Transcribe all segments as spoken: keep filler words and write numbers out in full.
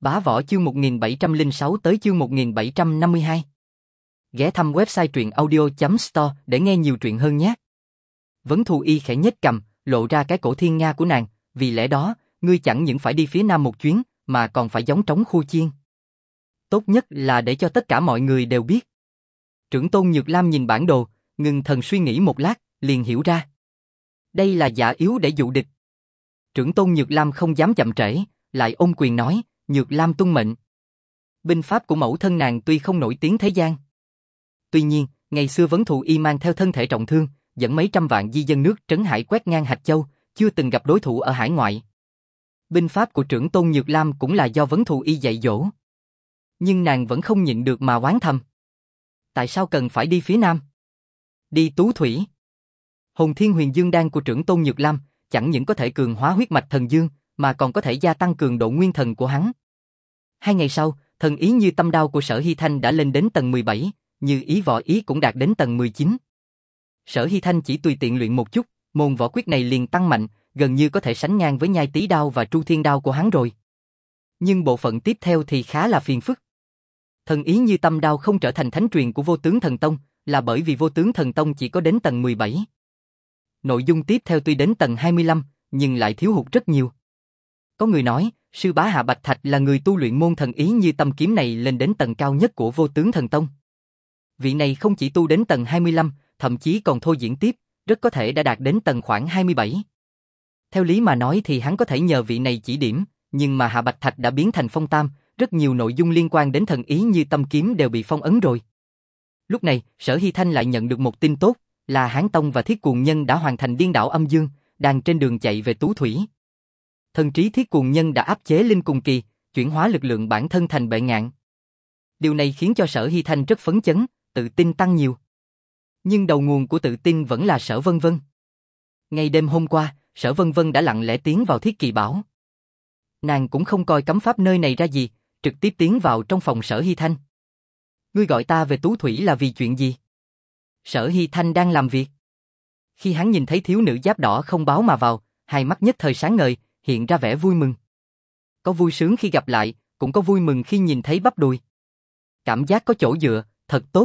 Bá Võ chương một nghìn bảy trăm lẻ sáu tới chương một nghìn bảy trăm năm mươi hai. Ghé thăm website truyện audio chấm store để nghe nhiều truyện hơn nhé. Vấn Thù Y khẽ nhếch cằm, lộ ra cái cổ thiên nga của nàng, vì lẽ đó, ngươi chẳng những phải đi phía nam một chuyến, mà còn phải gióng trống khua chiên. Tốt nhất là để cho tất cả mọi người đều biết. Trưởng tôn Nhược Lam nhìn bản đồ, ngừng thần suy nghĩ một lát, liền hiểu ra. Đây là giả yếu để dụ địch. Trưởng tôn Nhược Lam không dám chậm trễ, lại ôm quyền nói, Nhược Lam tuân mệnh. Binh pháp của mẫu thân nàng tuy không nổi tiếng thế gian. Tuy nhiên, ngày xưa Vấn Thù Y mang theo thân thể trọng thương, dẫn mấy trăm vạn di dân nước trấn hải quét ngang Hạch Châu, chưa từng gặp đối thủ ở hải ngoại. Binh pháp của trưởng tôn Nhược Lam cũng là do Vấn Thù Y dạy dỗ. Nhưng nàng vẫn không nhịn được mà oán thầm. Tại sao cần phải đi phía nam? Đi Tú Thủy. Hồn Thiên Huyền Dương đan của trưởng tôn Nhược Lam chẳng những có thể cường hóa huyết mạch thần dương, mà còn có thể gia tăng cường độ nguyên thần của hắn. Hai ngày sau, thần ý như tâm đao của Sở Hy Thanh đã lên đến tầng mười bảy, như ý võ ý cũng đạt đến tầng mười chín. Sở Hy Thanh chỉ tùy tiện luyện một chút, môn võ quyết này liền tăng mạnh, gần như có thể sánh ngang với Nhai Tý đao và Tru Thiên đao của hắn rồi. Nhưng bộ phận tiếp theo thì khá là phiền phức. Thần ý như tâm đao không trở thành thánh truyền của Vô Tướng Thần Tông, là bởi vì Vô Tướng Thần Tông chỉ có đến tầng mười bảy. Nội dung tiếp theo tuy đến tầng hai mươi lăm, nhưng lại thiếu hụt rất nhiều. Có người nói, sư bá Hạ Bạch Thạch là người tu luyện môn thần ý như tâm kiếm này lên đến tầng cao nhất của Vô Tướng Thần Tông. Vị này không chỉ tu đến tầng hai mươi lăm, thậm chí còn thôi diễn tiếp, rất có thể đã đạt đến tầng khoảng hai mươi bảy. Theo lý mà nói thì hắn có thể nhờ vị này chỉ điểm, nhưng mà Hạ Bạch Thạch đã biến thành phong tam, rất nhiều nội dung liên quan đến thần ý như tâm kiếm đều bị phong ấn rồi. Lúc này, Sở Hy Thanh lại nhận được một tin tốt, là Hán Tông và Thiết Cuồng Nhân đã hoàn thành điên đảo âm dương, đang trên đường chạy về Tú Thủy. Thần trí Thiết Cuồng Nhân đã áp chế linh cùng kỳ, chuyển hóa lực lượng bản thân thành bệ ngạn. Điều này khiến cho Sở Hy Thanh rất phấn chấn, tự tin tăng nhiều. Nhưng đầu nguồn của tự tin vẫn là Sở Vân Vân. Ngay đêm hôm qua, Sở Vân Vân đã lặng lẽ tiến vào Thiết Kỳ Bảo. Nàng cũng không coi cấm pháp nơi này ra gì, trực tiếp tiến vào trong phòng Sở Hy Thanh. Ngươi gọi ta về Tú Thủy là vì chuyện gì? Sở Hy Thanh đang làm việc. Khi hắn nhìn thấy thiếu nữ giáp đỏ không báo mà vào, hai mắt nhất thời sáng ngời, hiện ra vẻ vui mừng. Có vui sướng khi gặp lại, cũng có vui mừng khi nhìn thấy bắp đùi. Cảm giác có chỗ dựa, thật tốt.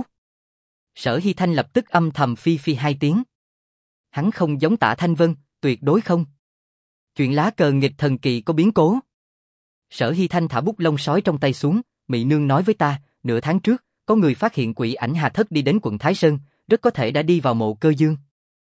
Sở Hy Thanh lập tức âm thầm phi phi hai tiếng. Hắn không giống Tạ Thanh Vân, tuyệt đối không. Chuyện lá cờ nghịch thần kỳ có biến cố. Sở Hy Thanh thả bút lông sói trong tay xuống, Mị Nương nói với ta, nửa tháng trước, có người phát hiện quỷ ảnh Hà Thất đi đến quận Thái Sơn, rất có thể đã đi vào mộ Cơ Dương.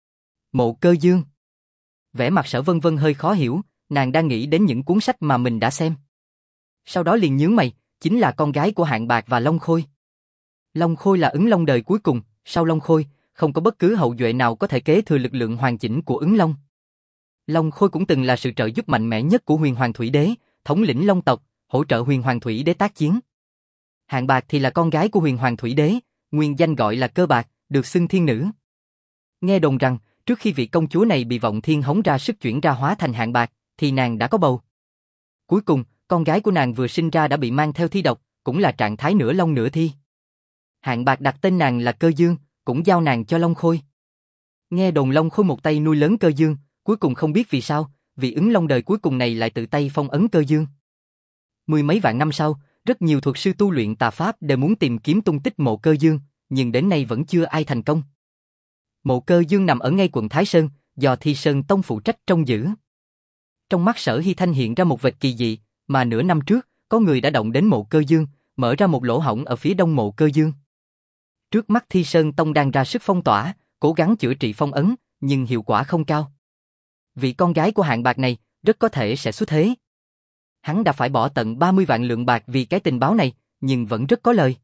Mộ Cơ Dương? Vẻ mặt Sở Vân Vân hơi khó hiểu, nàng đang nghĩ đến những cuốn sách mà mình đã xem. Sau đó liền nhướng mày, chính là con gái của Hạng Bạc và Long Khôi. Long Khôi là Ứng Long đời cuối cùng, sau Long Khôi, không có bất cứ hậu duệ nào có thể kế thừa lực lượng hoàn chỉnh của Ứng Long. Long Khôi cũng từng là sự trợ giúp mạnh mẽ nhất của Huyền Hoàng Thủy Đế, thống lĩnh Long tộc, hỗ trợ Huyền Hoàng Thủy Đế tác chiến. Hạng Bạc thì là con gái của Huyền Hoàng Thủy Đế, nguyên danh gọi là Cơ Bạc, được xưng thiên nữ. Nghe đồn rằng, trước khi vị công chúa này bị Vọng Thiên hống ra sức chuyển ra hóa thành Hạng Bạc, thì nàng đã có bầu. Cuối cùng, con gái của nàng vừa sinh ra đã bị mang theo thi độc, cũng là trạng thái nửa long nửa thi. Hạng Bạc đặt tên nàng là Cơ Dương, cũng giao nàng cho Long Khôi. Nghe đồn Long Khôi một tay nuôi lớn Cơ Dương, cuối cùng không biết vì sao, vị Ứng Long đời cuối cùng này lại tự tay phong ấn Cơ Dương. Mười mấy vạn năm sau, rất nhiều thuật sư tu luyện tà pháp đều muốn tìm kiếm tung tích mộ Cơ Dương, nhưng đến nay vẫn chưa ai thành công. Mộ Cơ Dương nằm ở ngay quận Thái Sơn, do Thi Sơn Tông phụ trách trông giữ. Trong mắt Sở Hy Thanh hiện ra một vệt kỳ dị, mà nửa năm trước, có người đã động đến mộ Cơ Dương, mở ra một lỗ hổng ở phía đông mộ Cơ Dương. Trước mắt Thi Sơn Tông đang ra sức phong tỏa, cố gắng chữa trị phong ấn, nhưng hiệu quả không cao. Vị con gái của Hạng Bạc này, rất có thể sẽ xuất thế. Hắn đã phải bỏ tận ba mươi vạn lượng bạc vì cái tình báo này, nhưng vẫn rất có lời.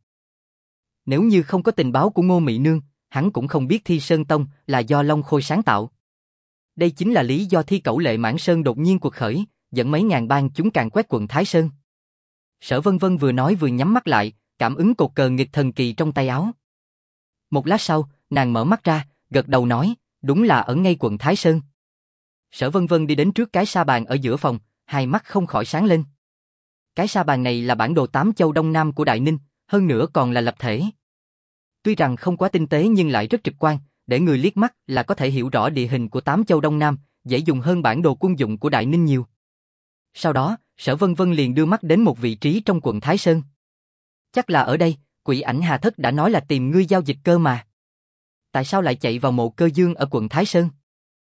Nếu như không có tình báo của Ngô Mị Nương, hắn cũng không biết Thi Sơn Tông là do Long Khôi sáng tạo. Đây chính là lý do Thi Cẩu Lệ Mãn Sơn đột nhiên cuộc khởi, dẫn mấy ngàn bang chúng càn quét quận Thái Sơn. Sở Vân Vân vừa nói vừa nhắm mắt lại, cảm ứng cột cờ nghịch thần kỳ trong tay áo. Một lát sau, nàng mở mắt ra, gật đầu nói, đúng là ở ngay quận Thái Sơn. Sở Vân Vân đi đến trước cái sa bàn ở giữa phòng, hai mắt không khỏi sáng lên. Cái sa bàn này là bản đồ tám châu Đông Nam của Đại Ninh, hơn nữa còn là lập thể. Tuy rằng không quá tinh tế nhưng lại rất trực quan, để người liếc mắt là có thể hiểu rõ địa hình của tám châu Đông Nam, dễ dùng hơn bản đồ quân dụng của Đại Ninh nhiều. Sau đó, Sở Vân Vân liền đưa mắt đến một vị trí trong quận Thái Sơn. Chắc là ở đây, quỷ ảnh Hà Thất đã nói là tìm ngươi giao dịch cơ mà. Tại sao lại chạy vào mộ Cơ Dương ở quận Thái Sơn?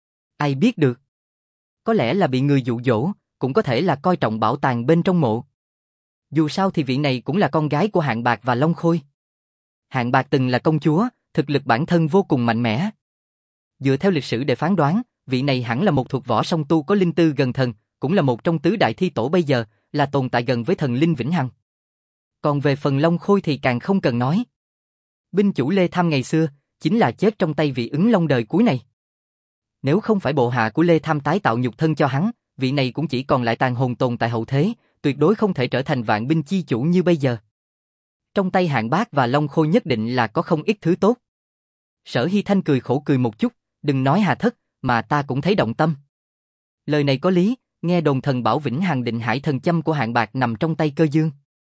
Ai biết được. Có lẽ là bị người dụ dỗ, cũng có thể là coi trọng bảo tàng bên trong mộ. Dù sao thì vị này cũng là con gái của Hạng Bạc và Long Khôi. Hạng Bạc từng là công chúa, thực lực bản thân vô cùng mạnh mẽ. Dựa theo lịch sử để phán đoán, vị này hẳn là một thuộc võ song tu có linh tư gần thần, cũng là một trong tứ đại thi tổ bây giờ, là tồn tại gần với thần linh vĩnh hằng. Còn về phần Long Khôi thì càng không cần nói. Binh chủ Lê Tham ngày xưa, chính là chết trong tay vị ứng long đời cuối này. Nếu không phải bộ hạ của Lê Tham tái tạo nhục thân cho hắn, vị này cũng chỉ còn lại tàn hồn tồn tại hậu thế, tuyệt đối không thể trở thành vạn binh chi chủ như bây giờ. Trong tay Hạng Bác và Long Khôi nhất định là có không ít thứ tốt. Sở Hy Thanh cười khổ cười một chút, đừng nói Hà Thất, mà ta cũng thấy động tâm. Lời này có lý, nghe đồn thần bảo vĩnh hằng định hải thần châm của Hạng Bạc nằm trong tay Cơ Dương.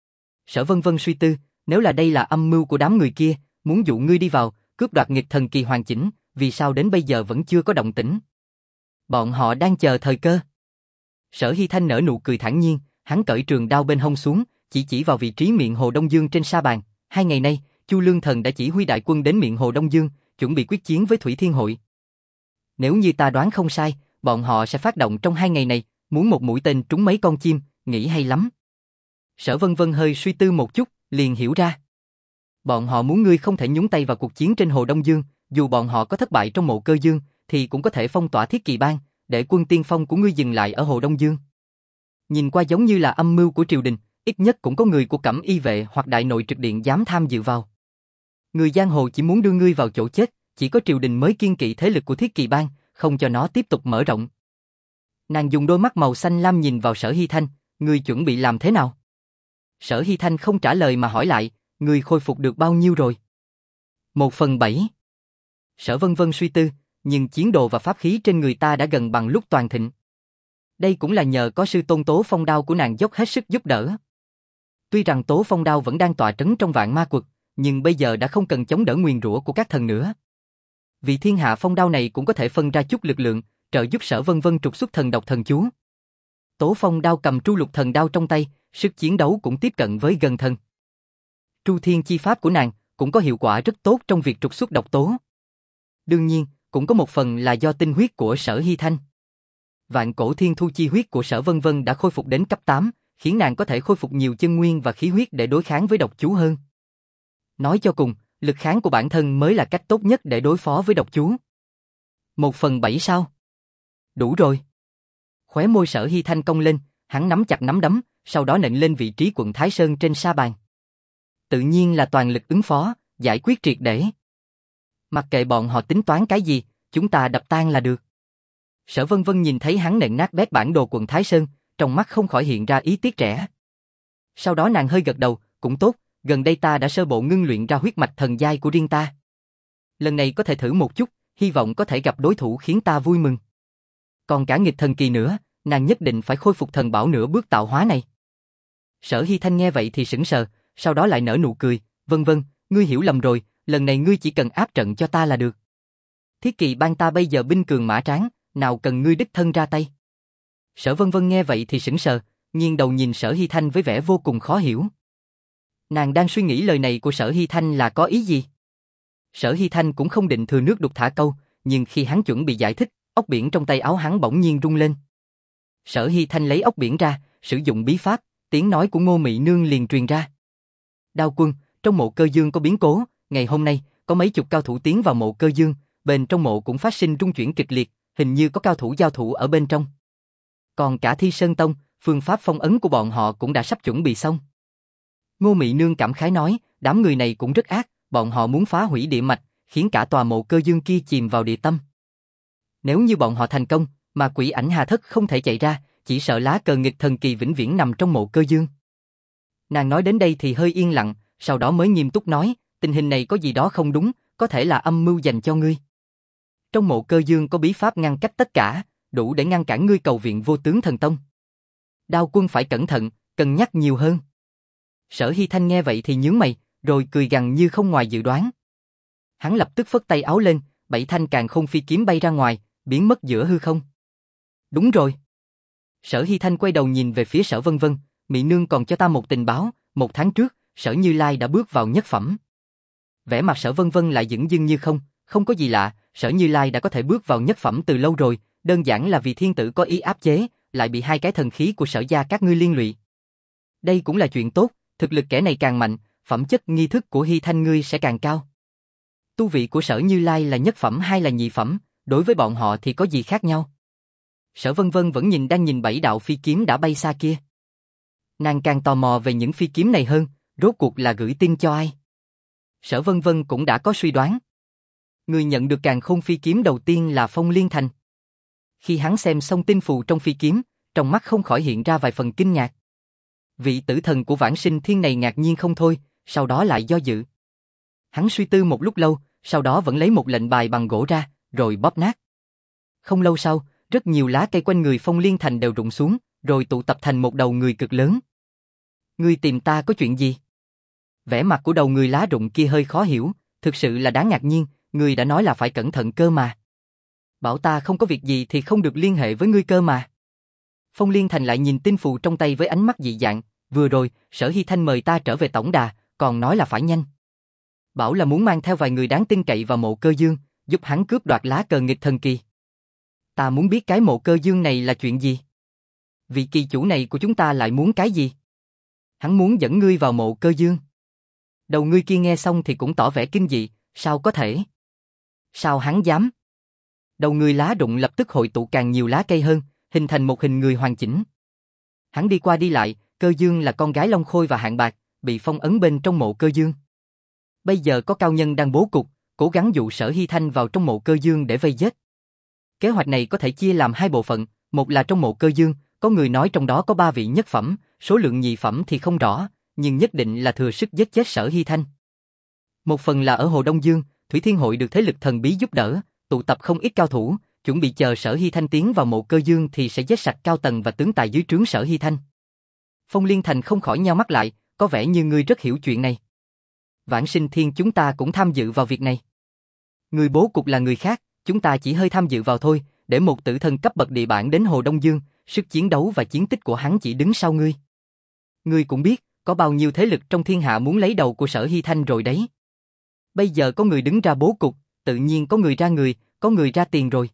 Sở Vân Vân suy tư, nếu là đây là âm mưu của đám người kia, muốn dụ ngươi đi vào, cướp đoạt nghịch thần kỳ hoàn chỉnh, vì sao đến bây giờ vẫn chưa có động tĩnh? Bọn họ đang chờ thời cơ. Sở Hy Thanh nở nụ cười thản nhiên, hắn cởi trường đao bên hông xuống, chỉ chỉ vào vị trí miệng hồ Đông Dương trên sa bàn. Hai ngày nay, Chu Lương Thần đã chỉ huy đại quân đến miệng hồ Đông Dương, chuẩn bị quyết chiến với Thủy Thiên Hội. Nếu như ta đoán không sai, bọn họ sẽ phát động trong hai ngày này, muốn một mũi tên trúng mấy con chim, nghĩ hay lắm. Sở Vân Vân hơi suy tư một chút, liền hiểu ra. Bọn họ muốn ngươi không thể nhúng tay vào cuộc chiến trên hồ Đông Dương, dù bọn họ có thất bại trong mộ Cơ Dương, thì cũng có thể phong tỏa Thiết Kỳ Bang, để quân tiên phong của ngươi dừng lại ở hồ Đông Dương. Nhìn qua giống như là âm mưu của triều đình, ít nhất cũng có người của Cẩm Y vệ hoặc Đại Nội Trực Điện dám tham dự vào. Người giang hồ chỉ muốn đưa ngươi vào chỗ chết, chỉ có triều đình mới kiên kỵ thế lực của Thiết Kỳ Bang, không cho nó tiếp tục mở rộng. Nàng dùng đôi mắt màu xanh lam nhìn vào Sở Hy Thanh, ngươi chuẩn bị làm thế nào? Sở Hy Thanh không trả lời mà hỏi lại, ngươi khôi phục được bao nhiêu rồi? Một phần bảy. Sở Vân Vân suy tư, nhưng chiến đồ và pháp khí trên người ta đã gần bằng lúc toàn thịnh. Đây cũng là nhờ có sư tôn Tố Phong Đao của nàng dốc hết sức giúp đỡ. Tuy rằng Tố Phong Đao vẫn đang tọa trấn trong vạn ma quật, nhưng bây giờ đã không cần chống đỡ nguyền rủa của các thần nữa. Vì thiên hạ phong đao này cũng có thể phân ra chút lực lượng, trợ giúp Sở Vân Vân trục xuất thần độc thần chú. Tố Phong Đao cầm tru lục thần đao trong tay, sức chiến đấu cũng tiếp cận với gần thần. Tru Thiên chi pháp của nàng cũng có hiệu quả rất tốt trong việc trục xuất độc tố. Đương nhiên, cũng có một phần là do tinh huyết của Sở Hy Thanh. Vạn cổ thiên thu chi huyết của Sở Vân Vân đã khôi phục đến cấp tám, khiến nàng có thể khôi phục nhiều chân nguyên và khí huyết để đối kháng với độc chú hơn. Nói cho cùng, lực kháng của bản thân mới là cách tốt nhất để đối phó với độc chú. Một phần bảy sao? Đủ rồi. Khóe môi Sở Hy Thanh cong lên, hắn nắm chặt nắm đấm, sau đó nện lên vị trí quận Thái Sơn trên sa bàn. Tự nhiên là toàn lực ứng phó, giải quyết triệt để. Mặc kệ bọn họ tính toán cái gì, chúng ta đập tan là được. Sở Vân Vân nhìn thấy hắn nện nát bét bản đồ quận Thái Sơn, trong mắt không khỏi hiện ra ý tiếc rẻ. Sau đó nàng hơi gật đầu, cũng tốt, gần đây ta đã sơ bộ ngưng luyện ra huyết mạch thần giai của riêng ta. Lần này có thể thử một chút, hy vọng có thể gặp đối thủ khiến ta vui mừng. Còn cả nghịch thần kỳ nữa, nàng nhất định phải khôi phục thần bảo nửa bước tạo hóa này. Sở Hy Thanh nghe vậy thì sững sờ, sau đó lại nở nụ cười, vân vân, ngươi hiểu lầm rồi, lần này ngươi chỉ cần áp trận cho ta là được. Thiết Kỳ Bang ta bây giờ binh cường mã tráng, nào cần ngươi đích thân ra tay. Sở Vân Vân nghe vậy thì sững sờ, nghiêng đầu nhìn Sở Hy Thanh với vẻ vô cùng khó hiểu. Nàng đang suy nghĩ lời này của Sở Hy Thanh là có ý gì? Sở Hy Thanh cũng không định thừa nước đục thả câu, nhưng khi hắn chuẩn bị giải thích, ốc biển trong tay áo hắn bỗng nhiên rung lên. Sở Hy Thanh lấy ốc biển ra, sử dụng bí pháp, tiếng nói của Ngô Mị Nương liền truyền ra. Đao quân, trong mộ Cơ Dương có biến cố, ngày hôm nay, có mấy chục cao thủ tiến vào mộ Cơ Dương, bên trong mộ cũng phát sinh rung chuyển kịch liệt, hình như có cao thủ giao thủ ở bên trong. Còn cả Thi Sơn Tông, phương pháp phong ấn của bọn họ cũng đã sắp chuẩn bị xong. Ngô Mị Nương cảm khái nói, đám người này cũng rất ác, bọn họ muốn phá hủy địa mạch, khiến cả tòa mộ Cơ Dương kia chìm vào địa tâm. Nếu như bọn họ thành công, mà quỷ ảnh Hà Thất không thể chạy ra, chỉ sợ lá cờ nghịch thần kỳ vĩnh viễn nằm trong mộ Cơ Dương. Nàng nói đến đây thì hơi yên lặng, sau đó mới nghiêm túc nói, tình hình này có gì đó không đúng, có thể là âm mưu dành cho ngươi. Trong mộ Cơ Dương có bí pháp ngăn cách tất cả, đủ để ngăn cản ngươi cầu viện Vô Tướng Thần Tông. Đao quân phải cẩn thận, cân nhắc nhiều hơn. Sở Hy Thanh nghe vậy thì nhướng mày, rồi cười gằn như không ngoài dự đoán. Hắn lập tức phất tay áo lên, bảy thanh càn khôn phi kiếm bay ra ngoài, biến mất giữa hư không. Đúng rồi. Sở Hy Thanh quay đầu nhìn về phía Sở Vân Vân, Mị nương còn cho ta một tình báo, một tháng trước, Sở Như Lai đã bước vào nhất phẩm. Vẻ mặt Sở Vân Vân lại dửng dưng như không, không có gì lạ, Sở Như Lai đã có thể bước vào nhất phẩm từ lâu rồi, đơn giản là vì thiên tử có ý áp chế, lại bị hai cái thần khí của Sở gia các ngươi liên lụy. Đây cũng là chuyện tốt, thực lực kẻ này càng mạnh, phẩm chất nghi thức của Hy Thanh ngươi sẽ càng cao. Tu vị của Sở Như Lai là nhất phẩm hay là nhị phẩm, đối với bọn họ thì có gì khác nhau? Sở Vân Vân vẫn nhìn đang nhìn bảy đạo phi kiếm đã bay xa kia. Nàng càng tò mò về những phi kiếm này hơn, rốt cuộc là gửi tin cho ai? Sở Vân Vân cũng đã có suy đoán. Người nhận được càn khôn phi kiếm đầu tiên là Phong Liên Thành. Khi hắn xem xong tin phù trong phi kiếm, trong mắt không khỏi hiện ra vài phần kinh ngạc. Vị tử thần của Vãng Sinh Thiên này ngạc nhiên không thôi, sau đó lại do dự. Hắn suy tư một lúc lâu, sau đó vẫn lấy một lệnh bài bằng gỗ ra, rồi bóp nát. Không lâu sau, rất nhiều lá cây quanh người Phong Liên Thành đều rụng xuống, rồi tụ tập thành một đầu người cực lớn. Ngươi tìm ta có chuyện gì? Vẻ mặt của đầu người lá rụng kia hơi khó hiểu, thực sự là đáng ngạc nhiên, ngươi đã nói là phải cẩn thận cơ mà. Bảo ta không có việc gì thì không được liên hệ với ngươi cơ mà. Phong Liên Thành lại nhìn tin phù trong tay với ánh mắt dị dạng, vừa rồi, Sở Hy Thanh mời ta trở về tổng đà, còn nói là phải nhanh. Bảo là muốn mang theo vài người đáng tin cậy vào Mộ Cơ Dương, giúp hắn cướp đoạt lá cờ nghịch thần kỳ. Ta muốn biết cái Mộ Cơ Dương này là chuyện gì? Vị kỳ chủ này của chúng ta lại muốn cái gì? Hắn muốn dẫn ngươi vào Mộ Cơ Dương. Đầu ngươi kia nghe xong thì cũng tỏ vẻ kinh dị, sao có thể? Sao hắn dám? Đầu người lá rụng lập tức hội tụ càng nhiều lá cây hơn, hình thành một hình người hoàn chỉnh. Hắn đi qua đi lại, Cơ Dương là con gái Long Khôi và Hạng Bạc, bị phong ấn bên trong Mộ Cơ Dương. Bây giờ có cao nhân đang bố cục, cố gắng dụ Sở Hy Thanh vào trong Mộ Cơ Dương để vây giết. Kế hoạch này có thể chia làm hai bộ phận, một là trong Mộ Cơ Dương, có người nói trong đó có ba vị nhất phẩm, số lượng nhị phẩm thì không rõ, nhưng nhất định là thừa sức giết chết Sở Hy Thanh. Một phần là ở Hồ Đông Dương, Thủy Thiên Hội được thế lực thần bí giúp đỡ, tụ tập không ít cao thủ, chuẩn bị chờ Sở Hy Thanh tiến vào Mộ Cơ Dương thì sẽ giết sạch cao tầng và tướng tài dưới trướng Sở Hy Thanh. Phong Liên Thành không khỏi nheo mắt lại, có vẻ như ngươi rất hiểu chuyện này. Vãng Sinh Thiên chúng ta cũng tham dự vào việc này. Người bố cục là người khác, chúng ta chỉ hơi tham dự vào thôi, để một tử thần cấp bậc địa bản đến Hồ Đông Dương, sức chiến đấu và chiến tích của hắn chỉ đứng sau ngươi. Ngươi cũng biết, có bao nhiêu thế lực trong thiên hạ muốn lấy đầu của Sở Hy Thanh rồi đấy. Bây giờ có người đứng ra bố cục, tự nhiên có người ra người, có người ra tiền rồi.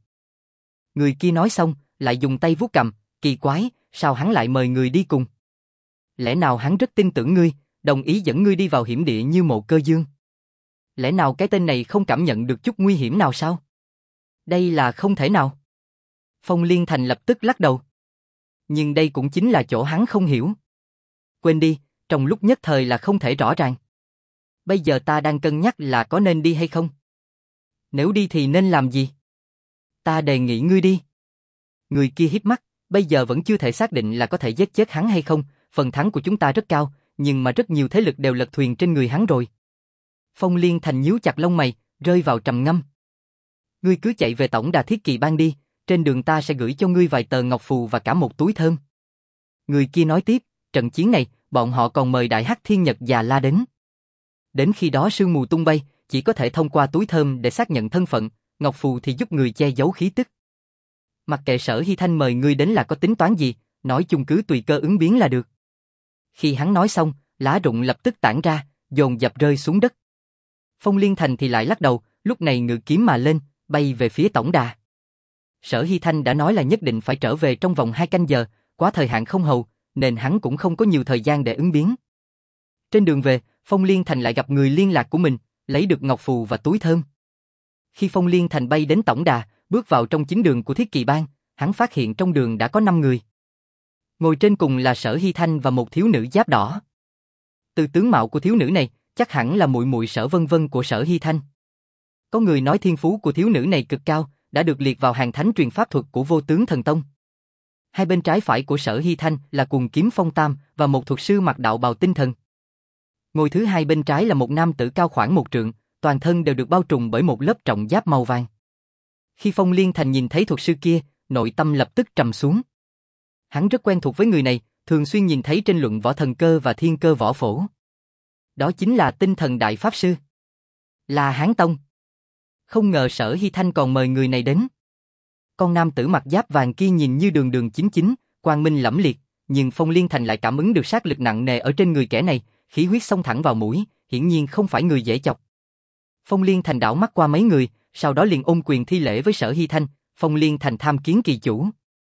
Người kia nói xong, lại dùng tay vuốt cầm, kỳ quái, sao hắn lại mời người đi cùng? Lẽ nào hắn rất tin tưởng ngươi, đồng ý dẫn ngươi đi vào hiểm địa như Mộ Cơ Dương? Lẽ nào cái tên này không cảm nhận được chút nguy hiểm nào sao? Đây là không thể nào. Phong Liên Thành lập tức lắc đầu. Nhưng đây cũng chính là chỗ hắn không hiểu. Quên đi, trong lúc nhất thời là không thể rõ ràng. Bây giờ ta đang cân nhắc là có nên đi hay không. Nếu đi thì nên làm gì? Ta đề nghị ngươi đi. Người kia híp mắt, bây giờ vẫn chưa thể xác định là có thể giết chết hắn hay không, phần thắng của chúng ta rất cao, nhưng mà rất nhiều thế lực đều lật thuyền trên người hắn rồi. Phong Liên Thành nhíu chặt lông mày, rơi vào trầm ngâm. Ngươi cứ chạy về tổng đà Thiết Kỳ Bang đi, trên đường ta sẽ gửi cho ngươi vài tờ ngọc phù và cả một túi thơm. Người kia nói tiếp, trận chiến này, bọn họ còn mời Đại Hắc Thiên Nhật Già La đến. Đến khi đó sương mù tung bay, chỉ có thể thông qua túi thơm để xác nhận thân phận, ngọc phù thì giúp người che giấu khí tức. Mặc kệ Sở Hy Thanh mời ngươi đến là có tính toán gì, nói chung cứ tùy cơ ứng biến là được. Khi hắn nói xong, lá rụng lập tức tản ra, dồn dập rơi xuống đất. Phong Liên Thành thì lại lắc đầu, lúc này ngự kiếm mà lên, bay về phía tổng đà. Sở Hy Thanh đã nói là nhất định phải trở về trong vòng hai canh giờ, quá thời hạn không hầu, nên hắn cũng không có nhiều thời gian để ứng biến. Trên đường về, Phong Liên Thành lại gặp người liên lạc của mình, lấy được ngọc phù và túi thơm. Khi Phong Liên Thành bay đến tổng đà, bước vào trong chính đường của Thiết Kỳ Bang, hắn phát hiện trong đường đã có năm người. Ngồi trên cùng là Sở Hy Thanh và một thiếu nữ giáp đỏ. Từ tướng mạo của thiếu nữ này, chắc hẳn là muội muội Sở Vân Vân của Sở Hy Thanh. Có người nói thiên phú của thiếu nữ này cực cao, đã được liệt vào hàng thánh truyền pháp thuật của Vô Tướng Thần Tông. Hai bên trái phải của Sở Hy Thanh là Cuồng Kiếm Phong Tam và một thuật sư mặc đạo bào tinh thần. Ngồi thứ hai bên trái là một nam tử cao khoảng một trượng, toàn thân đều được bao trùm bởi một lớp trọng giáp màu vàng. Khi Phong Liên Thành nhìn thấy thuật sư kia, nội tâm lập tức trầm xuống. Hắn rất quen thuộc với người này, thường xuyên nhìn thấy trên luận võ thần cơ và thiên cơ võ phổ. Đó chính là Tinh Thần Đại Pháp Sư, là Hán Tông. Không ngờ Sở Hy Thanh còn mời người này đến. Con nam tử mặc giáp vàng kia nhìn như đường đường chính chính, quang minh lẫm liệt, nhưng Phong Liên Thành lại cảm ứng được sát lực nặng nề ở trên người kẻ này, khí huyết xông thẳng vào mũi, hiển nhiên không phải người dễ chọc. Phong Liên Thành đảo mắt qua mấy người, sau đó liền ôm quyền thi lễ với Sở Hy Thanh, Phong Liên Thành tham kiến kỳ chủ.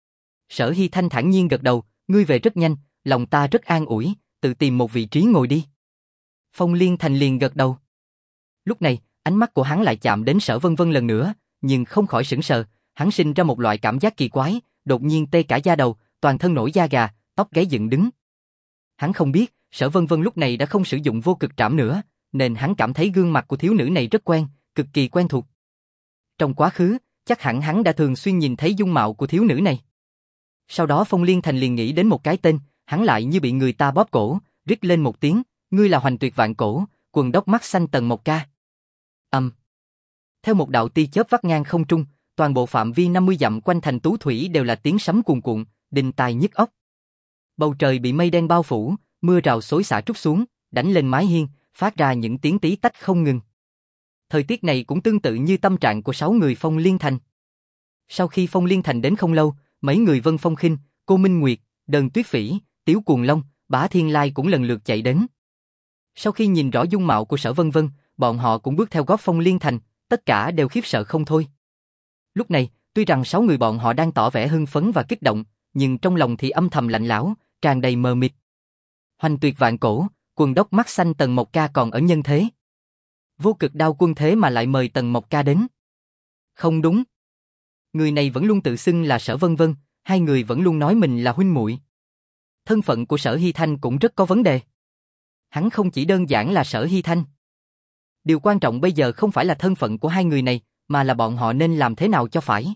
Sở Hy Thanh thản nhiên gật đầu, ngươi về rất nhanh, lòng ta rất an ủi, tự tìm một vị trí ngồi đi. Phong Liên Thành liền gật đầu. Lúc này, ánh mắt của hắn lại chạm đến Sở Vân Vân lần nữa, nhưng không khỏi sững sờ, hắn sinh ra một loại cảm giác kỳ quái, đột nhiên tê cả da đầu, toàn thân nổi da gà, tóc gáy dựng đứng. Hắn không biết, Sở Vân Vân lúc này đã không sử dụng vô cực trảm nữa, nên hắn cảm thấy gương mặt của thiếu nữ này rất quen, cực kỳ quen thuộc. Trong quá khứ, chắc hẳn hắn đã thường xuyên nhìn thấy dung mạo của thiếu nữ này. Sau đó Phong Liên Thành liền nghĩ đến một cái tên, hắn lại như bị người ta bóp cổ, rít lên một tiếng, ngươi là Hoành Tuyệt Vạn Cổ, quần đốc mắt xanh Tần Mộc Ca. Âm. Um. Theo một đạo tia chớp vắt ngang không trung, toàn bộ phạm vi năm mươi dặm quanh thành Tú Thủy đều là tiếng sấm cuồn cuộn, đinh tai nhức óc. Bầu trời bị mây đen bao phủ, mưa rào xối xả trút xuống, đánh lên mái hiên, phát ra những tiếng tí tách không ngừng. Thời tiết này cũng tương tự như tâm trạng của sáu người Phong Liên Thành. Sau khi Phong Liên Thành đến không lâu, mấy người Vân Phong Khinh, Cô Minh Nguyệt, Đơn Tuyết Phỉ, Tiếu Cuồng Long, Bá Thiên Lai cũng lần lượt chạy đến. Sau khi nhìn rõ dung mạo của Sở Vân Vân, bọn họ cũng bước theo gót Phong Liên Thành, tất cả đều khiếp sợ không thôi. Lúc này, tuy rằng sáu người bọn họ đang tỏ vẻ hưng phấn và kích động, nhưng trong lòng thì âm thầm lạnh lẽo, tràn đầy mờ mịt. Hoành Tuyệt Vạn Cổ, quần đốc mắt xanh Tần Mộc Ca còn ở nhân thế. Vô Cực Đao Quân thế mà lại mời Tần Mộc Ca đến. Không đúng. Người này vẫn luôn tự xưng là Sở Vân Vân, hai người vẫn luôn nói mình là huynh muội. Thân phận của Sở Hy Thanh cũng rất có vấn đề. Hắn không chỉ đơn giản là Sở Hy Thanh. Điều quan trọng bây giờ không phải là thân phận của hai người này, mà là bọn họ nên làm thế nào cho phải.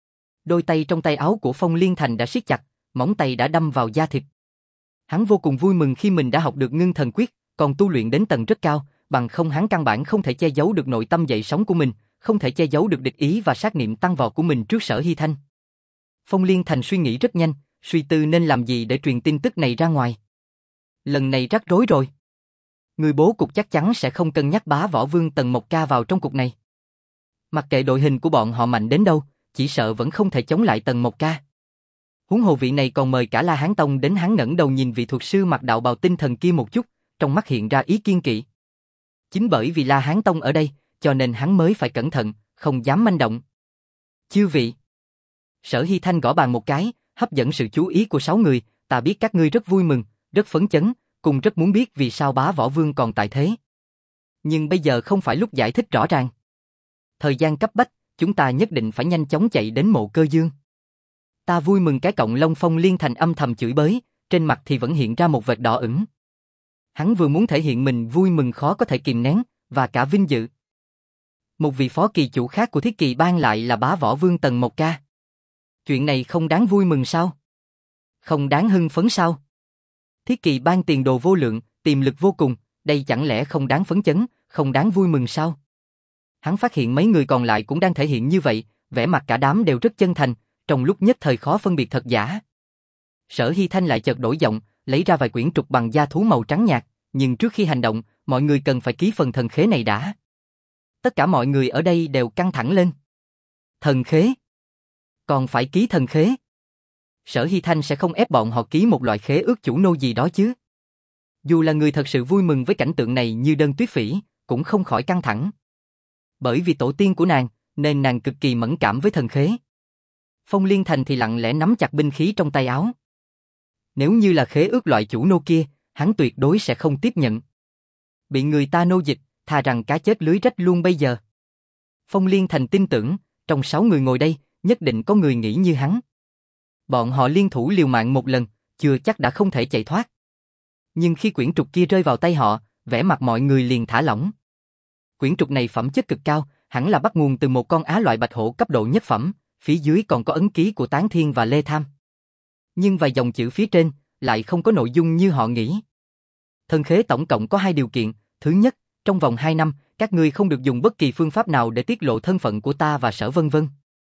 Đôi tay trong tay áo của Phong Liên Thành đã siết chặt, móng tay đã đâm vào da thịt. Hắn vô cùng vui mừng khi mình đã học được Ngưng Thần Quyết, còn tu luyện đến tầng rất cao, bằng không hắn căn bản không thể che giấu được nội tâm dậy sóng của mình, không thể che giấu được địch ý và sát niệm tăng vọt của mình trước Sở Hy Thanh. Phong Liên Thành suy nghĩ rất nhanh, suy tư nên làm gì để truyền tin tức này ra ngoài. Lần này rắc rối rồi. Người bố cục chắc chắn sẽ không cân nhắc bá võ vương Tần Mộc Ca vào trong cục này. Mặc kệ đội hình của bọn họ mạnh đến đâu, chỉ sợ vẫn không thể chống lại Tần Mộc Ca. Huống hồ vị này còn mời cả La Hán Tông đến, hắn ngẩng đầu nhìn vị thuật sư mặc đạo bào tinh thần kia một chút, trong mắt hiện ra ý kiên kỵ. Chính bởi vì La Hán Tông ở đây, cho nên hắn mới phải cẩn thận, không dám manh động. Chư vị. Sở Hy Thanh gõ bàn một cái, hấp dẫn sự chú ý của sáu người, ta biết các ngươi rất vui mừng, rất phấn chấn, cùng rất muốn biết vì sao bá võ vương còn tại thế. Nhưng bây giờ không phải lúc giải thích rõ ràng. Thời gian cấp bách, chúng ta nhất định phải nhanh chóng chạy đến Mộ Cơ Dương. Ta vui mừng cái cọng lông Phong Liên Thành âm thầm chửi bới, trên mặt thì vẫn hiện ra một vệt đỏ ửng. Hắn vừa muốn thể hiện mình vui mừng khó có thể kìm nén, và cả vinh dự. Một vị phó kỳ chủ khác của Thiết Kỳ Bang lại là bá võ vương Tần Mộc Ca. Chuyện này không đáng vui mừng sao? Không đáng hưng phấn sao? Thiết Kỳ Bang tiền đồ vô lượng, tiềm lực vô cùng, đây chẳng lẽ không đáng phấn chấn, không đáng vui mừng sao? Hắn phát hiện mấy người còn lại cũng đang thể hiện như vậy, vẻ mặt cả đám đều rất chân thành, trong lúc nhất thời khó phân biệt thật giả. Sở Hy Thanh lại chợt đổi giọng, lấy ra vài quyển trục bằng da thú màu trắng nhạt, nhưng trước khi hành động, mọi người cần phải ký phần thần khế này đã. Tất cả mọi người ở đây đều căng thẳng lên. Thần khế? Còn phải ký thần khế? Sở Hy Thanh sẽ không ép bọn họ ký một loại khế ước chủ nô gì đó chứ. Dù là người thật sự vui mừng với cảnh tượng này như Đơn Tuyết Phỉ, cũng không khỏi căng thẳng. Bởi vì tổ tiên của nàng, nên nàng cực kỳ mẫn cảm với thần khế. Phong Liên Thành thì lặng lẽ nắm chặt binh khí trong tay áo. Nếu như là khế ước loại chủ nô kia, hắn tuyệt đối sẽ không tiếp nhận. Bị người ta nô dịch, thà rằng cá chết lưới rách luôn bây giờ. Phong Liên Thành tin tưởng, trong sáu người ngồi đây, nhất định có người nghĩ như hắn. Bọn họ liên thủ liều mạng một lần, chưa chắc đã không thể chạy thoát. Nhưng khi quyển trục kia rơi vào tay họ, vẻ mặt mọi người liền thả lỏng. Quyển trục này phẩm chất cực cao, hẳn là bắt nguồn từ một con á loại bạch hổ cấp độ nhất phẩm, phía dưới còn có ấn ký của Tán Thiên và Lê Tham. Nhưng vài dòng chữ phía trên lại không có nội dung như họ nghĩ. Thần khế tổng cộng có hai điều kiện, thứ nhất, trong vòng hai năm, các ngươi không được dùng bất kỳ phương pháp nào để tiết lộ thân phận của ta và Sở Vân Vân.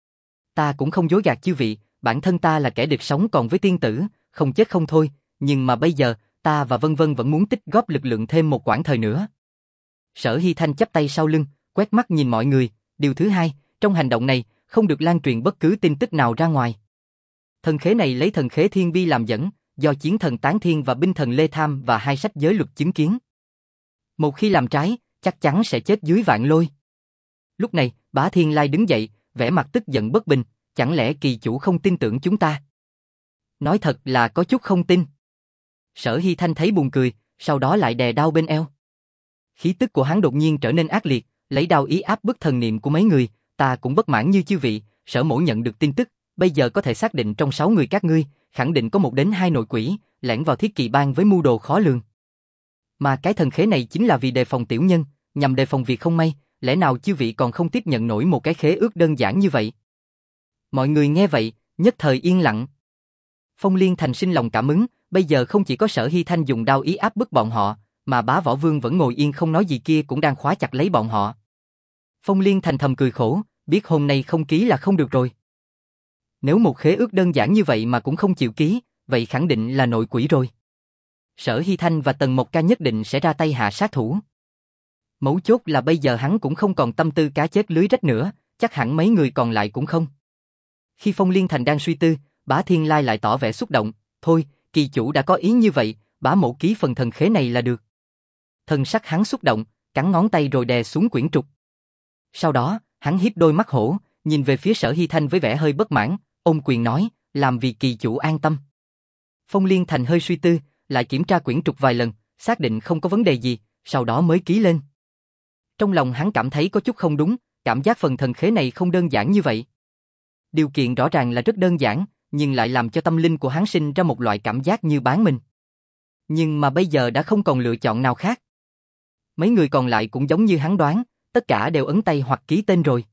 Ta cũng không dối gạt chư vị, bản thân ta là kẻ địch sống còn với tiên tử, không chết không thôi, nhưng mà bây giờ, ta và Vân Vân vẫn muốn tích góp lực lượng thêm một quãng thời nữa. Sở Hy Thanh chắp tay sau lưng, quét mắt nhìn mọi người, điều thứ hai, trong hành động này, không được lan truyền bất cứ tin tức nào ra ngoài. Thần khế này lấy thần khế Thiên Bi làm dẫn, do chiến thần Tán Thiên và binh thần Lê Tham và hai sách giới luật chứng kiến. Một khi làm trái, chắc chắn sẽ chết dưới vạn lôi. Lúc này, Bá Thiên Lai đứng dậy, vẻ mặt tức giận bất bình, chẳng lẽ kỳ chủ không tin tưởng chúng ta? Nói thật là có chút không tin. Sở Hy Thanh thấy buồn cười, sau đó lại đè đao bên eo. Khí tức của hắn đột nhiên trở nên ác liệt, lấy đao ý áp bức thần niệm của mấy người, ta cũng bất mãn như chư vị, Sở mỗ nhận được tin tức, bây giờ có thể xác định trong sáu người các ngươi, khẳng định có một đến hai nội quỷ, lẻn vào Thiết Kỳ Bang với mưu đồ khó lường. Mà cái thần khế này chính là vì đề phòng tiểu nhân, nhằm đề phòng việc không may, lẽ nào chư vị còn không tiếp nhận nổi một cái khế ước đơn giản như vậy? Mọi người nghe vậy, nhất thời yên lặng. Phong Liên Thành sinh lòng cảm ứng, bây giờ không chỉ có Sở Hy Thanh dùng đao ý áp bức bọn họ, mà Bá Võ Vương vẫn ngồi yên không nói gì kia cũng đang khóa chặt lấy bọn họ. Phong Liên Thành thầm cười khổ, biết hôm nay không ký là không được rồi. Nếu một khế ước đơn giản như vậy mà cũng không chịu ký, vậy khẳng định là nội quỷ rồi. Sở Hy Thanh và Tần Mộc Ca nhất định sẽ ra tay hạ sát thủ. Mấu chốt là bây giờ hắn cũng không còn tâm tư cá chết lưới rách nữa, chắc hẳn mấy người còn lại cũng không. Khi Phong Liên Thành đang suy tư, Bá Thiên Lai lại tỏ vẻ xúc động, thôi, kỳ chủ đã có ý như vậy, bá mộ ký phần thần khế này là được. Thần sắc hắn xúc động, cắn ngón tay rồi đè xuống quyển trục. Sau đó, hắn hiếp đôi mắt hổ, nhìn về phía Sở Hy Thanh với vẻ hơi bất mãn, ôm quyền nói, làm vì kỳ chủ an tâm. Phong Liên Thành hơi suy tư, lại kiểm tra quyển trục vài lần, xác định không có vấn đề gì, sau đó mới ký lên. Trong lòng hắn cảm thấy có chút không đúng, cảm giác phần thần khế này không đơn giản như vậy. Điều kiện rõ ràng là rất đơn giản, nhưng lại làm cho tâm linh của hắn sinh ra một loại cảm giác như bán mình. Nhưng mà bây giờ đã không còn lựa chọn nào khác. Mấy người còn lại cũng giống như hắn đoán, tất cả đều ấn tay hoặc ký tên rồi.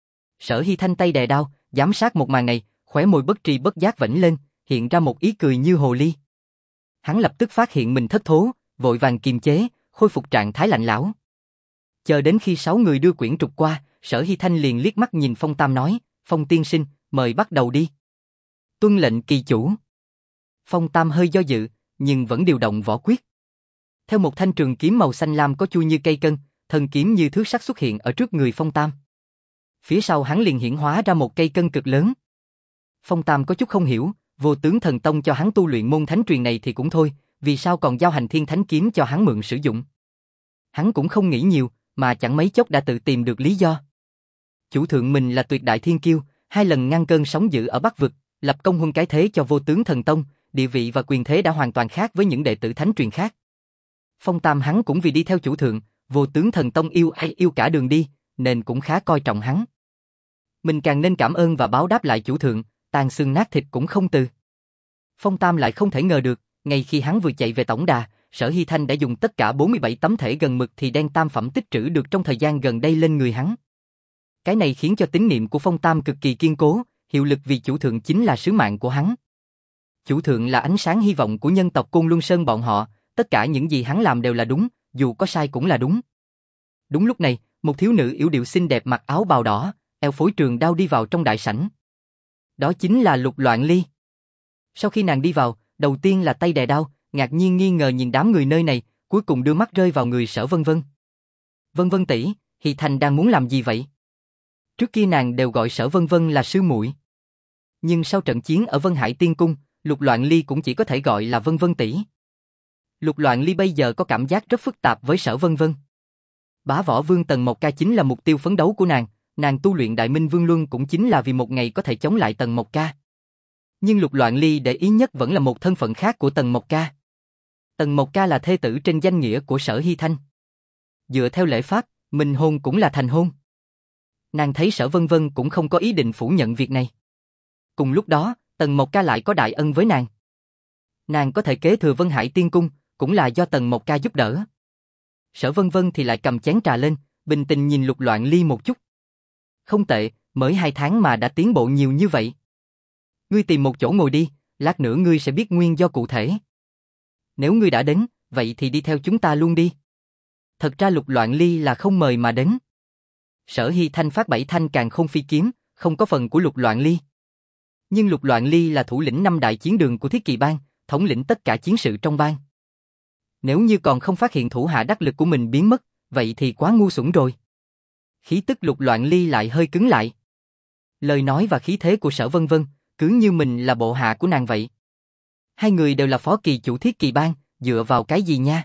Sở Hy Thanh tay đè đao, giám sát một màn này, khóe môi bất tri bất giác vểnh lên, hiện ra một ý cười như hồ ly. Hắn lập tức phát hiện mình thất thố, vội vàng kiềm chế, khôi phục trạng thái lạnh lẽo. Chờ đến khi sáu người đưa quyển trục qua, Sở Hy Thanh liền liếc mắt nhìn Phong Tam nói, Phong tiên sinh, mời bắt đầu đi. Tuân lệnh kỳ chủ. Phong Tam hơi do dự, nhưng vẫn điều động võ quyết. Theo một thanh trường kiếm màu xanh lam có chui như cây cân, thần kiếm như thước sắt xuất hiện ở trước người Phong Tam. Phía sau hắn liền hiển hóa ra một cây cân cực lớn. Phong Tam có chút không hiểu, Vô Tướng Thần Tông cho hắn tu luyện môn thánh truyền này thì cũng thôi, vì sao còn giao Hành Thiên Thánh Kiếm cho hắn mượn sử dụng? Hắn cũng không nghĩ nhiều, mà chẳng mấy chốc đã tự tìm được lý do. Chủ thượng mình là tuyệt đại thiên kiêu, hai lần ngăn cơn sóng dữ ở Bắc Vực, lập công huân cái thế cho Vô Tướng Thần Tông, địa vị và quyền thế đã hoàn toàn khác với những đệ tử thánh truyền khác. Phong Tam hắn cũng vì đi theo chủ thượng, Vô Tướng Thần Tông yêu ai yêu cả đường đi, nên cũng khá coi trọng hắn. Mình càng nên cảm ơn và báo đáp lại chủ thượng, tàn xương nát thịt cũng không từ. Phong Tam lại không thể ngờ được, ngay khi hắn vừa chạy về tổng đà, Sở Hy Thanh đã dùng tất cả bốn mươi bảy tấm thể gần mực thì đen tam phẩm tích trữ được trong thời gian gần đây lên người hắn. Cái này khiến cho tín niệm của Phong Tam cực kỳ kiên cố, hiệu lực vì chủ thượng chính là sứ mạng của hắn. Chủ thượng là ánh sáng hy vọng của nhân tộc Côn Luân Sơn bọn họ, tất cả những gì hắn làm đều là đúng, dù có sai cũng là đúng. Đúng lúc này, một thiếu nữ yểu điệu xinh đẹp mặc áo bào đỏ, eo phối trường đao đi vào trong đại sảnh. Đó chính là Lục Loạn Ly. Sau khi nàng đi vào, đầu tiên là tay đè đao, ngạc nhiên nghi ngờ nhìn đám người nơi này, cuối cùng đưa mắt rơi vào người Sở Vân Vân. Vân Vân tỷ, Hy Thanh đang muốn làm gì vậy? Trước kia nàng đều gọi Sở Vân Vân là sư muội. Nhưng sau trận chiến ở Vân Hải Tiên Cung, Lục Loạn Ly cũng chỉ có thể gọi là Vân Vân tỷ. Lục Loạn Ly bây giờ có cảm giác rất phức tạp với Sở Vân Vân. Bá Võ Vương Tần Mộc Ca chính là mục tiêu phấn đấu của nàng, nàng tu luyện Đại Minh Vương Luân cũng chính là vì một ngày có thể chống lại Tần Mộc Ca. Nhưng Lục Loạn Ly để ý nhất vẫn là một thân phận khác của Tần Mộc Ca. Tần Mộc Ca là thê tử trên danh nghĩa của Sở Hy Thanh. Dựa theo lễ pháp, minh hôn cũng là thành hôn. Nàng thấy Sở Vân Vân cũng không có ý định phủ nhận việc này. Cùng lúc đó, Tần Mộc Ca lại có đại ân với nàng. Nàng có thể kế thừa Vân Hải Tiên Cung, cũng là do Tần Mộc Ca giúp đỡ. Sở Vân Vân thì lại cầm chén trà lên, bình tĩnh nhìn Lục Loạn Ly một chút. Không tệ, mới hai tháng mà đã tiến bộ nhiều như vậy. Ngươi tìm một chỗ ngồi đi, lát nữa ngươi sẽ biết nguyên do cụ thể. Nếu ngươi đã đến, vậy thì đi theo chúng ta luôn đi. Thật ra Lục Loạn Ly là không mời mà đến. Sở Hy Thanh phát bảy thanh Càn Khôn Phi Kiếm, không có phần của Lục Loạn Ly. Nhưng Lục Loạn Ly là thủ lĩnh năm đại chiến đường của Thiết Kỳ Bang, thống lĩnh tất cả chiến sự trong bang. Nếu như còn không phát hiện thủ hạ đắc lực của mình biến mất, vậy thì quá ngu xuẩn rồi. Khí tức Lục Loạn Ly lại hơi cứng lại. Lời nói và khí thế của Sở Vân Vân, cứ như mình là bộ hạ của nàng vậy. Hai người đều là phó kỳ chủ Thiết Kỳ Bang, dựa vào cái gì nha?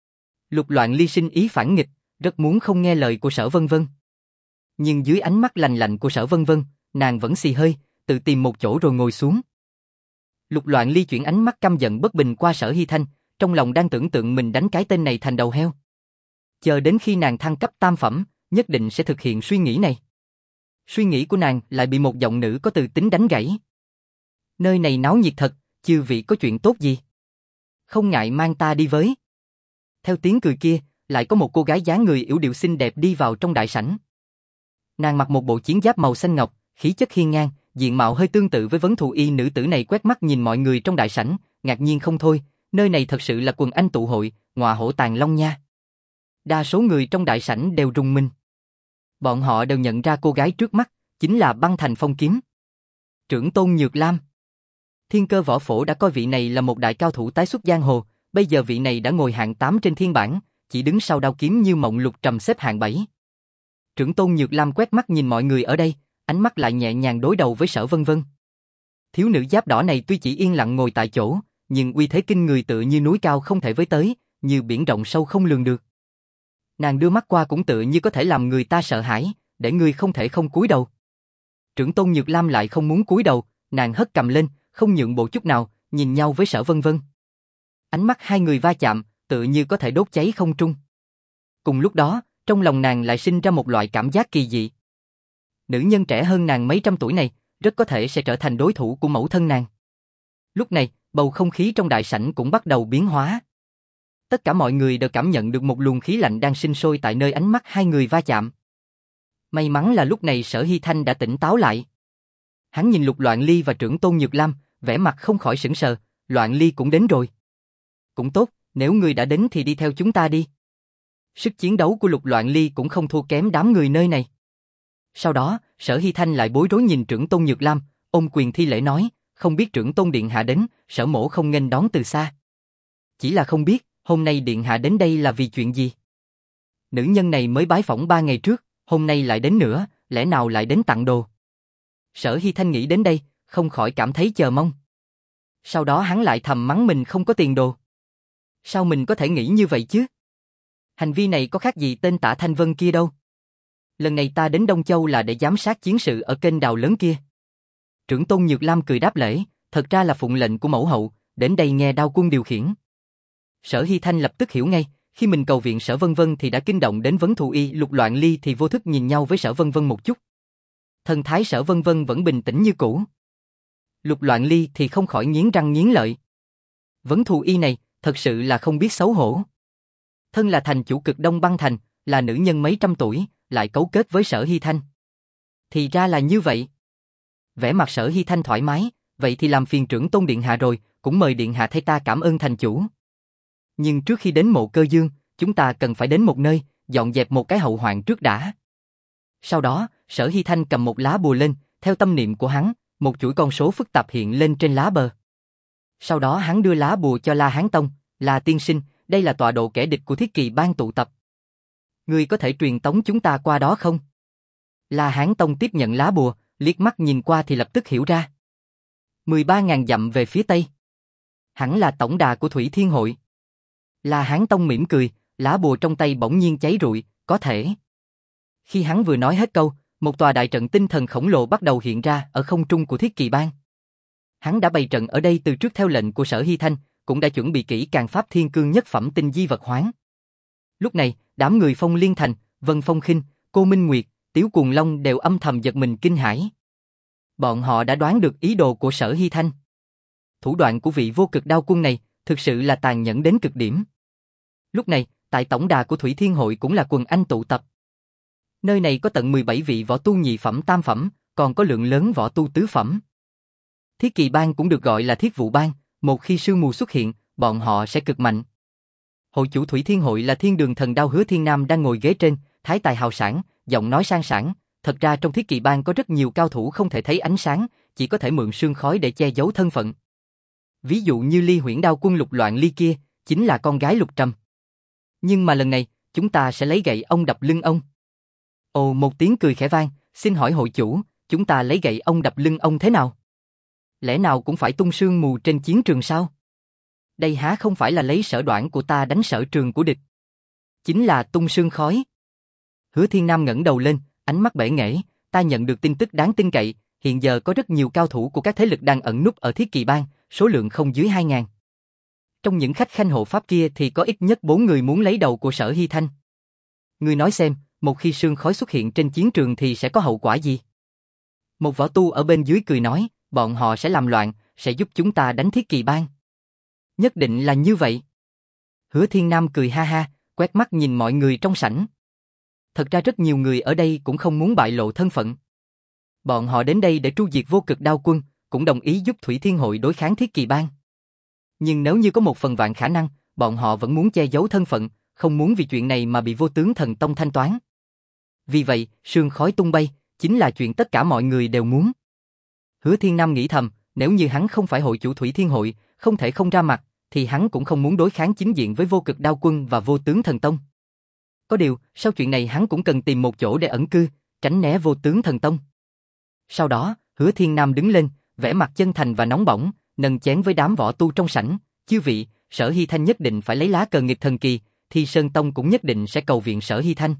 Lục Loạn Ly sinh ý phản nghịch, rất muốn không nghe lời của Sở Vân Vân. Nhưng dưới ánh mắt lạnh lạnh của Sở Vân Vân, nàng vẫn xì hơi, tự tìm một chỗ rồi ngồi xuống. Lục Loạn Ly chuyển ánh mắt căm giận bất bình qua Sở Hy Thanh, trong lòng đang tưởng tượng mình đánh cái tên này thành đầu heo. Chờ đến khi nàng thăng cấp tam phẩm, nhất định sẽ thực hiện suy nghĩ này. Suy nghĩ của nàng lại bị một giọng nữ có từ tính đánh gãy. Nơi này náo nhiệt thật, chư vị có chuyện tốt gì? Không ngại mang ta đi với. Theo tiếng cười kia, lại có một cô gái dáng người yểu điệu xinh đẹp đi vào trong đại sảnh. Nàng mặc một bộ chiến giáp màu xanh ngọc, khí chất hiên ngang, diện mạo hơi tương tự với vấn thù y nữ tử này, quét mắt nhìn mọi người trong đại sảnh, ngạc nhiên không thôi, nơi này thật sự là quần anh tụ hội, ngọa hổ tàng long nha. Đa số người trong đại sảnh đều rùng mình. Bọn họ đều nhận ra cô gái trước mắt, chính là Băng Thành Phong Kiếm. Trưởng tôn Nhược Lam. Thiên Cơ Võ Phổ đã coi vị này là một đại cao thủ tái xuất giang hồ, bây giờ vị này đã ngồi hạng tám trên thiên bảng, chỉ đứng sau Đao Kiếm Như Mộng Lục Trầm xếp hạng bảy. Trưởng tôn Nhược Lam quét mắt nhìn mọi người ở đây, ánh mắt lại nhẹ nhàng đối đầu với Sở Vân Vân. Thiếu nữ giáp đỏ này tuy chỉ yên lặng ngồi tại chỗ, nhưng uy thế kinh người tựa như núi cao không thể với tới, như biển rộng sâu không lường được. Nàng đưa mắt qua cũng tựa như có thể làm người ta sợ hãi, để người không thể không cúi đầu. Trưởng tôn Nhược Lam lại không muốn cúi đầu, nàng hất cầm lên, không nhượng bộ chút nào, nhìn nhau với Sở Vân Vân. Ánh mắt hai người va chạm, tựa như có thể đốt cháy không trung. Cùng lúc đó, trong lòng nàng lại sinh ra một loại cảm giác kỳ dị. Nữ nhân trẻ hơn nàng mấy trăm tuổi này, rất có thể sẽ trở thành đối thủ của mẫu thân nàng. Lúc này, bầu không khí trong đại sảnh cũng bắt đầu biến hóa. Tất cả mọi người đều cảm nhận được một luồng khí lạnh đang sinh sôi tại nơi ánh mắt hai người va chạm. May mắn là lúc này Sở Hy Thanh đã tỉnh táo lại. Hắn nhìn Lục Loạn Ly và trưởng tôn Nhược Lam, vẻ mặt không khỏi sững sờ, Loạn Ly cũng đến rồi. Cũng tốt, nếu ngươi đã đến thì đi theo chúng ta đi. Sức chiến đấu của Lục Loạn Ly cũng không thua kém đám người nơi này. Sau đó, Sở Hy Thanh lại bối rối nhìn trưởng tôn Nhược Lam, ôm quyền thi lễ nói, không biết trưởng tôn điện hạ đến, Sở mỗ không nghênh đón từ xa. Chỉ là không biết, hôm nay điện hạ đến đây là vì chuyện gì? Nữ nhân này mới bái phỏng ba ngày trước, hôm nay lại đến nữa, lẽ nào lại đến tặng đồ? Sở Hy Thanh nghĩ đến đây, không khỏi cảm thấy chờ mong. Sau đó hắn lại thầm mắng mình không có tiền đồ. Sao mình có thể nghĩ như vậy chứ? Hành vi này có khác gì tên Tạ Thanh Vân kia đâu. Lần này ta đến Đông Châu là để giám sát chiến sự ở kênh đào lớn kia. Trưởng tôn Nhược Lam cười đáp lễ, thật ra là phụng lệnh của mẫu hậu, đến đây nghe Đao Quân điều khiển. Sở Hy Thanh lập tức hiểu ngay, khi mình cầu viện Sở Vân Vân thì đã kinh động đến vấn thù y, Lục Loạn Ly thì vô thức nhìn nhau với Sở Vân Vân một chút. Thần thái Sở Vân Vân vẫn bình tĩnh như cũ. Lục Loạn Ly thì không khỏi nghiến răng nghiến lợi. Vấn thù y này, thật sự là không biết xấu hổ. Thân là thành chủ Cực Đông Băng Thành, là nữ nhân mấy trăm tuổi, lại cấu kết với Sở Hy Thanh. Thì ra là như vậy. Vẻ mặt Sở Hy Thanh thoải mái, vậy thì làm phiền trưởng tôn điện hạ rồi, cũng mời điện hạ thay ta cảm ơn thành chủ. Nhưng trước khi đến Mộ Cơ Dương, chúng ta cần phải đến một nơi, dọn dẹp một cái hậu hoạn trước đã. Sau đó, Sở Hy Thanh cầm một lá bùa lên, theo tâm niệm của hắn, một chuỗi con số phức tạp hiện lên trên lá bờ. Sau đó hắn đưa lá bùa cho La Hán Tông, là tiên sinh, đây là tọa độ kẻ địch của Thiết Kỳ Bang tụ tập. Ngươi có thể truyền tống chúng ta qua đó không? La Hán Tông tiếp nhận lá bùa, liếc mắt nhìn qua thì lập tức hiểu ra. mười ba ngàn dặm về phía tây. Hẳn là tổng đà của Thủy Thiên Hội. La Hán Tông mỉm cười, lá bùa trong tay bỗng nhiên cháy rụi, có thể. Khi hắn vừa nói hết câu, một tòa đại trận tinh thần khổng lồ bắt đầu hiện ra ở không trung của Thiết Kỳ Bang. Hắn đã bày trận ở đây từ trước theo lệnh của Sở Hy Thanh, cũng đã chuẩn bị kỹ càng pháp thiên cương nhất phẩm tinh di vật hoán. Lúc này, đám người Phong Liên Thành, Vân Phong Khinh, Cô Minh Nguyệt, Tiếu Cuồng Long đều âm thầm giật mình kinh hãi. Bọn họ đã đoán được ý đồ của Sở Hy Thanh. Thủ đoạn của vị vô cực đao quân này thực sự là tàn nhẫn đến cực điểm. Lúc này, tại tổng đà của Thủy Thiên Hội cũng là quần anh tụ tập. Nơi này có tận mười bảy vị võ tu nhị phẩm tam phẩm, còn có lượng lớn võ tu tứ phẩm. Thiết Kỳ Bang cũng được gọi là Thiết Vụ Bang, một khi sương mù xuất hiện, bọn họ sẽ cực mạnh. Hội chủ Thủy Thiên Hội là Thiên Đường Thần Đao Hứa Thiên Nam đang ngồi ghế trên, thái tài hào sảng, giọng nói sang sảng. Thật ra trong Thiết Kỳ Bang có rất nhiều cao thủ không thể thấy ánh sáng, chỉ có thể mượn sương khói để che giấu thân phận. Ví dụ như Ly Huyễn Đao Quân Lục Loạn Ly kia, chính là con gái Lục Trầm. Nhưng mà lần này, chúng ta sẽ lấy gậy ông đập lưng ông. Ồ, một tiếng cười khẽ vang, xin hỏi hội chủ, chúng ta lấy gậy ông đập lưng ông thế nào? Lẽ nào cũng phải tung sương mù trên chiến trường sao? Đây há không phải là lấy sở đoản của ta đánh sở trường của địch. Chính là tung sương khói. Hứa Thiên Nam ngẩng đầu lên, ánh mắt bể nghễ, ta nhận được tin tức đáng tin cậy, hiện giờ có rất nhiều cao thủ của các thế lực đang ẩn núp ở Thiết Kỳ Bang, số lượng không dưới hai ngàn. Trong những khách khanh hộ pháp kia thì có ít nhất bốn người muốn lấy đầu của Sở Hy Thanh. Ngươi nói xem, một khi sương khói xuất hiện trên chiến trường thì sẽ có hậu quả gì? Một võ tu ở bên dưới cười nói, bọn họ sẽ làm loạn, sẽ giúp chúng ta đánh Thiết Kỳ Bang. Nhất định là như vậy. Hứa Thiên Nam cười ha ha, quét mắt nhìn mọi người trong sảnh. Thật ra rất nhiều người ở đây cũng không muốn bại lộ thân phận. Bọn họ đến đây để tru diệt Vô Cực Đao Quân, cũng đồng ý giúp Thủy Thiên Hội đối kháng Thiết Kỳ Bang. Nhưng nếu như có một phần vạn khả năng, bọn họ vẫn muốn che giấu thân phận, không muốn vì chuyện này mà bị Vô Tướng Thần Tông thanh toán. Vì vậy, sương khói tung bay, chính là chuyện tất cả mọi người đều muốn. Hứa Thiên Nam nghĩ thầm, nếu như hắn không phải hội chủ Thủy Thiên Hội, không thể không ra mặt, thì hắn cũng không muốn đối kháng chính diện với Vô Cực Đao Quân và Vô Tướng Thần Tông. Có điều, sau chuyện này hắn cũng cần tìm một chỗ để ẩn cư, tránh né Vô Tướng Thần Tông. Sau đó, Hứa Thiên Nam đứng lên, vẻ mặt chân thành và nóng bỏng, nâng chén với đám võ tu trong sảnh, chư vị, Sở Hy Thanh nhất định phải lấy lá cờ nghịch thần kỳ, thì Sơn Tông cũng nhất định sẽ cầu viện Sở Hy Thanh.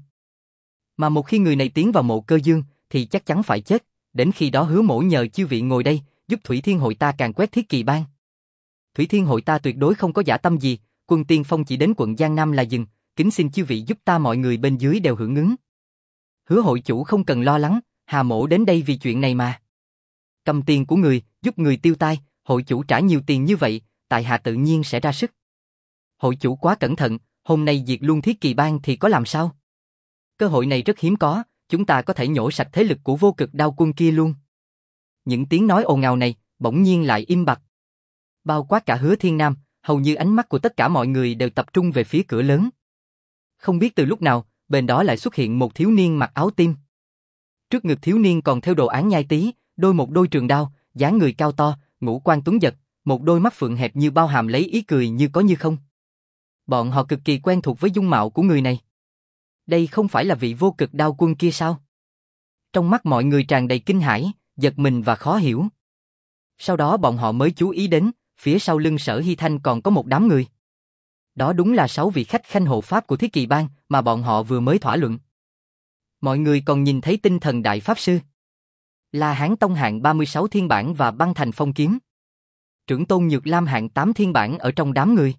Mà một khi người này tiến vào mộ Cơ Dương, thì chắc chắn phải chết, đến khi đó hứa mổ nhờ chư vị ngồi đây, giúp Thủy Thiên Hội ta càn quét Thiết Kỳ Bang. Thủy Thiên Hội ta tuyệt đối không có dã tâm gì, quân tiên phong chỉ đến quận Giang Nam là dừng, kính xin chư vị giúp ta, mọi người bên dưới đều hưởng ứng. Hứa hội chủ không cần lo lắng, Hà mổ đến đây vì chuyện này mà. Cầm tiền của người, giúp người tiêu tai, hội chủ trả nhiều tiền như vậy, tại hạ tự nhiên sẽ ra sức. Hội chủ quá cẩn thận, hôm nay diệt luôn Thiết Kỳ Bang thì có làm sao? Cơ hội này rất hiếm có, chúng ta có thể nhổ sạch thế lực của Vô Cực Đao Quân kia luôn. Những tiếng nói ồn ào này, bỗng nhiên lại im bặt. Bao quát cả Hứa Thiên Nam, hầu như ánh mắt của tất cả mọi người đều tập trung về phía cửa lớn. Không biết từ lúc nào, bên đó lại xuất hiện một thiếu niên mặc áo tim. Trước ngực thiếu niên còn theo đồ án nhai tí, đôi một đôi trường đao, dáng người cao to, ngũ quan tuấn giật, một đôi mắt phượng hẹp như bao hàm lấy ý cười như có như không. Bọn họ cực kỳ quen thuộc với dung mạo của người này. Đây không phải là vị Vô Cực Đao Quân kia sao? Trong mắt mọi người tràn đầy kinh hãi, giật mình và khó hiểu. Sau đó bọn họ mới chú ý đến, phía sau lưng Sở Hy Thanh còn có một đám người. Đó đúng là sáu vị khách khanh hộ pháp của Thiết Kỳ Bang mà bọn họ vừa mới thỏa luận. Mọi người còn nhìn thấy Tinh Thần Đại Pháp Sư, La Hán Tông hạng ba mươi sáu thiên bản và Băng Thành Phong Kiếm, Trưởng Tôn Nhược Lam hạng tám thiên bản ở trong đám người.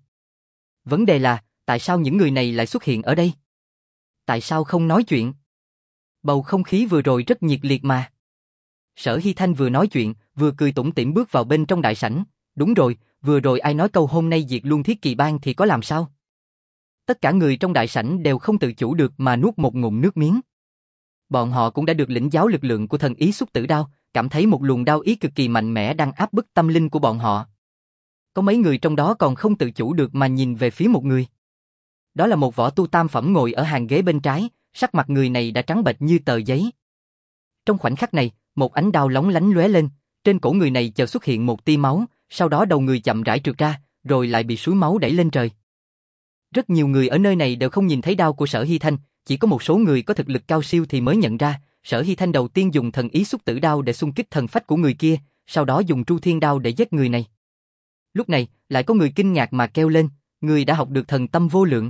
Vấn đề là, tại sao những người này lại xuất hiện ở đây? Tại sao không nói chuyện? Bầu không khí vừa rồi rất nhiệt liệt mà. Sở Hy Thanh vừa nói chuyện, vừa cười tủm tỉm bước vào bên trong đại sảnh. Đúng rồi, vừa rồi ai nói câu hôm nay diệt luôn Thiết Kỳ Bang thì có làm sao? Tất cả người trong đại sảnh đều không tự chủ được mà nuốt một ngụm nước miếng. Bọn họ cũng đã được lĩnh giáo lực lượng của thần ý xúc tử đao, cảm thấy một luồng đao ý cực kỳ mạnh mẽ đang áp bức tâm linh của bọn họ. Có mấy người trong đó còn không tự chủ được mà nhìn về phía một người. Đó là một võ tu tam phẩm ngồi ở hàng ghế bên trái, sắc mặt người này đã trắng bệch như tờ giấy. Trong khoảnh khắc này, một ánh đao lóng lánh lóe lên, trên cổ người này chợt xuất hiện một tia máu, sau đó đầu người chậm rãi trượt ra, rồi lại bị suối máu đẩy lên trời. Rất nhiều người ở nơi này đều không nhìn thấy đao của Sở Hy Thanh, chỉ có một số người có thực lực cao siêu thì mới nhận ra, Sở Hy Thanh đầu tiên dùng thần ý xúc tử đao để xung kích thần phách của người kia, sau đó dùng Tru Thiên đao để giết người này. Lúc này, lại có người kinh ngạc mà kêu lên, người đã học được thần tâm vô lượng.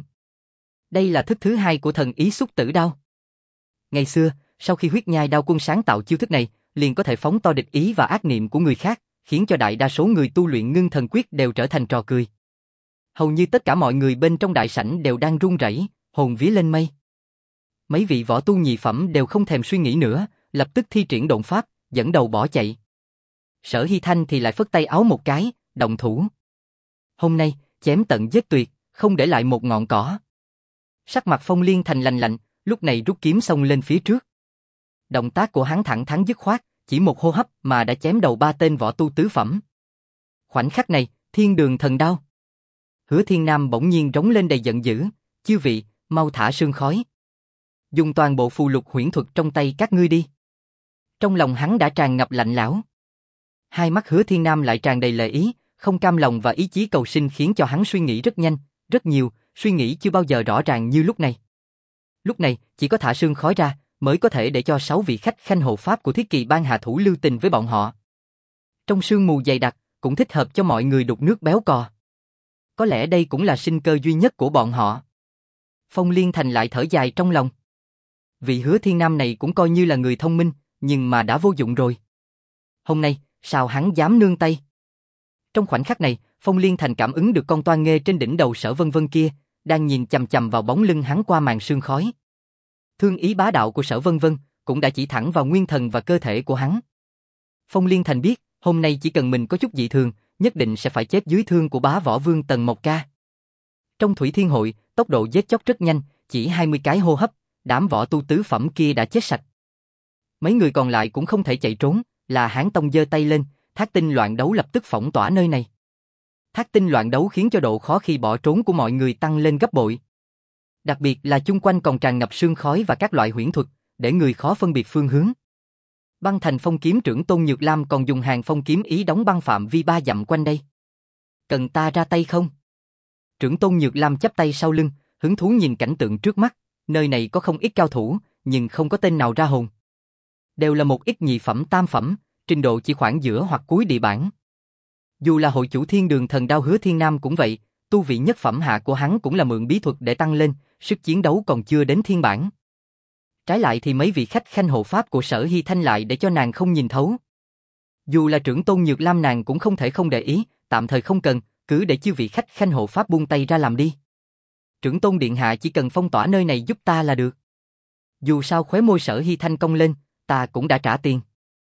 Đây là thức thứ hai của thần ý xúc tử đao. Ngày xưa, sau khi Huyết Nhai Đao Quân sáng tạo chiêu thức này, liền có thể phóng to địch ý và ác niệm của người khác, khiến cho đại đa số người tu luyện ngưng thần quyết đều trở thành trò cười. Hầu như tất cả mọi người bên trong đại sảnh đều đang run rẩy, hồn vía lên mây. Mấy vị võ tu nhị phẩm đều không thèm suy nghĩ nữa, lập tức thi triển độn pháp, dẫn đầu bỏ chạy. Sở Hy Thanh thì lại phất tay áo một cái, động thủ. Hôm nay, chém tận giết tuyệt, không để lại một ngọn cỏ. Sắc mặt Phong Liên Thành lạnh lạnh, lúc này rút kiếm xông lên phía trước. Động tác của hắn thẳng thắn dứt khoát, chỉ một hô hấp mà đã chém đầu ba tên võ tu tứ phẩm. Khoảnh khắc này, thiên đường thần đao. Hứa Thiên Nam bỗng nhiên rống lên đầy giận dữ, chư vị, mau thả sương khói. Dùng toàn bộ phù lục huyễn thuật trong tay các ngươi đi. Trong lòng hắn đã tràn ngập lạnh lẽo. Hai mắt Hứa Thiên Nam lại tràn đầy lệ ý, không cam lòng và ý chí cầu sinh khiến cho hắn suy nghĩ rất nhanh, rất nhiều, suy nghĩ chưa bao giờ rõ ràng như lúc này. Lúc này, chỉ có thả sương khói ra, mới có thể để cho sáu vị khách khanh hộ pháp của Thiết Kỳ Bang hạ thủ lưu tình với bọn họ. Trong sương mù dày đặc, cũng thích hợp cho mọi người đục nước béo cò. Có lẽ đây cũng là sinh cơ duy nhất của bọn họ. Phong Liên Thành lại thở dài trong lòng. Vị Hứa Thiên Nam này cũng coi như là người thông minh, nhưng mà đã vô dụng rồi. Hôm nay, sao hắn dám nương tay? Trong khoảnh khắc này, Phong Liên Thành cảm ứng được con toa nghê trên đỉnh đầu Sở Vân Vân kia, đang nhìn chằm chằm vào bóng lưng hắn qua màn sương khói. Thương ý bá đạo của Sở Vân Vân cũng đã chỉ thẳng vào nguyên thần và cơ thể của hắn. Phong Liên Thành biết, hôm nay chỉ cần mình có chút dị thường, nhất định sẽ phải chết dưới thương của bá võ vương Tần Mộc Ca. Trong Thủy Thiên Hội, tốc độ giết chóc rất nhanh, chỉ hai mươi cái hô hấp, đám võ tu tứ phẩm kia đã chết sạch. Mấy người còn lại cũng không thể chạy trốn, là Hán Tông giơ tay lên, thác tinh loạn đấu lập tức phong tỏa nơi này. Thác tinh loạn đấu khiến cho độ khó khi bỏ trốn của mọi người tăng lên gấp bội. Đặc biệt là chung quanh còn tràn ngập sương khói và các loại huyễn thuật, để người khó phân biệt phương hướng. Băng Thành Phong kiếm trưởng Tôn Nhược Lam còn dùng hàng phong kiếm ý đóng băng phạm vi ba dặm quanh đây. Cần ta ra tay không? Trưởng Tôn Nhược Lam chắp tay sau lưng, hứng thú nhìn cảnh tượng trước mắt, nơi này có không ít cao thủ, nhưng không có tên nào ra hồn. Đều là một ít nhị phẩm tam phẩm, trình độ chỉ khoảng giữa hoặc cuối địa bản. Dù là hội chủ Thiên Đường Thần Đao Hứa Thiên Nam cũng vậy, tu vị nhất phẩm hạ của hắn cũng là mượn bí thuật để tăng lên, sức chiến đấu còn chưa đến thiên bản. Trái lại thì mấy vị khách khanh hộ pháp của Sở Hy Thanh lại để cho nàng không nhìn thấu. Dù là trưởng Tôn Nhược Lam nàng cũng không thể không để ý, tạm thời không cần, cứ để chư vị khách khanh hộ pháp buông tay ra làm đi. Trưởng Tôn Điện Hạ chỉ cần phong tỏa nơi này giúp ta là được. Dù sao khóe môi Sở Hy Thanh cong lên, ta cũng đã trả tiền.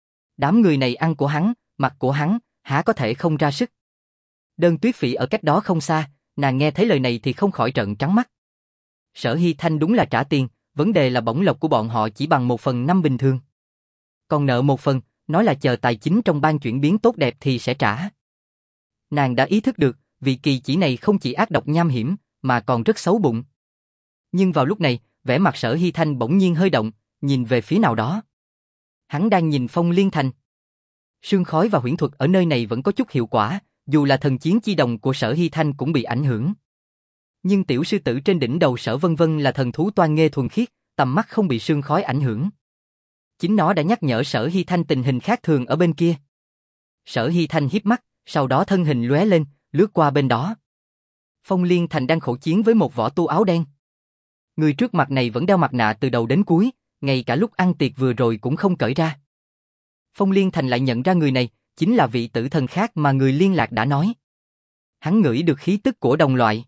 Đám người này ăn của hắn, mặc của hắn, há có thể không ra sức. Đơn Tuyết Phỉ ở cách đó không xa, nàng nghe thấy lời này thì không khỏi trợn trắng mắt. Sở Hy Thanh đúng là trả tiền, vấn đề là bổng lộc của bọn họ chỉ bằng một phần năm bình thường. Còn nợ một phần, nói là chờ tài chính trong ban chuyển biến tốt đẹp thì sẽ trả. Nàng đã ý thức được, vị kỳ chỉ này không chỉ ác độc nham hiểm, mà còn rất xấu bụng. Nhưng vào lúc này, vẻ mặt Sở Hy Thanh bỗng nhiên hơi động, nhìn về phía nào đó. Hắn đang nhìn Phong Liên Thành. Sương khói và huyễn thuật ở nơi này vẫn có chút hiệu quả, dù là thần chiến chi đồng của Sở Hy Thanh cũng bị ảnh hưởng. Nhưng tiểu sư tử trên đỉnh đầu Sở Vân Vân là thần thú toan nghê thuần khiết, tầm mắt không bị sương khói ảnh hưởng. Chính nó đã nhắc nhở Sở Hy Thanh tình hình khác thường ở bên kia. Sở Hy Thanh híp mắt, sau đó thân hình lóe lên, lướt qua bên đó. Phong Liên Thành đang khổ chiến với một võ tu áo đen. Người trước mặt này vẫn đeo mặt nạ từ đầu đến cuối, ngay cả lúc ăn tiệc vừa rồi cũng không cởi ra. Phong Liên Thành lại nhận ra người này, chính là vị tử thần khác mà người liên lạc đã nói. Hắn ngửi được khí tức của đồng loại.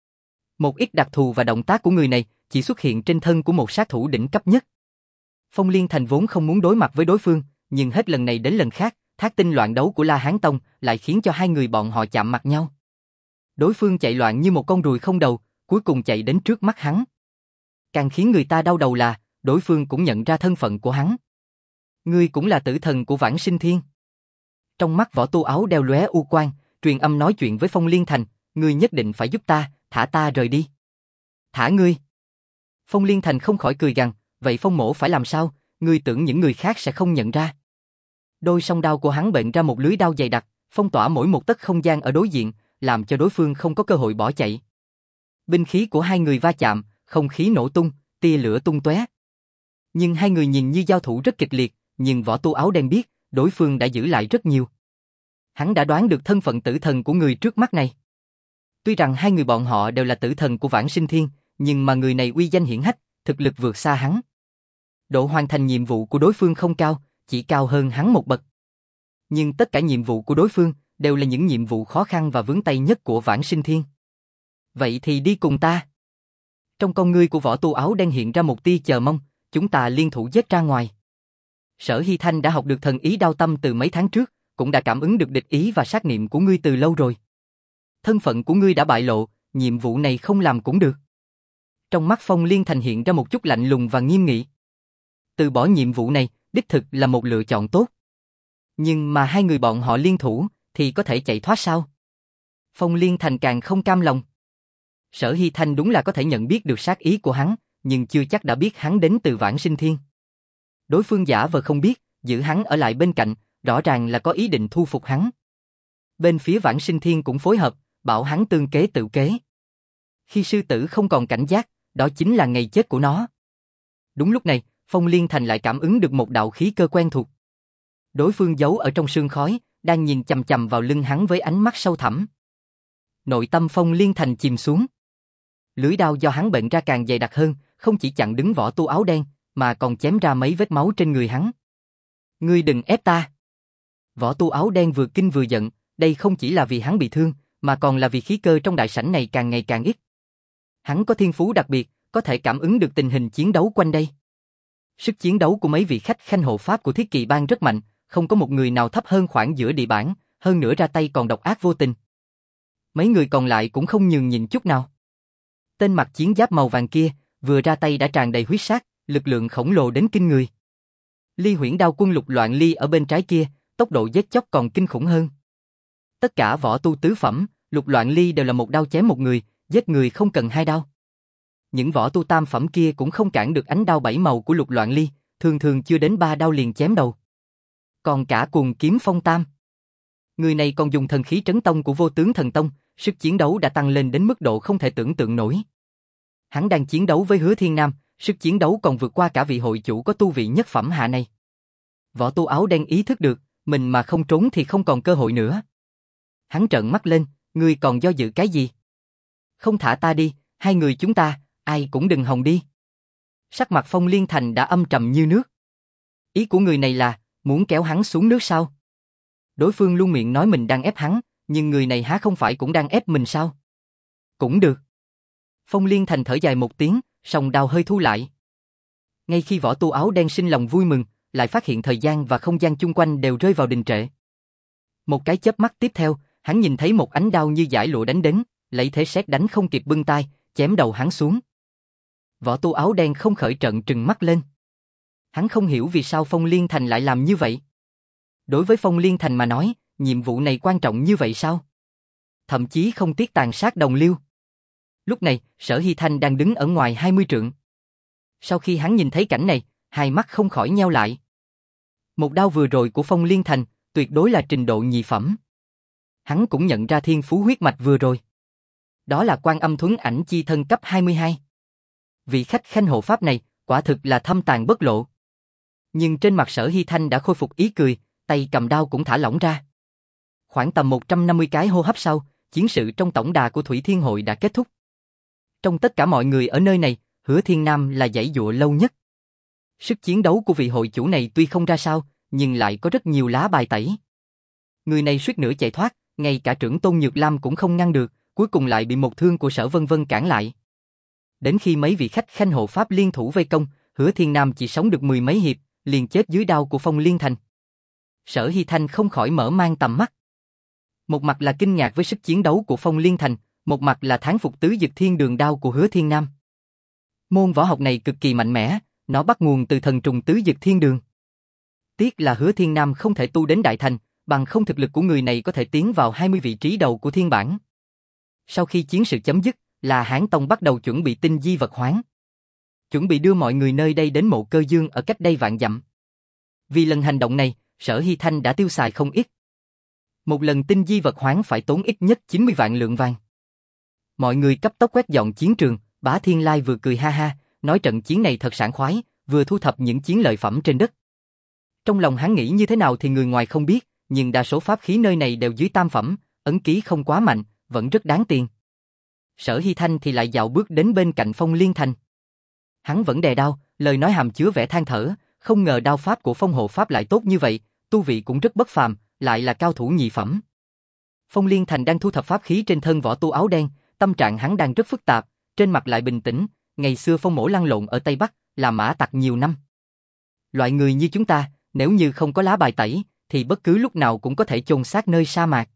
Một ít đặc thù và động tác của người này chỉ xuất hiện trên thân của một sát thủ đỉnh cấp nhất. Phong Liên Thành vốn không muốn đối mặt với đối phương, nhưng hết lần này đến lần khác, thác tinh loạn đấu của La Hán Tông lại khiến cho hai người bọn họ chạm mặt nhau. Đối phương chạy loạn như một con ruồi không đầu, cuối cùng chạy đến trước mắt hắn. Càng khiến người ta đau đầu là, đối phương cũng nhận ra thân phận của hắn. Ngươi cũng là tử thần của Vãng Sinh Thiên. Trong mắt võ tu áo đeo lóe u quang, truyền âm nói chuyện với Phong Liên Thành, ngươi nhất định phải giúp ta, thả ta rời đi. Thả ngươi. Phong Liên Thành không khỏi cười gằn, vậy Phong mỗ phải làm sao, ngươi tưởng những người khác sẽ không nhận ra. Đôi song đao của hắn bệnh ra một lưới đao dày đặc, phong tỏa mỗi một tấc không gian ở đối diện, làm cho đối phương không có cơ hội bỏ chạy. Binh khí của hai người va chạm, không khí nổ tung, tia lửa tung tóe. Nhưng hai người nhìn như giao thủ rất kịch liệt, nhưng võ tu áo đen biết, đối phương đã giữ lại rất nhiều. Hắn đã đoán được thân phận tử thần của người trước mắt này. Tuy rằng hai người bọn họ đều là tử thần của Vãng Sinh Thiên, nhưng mà người này uy danh hiển hách, thực lực vượt xa hắn. Độ hoàn thành nhiệm vụ của đối phương không cao, chỉ cao hơn hắn một bậc. Nhưng tất cả nhiệm vụ của đối phương đều là những nhiệm vụ khó khăn và vướng tay nhất của Vãng Sinh Thiên. Vậy thì đi cùng ta. Trong con ngươi của võ tu áo đen hiện ra một tia chờ mong, chúng ta liên thủ giết ra ngoài. Sở Hy Thanh đã học được thần ý đao tâm từ mấy tháng trước, cũng đã cảm ứng được địch ý và sát niệm của ngươi từ lâu rồi. Thân phận của ngươi đã bại lộ, nhiệm vụ này không làm cũng được. Trong mắt Phong Liên Thành hiện ra một chút lạnh lùng và nghiêm nghị. Từ bỏ nhiệm vụ này, đích thực là một lựa chọn tốt. Nhưng mà hai người bọn họ liên thủ, thì có thể chạy thoát sao? Phong Liên Thành càng không cam lòng. Sở Hy Thanh đúng là có thể nhận biết được sát ý của hắn, nhưng chưa chắc đã biết hắn đến từ Vãng Sinh Thiên. Đối phương giả vờ không biết, giữ hắn ở lại bên cạnh, rõ ràng là có ý định thu phục hắn. Bên phía Vãng Sinh Thiên cũng phối hợp, bảo hắn tương kế tự kế. Khi sư tử không còn cảnh giác, đó chính là ngày chết của nó. Đúng lúc này, Phong Liên Thành lại cảm ứng được một đạo khí cơ quen thuộc. Đối phương giấu ở trong sương khói, đang nhìn chằm chằm vào lưng hắn với ánh mắt sâu thẳm. Nội tâm Phong Liên Thành chìm xuống. Lưỡi đao do hắn bệnh ra càng dày đặc hơn, không chỉ chặn đứng võ tu áo đen, mà còn chém ra mấy vết máu trên người hắn. Ngươi đừng ép ta. Võ tu áo đen vừa kinh vừa giận, đây không chỉ là vì hắn bị thương, mà còn là vì khí cơ trong đại sảnh này càng ngày càng ít. Hắn có thiên phú đặc biệt, có thể cảm ứng được tình hình chiến đấu quanh đây. Sức chiến đấu của mấy vị khách khanh hộ pháp của Thiết Kỵ Bang rất mạnh, không có một người nào thấp hơn khoảng giữa địa bản, hơn nữa ra tay còn độc ác vô tình. Mấy người còn lại cũng không nhường nhịn chút nào. Tên mặc chiến giáp màu vàng kia, vừa ra tay đã tràn đầy huyết sát, lực lượng khổng lồ đến kinh người. Ly Huyễn Đao Quân Lục Loạn Ly ở bên trái kia, tốc độ giết chóc còn kinh khủng hơn. Tất cả võ tu tứ phẩm, Lục Loạn Ly đều là một đao chém một người, giết người không cần hai đao. Những võ tu tam phẩm kia cũng không cản được ánh đao bảy màu của Lục Loạn Ly, thường thường chưa đến ba đao liền chém đầu. Còn cả Cuồng Kiếm Phong Tam, người này còn dùng thần khí trấn tông của Vô Tướng Thần Tông, sức chiến đấu đã tăng lên đến mức độ không thể tưởng tượng nổi. Hắn đang chiến đấu với Hứa Thiên Nam, sức chiến đấu còn vượt qua cả vị hội chủ có tu vị nhất phẩm hạ này. Võ tu áo đen ý thức được, mình mà không trốn thì không còn cơ hội nữa. Hắn trợn mắt lên, ngươi còn do dự cái gì? Không thả ta đi, hai người chúng ta, ai cũng đừng hòng đi. Sắc mặt Phong Liên Thành đã âm trầm như nước. Ý của người này là, muốn kéo hắn xuống nước sao? Đối phương luôn miệng nói mình đang ép hắn, nhưng người này há không phải cũng đang ép mình sao? Cũng được. Phong Liên Thành thở dài một tiếng, song đao hơi thu lại. Ngay khi võ tu áo đen sinh lòng vui mừng, lại phát hiện thời gian và không gian chung quanh đều rơi vào đình trệ. Một cái chớp mắt tiếp theo, hắn nhìn thấy một ánh đao như dải lụa đánh đến, lấy thế sét đánh không kịp bưng tay, chém đầu hắn xuống. Võ tu áo đen không khởi trận trừng mắt lên. Hắn không hiểu vì sao Phong Liên Thành lại làm như vậy. Đối với Phong Liên Thành mà nói, nhiệm vụ này quan trọng như vậy sao? Thậm chí không tiếc tàn sát đồng liêu. Lúc này, Sở Hy Thanh đang đứng ở ngoài hai mươi trượng. Sau khi hắn nhìn thấy cảnh này, hai mắt không khỏi nheo lại. Một đao vừa rồi của Phong Liên Thành, tuyệt đối là trình độ nhị phẩm. Hắn cũng nhận ra thiên phú huyết mạch vừa rồi. Đó là Quan Âm Thuấn Ảnh Chi Thân cấp hai mươi hai. Vị khách khanh hộ pháp này, quả thực là thâm tàn bất lộ. Nhưng trên mặt Sở Hy Thanh đã khôi phục ý cười, tay cầm đao cũng thả lỏng ra. Khoảng tầm một trăm năm mươi cái hô hấp sau, chiến sự trong tổng đà của Thủy Thiên Hội đã kết thúc. Trong tất cả mọi người ở nơi này, Hứa Thiên Nam là giãy giụa lâu nhất. Sức chiến đấu của vị hội chủ này tuy không ra sao, nhưng lại có rất nhiều lá bài tẩy. Người này suýt nữa chạy thoát, ngay cả trưởng Tôn Nhược Lam cũng không ngăn được, cuối cùng lại bị một thương của Sở Vân Vân cản lại. Đến khi mấy vị khách khanh hộ pháp liên thủ vây công, Hứa Thiên Nam chỉ sống được mười mấy hiệp, liền chết dưới đao của Phong Liên Thành. Sở Hy Thanh không khỏi mở mang tầm mắt. Một mặt là kinh ngạc với sức chiến đấu của Phong Liên Thành, một mặt là thán phục tứ dực thiên đường đao của Hứa Thiên Nam. Môn võ học này cực kỳ mạnh mẽ, nó bắt nguồn từ thần trùng tứ dực thiên đường. Tiếc là Hứa Thiên Nam không thể tu đến đại thành, bằng không thực lực của người này có thể tiến vào hai mươi vị trí đầu của thiên bản. Sau khi chiến sự chấm dứt, là Hán Tông bắt đầu chuẩn bị tinh di vật hoán. Chuẩn bị đưa mọi người nơi đây đến mộ Cơ Dương ở cách đây vạn dặm. Vì lần hành động này, Sở Hy Thanh đã tiêu xài không ít. Một lần tinh di vật hoán phải tốn ít nhất chín mươi vạn lượng vàng. Mọi người cấp tốc quét dọn chiến trường, Bá Thiên Lai vừa cười ha ha, nói trận chiến này thật sảng khoái, vừa thu thập những chiến lợi phẩm trên đất. Trong lòng hắn nghĩ như thế nào thì người ngoài không biết, nhưng đa số pháp khí nơi này đều dưới tam phẩm, ấn ký không quá mạnh, vẫn rất đáng tiền. Sở Hy Thanh thì lại dạo bước đến bên cạnh Phong Liên Thành. Hắn vẫn đè đao, lời nói hàm chứa vẻ than thở, không ngờ đao pháp của Phong hộ pháp lại tốt như vậy, tu vị cũng rất bất phàm, lại là cao thủ nhị phẩm. Phong Liên Thành đang thu thập pháp khí trên thân võ tu áo đen, tâm trạng hắn đang rất phức tạp, trên mặt lại bình tĩnh, ngày xưa Phong mỗ lăn lộn ở Tây Bắc, là mã tặc nhiều năm. Loại người như chúng ta, nếu như không có lá bài tẩy, thì bất cứ lúc nào cũng có thể chôn xác nơi sa mạc.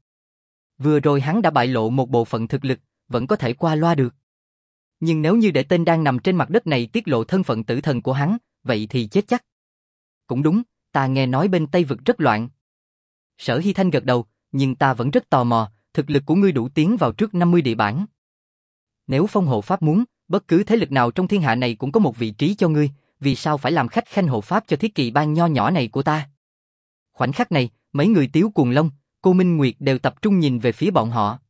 Vừa rồi hắn đã bại lộ một bộ phận thực lực, vẫn có thể qua loa được. Nhưng nếu như để tên đang nằm trên mặt đất này tiết lộ thân phận tử thần của hắn, vậy thì chết chắc. Cũng đúng, ta nghe nói bên Tây Vực rất loạn. Sở Hy Thanh gật đầu, nhưng ta vẫn rất tò mò, thực lực của ngươi đủ tiến vào trước năm mươi địa bản. Nếu Phong hộ pháp muốn, bất cứ thế lực nào trong thiên hạ này cũng có một vị trí cho ngươi, vì sao phải làm khách khanh hộ pháp cho Thiết Kỵ Bang nho nhỏ này của ta? Khoảnh khắc này, mấy người Tiếu Cuồng Long, Cô Minh Nguyệt đều tập trung nhìn về phía bọn họ.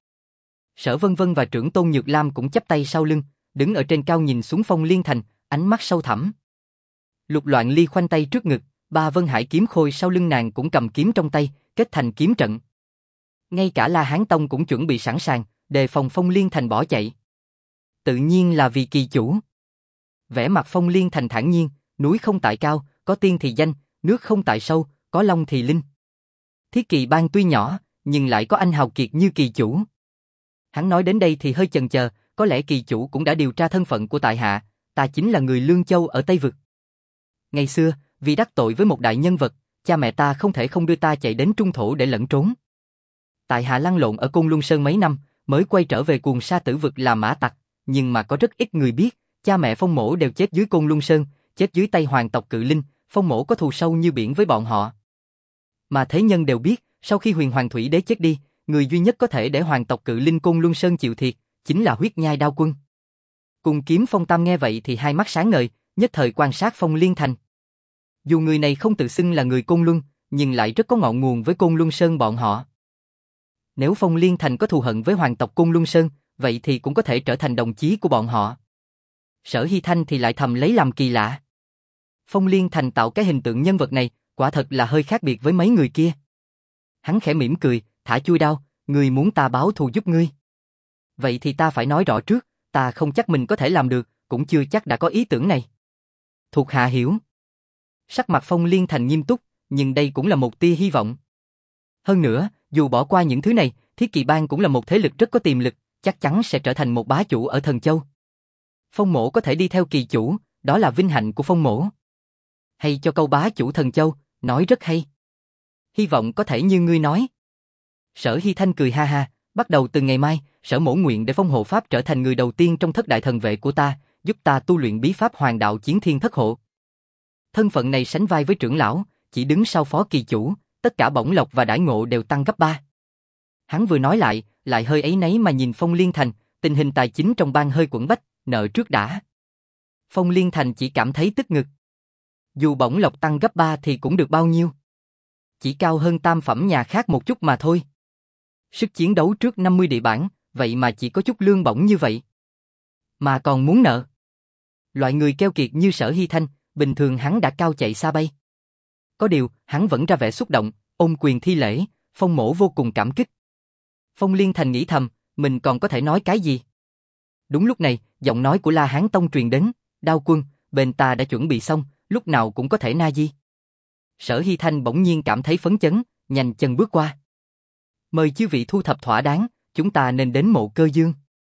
Sở Vân Vân và trưởng Tôn Nhược Lam cũng chắp tay sau lưng, đứng ở trên cao nhìn xuống Phong Liên Thành, ánh mắt sâu thẳm. Lục Loạn Ly khoanh tay trước ngực, ba Vân Hải kiếm khôi sau lưng nàng cũng cầm kiếm trong tay, kết thành kiếm trận. Ngay cả La Hán Tông cũng chuẩn bị sẵn sàng, đề phòng Phong Liên Thành bỏ chạy. Tự nhiên là vì kỳ chủ. Vẻ mặt Phong Liên Thành thản nhiên, núi không tại cao, có tiên thì danh, nước không tại sâu, có long thì linh. Thiết Kỳ Bang tuy nhỏ, nhưng lại có anh hào kiệt như kỳ chủ. Hắn nói đến đây thì hơi chần chờ, có lẽ kỳ chủ cũng đã điều tra thân phận của tại hạ, ta chính là người Lương Châu ở Tây Vực. Ngày xưa, vì đắc tội với một đại nhân vật, cha mẹ ta không thể không đưa ta chạy đến Trung Thổ để lẩn trốn. Tại hạ lăn lộn ở Côn Luân Sơn mấy năm, mới quay trở về Cuồng Sa Tử Vực làm mã tặc, nhưng mà có rất ít người biết, cha mẹ Phong Mỗ đều chết dưới Côn Luân Sơn, chết dưới tay hoàng tộc Cự Linh, Phong Mỗ có thù sâu như biển với bọn họ. Mà thế nhân đều biết, sau khi Huyền Hoàng Thủy Đế chết đi, người duy nhất có thể để hoàng tộc Cự Linh Côn Luân Sơn chịu thiệt, chính là Huyết Nhai Đao Quân. Cùng Kiếm Phong Tam nghe vậy thì hai mắt sáng ngời, nhất thời quan sát Phong Liên Thành. Dù người này không tự xưng là người Côn Luân, nhưng lại rất có ngọn nguồn với Côn Luân Sơn bọn họ. Nếu Phong Liên Thành có thù hận với hoàng tộc Côn Luân Sơn, vậy thì cũng có thể trở thành đồng chí của bọn họ. Sở Hy Thanh thì lại thầm lấy làm kỳ lạ. Phong Liên Thành tạo cái hình tượng nhân vật này, quả thật là hơi khác biệt với mấy người kia. Hắn khẽ mỉm cười, thả chui đao, người muốn ta báo thù giúp ngươi. Vậy thì ta phải nói rõ trước, ta không chắc mình có thể làm được, cũng chưa chắc đã có ý tưởng này. Thuộc hạ hiểu. Sắc mặt Phong Liên Thành nghiêm túc, nhưng đây cũng là một tia hy vọng. Hơn nữa, dù bỏ qua những thứ này, Thiết Kỳ Bang cũng là một thế lực rất có tiềm lực, chắc chắn sẽ trở thành một bá chủ ở Thần Châu. Phong Mỗ có thể đi theo kỳ chủ, đó là vinh hạnh của Phong Mỗ. Hay cho câu bá chủ Thần Châu, nói rất hay. Hy vọng có thể như ngươi nói. Sở Hy Thanh cười ha ha, bắt đầu từ ngày mai, Sở Mỗ nguyện để Phong Hộ Pháp trở thành người đầu tiên trong thất đại thần vệ của ta, giúp ta tu luyện bí pháp Hoàng Đạo Chiến Thiên Thất Hộ. Thân phận này sánh vai với trưởng lão, chỉ đứng sau phó kỳ chủ, tất cả bổng lộc và đãi ngộ đều tăng gấp ba. Hắn vừa nói lại, lại hơi áy náy mà nhìn Phong Liên Thành, tình hình tài chính trong bang hơi quẫn bách, nợ trước đã. Phong Liên Thành chỉ cảm thấy tức ngực. Dù bổng lộc tăng gấp ba thì cũng được bao nhiêu. Chỉ cao hơn tam phẩm nhà khác một chút mà thôi. Sức chiến đấu trước năm mươi địa bản, vậy mà chỉ có chút lương bổng như vậy. Mà còn muốn nợ. Loại người keo kiệt như Sở Hy Thanh, bình thường hắn đã cao chạy xa bay. Có điều, hắn vẫn ra vẻ xúc động, ôm quyền thi lễ, Phong Mỗ vô cùng cảm kích. Phong Liên Thành nghĩ thầm, mình còn có thể nói cái gì? Đúng lúc này, giọng nói của La Hán Tông truyền đến, Đao Quân, bên ta đã chuẩn bị xong, lúc nào cũng có thể na di. Sở Hy Thanh bỗng nhiên cảm thấy phấn chấn, nhanh chân bước qua. Mời chư vị thu thập thỏa đáng, chúng ta nên đến Mộ Cơ Dương.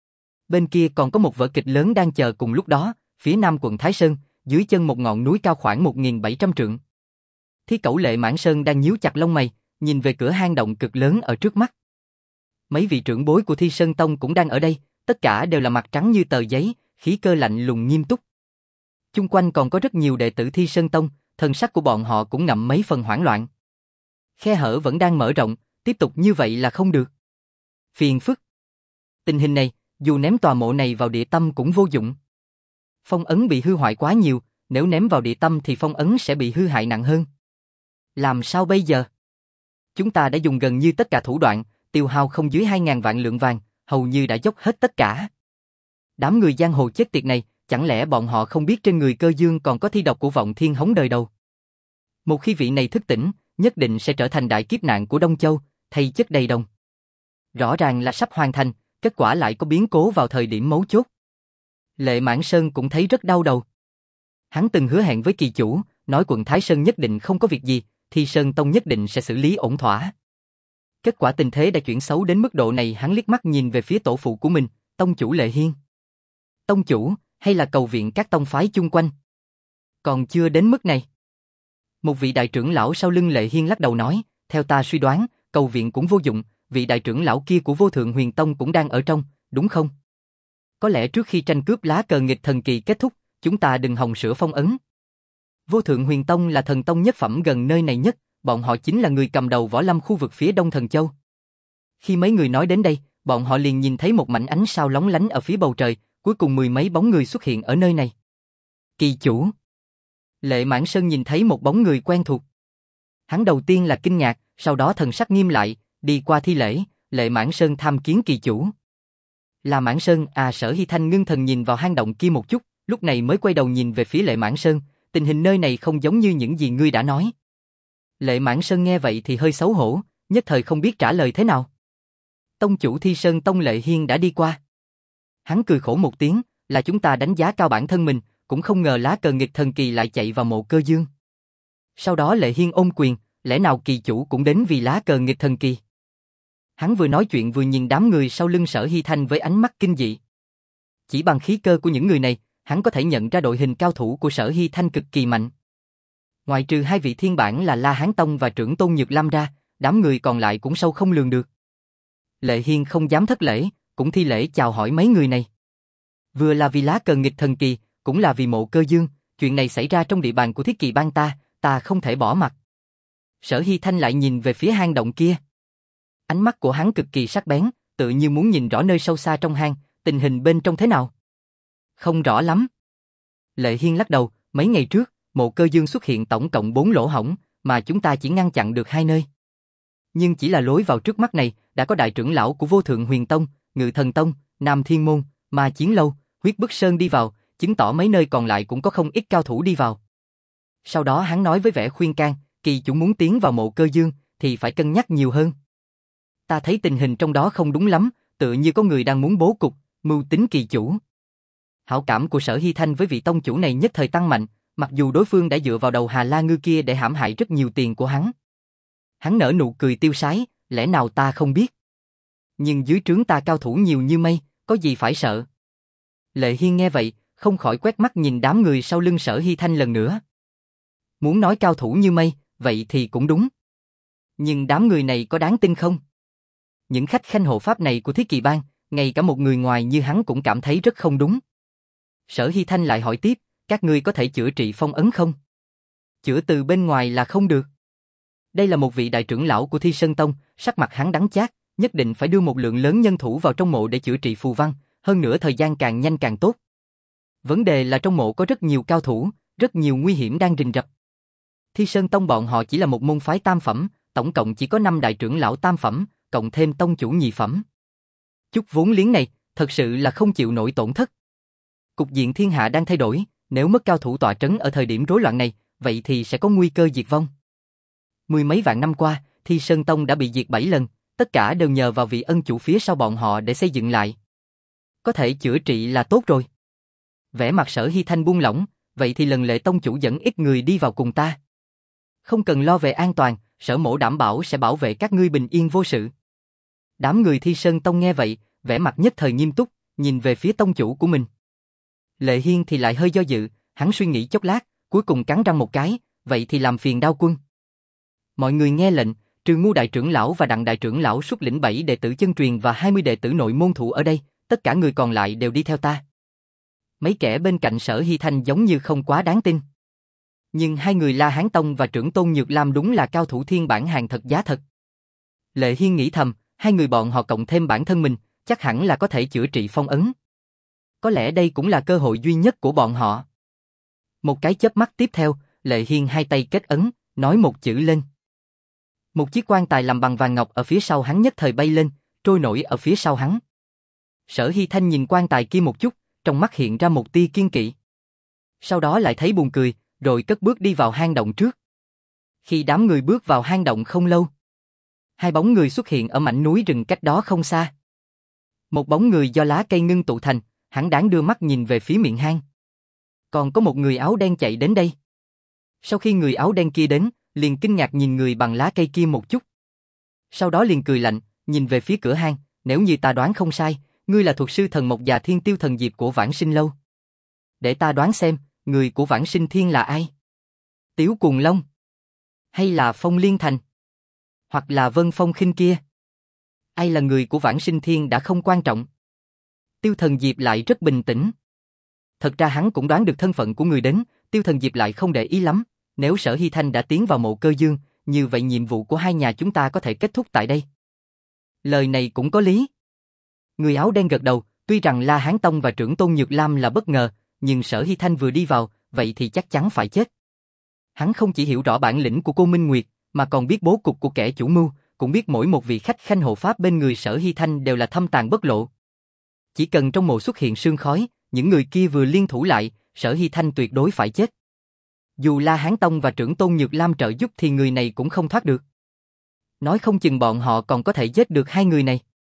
Bên kia còn có một vở kịch lớn đang chờ cùng lúc đó, phía nam quận Thái Sơn, dưới chân một ngọn núi cao khoảng một nghìn bảy trăm trượng. Thi Cẩu Lệ Mãn Sơn đang nhíu chặt lông mày, nhìn về cửa hang động cực lớn ở trước mắt. Mấy vị trưởng bối của Thi Sơn Tông cũng đang ở đây, tất cả đều là mặt trắng như tờ giấy, khí cơ lạnh lùng nghiêm túc. Chung quanh còn có rất nhiều đệ tử Thi Sơn Tông, thần sắc của bọn họ cũng ngậm mấy phần hoảng loạn. Khe hở vẫn đang mở rộng, tiếp tục như vậy là không được. Phiền phức. Tình hình này, dù ném tòa mộ này vào địa tâm cũng vô dụng. Phong ấn bị hư hoại quá nhiều, nếu ném vào địa tâm thì phong ấn sẽ bị hư hại nặng hơn. Làm sao bây giờ? Chúng ta đã dùng gần như tất cả thủ đoạn, tiêu hao không dưới hai ngàn vạn lượng vàng, hầu như đã dốc hết tất cả. Đám người giang hồ chết tiệt này, chẳng lẽ bọn họ không biết trên người Cơ Dương còn có thi độc của Vọng Thiên Hống đời đầu? Một khi vị này thức tỉnh, nhất định sẽ trở thành đại kiếp nạn của Đông Châu, thay chất đầy đồng. Rõ ràng là sắp hoàn thành, kết quả lại có biến cố vào thời điểm mấu chốt. Lệ Mãn Sơn cũng thấy rất đau đầu. Hắn từng hứa hẹn với kỳ chủ, nói quận Thái Sơn nhất định không có việc gì, Thi Sơn Tông nhất định sẽ xử lý ổn thỏa. Kết quả tình thế đã chuyển xấu đến mức độ này, hắn liếc mắt nhìn về phía tổ phụ của mình, tông chủ Lệ Hiên. Tông chủ, hay là cầu viện các tông phái chung quanh? Còn chưa đến mức này. Một vị đại trưởng lão sau lưng Lệ Hiên lắc đầu nói, theo ta suy đoán, cầu viện cũng vô dụng, vị đại trưởng lão kia của Vô Thượng Huyền Tông cũng đang ở trong, đúng không? Có lẽ trước khi tranh cướp lá cờ nghịch thần kỳ kết thúc, chúng ta đừng hòng sửa phong ấn. Vô Thượng Huyền Tông là thần tông nhất phẩm gần nơi này nhất, bọn họ chính là người cầm đầu võ lâm khu vực phía đông Thần Châu. Khi mấy người nói đến đây, bọn họ liền nhìn thấy một mảnh ánh sao lóng lánh ở phía bầu trời, cuối cùng mười mấy bóng người xuất hiện ở nơi này. Kỳ chủ. Lệ Mãn Sơn nhìn thấy một bóng người quen thuộc. Hắn đầu tiên là kinh ngạc, sau đó thần sắc nghiêm lại, đi qua thi lễ, Lệ Mãn Sơn tham kiến kỳ chủ. Là Mãn Sơn, à. Sở Hy Thanh ngưng thần nhìn vào hang động kia một chút, lúc này mới quay đầu nhìn về phía Lệ Mãn Sơn, tình hình nơi này không giống như những gì ngươi đã nói. Lệ Mãn Sơn nghe vậy thì hơi xấu hổ, nhất thời không biết trả lời thế nào. Tông chủ Thi Sơn Tông Lệ Hiên đã đi qua. Hắn cười khổ một tiếng, là chúng ta đánh giá cao bản thân mình, cũng không ngờ lá cờ nghịch thần kỳ lại chạy vào Mộ Cơ Dương. Sau đó Lệ Hiên ôm quyền, lẽ nào kỳ chủ cũng đến vì lá cờ nghịch thần kỳ? Hắn vừa nói chuyện vừa nhìn đám người sau lưng Sở Hy Thanh với ánh mắt kinh dị. Chỉ bằng khí cơ của những người này, hắn có thể nhận ra đội hình cao thủ của Sở Hy Thanh cực kỳ mạnh. Ngoại trừ hai vị thiên bản là La Hán Tông và trưởng Tôn Nhược Lam ra, đám người còn lại cũng sâu không lường được. Lệ Hiên không dám thất lễ, cũng thi lễ chào hỏi mấy người này. Vừa là vì lá cờ nghịch thần kỳ, cũng là vì Mộ Cơ Dương, chuyện này xảy ra trong địa bàn của Thiết Kỳ Bang ta, ta không thể bỏ mặc. Sở Hy Thanh lại nhìn về phía hang động kia. Ánh mắt của hắn cực kỳ sắc bén, tự như muốn nhìn rõ nơi sâu xa trong hang, tình hình bên trong thế nào. Không rõ lắm. Lệ Hiên lắc đầu, mấy ngày trước, Mộ Cơ Dương xuất hiện tổng cộng bốn lỗ hổng, mà chúng ta chỉ ngăn chặn được hai nơi. Nhưng chỉ là lối vào trước mắt này, đã có đại trưởng lão của Vô Thượng Huyền Tông, Ngự Thần Tông, Nam Thiên Môn, Ma Chiến Lâu, Huyết Bức Sơn đi vào, chứng tỏ mấy nơi còn lại cũng có không ít cao thủ đi vào. Sau đó hắn nói với vẻ khuyên can, kỳ chủ muốn tiến vào Mộ Cơ Dương, thì phải cân nhắc nhiều hơn. Ta thấy tình hình trong đó không đúng lắm, tự như có người đang muốn bố cục, mưu tính kỳ chủ. Hảo cảm của Sở Hy Thanh với vị tông chủ này nhất thời tăng mạnh, mặc dù đối phương đã dựa vào đầu Hà La Ngư kia để hãm hại rất nhiều tiền của hắn. Hắn nở nụ cười tiêu sái, lẽ nào ta không biết. Nhưng dưới trướng ta cao thủ nhiều như mây, có gì phải sợ. Lệ Hiên nghe vậy, không khỏi quét mắt nhìn đám người sau lưng Sở Hy Thanh lần nữa. Muốn nói cao thủ như mây, vậy thì cũng đúng. Nhưng đám người này có đáng tin không? Những khách khanh hộ pháp này của Thiết Kỳ Bang, ngay cả một người ngoài như hắn cũng cảm thấy rất không đúng. Sở Hy Thanh lại hỏi tiếp, các ngươi có thể chữa trị phong ấn không? Chữa từ bên ngoài là không được. Đây là một vị đại trưởng lão của Thi Sơn Tông, sắc mặt hắn đắng chát, nhất định phải đưa một lượng lớn nhân thủ vào trong mộ để chữa trị phù văn, hơn nữa thời gian càng nhanh càng tốt. Vấn đề là trong mộ có rất nhiều cao thủ, rất nhiều nguy hiểm đang rình rập. Thi Sơn Tông bọn họ chỉ là một môn phái tam phẩm, tổng cộng chỉ có năm đại trưởng lão tam phẩm, cộng thêm tông chủ nhị phẩm. Chút vốn liếng này, thật sự là không chịu nổi tổn thất. Cục diện thiên hạ đang thay đổi, nếu mất cao thủ tọa trấn ở thời điểm rối loạn này, vậy thì sẽ có nguy cơ diệt vong. Mười mấy vạn năm qua, Thi Sơn Tông đã bị diệt bảy lần, tất cả đều nhờ vào vị ân chủ phía sau bọn họ để xây dựng lại. Có thể chữa trị là tốt rồi. Vẻ mặt Sở Hy Thanh buông lỏng, vậy thì lần Lệ tông chủ dẫn ít người đi vào cùng ta. Không cần lo về an toàn, Sở mỗ đảm bảo sẽ bảo vệ các ngươi bình yên vô sự. Đám người Thi Sơn Tông nghe vậy, vẻ mặt nhất thời nghiêm túc, nhìn về phía tông chủ của mình. Lệ Hiên thì lại hơi do dự, hắn suy nghĩ chốc lát, cuối cùng cắn răng một cái, vậy thì làm phiền Đao Quân. Mọi người nghe lệnh, trừ Ngu đại trưởng lão và Đặng đại trưởng lão xuất lĩnh bảy đệ tử chân truyền và hai mươi đệ tử nội môn thủ ở đây, tất cả người còn lại đều đi theo ta. Mấy kẻ bên cạnh Sở Hy Thanh giống như không quá đáng tin. Nhưng hai người La Hán Tông và trưởng Tôn Nhược Lam đúng là cao thủ thiên bản hàng thật giá thật. Lệ Hiên nghĩ thầm, hai người bọn họ cộng thêm bản thân mình, chắc hẳn là có thể chữa trị phong ấn. Có lẽ đây cũng là cơ hội duy nhất của bọn họ. Một cái chớp mắt tiếp theo, Lệ Hiên hai tay kết ấn, nói một chữ lên. Một chiếc quan tài làm bằng vàng ngọc ở phía sau hắn nhất thời bay lên, trôi nổi ở phía sau hắn. Sở Hy Thanh nhìn quan tài kia một chút, trong mắt hiện ra một tia kiên kỵ. Sau đó lại thấy buồn cười, rồi cất bước đi vào hang động trước. Khi đám người bước vào hang động không lâu, hai bóng người xuất hiện ở mảnh núi rừng cách đó không xa. Một bóng người do lá cây ngưng tụ thành, hắn đáng đưa mắt nhìn về phía miệng hang. Còn có một người áo đen chạy đến đây. Sau khi người áo đen kia đến, liền kinh ngạc nhìn người bằng lá cây kia một chút. Sau đó liền cười lạnh, nhìn về phía cửa hang, nếu như ta đoán không sai, ngươi là thuộc sư thần mộc và thiên tiêu thần diệp của Vãng Sinh Lâu. Để ta đoán xem, người của Vãng Sinh Thiên là ai? Tiếu Cuồng Long? Hay là Phong Liên Thành? Hoặc là Vân Phong Khinh kia? Ai là người của Vãng Sinh Thiên đã không quan trọng. Tiêu Thần Diệp lại rất bình tĩnh. Thật ra hắn cũng đoán được thân phận của người đến, Tiêu Thần Diệp lại không để ý lắm. Nếu Sở Hy Thanh đã tiến vào Mộ Cơ Dương, như vậy nhiệm vụ của hai nhà chúng ta có thể kết thúc tại đây. Lời này cũng có lý. Người áo đen gật đầu, tuy rằng La Hán Tông và trưởng Tôn Nhược Lam là bất ngờ, nhưng Sở Hy Thanh vừa đi vào, vậy thì chắc chắn phải chết. Hắn không chỉ hiểu rõ bản lĩnh của cô Minh Nguyệt, mà còn biết bố cục của kẻ chủ mưu, cũng biết mỗi một vị khách khanh hộ pháp bên người Sở Hy Thanh đều là thâm tàn bất lộ. Chỉ cần trong mộ xuất hiện sương khói, những người kia vừa liên thủ lại, Sở Hy Thanh tuyệt đối phải chết. Dù La Hán Tông và trưởng Tôn Nhược Lam trợ giúp thì người này cũng không thoát được. Nói không chừng bọn họ còn có thể giết được hai người này.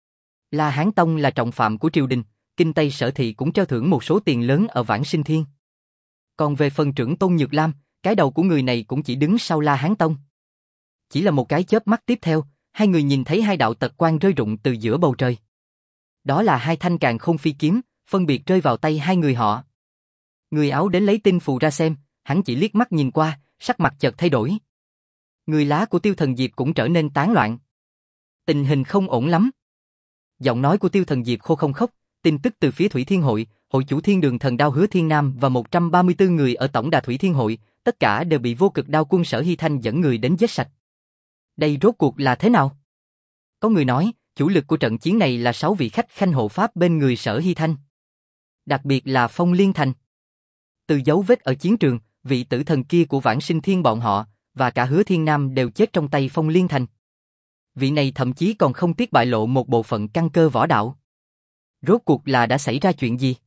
La Hán Tông là trọng phạm của triều đình, Kinh Tây Sở Thị cũng treo thưởng một số tiền lớn ở Vãng Sinh Thiên. Còn về phần trưởng Tôn Nhược Lam, cái đầu của người này cũng chỉ đứng sau La Hán Tông. Chỉ là một cái chớp mắt tiếp theo, hai người nhìn thấy hai đạo tật quang rơi rụng từ giữa bầu trời. Đó là hai thanh càn khôn phi kiếm, phân biệt rơi vào tay hai người họ. Người áo đến lấy tinh phù ra xem, hắn chỉ liếc mắt nhìn qua, sắc mặt chợt thay đổi. Người lá của Tiêu Thần Diệp cũng trở nên tán loạn. Tình hình không ổn lắm. Giọng nói của Tiêu Thần Diệp khô không khốc, tin tức từ phía Thủy Thiên Hội, hội chủ Thiên Đường Thần Đao Hứa Thiên Nam và một trăm ba mươi tư người ở tổng đà Thủy Thiên Hội, tất cả đều bị vô cực đao quân Sở Hy Thanh dẫn người đến giết sạch. Đây rốt cuộc là thế nào? Có người nói, chủ lực của trận chiến này là sáu vị khách khanh hộ pháp bên người Sở Hy Thanh. Đặc biệt là Phong Liên Thành. Từ dấu vết ở chiến trường, vị tử thần kia của Vãng Sinh Thiên bọn họ, và cả Hứa Thiên Nam đều chết trong tay Phong Liên Thành. Vị này thậm chí còn không tiếc bại lộ một bộ phận căn cơ võ đạo. Rốt cuộc là đã xảy ra chuyện gì?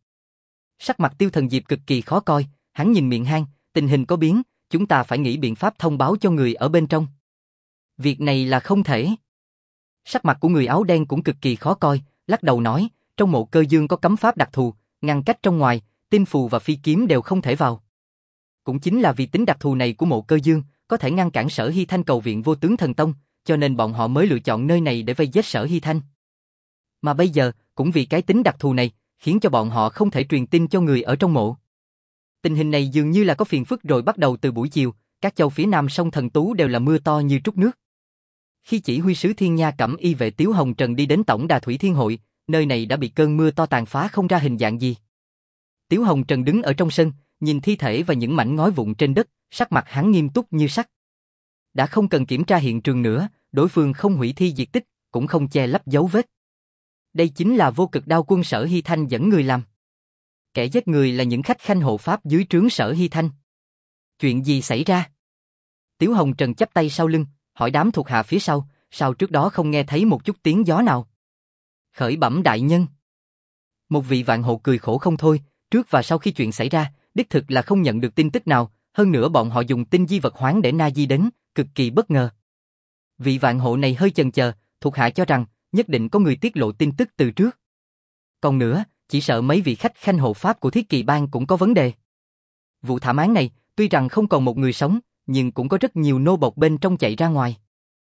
Sắc mặt Tiêu Thần Diệp cực kỳ khó coi, hắn nhìn miệng hang, tình hình có biến, chúng ta phải nghĩ biện pháp thông báo cho người ở bên trong. Việc này là không thể. Sắc mặt của người áo đen cũng cực kỳ khó coi, lắc đầu nói, trong Mộ Cơ Dương có cấm pháp đặc thù, ngăn cách trong ngoài, tinh phù và phi kiếm đều không thể vào. Cũng chính là vì tính đặc thù này của Mộ Cơ Dương, có thể ngăn cản Sở Hy Thanh cầu viện Vô Tướng Thần Tông, cho nên bọn họ mới lựa chọn nơi này để vây giết Sở Hy Thanh. Mà bây giờ, cũng vì cái tính đặc thù này, khiến cho bọn họ không thể truyền tin cho người ở trong mộ. Tình hình này dường như là có phiền phức rồi bắt đầu từ buổi chiều, các châu phía nam sông Thần Tú đều là mưa to như trút nước. Khi chỉ huy sứ Thiên Nha Cẩm Y vệ Tiếu Hồng Trần đi đến tổng đà Thủy Thiên Hội, nơi này đã bị cơn mưa to tàn phá không ra hình dạng gì. Tiếu Hồng Trần đứng ở trong sân, nhìn thi thể và những mảnh ngói vụn trên đất, sắc mặt hắn nghiêm túc như sắt. Đã không cần kiểm tra hiện trường nữa, đối phương không hủy thi diệt tích, cũng không che lấp dấu vết. Đây chính là vô cực đao quân Sở Hy Thanh dẫn người làm. Kẻ giết người là những khách khanh hộ pháp dưới trướng Sở Hy Thanh. Chuyện gì xảy ra? Tiếu Hồng Trần chắp tay sau lưng, hỏi đám thuộc hạ phía sau, sao trước đó không nghe thấy một chút tiếng gió nào? Khởi bẩm đại nhân. Một vị vạn hộ cười khổ không thôi, trước và sau khi chuyện xảy ra, đích thực là không nhận được tin tức nào, hơn nữa bọn họ dùng tinh di vật hoán để na di đến, cực kỳ bất ngờ. Vị vạn hộ này hơi chần chờ, thuộc hạ cho rằng, nhất định có người tiết lộ tin tức từ trước. Còn nữa, chỉ sợ mấy vị khách khanh hộ pháp của Thiết Kỳ Bang cũng có vấn đề. Vụ thảm án này, tuy rằng không còn một người sống, nhưng cũng có rất nhiều nô bộc bên trong chạy ra ngoài.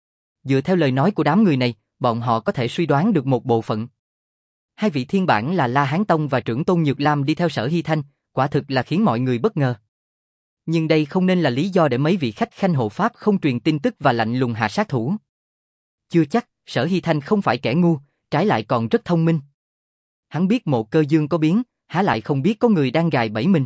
Dựa theo lời nói của đám người này, bọn họ có thể suy đoán được một bộ phận. Hai vị thiên bản là La Hán Tông và trưởng Tôn Nhược Lam đi theo Sở Hy Thanh, quả thực là khiến mọi người bất ngờ. Nhưng đây không nên là lý do để mấy vị khách khanh hộ pháp không truyền tin tức và lạnh lùng hạ sát thủ. Chưa chắc, Sở Hy Thanh không phải kẻ ngu, trái lại còn rất thông minh. Hắn biết Mộ Cơ Dương có biến, há lại không biết có người đang gài bẫy mình.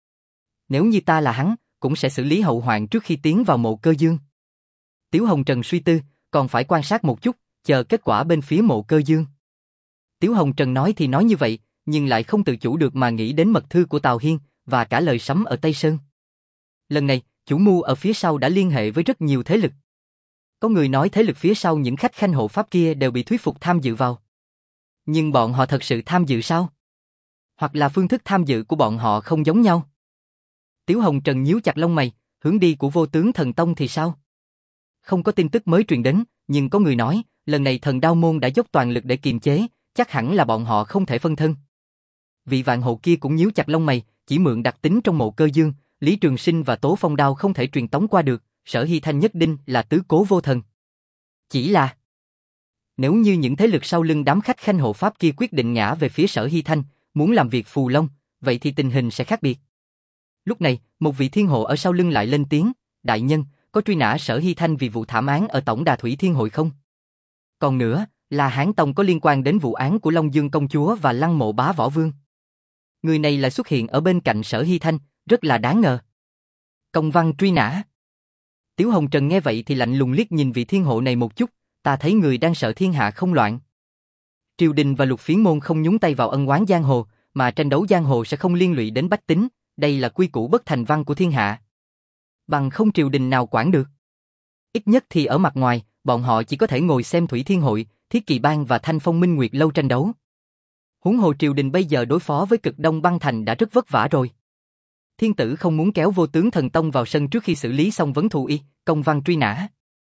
Nếu như ta là hắn, cũng sẽ xử lý hậu hoạn trước khi tiến vào Mộ Cơ Dương. Tiếu Hồng Trần suy tư, còn phải quan sát một chút, chờ kết quả bên phía Mộ Cơ Dương. Tiếu Hồng Trần nói thì nói như vậy, nhưng lại không tự chủ được mà nghĩ đến mật thư của Tào Hiên và cả lời sấm ở Tây Sơn. Lần này, chủ mưu ở phía sau đã liên hệ với rất nhiều thế lực. Có người nói thế lực phía sau những khách khanh hộ pháp kia đều bị thuyết phục tham dự vào. Nhưng bọn họ thật sự tham dự sao? Hoặc là phương thức tham dự của bọn họ không giống nhau? Tiếu Hồng Trần nhíu chặt lông mày, hướng đi của Vô Tướng Thần Tông thì sao? Không có tin tức mới truyền đến, nhưng có người nói, lần này Thần Đao Môn đã dốc toàn lực để kiềm chế, chắc hẳn là bọn họ không thể phân thân. Vị vạn hộ kia cũng nhíu chặt lông mày, chỉ mượn đặc tính trong Mộ Cơ Dương, Lý Trường Sinh và Tố Phong Đao không thể truyền tống qua được, Sở Hy Thanh nhất định là tứ cố vô thần. Chỉ là, nếu như những thế lực sau lưng đám khách khanh hộ pháp kia quyết định ngã về phía Sở Hy Thanh, muốn làm việc phù long, vậy thì tình hình sẽ khác biệt. Lúc này, một vị thiên hộ ở sau lưng lại lên tiếng, đại nhân, có truy nã Sở Hy Thanh vì vụ thảm án ở tổng đà Thủy Thiên Hội không? Còn nữa, là Hán Tông có liên quan đến vụ án của Long Dương Công Chúa và Lăng Mộ Bá Võ Vương. Người này lại xuất hiện ở bên cạnh Sở Hy Thanh, rất là đáng ngờ. Công văn truy nã. Tiếu Hồng Trần nghe vậy thì lạnh lùng liếc nhìn vị thiên hộ này một chút, ta thấy người đang sợ thiên hạ không loạn. Triều đình và Lục Phiến môn không nhúng tay vào ân oán giang hồ, mà tranh đấu giang hồ sẽ không liên lụy đến bách tính, đây là quy củ bất thành văn của thiên hạ. Bằng không triều đình nào quản được. Ít nhất thì ở mặt ngoài, bọn họ chỉ có thể ngồi xem Thủy Thiên Hội, Thiết Kỳ Bang và Thanh Phong Minh Nguyệt lâu tranh đấu. Huống hồ triều đình bây giờ đối phó với Cực Đông Băng Thành đã rất vất vả rồi. Thiên tử không muốn kéo Vô Tướng Thần Tông vào sân trước khi xử lý xong vấn thù y, công văn truy nã.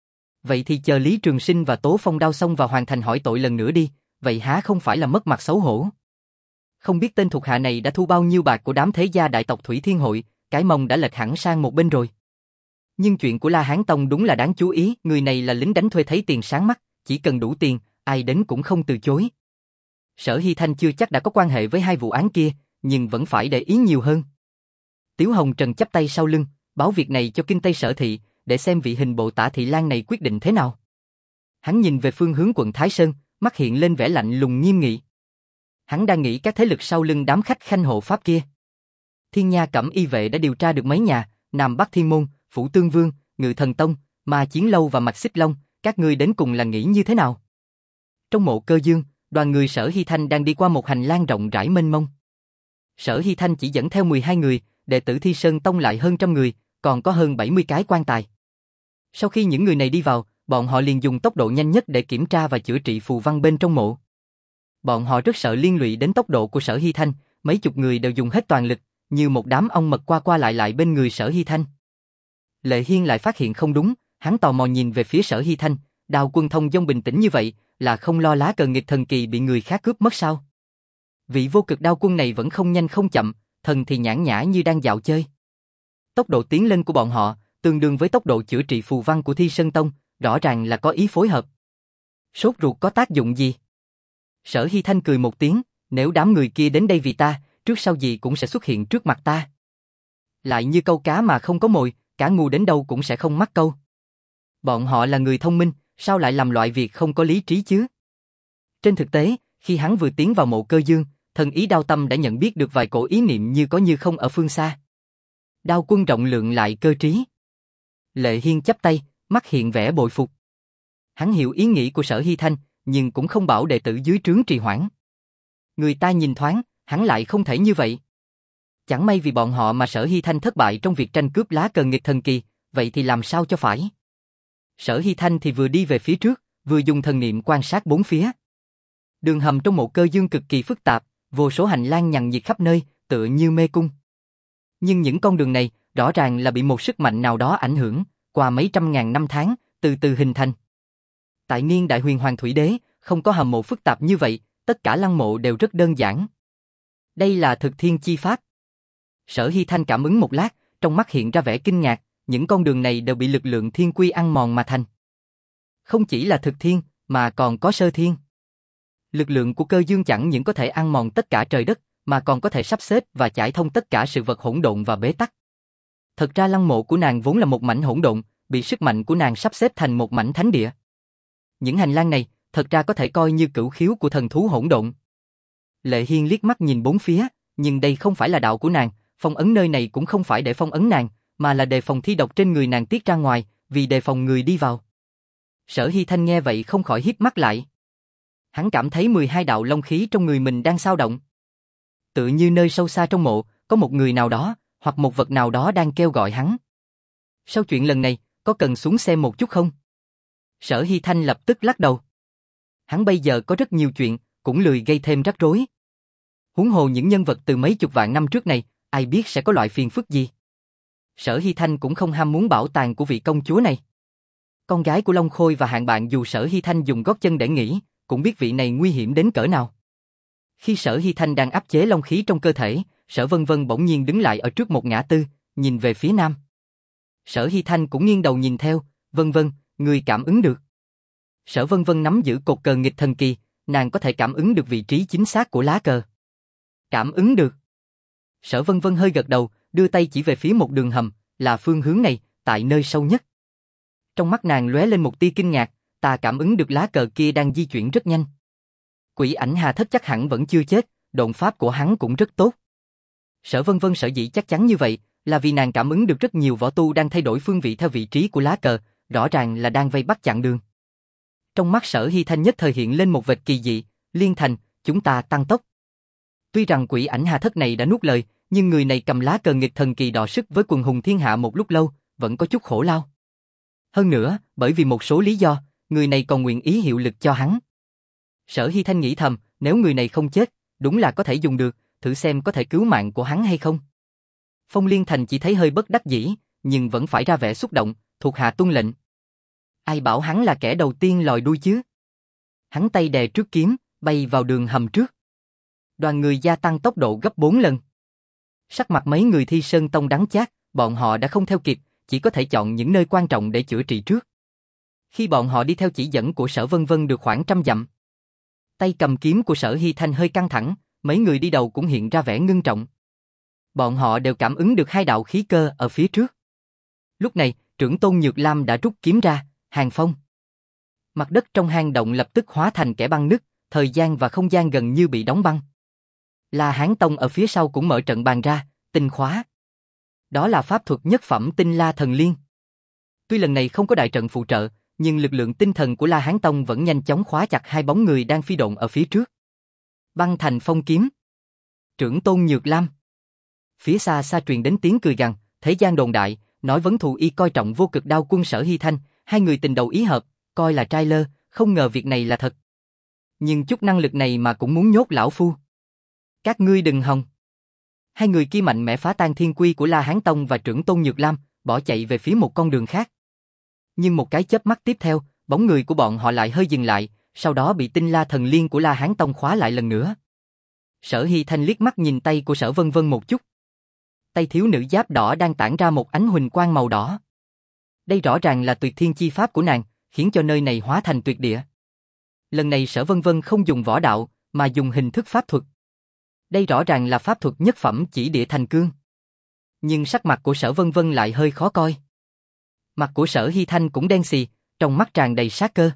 Vậy thì chờ Lý Trường Sinh và Tố Phong đao xong và hoàn thành hỏi tội lần nữa đi, vậy há không phải là mất mặt xấu hổ. Không biết tên thuộc hạ này đã thu bao nhiêu bạc của đám thế gia đại tộc Thủy Thiên Hội, cái mông đã lệch hẳn sang một bên rồi. Nhưng chuyện của La Hán Tông đúng là đáng chú ý, người này là lính đánh thuê thấy tiền sáng mắt, chỉ cần đủ tiền, ai đến cũng không từ chối. Sở Hy Thanh chưa chắc đã có quan hệ với hai vụ án kia, nhưng vẫn phải để ý nhiều hơn. Tiếu Hồng Trần chắp tay sau lưng, báo việc này cho Kinh Tây Sở Thị, để xem vị hình bộ Tả Thị Lang này quyết định thế nào. Hắn nhìn về phương hướng quận Thái Sơn, mắt hiện lên vẻ lạnh lùng nghiêm nghị. Hắn đang nghĩ các thế lực sau lưng đám khách khanh hộ pháp kia. Thiên Nha Cẩm Y vệ đã điều tra được mấy nhà, Nam Bắc Thiên Môn, Phủ Tương Vương, Ngự Thần Tông, Ma Chiến Lâu và Mạc Xích Long, các ngươi đến cùng là nghĩ như thế nào? Trong mộ Cơ Dương, đoàn người Sở Hy Thanh đang đi qua một hành lang rộng rãi mênh mông. Sở Hy Thanh chỉ dẫn theo mười hai người, đệ tử Thi Sơn Tông lại hơn trăm người, còn có hơn bảy mươi cái quan tài. Sau khi những người này đi vào, bọn họ liền dùng tốc độ nhanh nhất để kiểm tra và chữa trị phù văn bên trong mộ. Bọn họ rất sợ liên lụy đến tốc độ của Sở Hy Thanh, mấy chục người đều dùng hết toàn lực, như một đám ong mật qua qua lại lại bên người Sở Hy Thanh. Lệ Hiên lại phát hiện không đúng, hắn tò mò nhìn về phía Sở Hy Thanh, Đao Quân Thông Dong bình tĩnh như vậy, là không lo lá cờ nghịch thần kỳ bị người khác cướp mất sao? Vị vô cực đao quân này vẫn không nhanh không chậm, thần thì nhãn nhã như đang dạo chơi. Tốc độ tiến lên của bọn họ, tương đương với tốc độ chữa trị phù văn của Thi Sơn Tông, rõ ràng là có ý phối hợp. Sốt ruột có tác dụng gì? Sở Hy Thanh cười một tiếng, nếu đám người kia đến đây vì ta, trước sau gì cũng sẽ xuất hiện trước mặt ta. Lại như câu cá mà không có mồi, cá ngu đến đâu cũng sẽ không mắc câu. Bọn họ là người thông minh, sao lại làm loại việc không có lý trí chứ? Trên thực tế, khi hắn vừa tiến vào mộ Cơ Dương, thần ý Đao Tâm đã nhận biết được vài cổ ý niệm như có như không ở phương xa. Đao quân rộng lượng lại cơ trí. Lệ Hiên chắp tay, mắt hiện vẻ bội phục. Hắn hiểu ý nghĩ của Sở Hy Thanh, nhưng cũng không bảo đệ tử dưới trướng trì hoãn. Người ta nhìn thoáng, hắn lại không thể như vậy. Chẳng may vì bọn họ mà Sở Hy Thanh thất bại trong việc tranh cướp lá cờ nghịch thần kỳ, vậy thì làm sao cho phải? Sở Hy Thanh thì vừa đi về phía trước, vừa dùng thần niệm quan sát bốn phía. Đường hầm trong mộ Cơ Dương cực kỳ phức tạp, vô số hành lang nhằng nhịt khắp nơi, tựa như mê cung. Nhưng những con đường này, rõ ràng là bị một sức mạnh nào đó ảnh hưởng, qua mấy trăm ngàn năm tháng, từ từ hình thành. Tại niên đại Huyền Hoàng Thủy Đế, không có hầm mộ phức tạp như vậy, tất cả lăng mộ đều rất đơn giản. Đây là thực thiên chi pháp. Sở Hy Thanh cảm ứng một lát, trong mắt hiện ra vẻ kinh ngạc, những con đường này đều bị lực lượng thiên quy ăn mòn mà thành. Không chỉ là thực thiên, mà còn có sơ thiên. Lực lượng của Cơ Dương chẳng những có thể ăn mòn tất cả trời đất, mà còn có thể sắp xếp và chải thông tất cả sự vật hỗn độn và bế tắc. Thật ra lăng mộ của nàng vốn là một mảnh hỗn độn, bị sức mạnh của nàng sắp xếp thành một mảnh thánh địa. Những hành lang này, thật ra có thể coi như cửu khiếu của thần thú hỗn độn. Lệ Hiên liếc mắt nhìn bốn phía, nhưng đây không phải là đạo của nàng, phong ấn nơi này cũng không phải để phong ấn nàng, mà là đề phòng thi độc trên người nàng tiết ra ngoài, vì đề phòng người đi vào. Sở Hy Thanh nghe vậy không khỏi híp mắt lại. Hắn cảm thấy mười hai đạo long khí trong người mình đang xao động. Tự như nơi sâu xa trong mộ, có một người nào đó, hoặc một vật nào đó đang kêu gọi hắn. Sau chuyện lần này, có cần xuống xem một chút không? Sở Hy Thanh lập tức lắc đầu. Hắn bây giờ có rất nhiều chuyện, cũng lười gây thêm rắc rối. Huống hồ những nhân vật từ mấy chục vạn năm trước này, ai biết sẽ có loại phiền phức gì. Sở Hy Thanh cũng không ham muốn bảo tàng của vị công chúa này. Con gái của Long Khôi và hạng bạn dù Sở Hy Thanh dùng gót chân để nghĩ, cũng biết vị này nguy hiểm đến cỡ nào. Khi Sở Hy Thanh đang áp chế long khí trong cơ thể, Sở Vân Vân bỗng nhiên đứng lại ở trước một ngã tư, nhìn về phía nam. Sở Hy Thanh cũng nghiêng đầu nhìn theo, Vân Vân, người cảm ứng được. Sở Vân Vân nắm giữ cột cờ nghịch thần kỳ, nàng có thể cảm ứng được vị trí chính xác của lá cờ. Cảm ứng được. Sở Vân Vân hơi gật đầu, đưa tay chỉ về phía một đường hầm, là phương hướng này, tại nơi sâu nhất. Trong mắt nàng lóe lên một tia kinh ngạc, ta cảm ứng được lá cờ kia đang di chuyển rất nhanh. Quỷ Ảnh Hà Thất chắc hẳn vẫn chưa chết, độn pháp của hắn cũng rất tốt. Sở Vân Vân sở dĩ chắc chắn như vậy, là vì nàng cảm ứng được rất nhiều võ tu đang thay đổi phương vị theo vị trí của lá cờ, rõ ràng là đang vây bắt chặn đường. Trong mắt Sở Hy Thanh nhất thời hiện lên một vệt kỳ dị, Liên Thành, chúng ta tăng tốc. Tuy rằng Quỷ Ảnh Hà Thất này đã nuốt lời, nhưng người này cầm lá cờ nghịch thần kỳ đọ sức với quần hùng thiên hạ một lúc lâu, vẫn có chút khổ lao. Hơn nữa, bởi vì một số lý do, người này còn nguyện ý hiệu lực cho hắn. Sở Hy Thanh nghĩ thầm, nếu người này không chết, đúng là có thể dùng được, thử xem có thể cứu mạng của hắn hay không. Phong Liên Thành chỉ thấy hơi bất đắc dĩ, nhưng vẫn phải ra vẻ xúc động, thuộc hạ tuân lệnh. Ai bảo hắn là kẻ đầu tiên lòi đuôi chứ? Hắn tay đè trước kiếm, bay vào đường hầm trước. Đoàn người gia tăng tốc độ gấp bốn lần. Sắc mặt mấy người Thi Sơn Tông đắng chát, bọn họ đã không theo kịp, chỉ có thể chọn những nơi quan trọng để chữa trị trước. Khi bọn họ đi theo chỉ dẫn của Sở Vân Vân được khoảng trăm dặm, tay cầm kiếm của Sở Hy Thanh hơi căng thẳng, mấy người đi đầu cũng hiện ra vẻ ngưng trọng. Bọn họ đều cảm ứng được hai đạo khí cơ ở phía trước. Lúc này, trưởng tôn Nhược Lam đã rút kiếm ra, hàng phong. Mặt đất trong hang động lập tức hóa thành kẽ băng nứt, thời gian và không gian gần như bị đóng băng. La Hán Tông ở phía sau cũng mở trận bàn ra, tinh khóa. Đó là pháp thuật nhất phẩm Tinh La Thần Liên. Tuy lần này không có đại trận phụ trợ, nhưng lực lượng tinh thần của La Hán Tông vẫn nhanh chóng khóa chặt hai bóng người đang phi độn ở phía trước. Băng thành phong kiếm. Trưởng tôn Nhược Lam. Phía xa xa truyền đến tiếng cười gằn, thế gian đồn đại, nói Vấn Thù Y coi trọng Vô Cực Đao Quân Sở Hy Thanh, hai người tình đầu ý hợp, coi là trai lơ, không ngờ việc này là thật. Nhưng chút năng lực này mà cũng muốn nhốt lão phu. Các ngươi đừng hòng. Hai người kia mạnh mẽ phá tan thiên quy của La Hán Tông và trưởng tôn Nhược Lam, bỏ chạy về phía một con đường khác. Nhưng một cái chớp mắt tiếp theo, bóng người của bọn họ lại hơi dừng lại, sau đó bị Tinh La Thần Liên của La Hán Tông khóa lại lần nữa. Sở Hy Thanh liếc mắt nhìn tay của Sở Vân Vân một chút. Tay thiếu nữ giáp đỏ đang tản ra một ánh huỳnh quang màu đỏ. Đây rõ ràng là tuyệt thiên chi pháp của nàng, khiến cho nơi này hóa thành tuyệt địa. Lần này Sở Vân Vân không dùng võ đạo, mà dùng hình thức pháp thuật. Đây rõ ràng là pháp thuật nhất phẩm chỉ địa thành cương. Nhưng sắc mặt của Sở Vân Vân lại hơi khó coi. Mặt của Sở Hy Thanh cũng đen xì, trong mắt tràn đầy sát cơ.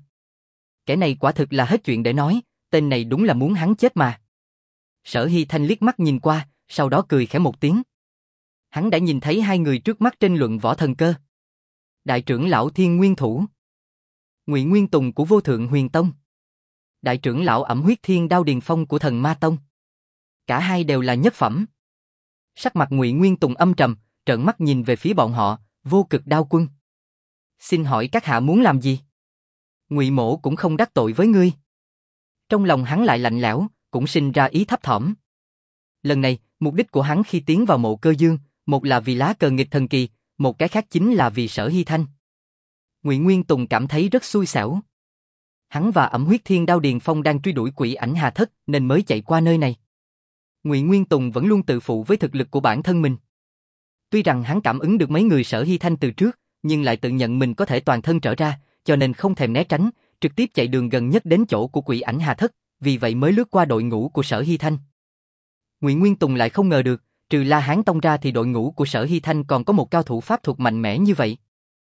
Kẻ này quả thực là hết chuyện để nói, tên này đúng là muốn hắn chết mà. Sở Hy Thanh liếc mắt nhìn qua, sau đó cười khẽ một tiếng. Hắn đã nhìn thấy hai người trước mắt tranh luận võ thần cơ. Đại trưởng lão Thiên Nguyên Thủ, Ngụy Nguyên Tùng của Vô Thượng Huyền Tông, đại trưởng lão Ẩm Huyết Thiên Đao Điền Phong của Thần Ma Tông. Cả hai đều là nhất phẩm. Sắc mặt Ngụy Nguyên Tùng âm trầm, trợn mắt nhìn về phía bọn họ, Vô Cực Đao Quân. Xin hỏi các hạ muốn làm gì? Ngụy Mỗ cũng không đắc tội với ngươi. Trong lòng hắn lại lạnh lẽo, cũng sinh ra ý thấp thỏm. Lần này, mục đích của hắn khi tiến vào Mộ Cơ Dương, một là vì lá cờ nghịch thần kỳ, một cái khác chính là vì Sở Hy Thanh. Ngụy Nguyên Tùng cảm thấy rất xui xẻo. Hắn và Ẩm Huyết Thiên Đao Điền Phong đang truy đuổi quỷ ảnh Hà Thất nên mới chạy qua nơi này. Ngụy Nguyên Tùng vẫn luôn tự phụ với thực lực của bản thân mình. Tuy rằng hắn cảm ứng được mấy người Sở Hy Thanh từ trước, nhưng lại tự nhận mình có thể toàn thân trở ra, cho nên không thèm né tránh, trực tiếp chạy đường gần nhất đến chỗ của quỷ ảnh Hà Thất, vì vậy mới lướt qua đội ngũ của Sở Hy Thanh. Ngụy Nguyên Tùng lại không ngờ được, trừ La Hán Tông ra thì đội ngũ của Sở Hy Thanh còn có một cao thủ pháp thuật mạnh mẽ như vậy.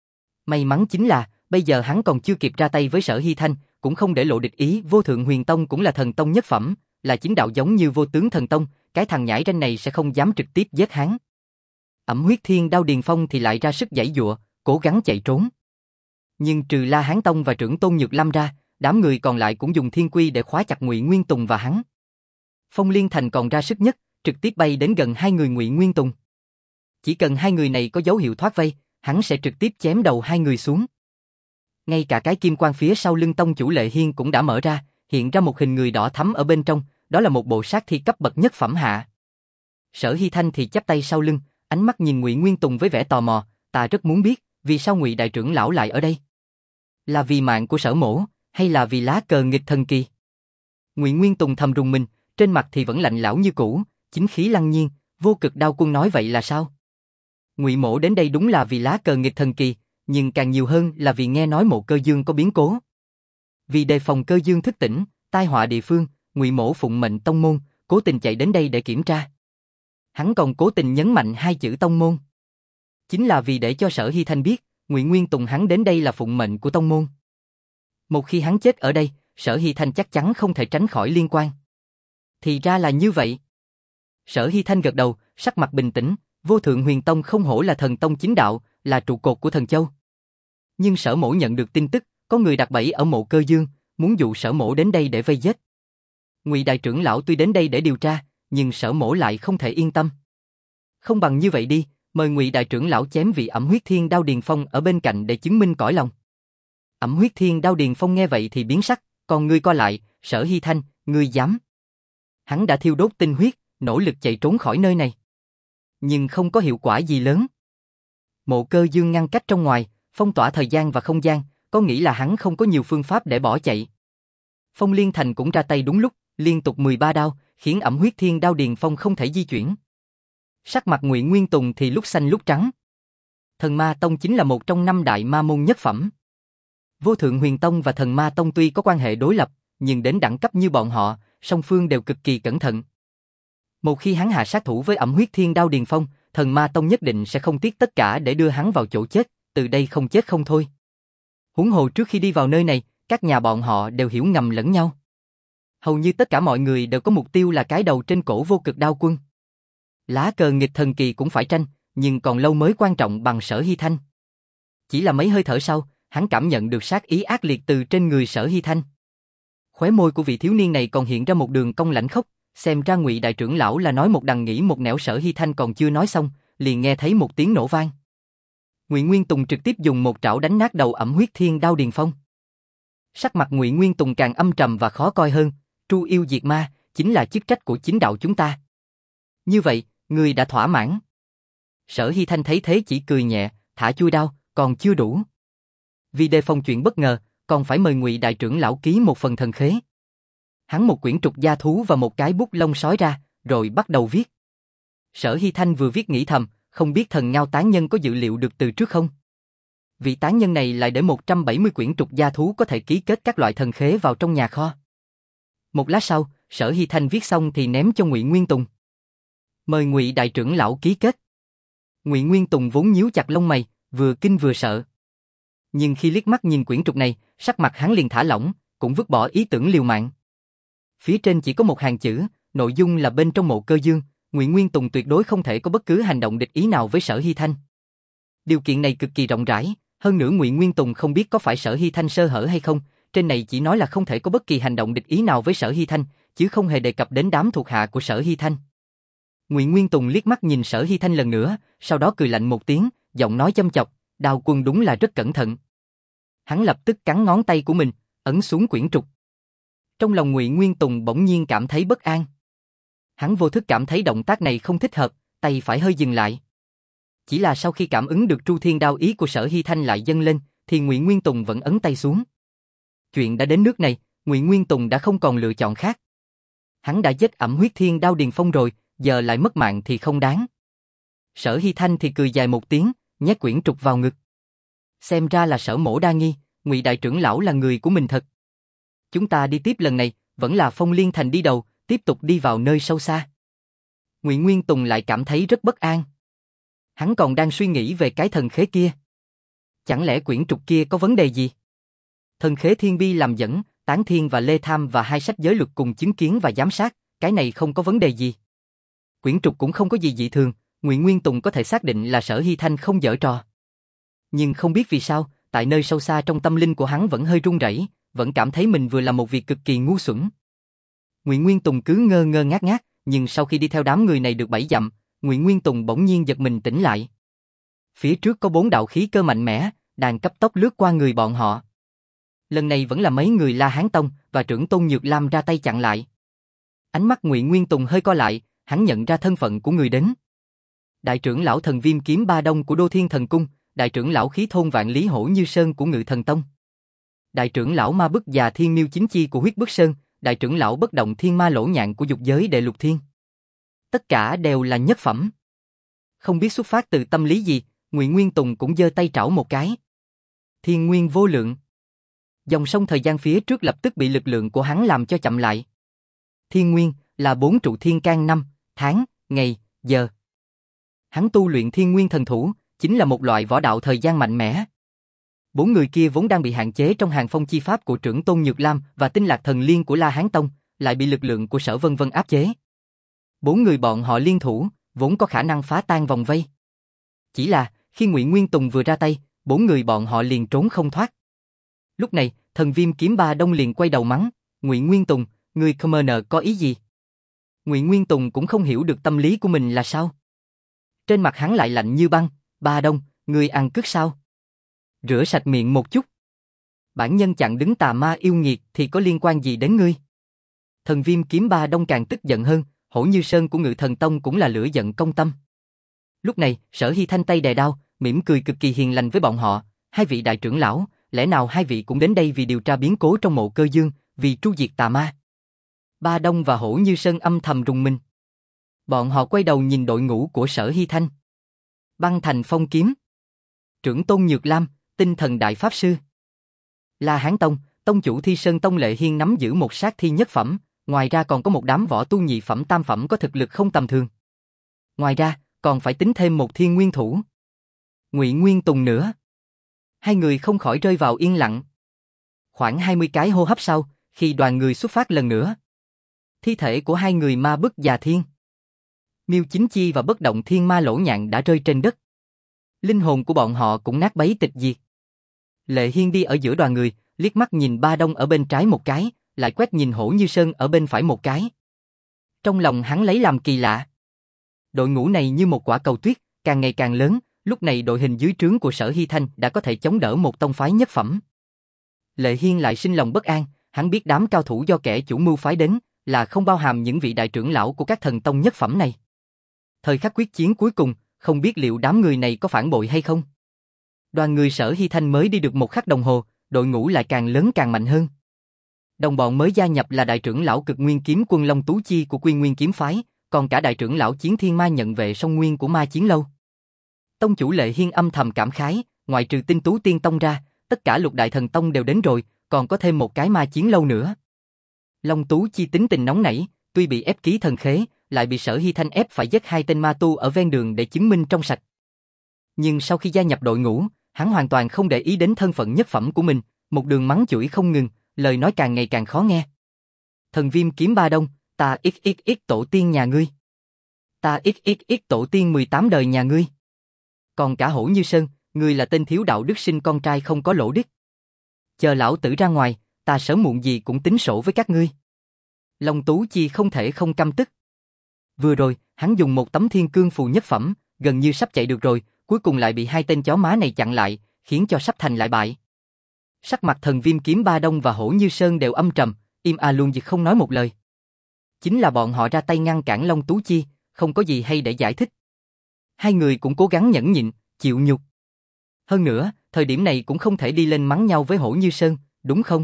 May mắn chính là, bây giờ hắn còn chưa kịp ra tay với Sở Hy Thanh, cũng không để lộ địch ý. Vô Thượng Huyền Tông cũng là thần tông nhất phẩm, là chính đạo giống như Vô Tướng Thần Tông, cái thằng nhãi ranh này sẽ không dám trực tiếp giết hắn. Ẩm Huyết Thiên Đao Điền Phong thì lại ra sức giãy giụa, cố gắng chạy trốn. Nhưng trừ La Hán Tông và trưởng tôn Nhược Lâm ra, đám người còn lại cũng dùng thiên quy để khóa chặt Ngụy Nguyên Tùng và hắn. Phong Liên Thành còn ra sức nhất, trực tiếp bay đến gần hai người Ngụy Nguyên Tùng. Chỉ cần hai người này có dấu hiệu thoát vây, hắn sẽ trực tiếp chém đầu hai người xuống. Ngay cả cái kim quang phía sau lưng tông chủ Lệ Hiên cũng đã mở ra, hiện ra một hình người đỏ thắm ở bên trong, đó là một bộ sát thi cấp bậc nhất phẩm hạ. Sở Hy Thanh thì chắp tay sau lưng, ánh mắt nhìn Ngụy Nguyên Tùng với vẻ tò mò, ta rất muốn biết, vì sao Ngụy đại trưởng lão lại ở đây? Là vì mạng của Sở mỗ, hay là vì lá cờ nghịch thần kỳ? Ngụy Nguyên Tùng thầm rùng mình, trên mặt thì vẫn lạnh lẽo như cũ, chính khí lăng nhiên. Vô Cực Đao Quân nói vậy là sao? Ngụy mỗ đến đây đúng là vì lá cờ nghịch thần kỳ, nhưng càng nhiều hơn là vì nghe nói Mộ Cơ Dương có biến cố. Vì đề phòng Cơ Dương thức tỉnh, tai họa địa phương, Ngụy mỗ phụng mệnh tông môn, cố tình chạy đến đây để kiểm tra. Hắn còn cố tình nhấn mạnh hai chữ tông môn, chính là vì để cho Sở Hy Thanh biết, Ngụy Nguyên Tùng hắn đến đây là phụng mệnh của tông môn. Một khi hắn chết ở đây, Sở Hy Thanh chắc chắn không thể tránh khỏi liên quan. Thì ra là như vậy. Sở Hy Thanh gật đầu, sắc mặt bình tĩnh. Vô Thượng Huyền Tông không hổ là thần tông chính đạo, là trụ cột của thần châu. Nhưng Sở mỗ nhận được tin tức, có người đặt bẫy ở Mộ Cơ Dương, muốn dụ Sở mỗ đến đây để vây giết. Ngụy đại trưởng lão tuy đến đây để điều tra, nhưng Sở mỗ lại không thể yên tâm. Không bằng như vậy đi, mời Ngụy đại trưởng lão chém vị Ẩm Huyết Thiên Đao Điền Phong ở bên cạnh để chứng minh cõi lòng. Ẩm Huyết Thiên Đao Điền Phong nghe vậy thì biến sắc, còn ngươi co lại, Sở Hy Thanh, ngươi dám? Hắn đã thiêu đốt tinh huyết, nỗ lực chạy trốn khỏi nơi này, nhưng không có hiệu quả gì lớn. Mộ Cơ Dương ngăn cách trong ngoài, phong tỏa thời gian và không gian, có nghĩa là hắn không có nhiều phương pháp để bỏ chạy. Phong Liên Thành cũng ra tay đúng lúc, liên tục mười ba đao, khiến Ẩm Huyết Thiên Đao Điền Phong không thể di chuyển. Sắc mặt Ngụy Nguyên Tùng thì lúc xanh lúc trắng. Thần Ma Tông chính là một trong năm đại ma môn nhất phẩm. Vô Thượng Huyền Tông và Thần Ma Tông tuy có quan hệ đối lập, nhưng đến đẳng cấp như bọn họ, song phương đều cực kỳ cẩn thận. Một khi hắn hạ sát thủ với Ẩm Huyết Thiên Đao Điền Phong, Thần Ma Tông nhất định sẽ không tiếc tất cả để đưa hắn vào chỗ chết, từ đây không chết không thôi. Huống hồ trước khi đi vào nơi này, các nhà bọn họ đều hiểu ngầm lẫn nhau. Hầu như tất cả mọi người đều có mục tiêu là cái đầu trên cổ Vô Cực Đao Quân. Lá cờ nghịch thần kỳ cũng phải tranh, nhưng còn lâu mới quan trọng bằng Sở Hy Thanh. Chỉ là mấy hơi thở sau, hắn cảm nhận được sát ý ác liệt từ trên người Sở Hy Thanh. Khóe môi của vị thiếu niên này còn hiện ra một đường cong lãnh khốc, xem ra Ngụy đại trưởng lão là nói một đằng nghĩ một nẻo. Sở Hy Thanh còn chưa nói xong, liền nghe thấy một tiếng nổ vang. Ngụy Nguyên Tùng trực tiếp dùng một trảo đánh nát đầu Ẩm Huyết Thiên Đao Điền Phong. Sắc mặt Ngụy Nguyên Tùng càng âm trầm và khó coi hơn, tru yêu diệt ma, chính là chức trách của chính đạo chúng ta. Như vậy, người đã thỏa mãn. Sở Hy Thanh thấy thế chỉ cười nhẹ, thả chui đao, còn chưa đủ. Vì đề phòng chuyện bất ngờ, còn phải mời Ngụy đại trưởng lão ký một phần thần khế. Hắn một quyển trục gia thú và một cái bút lông sói ra, rồi bắt đầu viết. Sở Hy Thanh vừa viết nghĩ thầm, không biết Thần Ngao tán nhân có dự liệu được từ trước không? Vị tán nhân này lại để một trăm bảy mươi quyển trục gia thú có thể ký kết các loại thần khế vào trong nhà kho. Một lát sau, Sở Hy Thanh viết xong thì ném cho Ngụy Nguyên Tùng. Mời Ngụy đại trưởng lão ký kết. Ngụy Nguyên Tùng vốn nhíu chặt lông mày, vừa kinh vừa sợ. Nhưng khi liếc mắt nhìn quyển trục này, sắc mặt hắn liền thả lỏng, cũng vứt bỏ ý tưởng liều mạng. Phía trên chỉ có một hàng chữ, nội dung là bên trong mộ Cơ Dương, Ngụy Nguyên Tùng tuyệt đối không thể có bất cứ hành động địch ý nào với Sở Hy Thanh. Điều kiện này cực kỳ rộng rãi, hơn nữa Ngụy Nguyên Tùng không biết có phải Sở Hy Thanh sơ hở hay không, trên này chỉ nói là không thể có bất kỳ hành động địch ý nào với Sở Hy Thanh, chứ không hề đề cập đến đám thuộc hạ của Sở Hy Thanh. Ngụy Nguyên Tùng liếc mắt nhìn Sở Hy Thanh lần nữa, sau đó cười lạnh một tiếng, giọng nói châm chọc, Đao Quân đúng là rất cẩn thận. Hắn lập tức cắn ngón tay của mình, ấn xuống quyển trục. Trong lòng Ngụy Nguyên Tùng bỗng nhiên cảm thấy bất an. Hắn vô thức cảm thấy động tác này không thích hợp, tay phải hơi dừng lại. Chỉ là sau khi cảm ứng được Tru Thiên Đao ý của Sở Hy Thanh lại dâng lên, thì Ngụy Nguyên Tùng vẫn ấn tay xuống. Chuyện đã đến nước này, Ngụy Nguyên Tùng đã không còn lựa chọn khác. Hắn đã giết Ẩm Huyết Thiên Đao Điền Phong rồi, giờ lại mất mạng thì không đáng. Sở Hy Thanh thì cười dài một tiếng, nhét quyển trục vào ngực. Xem ra là Sở mỗ đa nghi, Ngụy đại trưởng lão là người của mình thật. Chúng ta đi tiếp lần này, vẫn là Phong Liên Thành đi đầu, tiếp tục đi vào nơi sâu xa. Ngụy Nguyên Tùng lại cảm thấy rất bất an. Hắn còn đang suy nghĩ về cái thần khế kia. Chẳng lẽ quyển trục kia có vấn đề gì? Thần khế Thiên Bi làm dẫn, Tán Thiên và Lê Tham và hai sách giới luật cùng chứng kiến và giám sát, cái này không có vấn đề gì. Quyển trục cũng không có gì dị thường, Ngụy Nguyên Tùng có thể xác định là Sở Hy Thanh không giở trò. Nhưng không biết vì sao, tại nơi sâu xa trong tâm linh của hắn vẫn hơi run rẩy, vẫn cảm thấy mình vừa làm một việc cực kỳ ngu xuẩn. Ngụy Nguyên Tùng cứ ngơ ngơ ngác ngác, nhưng sau khi đi theo đám người này được bảy dặm, Ngụy Nguyên Tùng bỗng nhiên giật mình tỉnh lại. Phía trước có bốn đạo khí cơ mạnh mẽ, đang cấp tốc lướt qua người bọn họ. Lần này vẫn là mấy người La Hán Tông và trưởng Tôn Nhược Lam ra tay chặn lại. Ánh mắt Ngụy Nguyên Tùng hơi co lại, hắn nhận ra thân phận của người đến. Đại trưởng lão Thần Viêm Kiếm Ba Đông của Đô Thiên Thần Cung, đại trưởng lão Khí Thôn Vạn Lý Hổ Như Sơn của Ngự Thần Tông, đại trưởng lão Ma Bức Già Thiên Miêu Chính Chi của Huyết Bức Sơn, đại trưởng lão Bất Động Thiên Ma Lỗ Nhạn của Dục Giới Đệ Lục Thiên. Tất cả đều là nhất phẩm. Không biết xuất phát từ tâm lý gì, Ngụy Nguyên Tùng cũng giơ tay trảo một cái. Thiên nguyên vô lượng. Dòng sông thời gian phía trước lập tức bị lực lượng của hắn làm cho chậm lại. Thiên nguyên là bốn trụ thiên can năm, tháng, ngày, giờ. Hắn tu luyện thiên nguyên thần thủ, chính là một loại võ đạo thời gian mạnh mẽ. Bốn người kia vốn đang bị hạn chế trong hàng phong chi pháp của trưởng Tôn Nhược Lam và tinh lạc thần liên của La Hán Tông, lại bị lực lượng của Sở Vân Vân áp chế. Bốn người bọn họ liên thủ, vốn có khả năng phá tan vòng vây. Chỉ là, khi Ngụy Nguyên Tùng vừa ra tay, bốn người bọn họ liền trốn không thoát. Lúc này, Thần Viêm Kiếm Ba Đông liền quay đầu mắng, Ngụy Nguyên Tùng, người Khmer có ý gì? Ngụy Nguyên Tùng cũng không hiểu được tâm lý của mình là sao. Trên mặt hắn lại lạnh như băng, Ba Đông, người ăn cướp sao? Rửa sạch miệng một chút. Bản nhân chặn đứng tà ma yêu nghiệt thì có liên quan gì đến ngươi? Thần Viêm Kiếm Ba Đông càng tức giận hơn, Hổ Như Sơn của Ngự Thần Tông cũng là lửa giận công tâm. Lúc này, Sở Hy Thanh tay đè đao, mỉm cười cực kỳ hiền lành với bọn họ, hai vị đại trưởng lão, lẽ nào hai vị cũng đến đây vì điều tra biến cố trong mộ Cơ Dương, vì tru diệt tà ma? Ba Đông và Hổ Như Sơn âm thầm rùng mình. Bọn họ quay đầu nhìn đội ngũ của Sở Hy Thanh. Băng Thành Phong Kiếm, Trưởng Tôn Nhược Lam, Tinh Thần Đại Pháp Sư, La Hán Tông, tông chủ Thi Sơn Tông Lệ Hiên nắm giữ một sát thi nhất phẩm, ngoài ra còn có một đám võ tu nhị phẩm tam phẩm có thực lực không tầm thường. Ngoài ra, còn phải tính thêm một thiên nguyên thủ, Ngụy Nguyên Tùng nữa. Hai người không khỏi rơi vào yên lặng. Khoảng hai mươi cái hô hấp sau, khi đoàn người xuất phát lần nữa, thi thể của hai người Ma Bức Già Thiên, Miêu Chính Chi và Bất Động Thiên Ma Lỗ Nhạn đã rơi trên đất. Linh hồn của bọn họ cũng nát bấy tịch diệt. Lệ Hiên đi ở giữa đoàn người, liếc mắt nhìn Ba Đông ở bên trái một cái, lại quét nhìn Hổ Như Sơn ở bên phải một cái. Trong lòng hắn lấy làm kỳ lạ. Đội ngũ này như một quả cầu tuyết, càng ngày càng lớn, lúc này đội hình dưới trướng của Sở Hy Thanh đã có thể chống đỡ một tông phái nhất phẩm. Lệ Hiên lại sinh lòng bất an, hắn biết đám cao thủ do kẻ chủ mưu phái đến là không bao hàm những vị đại trưởng lão của các thần tông nhất phẩm này. Thời khắc quyết chiến cuối cùng, không biết liệu đám người này có phản bội hay không. Đoàn người Sở Hy Thanh mới đi được một khắc đồng hồ, đội ngũ lại càng lớn càng mạnh hơn. Đồng bọn mới gia nhập là đại trưởng lão Cực Nguyên Kiếm Quân Long Tú Chi của Quy Nguyên Kiếm Phái, còn cả đại trưởng lão Chiến Thiên Ma Nhận Vệ Song Nguyên của Ma Chiến Lâu. Tông chủ Lệ Hiên âm thầm cảm khái, ngoại trừ Tinh Tú Tiên Tông ra, tất cả lục đại thần tông đều đến rồi, còn có thêm một cái Ma Chiến Lâu nữa. Long Tú Chi tính tình nóng nảy, tuy bị ép ký thần khế, lại bị Sở Hy Thanh ép phải giết hai tên ma tu ở ven đường để chứng minh trong sạch. Nhưng sau khi gia nhập đội ngũ, hắn hoàn toàn không để ý đến thân phận nhất phẩm của mình, một đường mắng chửi không ngừng, lời nói càng ngày càng khó nghe. Thần Viêm Kiếm Ba Đông, ta ít ít ít tổ tiên nhà ngươi. Ta ít ít ít tổ tiên mười tám đời nhà ngươi. Còn cả Hổ Như Sơn, ngươi là tên thiếu đạo đức sinh con trai không có lỗ đức. Chờ lão tử ra ngoài, ta sớm muộn gì cũng tính sổ với các ngươi. Long Tú Chi không thể không căm tức. Vừa rồi, hắn dùng một tấm thiên cương phù nhất phẩm, gần như sắp chạy được rồi, cuối cùng lại bị hai tên chó má này chặn lại, khiến cho sắp thành lại bại. Sắc mặt Thần Viêm Kiếm Ba Đông và Hổ Như Sơn đều âm trầm, im a luôn việc không nói một lời. Chính là bọn họ ra tay ngăn cản Long Tú Chi, không có gì hay để giải thích. Hai người cũng cố gắng nhẫn nhịn, chịu nhục. Hơn nữa, thời điểm này cũng không thể đi lên mắng nhau với Hổ Như Sơn, đúng không?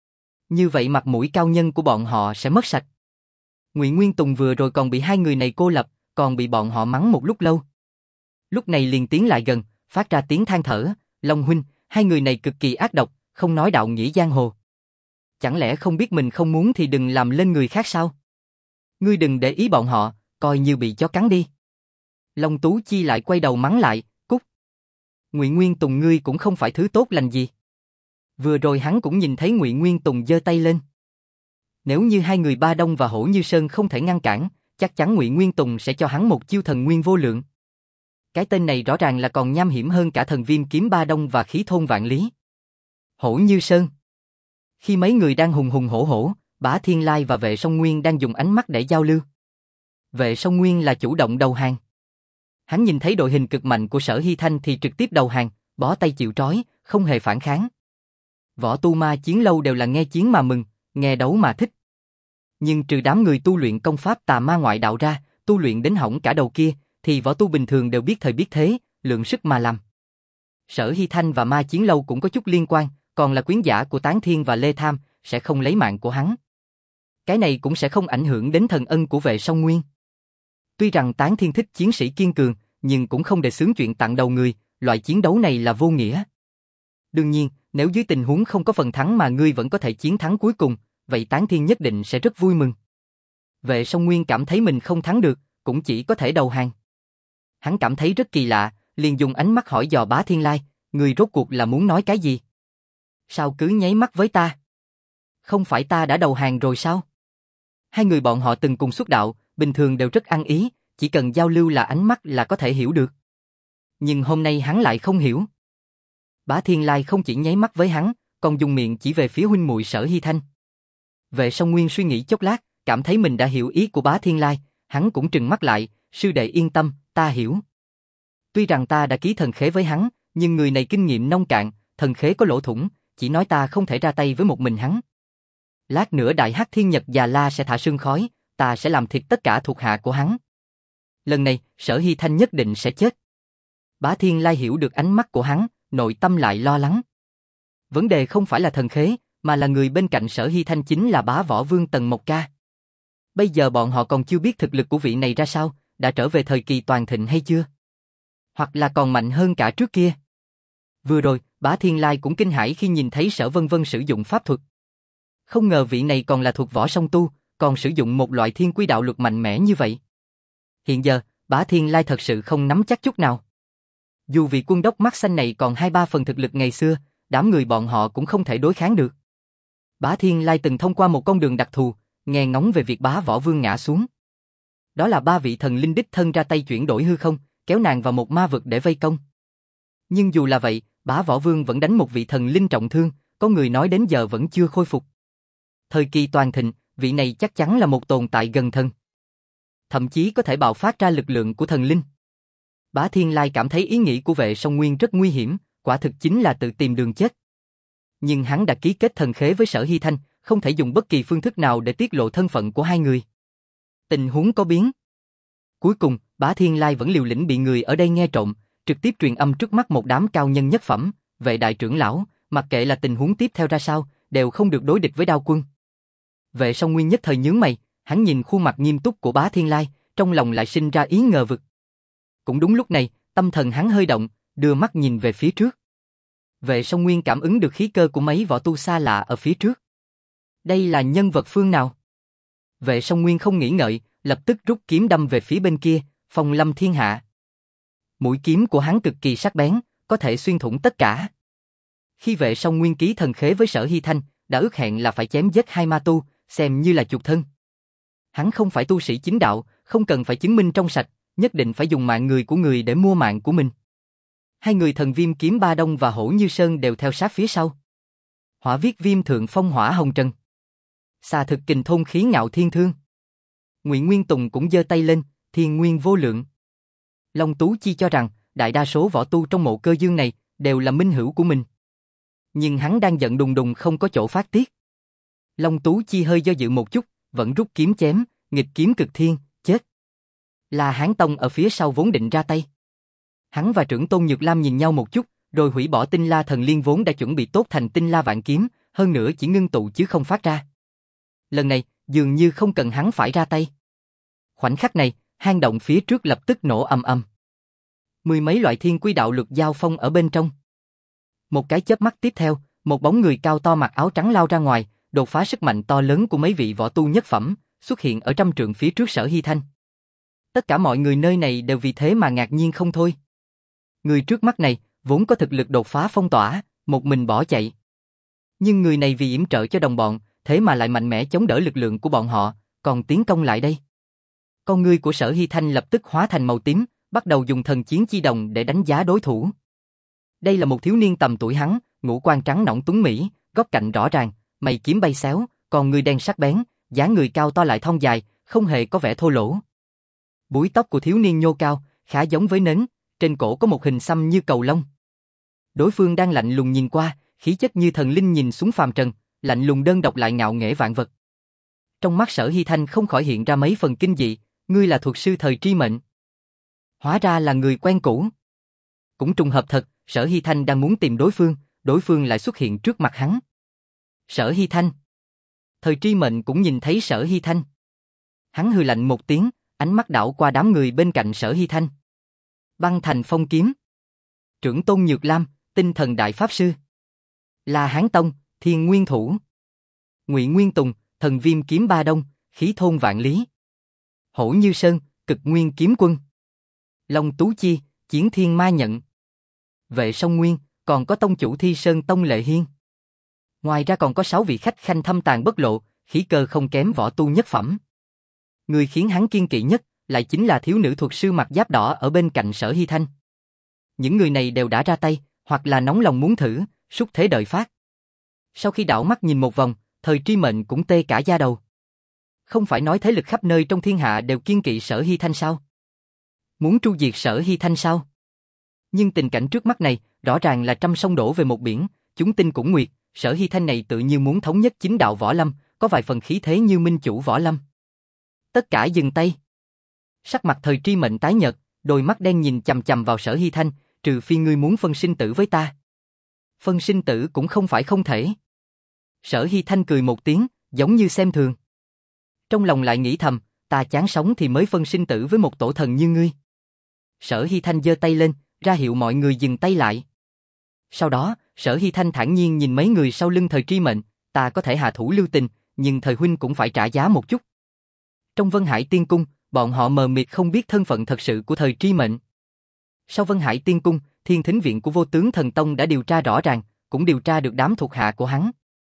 Như vậy mặt mũi cao nhân của bọn họ sẽ mất sạch. Ngụy Nguyên Tùng vừa rồi còn bị hai người này cô lập, còn bị bọn họ mắng một lúc lâu. Lúc này liền tiến lại gần, phát ra tiếng than thở, Long huynh, hai người này cực kỳ ác độc, không nói đạo nghĩa giang hồ. Chẳng lẽ không biết mình không muốn thì đừng làm lên người khác sao? Ngươi đừng để ý bọn họ, coi như bị chó cắn đi. Long Tú Chi lại quay đầu mắng lại, cút. Ngụy Nguyên Tùng ngươi cũng không phải thứ tốt lành gì. Vừa rồi hắn cũng nhìn thấy Ngụy Nguyên Tùng giơ tay lên. Nếu như hai người Ba Đông và Hổ Như Sơn không thể ngăn cản, chắc chắn Ngụy Nguyên Tùng sẽ cho hắn một chiêu thần nguyên vô lượng. Cái tên này rõ ràng là còn nham hiểm hơn cả Thần Viêm Kiếm Ba Đông và Khí Thôn Vạn Lý. Hổ Như Sơn. Khi mấy người đang hùng hùng hổ hổ, Bá Thiên Lai và Vệ Song Nguyên đang dùng ánh mắt để giao lưu. Vệ Song Nguyên là chủ động đầu hàng. Hắn nhìn thấy đội hình cực mạnh của Sở Hy Thanh thì trực tiếp đầu hàng, bó tay chịu trói, không hề phản kháng. Võ tu Ma Chiến Lâu đều là nghe chiến mà mừng, nghe đấu mà thích. Nhưng trừ đám người tu luyện công pháp tà ma ngoại đạo ra, tu luyện đến hỏng cả đầu kia, thì võ tu bình thường đều biết thời biết thế, lượng sức mà làm. Sở Hy Thanh và Ma Chiến Lâu cũng có chút liên quan, còn là quyến giả của Tán Thiên và Lê Tham, sẽ không lấy mạng của hắn. Cái này cũng sẽ không ảnh hưởng đến thần ân của Vệ Song Nguyên. Tuy rằng Tán Thiên thích chiến sĩ kiên cường, nhưng cũng không để xướng chuyện tặng đầu người, loại chiến đấu này là vô nghĩa. Đương nhiên, nếu dưới tình huống không có phần thắng mà ngươi vẫn có thể chiến thắng cuối cùng, vậy Tán Thiên nhất định sẽ rất vui mừng. Vệ Song Nguyên cảm thấy mình không thắng được, cũng chỉ có thể đầu hàng. Hắn cảm thấy rất kỳ lạ, liền dùng ánh mắt hỏi dò Bá Thiên Lai, ngươi rốt cuộc là muốn nói cái gì? Sao cứ nháy mắt với ta? Không phải ta đã đầu hàng rồi sao? Hai người bọn họ từng cùng xuất đạo, bình thường đều rất ăn ý, chỉ cần giao lưu là ánh mắt là có thể hiểu được. Nhưng hôm nay hắn lại không hiểu. Bá Thiên Lai không chỉ nháy mắt với hắn, còn dùng miệng chỉ về phía huynh muội Sở Hy Thanh. Vệ Song Nguyên suy nghĩ chốc lát, cảm thấy mình đã hiểu ý của Bá Thiên Lai, hắn cũng trừng mắt lại, sư đệ yên tâm, ta hiểu. Tuy rằng ta đã ký thần khế với hắn, nhưng người này kinh nghiệm nông cạn, thần khế có lỗ thủng, chỉ nói ta không thể ra tay với một mình hắn. Lát nữa Đại Hắc Thiên Nhật Già La sẽ thả sương khói, ta sẽ làm thịt tất cả thuộc hạ của hắn. Lần này, Sở Hy Thanh nhất định sẽ chết. Bá Thiên Lai hiểu được ánh mắt của hắn, nội tâm lại lo lắng. Vấn đề không phải là thần khế, mà là người bên cạnh Sở Hy Thanh chính là bá võ vương Tần Mộc Ca. Bây giờ bọn họ còn chưa biết thực lực của vị này ra sao, đã trở về thời kỳ toàn thịnh hay chưa? Hoặc là còn mạnh hơn cả trước kia. Vừa rồi, Bá Thiên Lai cũng kinh hãi khi nhìn thấy Sở Vân Vân sử dụng pháp thuật. Không ngờ vị này còn là thuộc võ song tu, còn sử dụng một loại thiên quy đạo luật mạnh mẽ như vậy. Hiện giờ, Bá Thiên Lai thật sự không nắm chắc chút nào. Dù vị quân đốc mắt xanh này còn hai ba phần thực lực ngày xưa, đám người bọn họ cũng không thể đối kháng được. Bá Thiên Lai từng thông qua một con đường đặc thù, nghe ngóng về việc bá võ vương ngã xuống. Đó là ba vị thần linh đích thân ra tay chuyển đổi hư không, kéo nàng vào một ma vực để vây công. Nhưng dù là vậy, bá võ vương vẫn đánh một vị thần linh trọng thương, có người nói đến giờ vẫn chưa khôi phục. Thời kỳ toàn thịnh, vị này chắc chắn là một tồn tại gần thần. Thậm chí có thể bạo phát ra lực lượng của thần linh. Bá Thiên Lai cảm thấy ý nghĩ của Vệ Song Nguyên rất nguy hiểm, quả thực chính là tự tìm đường chết. Nhưng hắn đã ký kết thần khế với Sở Hy Thanh, không thể dùng bất kỳ phương thức nào để tiết lộ thân phận của hai người. Tình huống có biến. Cuối cùng, Bá Thiên Lai vẫn liều lĩnh bị người ở đây nghe trộm, trực tiếp truyền âm trước mắt một đám cao nhân nhất phẩm, Vệ đại trưởng lão, mặc kệ là tình huống tiếp theo ra sao, đều không được đối địch với Đao Quân. Vệ Song Nguyên nhất thời nhướng mày, hắn nhìn khuôn mặt nghiêm túc của Bá Thiên Lai, trong lòng lại sinh ra ý ngờ vực. Cũng đúng lúc này, tâm thần hắn hơi động, đưa mắt nhìn về phía trước. Vệ Song Nguyên cảm ứng được khí cơ của mấy võ tu xa lạ ở phía trước. Đây là nhân vật phương nào? Vệ Song Nguyên không nghĩ ngợi, lập tức rút kiếm đâm về phía bên kia, Phong Lâm Thiên Hạ. Mũi kiếm của hắn cực kỳ sắc bén, có thể xuyên thủng tất cả. Khi Vệ Song Nguyên ký thần khế với Sở Hy Thanh, đã ước hẹn là phải chém giết hai ma tu, xem như là chuộc thân. Hắn không phải tu sĩ chính đạo, không cần phải chứng minh trong sạch, nhất định phải dùng mạng người của người để mua mạng của mình. Hai người thần Viêm Kiếm Ba Đông và Hổ Như Sơn đều theo sát phía sau. Hỏa Viết Viêm Thượng Phong Hỏa Hồng Trần. Xà Thực Kình Thôn Khí Ngạo Thiên Thương. Ngụy Nguyên Tùng cũng giơ tay lên, thiên nguyên vô lượng. Long Tú Chi cho rằng, đại đa số võ tu trong Mộ Cơ Dương này đều là minh hữu của mình. Nhưng hắn đang giận đùng đùng không có chỗ phát tiết. Long Tú Chi hơi do dự một chút, vẫn rút kiếm chém, nghịch kiếm cực thiên, chết. La Hán Tông ở phía sau vốn định ra tay. Hắn và trưởng tôn Nhược Lam nhìn nhau một chút, rồi hủy bỏ Tinh La Thần Liên vốn đã chuẩn bị tốt thành Tinh La Vạn Kiếm, hơn nữa chỉ ngưng tụ chứ không phát ra. Lần này, dường như không cần hắn phải ra tay. Khoảnh khắc này, hang động phía trước lập tức nổ ầm ầm. Mười mấy loại thiên quy đạo luật giao phong ở bên trong. Một cái chớp mắt tiếp theo, một bóng người cao to mặc áo trắng lao ra ngoài, đột phá sức mạnh to lớn của mấy vị võ tu nhất phẩm, xuất hiện ở trăm trượng phía trước Sở Hy Thanh. Tất cả mọi người nơi này đều vì thế mà ngạc nhiên không thôi. Người trước mắt này, vốn có thực lực đột phá phong tỏa, một mình bỏ chạy. Nhưng người này vì yểm trợ cho đồng bọn, thế mà lại mạnh mẽ chống đỡ lực lượng của bọn họ, còn tiến công lại đây. Con ngươi của Sở Hy Thanh lập tức hóa thành màu tím, bắt đầu dùng thần chiến chi đồng để đánh giá đối thủ. Đây là một thiếu niên tầm tuổi hắn, ngũ quan trắng nõn tuấn mỹ, góc cạnh rõ ràng, mày kiếm bay xéo, còn người đen sắc bén, dáng người cao to lại thon dài, không hề có vẻ thô lỗ. Búi tóc của thiếu niên nhô cao, khá giống với nến, trên cổ có một hình xăm như cầu lông. Đối phương đang lạnh lùng nhìn qua, khí chất như thần linh nhìn xuống phàm trần, lạnh lùng đơn độc lại ngạo nghễ vạn vật. Trong mắt Sở Hy Thanh không khỏi hiện ra mấy phần kinh dị, ngươi là thuật sư thời tri mệnh. Hóa ra là người quen cũ. Cũng trùng hợp thật, Sở Hy Thanh đang muốn tìm đối phương, đối phương lại xuất hiện trước mặt hắn. Sở Hy Thanh. Thời tri mệnh cũng nhìn thấy Sở Hy Thanh. Hắn hừ lạnh một tiếng, ánh mắt đảo qua đám người bên cạnh Sở Hy Thanh. Băng Thành Phong Kiếm. Trưởng tôn Nhược Lam, Tinh Thần Đại Pháp Sư. La Hán Tông, Thiên Nguyên Thủ. Ngụy Nguyên Tùng, Thần Viêm Kiếm Ba Đông, Khí Thôn Vạn Lý. Hổ Như Sơn, Cực Nguyên Kiếm Quân. Long Tú Chi, Chiến Thiên Ma Nhận. Vệ Song Nguyên, còn có tông chủ Thi Sơn Tông Lệ Hiên. Ngoài ra còn có sáu vị khách khanh thâm tàn bất lộ, khí cơ không kém võ tu nhất phẩm. Người khiến hắn kiên kỵ nhất lại chính là thiếu nữ thuật sư mặc giáp đỏ ở bên cạnh Sở Hy Thanh. Những người này đều đã ra tay, hoặc là nóng lòng muốn thử, súc thế đợi phát. Sau khi đảo mắt nhìn một vòng, thời tri mệnh cũng tê cả da đầu. Không phải nói thế lực khắp nơi trong thiên hạ đều kiên kỵ Sở Hy Thanh sao? Muốn tru diệt Sở Hy Thanh sao? Nhưng tình cảnh trước mắt này, rõ ràng là trăm sông đổ về một biển, chúng tinh cũng nguyệt, Sở Hy Thanh này tự như muốn thống nhất chính đạo võ lâm, có vài phần khí thế như minh chủ võ lâm. Tất cả dừng tay. Sắc mặt thời tri mệnh tái nhợt, đôi mắt đen nhìn chằm chằm vào Sở Hy Thanh, trừ phi ngươi muốn phân sinh tử với ta. phân sinh tử cũng không phải không thể. Sở Hy Thanh cười một tiếng, giống như xem thường. Trong lòng lại nghĩ thầm, ta chán sống thì mới phân sinh tử với một tổ thần như ngươi. Sở Hy Thanh giơ tay lên, ra hiệu mọi người dừng tay lại. Sau đó, Sở Hy Thanh thản nhiên nhìn mấy người sau lưng Thời Tri Mệnh, ta có thể hạ thủ lưu tình, nhưng Thời huynh cũng phải trả giá một chút. Trong Vân Hải Tiên Cung, bọn họ mờ mịt không biết thân phận thật sự của Thời Tri Mệnh. Sau Vân Hải Tiên Cung, Thiên Thính Viện của Vô Tướng Thần Tông đã điều tra rõ ràng, cũng điều tra được đám thuộc hạ của hắn.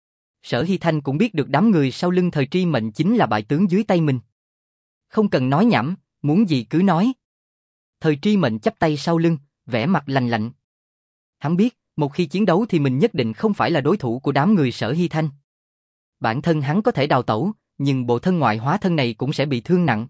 Sở Hy Thanh cũng biết được đám người sau lưng Thời Tri Mệnh chính là bại tướng dưới tay mình. Không cần nói nhảm, muốn gì cứ nói. Thời Tri Mệnh chắp tay sau lưng, vẻ mặt lạnh lạnh. Hắn biết, một khi chiến đấu thì mình nhất định không phải là đối thủ của đám người Sở Hy Thanh. Bản thân hắn có thể đào tẩu, nhưng bộ thân ngoại hóa thân này cũng sẽ bị thương nặng.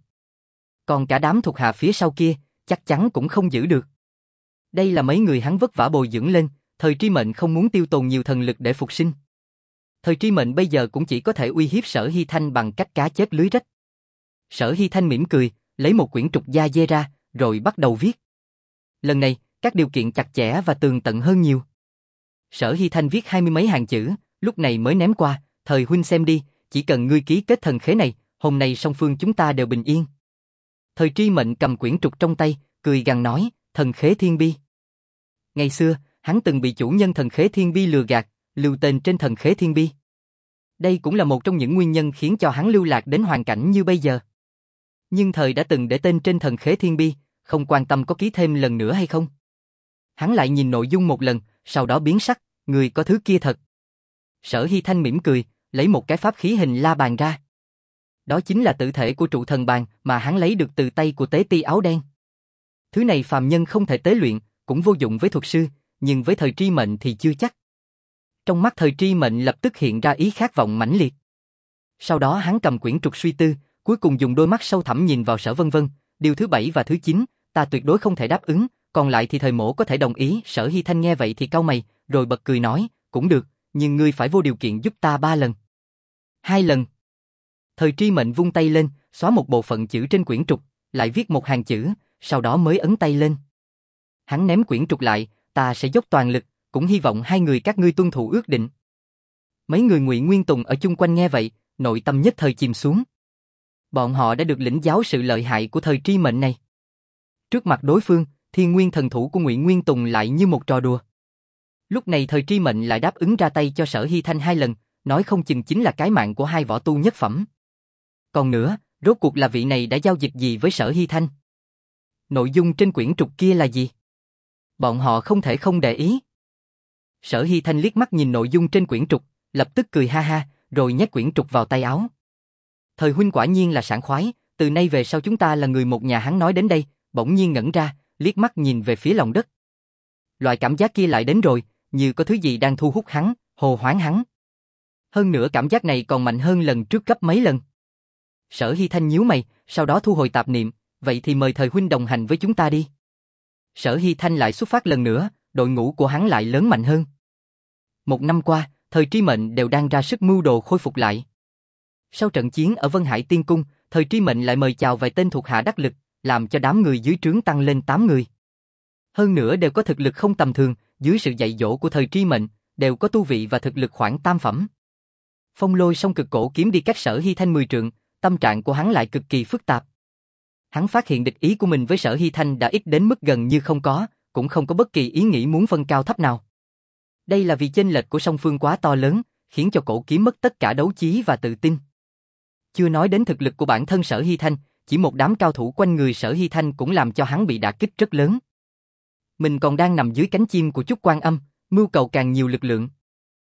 Còn cả đám thuộc hạ phía sau kia, chắc chắn cũng không giữ được. Đây là mấy người hắn vất vả bồi dưỡng lên, Thời Tri Mệnh không muốn tiêu tốn nhiều thần lực để phục sinh. Thời Tri Mệnh bây giờ cũng chỉ có thể uy hiếp Sở Hy Thanh bằng cách cá chết lưới rách. Sở Hy Thanh mỉm cười, lấy một quyển trục da dê ra, rồi bắt đầu viết. Lần này, các điều kiện chặt chẽ và tường tận hơn nhiều. Sở Hy Thanh viết hai mươi mấy hàng chữ, lúc này mới ném qua, Thời huynh xem đi, chỉ cần ngươi ký kết thần khế này, hôm nay song phương chúng ta đều bình yên. Thời Tri Mệnh cầm quyển trục trong tay, cười gằn nói, thần khế thiên bi. Ngày xưa, hắn từng bị chủ nhân thần khế thiên bi lừa gạt, lưu tên trên thần khế thiên bi. Đây cũng là một trong những nguyên nhân khiến cho hắn lưu lạc đến hoàn cảnh như bây giờ. Nhưng Thời đã từng để tên trên thần khế thiên bi, không quan tâm có ký thêm lần nữa hay không. Hắn lại nhìn nội dung một lần, sau đó biến sắc, người có thứ kia thật. Sở Hy Thanh mỉm cười, lấy một cái pháp khí hình la bàn ra. Đó chính là tự thể của trụ thần bàn mà hắn lấy được từ tay của tế ti áo đen. Thứ này phàm nhân không thể tế luyện, cũng vô dụng với thuật sư, nhưng với Thời Tri Mệnh thì chưa chắc. Trong mắt Thời Tri Mệnh lập tức hiện ra ý khát vọng mãnh liệt. Sau đó hắn cầm quyển trục suy tư, cuối cùng dùng đôi mắt sâu thẳm nhìn vào Sở Vân Vân, điều thứ bảy và thứ chín, ta tuyệt đối không thể đáp ứng, còn lại thì Thời mỗ có thể đồng ý. Sở Hy Thanh nghe vậy thì cau mày, rồi bật cười nói, cũng được, nhưng ngươi phải vô điều kiện giúp ta ba lần. Hai lần. Thời Tri Mệnh vung tay lên, xóa một bộ phận chữ trên quyển trục, lại viết một hàng chữ, sau đó mới ấn tay lên. Hắn ném quyển trục lại, ta sẽ dốc toàn lực, cũng hy vọng hai người các ngươi tuân thủ ước định. Mấy người Ngụy Nguyên Tùng ở chung quanh nghe vậy, nội tâm nhất thời chìm xuống. Bọn họ đã được lĩnh giáo sự lợi hại của Thời Tri Mệnh này. Trước mặt đối phương, Thiên Nguyên thần thủ của Ngụy Nguyên Tùng lại như một trò đùa. Lúc này Thời Tri Mệnh lại đáp ứng ra tay cho Sở Hy Thanh hai lần, nói không chừng chính là cái mạng của hai võ tu nhất phẩm. Còn nữa, rốt cuộc là vị này đã giao dịch gì với Sở Hy Thanh? Nội dung trên quyển trục kia là gì? Bọn họ không thể không để ý. Sở Hy Thanh liếc mắt nhìn nội dung trên quyển trục, lập tức cười ha ha, rồi nhét quyển trục vào tay áo. Thời huynh quả nhiên là sảng khoái, từ nay về sau chúng ta là người một nhà. Hắn nói đến đây, bỗng nhiên ngẩn ra, liếc mắt nhìn về phía lòng đất. Loại cảm giác kia lại đến rồi, như có thứ gì đang thu hút hắn, hồ hoáng hắn. Hơn nữa cảm giác này còn mạnh hơn lần trước gấp mấy lần. Sở Hy Thanh nhíu mày, sau đó thu hồi tạp niệm, vậy thì mời Thời huynh đồng hành với chúng ta đi. Sở Hy Thanh lại xuất phát lần nữa, đội ngũ của hắn lại lớn mạnh hơn. Một năm qua, Thời Tri Mệnh đều đang ra sức mưu đồ khôi phục lại. Sau trận chiến ở Vân Hải Tiên Cung, Thời Tri Mệnh lại mời chào vài tên thuộc hạ đắc lực, làm cho đám người dưới trướng tăng lên tám người. Hơn nữa đều có thực lực không tầm thường, dưới sự dạy dỗ của Thời Tri Mệnh, đều có tu vị và thực lực khoảng tam phẩm. Phong Lôi song cực cổ kiếm đi cách Sở Hy Thanh mười trượng, tâm trạng của hắn lại cực kỳ phức tạp. Hắn phát hiện địch ý của mình với Sở Hy Thanh đã ít đến mức gần như không có, cũng không có bất kỳ ý nghĩ muốn phân cao thấp nào. Đây là vì chênh lệch của song phương quá to lớn, khiến cho cổ kiếm mất tất cả đấu chí và tự tin. Chưa nói đến thực lực của bản thân Sở Hy Thanh, chỉ một đám cao thủ quanh người Sở Hy Thanh cũng làm cho hắn bị đả kích rất lớn. Mình còn đang nằm dưới cánh chim của Chúc Quan Âm, mưu cầu càng nhiều lực lượng.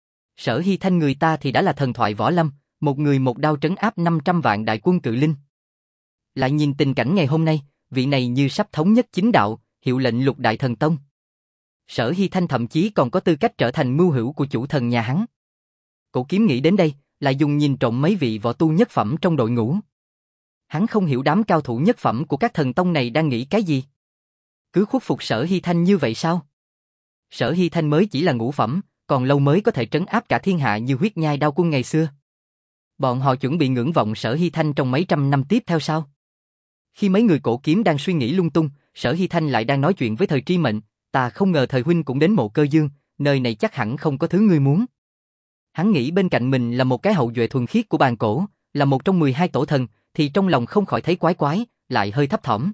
Sở Hy Thanh người ta thì đã là thần thoại võ lâm, một người một đao trấn áp năm trăm vạn đại quân cự linh. Lại nhìn tình cảnh ngày hôm nay, vị này như sắp thống nhất chính đạo, hiệu lệnh lục đại thần tông. Sở Hy Thanh thậm chí còn có tư cách trở thành mưu hữu của chủ thần nhà hắn. Cổ kiếm nghĩ đến đây, lại dùng nhìn trộm mấy vị võ tu nhất phẩm trong đội ngũ. Hắn không hiểu đám cao thủ nhất phẩm của các thần tông này đang nghĩ cái gì. Cứ khuất phục Sở Hy Thanh như vậy sao? Sở Hy Thanh mới chỉ là ngũ phẩm, còn lâu mới có thể trấn áp cả thiên hạ như huyết nhai đao quân ngày xưa. Bọn họ chuẩn bị ngưỡng vọng Sở Hy Thanh trong mấy trăm năm tiếp theo sao? Khi mấy người cổ kiếm đang suy nghĩ lung tung, Sở Hy Thanh lại đang nói chuyện với Thời Tri Mệnh, ta không ngờ Thời huynh cũng đến Mộ Cơ Dương, nơi này chắc hẳn không có thứ ngươi muốn. Hắn nghĩ bên cạnh mình là một cái hậu duệ thuần khiết của bàn cổ, là một trong mười hai tổ thần, thì trong lòng không khỏi thấy quái quái, lại hơi thấp thỏm.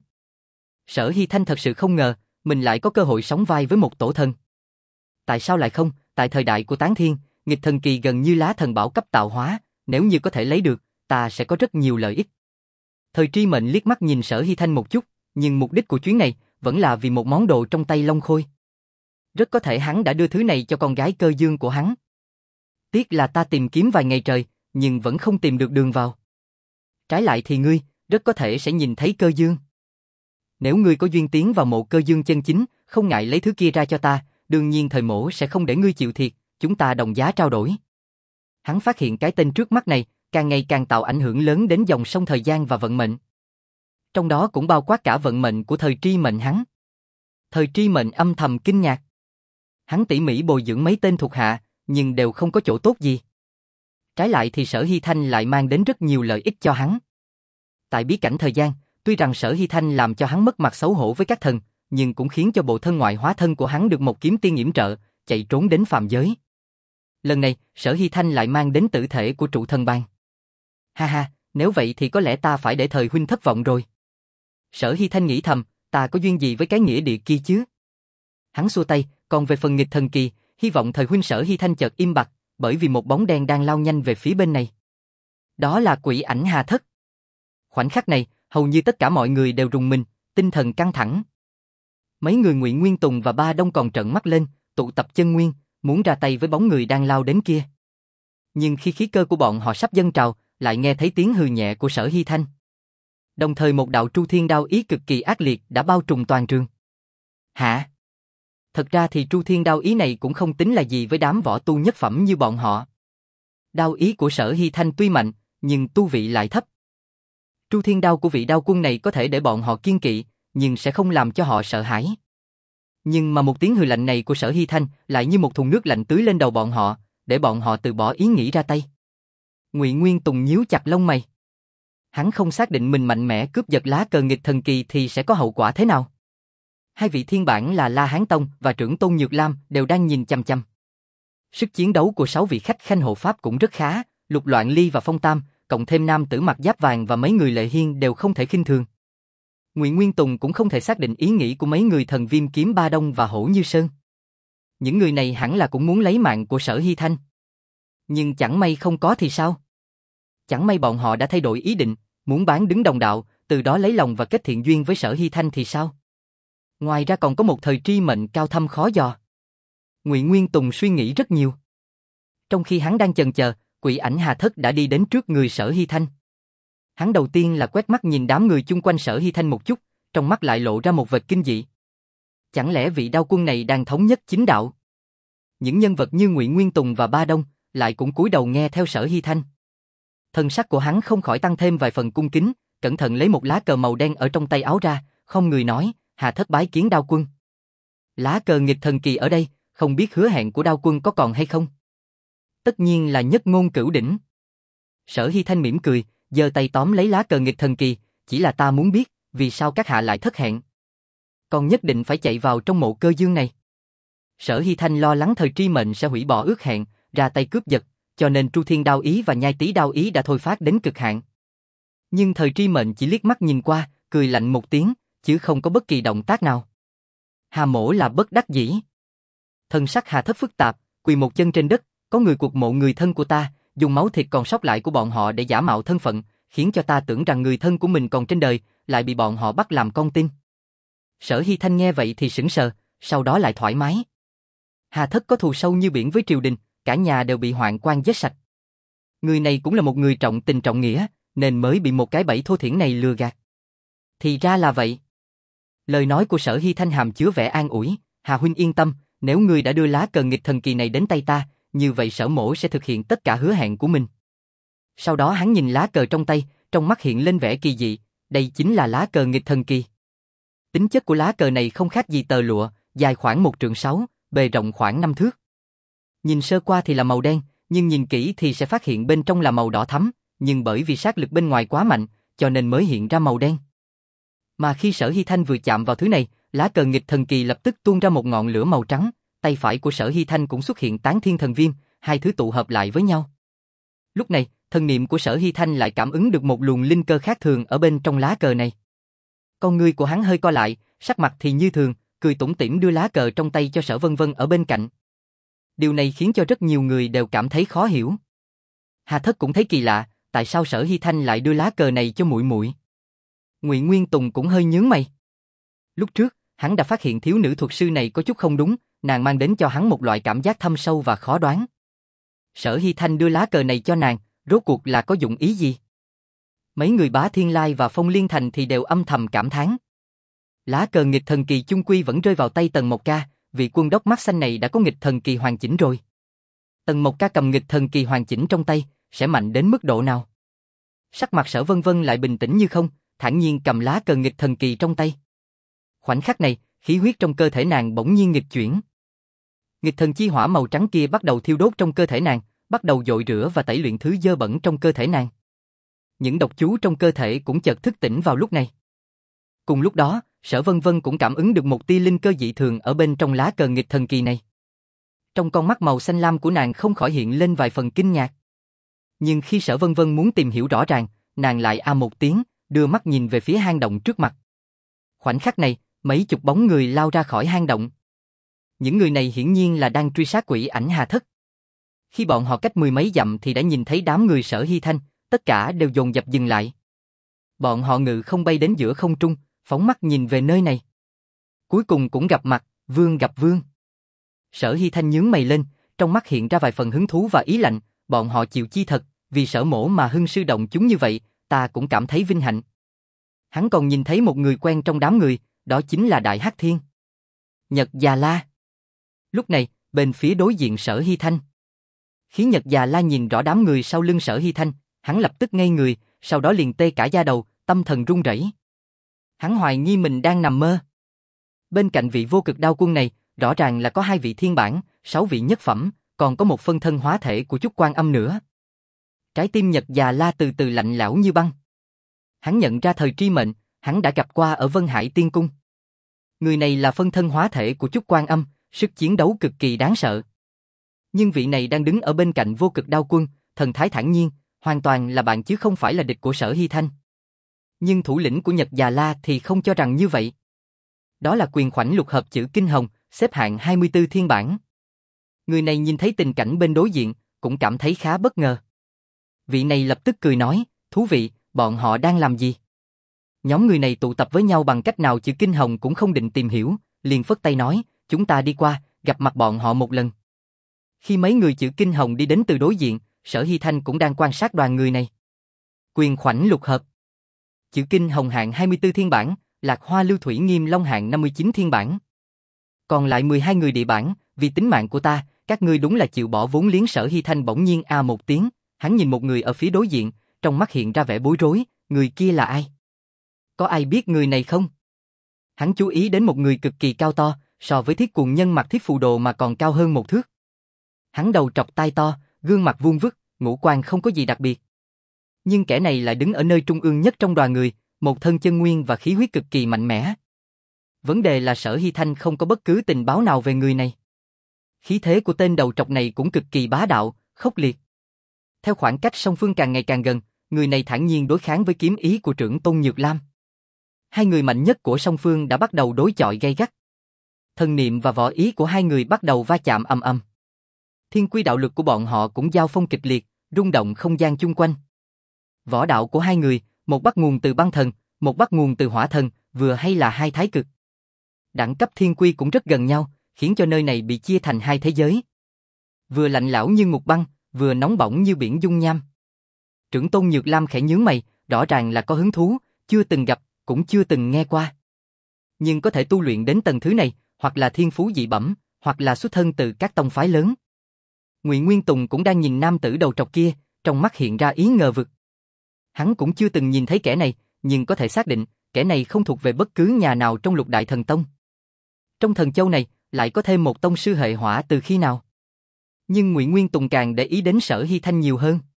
Sở Hy Thanh thật sự không ngờ, mình lại có cơ hội sóng vai với một tổ thần. Tại sao lại không, tại thời đại của Tán Thiên, nghịch thần kỳ gần như lá thần bảo cấp tạo hóa, nếu như có thể lấy được, ta sẽ có rất nhiều lợi ích. Thời Tri Mệnh liếc mắt nhìn Sở Hy Thanh một chút, nhưng mục đích của chuyến này vẫn là vì một món đồ trong tay Long Khôi. Rất có thể hắn đã đưa thứ này cho con gái Cơ Dương của hắn. Tiếc là ta tìm kiếm vài ngày trời, nhưng vẫn không tìm được đường vào. Trái lại thì ngươi, rất có thể sẽ nhìn thấy Cơ Dương. Nếu ngươi có duyên tiến vào mộ Cơ Dương chân chính, không ngại lấy thứ kia ra cho ta, đương nhiên thời mổ sẽ không để ngươi chịu thiệt, chúng ta đồng giá trao đổi. Hắn phát hiện cái tên trước mắt này, càng ngày càng tạo ảnh hưởng lớn đến dòng sông thời gian và vận mệnh. Trong đó cũng bao quát cả vận mệnh của thời Tri Mệnh hắn. Thời Tri Mệnh âm thầm kinh ngạc. Hắn tỉ mỉ bồi dưỡng mấy tên thuộc hạ, nhưng đều không có chỗ tốt gì. Trái lại thì Sở Hy Thanh lại mang đến rất nhiều lợi ích cho hắn. Tại bí cảnh thời gian, tuy rằng Sở Hy Thanh làm cho hắn mất mặt xấu hổ với các thần, nhưng cũng khiến cho bộ thân ngoại hóa thân của hắn được một kiếm tiên yểm trợ, chạy trốn đến phàm giới. Lần này, Sở Hy Thanh lại mang đến tử thể của trụ thần bang. Ha ha, nếu vậy thì có lẽ ta phải để thời huynh thất vọng rồi. Sở Hy Thanh nghĩ thầm, ta có duyên gì với cái nghĩa địa kia chứ? Hắn xua tay, còn về phần nghịch thần kỳ, hy vọng thời huynh. Sở Hy Thanh chợt im bặt, bởi vì một bóng đen đang lao nhanh về phía bên này. Đó là Quỷ Ảnh Hà Thất. Khoảnh khắc này, hầu như tất cả mọi người đều rùng mình, tinh thần căng thẳng. Mấy người Ngụy Nguyên Tùng và Ba Đông còn trợn mắt lên, tụ tập chân nguyên, muốn ra tay với bóng người đang lao đến kia. Nhưng khi khí cơ của bọn họ sắp dâng trào, lại nghe thấy tiếng hừ nhẹ của Sở Hy Thanh. Đồng thời một đạo tru thiên đao ý cực kỳ ác liệt đã bao trùm toàn trường. Hả? Thật ra thì tru thiên đao ý này cũng không tính là gì với đám võ tu nhất phẩm như bọn họ. Đao ý của Sở Hy Thanh tuy mạnh, nhưng tu vị lại thấp. Tru thiên đao của vị đao quân này có thể để bọn họ kiên kỵ, nhưng sẽ không làm cho họ sợ hãi. Nhưng mà một tiếng hừ lạnh này của Sở Hy Thanh lại như một thùng nước lạnh tưới lên đầu bọn họ, để bọn họ từ bỏ ý nghĩ ra tay. Ngụy Nguyên Tùng nhíu chặt lông mày. Hắn không xác định mình mạnh mẽ cướp giật lá cờ nghịch thần kỳ thì sẽ có hậu quả thế nào. Hai vị thiên bản là La Hán Tông và trưởng Tôn Nhược Lam đều đang nhìn chăm chăm. Sức chiến đấu của sáu vị khách khanh hộ pháp cũng rất khá, Lục Loạn Ly và Phong Tam, cộng thêm nam tử mặc giáp vàng và mấy người Lệ Hiên đều không thể khinh thường. Ngụy Nguyên Tùng cũng không thể xác định ý nghĩ của mấy người Thần Viêm Kiếm Ba Đông và Hổ Như Sơn. Những người này hẳn là cũng muốn lấy mạng của Sở Hy Thanh. Nhưng chẳng may không có thì sao? Chẳng may bọn họ đã thay đổi ý định, muốn bán đứng đồng đạo, từ đó lấy lòng và kết thiện duyên với Sở Hy Thanh thì sao? Ngoài ra còn có một thời tri mệnh cao thâm khó dò. Ngụy Nguyên Tùng suy nghĩ rất nhiều. Trong khi hắn đang chần chờ, Quỷ Ảnh Hà Thất đã đi đến trước người Sở Hy Thanh. Hắn đầu tiên là quét mắt nhìn đám người chung quanh Sở Hy Thanh một chút, trong mắt lại lộ ra một vệt kinh dị. Chẳng lẽ vị đao quân này đang thống nhất chính đạo? Những nhân vật như Ngụy Nguyên Tùng và Ba Đông lại cũng cúi đầu nghe theo Sở Hy Thanh. Thần sắc của hắn không khỏi tăng thêm vài phần cung kính, cẩn thận lấy một lá cờ màu đen ở trong tay áo ra, không người nói, Hà Thất bái kiến đao quân. Lá cờ nghịch thần kỳ ở đây, không biết hứa hẹn của đao quân có còn hay không? Tất nhiên là nhất ngôn cửu đỉnh. Sở Hy Thanh mỉm cười, giơ tay tóm lấy lá cờ nghịch thần kỳ, chỉ là ta muốn biết, vì sao các hạ lại thất hẹn? Còn nhất định phải chạy vào trong mộ Cơ Dương này. Sở Hy Thanh lo lắng thời tri mệnh sẽ hủy bỏ ước hẹn, ra tay cướp giật, cho nên Tru Thiên Đao Ý và Nhai Tý Đao Ý đã thôi phát đến cực hạn. Nhưng thời tri mệnh chỉ liếc mắt nhìn qua, cười lạnh một tiếng, chứ không có bất kỳ động tác nào. Hà Mỗ là bất đắc dĩ. Thần sắc Hà Thất phức tạp, quỳ một chân trên đất, có người cuộc mộ người thân của ta, dùng máu thịt còn sót lại của bọn họ để giả mạo thân phận, khiến cho ta tưởng rằng người thân của mình còn trên đời, lại bị bọn họ bắt làm con tin. Sở Hy Thanh nghe vậy thì sững sờ, sau đó lại thoải mái. Hà Thất có thù sâu như biển với triều đình, cả nhà đều bị hoạn quan giết sạch. Người này cũng là một người trọng tình trọng nghĩa, nên mới bị một cái bẫy thô thiển này lừa gạt. Thì ra là vậy. Lời nói của Sở Hy Thanh hàm chứa vẻ an ủi, Hà huynh yên tâm, nếu ngươi đã đưa lá cờ nghịch thần kỳ này đến tay ta, như vậy Sở mỗ sẽ thực hiện tất cả hứa hẹn của mình. Sau đó hắn nhìn lá cờ trong tay, trong mắt hiện lên vẻ kỳ dị, đây chính là lá cờ nghịch thần kỳ. Tính chất của lá cờ này không khác gì tờ lụa, dài khoảng một trượng sáu, bề rộng khoảng năm thước. Nhìn sơ qua thì là màu đen, nhưng nhìn kỹ thì sẽ phát hiện bên trong là màu đỏ thắm, nhưng bởi vì sát lực bên ngoài quá mạnh, cho nên mới hiện ra màu đen. Mà khi Sở Hy Thanh vừa chạm vào thứ này, lá cờ nghịch thần kỳ lập tức tuôn ra một ngọn lửa màu trắng, tay phải của Sở Hy Thanh cũng xuất hiện Tán Thiên Thần Viêm, hai thứ tụ hợp lại với nhau. Lúc này, thần niệm của Sở Hy Thanh lại cảm ứng được một luồng linh cơ khác thường ở bên trong lá cờ này. Con ngươi của hắn hơi co lại, sắc mặt thì như thường, cười tủm tỉm đưa lá cờ trong tay cho Sở Vân Vân ở bên cạnh. Điều này khiến cho rất nhiều người đều cảm thấy khó hiểu. Hà Thất cũng thấy kỳ lạ, tại sao Sở Hy Thanh lại đưa lá cờ này cho muội muội? Ngụy Nguyên Tùng cũng hơi nhướng mày. Lúc trước, hắn đã phát hiện thiếu nữ thuật sư này có chút không đúng, nàng mang đến cho hắn một loại cảm giác thâm sâu và khó đoán. Sở Hy Thanh đưa lá cờ này cho nàng, rốt cuộc là có dụng ý gì? Mấy người Bá Thiên Lai và Phong Liên Thành thì đều âm thầm cảm thán. Lá cờ nghịch thần kỳ chung quy vẫn rơi vào tay Tần Mộc Ca, vị quân đốc mắt xanh này đã có nghịch thần kỳ hoàn chỉnh rồi. Tần Mộc Ca cầm nghịch thần kỳ hoàn chỉnh trong tay, sẽ mạnh đến mức độ nào? Sắc mặt Sở Vân Vân lại bình tĩnh như không, thản nhiên cầm lá cờ nghịch thần kỳ trong tay. Khoảnh khắc này, khí huyết trong cơ thể nàng bỗng nhiên nghịch chuyển. Nghịch thần chi hỏa màu trắng kia bắt đầu thiêu đốt trong cơ thể nàng, bắt đầu dội rửa và tẩy luyện thứ dơ bẩn trong cơ thể nàng. Những độc chú trong cơ thể cũng chợt thức tỉnh vào lúc này. Cùng lúc đó, Sở Vân Vân cũng cảm ứng được một tia linh cơ dị thường ở bên trong lá cờ nghịch thần kỳ này. Trong con mắt màu xanh lam của nàng không khỏi hiện lên vài phần kinh ngạc. Nhưng khi Sở Vân Vân muốn tìm hiểu rõ ràng, nàng lại a một tiếng, đưa mắt nhìn về phía hang động trước mặt. Khoảnh khắc này, mấy chục bóng người lao ra khỏi hang động. Những người này hiển nhiên là đang truy sát quỷ ảnh Hà Thất. Khi bọn họ cách mười mấy dặm thì đã nhìn thấy đám người Sở Hy Thanh, tất cả đều dồn dập dừng lại. Bọn họ ngự không bay đến giữa không trung, phóng mắt nhìn về nơi này. Cuối cùng cũng gặp mặt, vương gặp vương. Sở Hy Thanh nhướng mày lên, trong mắt hiện ra vài phần hứng thú và ý lạnh, bọn họ chịu chi thật, vì Sở mỗ mà hưng sư động chúng như vậy, ta cũng cảm thấy vinh hạnh. Hắn còn nhìn thấy một người quen trong đám người, đó chính là Đại Hắc Thiên. Nhật Già La. Lúc này, bên phía đối diện Sở Hy Thanh. Khi Nhật Già La nhìn rõ đám người sau lưng Sở Hy Thanh, hắn lập tức ngây người, sau đó liền tê cả da đầu, tâm thần run rẩy. Hắn hoài nghi mình đang nằm mơ. Bên cạnh vị vô cực đao quân này, rõ ràng là có hai vị thiên bản, sáu vị nhất phẩm, còn có một phân thân hóa thể của Chúc Quan Âm nữa. Trái tim Nhật Già La từ từ lạnh lẽo như băng. Hắn nhận ra thời tri mệnh, hắn đã gặp qua ở Vân Hải Tiên Cung. Người này là phân thân hóa thể của Chúc Quan Âm, sức chiến đấu cực kỳ đáng sợ. Nhưng vị này đang đứng ở bên cạnh vô cực đao quân, thần thái thản nhiên, hoàn toàn là bạn chứ không phải là địch của Sở Hy Thanh. Nhưng thủ lĩnh của Nhật Già La thì không cho rằng như vậy. Đó là Quyền Khoảnh lục hợp chữ Kinh Hồng, xếp hạng hai mươi tư thiên bản. Người này nhìn thấy tình cảnh bên đối diện, cũng cảm thấy khá bất ngờ. Vị này lập tức cười nói, thú vị, bọn họ đang làm gì? Nhóm người này tụ tập với nhau bằng cách nào chữ Kinh Hồng cũng không định tìm hiểu, liền phất tay nói, chúng ta đi qua, gặp mặt bọn họ một lần. Khi mấy người chữ Kinh Hồng đi đến từ đối diện, Sở Hy Thanh cũng đang quan sát đoàn người này. Quyền Khoảnh lục hợp. Chữ Kinh Hồng hạng hai mươi tư thiên bản, Lạc Hoa Lưu Thủy Nghiêm Long hạng năm mươi chín thiên bản. Còn lại mười hai người địa bản, vì tính mạng của ta, các ngươi đúng là chịu bỏ vốn liếng. Sở Hy Thanh bỗng nhiên a một tiếng, hắn nhìn một người ở phía đối diện, trong mắt hiện ra vẻ bối rối, người kia là ai? Có ai biết người này không? Hắn chú ý đến một người cực kỳ cao to, so với Thiết Cuồng Nhân mặc thiết phù đồ mà còn cao hơn một thước. Hắn đầu trọc tai to, gương mặt vuông vức, ngũ quan không có gì đặc biệt. Nhưng kẻ này lại đứng ở nơi trung ương nhất trong đoàn người, một thân chân nguyên và khí huyết cực kỳ mạnh mẽ. Vấn đề là Sở Hy Thanh không có bất cứ tình báo nào về người này. Khí thế của tên đầu trọc này cũng cực kỳ bá đạo, khốc liệt. Theo khoảng cách song phương càng ngày càng gần, người này thản nhiên đối kháng với kiếm ý của trưởng Tôn Nhược Lam. Hai người mạnh nhất của song phương đã bắt đầu đối chọi gay gắt. Thần niệm và võ ý của hai người bắt đầu va chạm ầm ầm. Thiên quy đạo lực của bọn họ cũng giao phong kịch liệt, rung động không gian chung quanh. Võ đạo của hai người, một bắt nguồn từ băng thần, một bắt nguồn từ hỏa thần, vừa hay là hai thái cực. Đẳng cấp thiên quy cũng rất gần nhau, khiến cho nơi này bị chia thành hai thế giới. Vừa lạnh lẽo như ngục băng, vừa nóng bỏng như biển dung nham. Trưởng Tôn Nhược Lam khẽ nhướng mày, rõ ràng là có hứng thú, chưa từng gặp, cũng chưa từng nghe qua. Nhưng có thể tu luyện đến tầng thứ này, hoặc là thiên phú dị bẩm, hoặc là xuất thân từ các tông phái lớn. Ngụy Nguyên Tùng cũng đang nhìn nam tử đầu trọc kia, trong mắt hiện ra ý ngờ vực. Hắn cũng chưa từng nhìn thấy kẻ này, nhưng có thể xác định, kẻ này không thuộc về bất cứ nhà nào trong Lục Đại Thần Tông. Trong Thần Châu này, lại có thêm một tông sư hệ hỏa từ khi nào? Nhưng Ngụy Nguyên Tùng càng để ý đến Sở Hy Thanh nhiều hơn.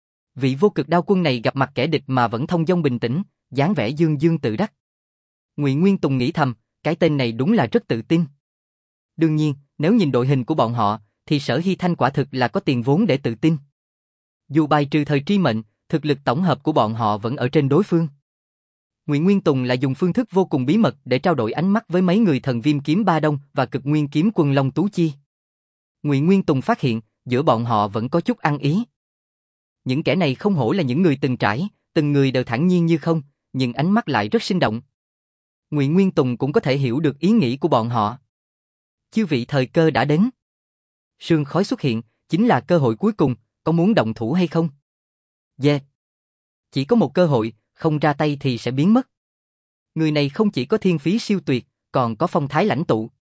Vị vô cực đao quân này gặp mặt kẻ địch mà vẫn thông dong bình tĩnh, dáng vẻ dương dương tự đắc. Ngụy Nguyên Tùng nghĩ thầm, cái tên này đúng là rất tự tin. Đương nhiên, nếu nhìn đội hình của bọn họ, thì Sở Hy Thanh quả thực là có tiền vốn để tự tin. Dù bài trừ thời tri mệnh, thực lực tổng hợp của bọn họ vẫn ở trên đối phương. Ngụy Nguyên Tùng lại dùng phương thức vô cùng bí mật để trao đổi ánh mắt với mấy người thần viêm kiếm Ba Đông và cực nguyên kiếm quân Long Tú Chi. Ngụy Nguyên Tùng phát hiện, giữa bọn họ vẫn có chút ăn ý. Những kẻ này không hổ là những người từng trải, từng người đều thản nhiên như không, nhưng ánh mắt lại rất sinh động. Ngụy Nguyên Tùng cũng có thể hiểu được ý nghĩ của bọn họ. Chư vị, thời cơ đã đến. Sương khói xuất hiện, chính là cơ hội cuối cùng, có muốn động thủ hay không? Yeah. Chỉ có một cơ hội, không ra tay thì sẽ biến mất. Người này không chỉ có thiên phí siêu tuyệt, còn có phong thái lãnh tụ.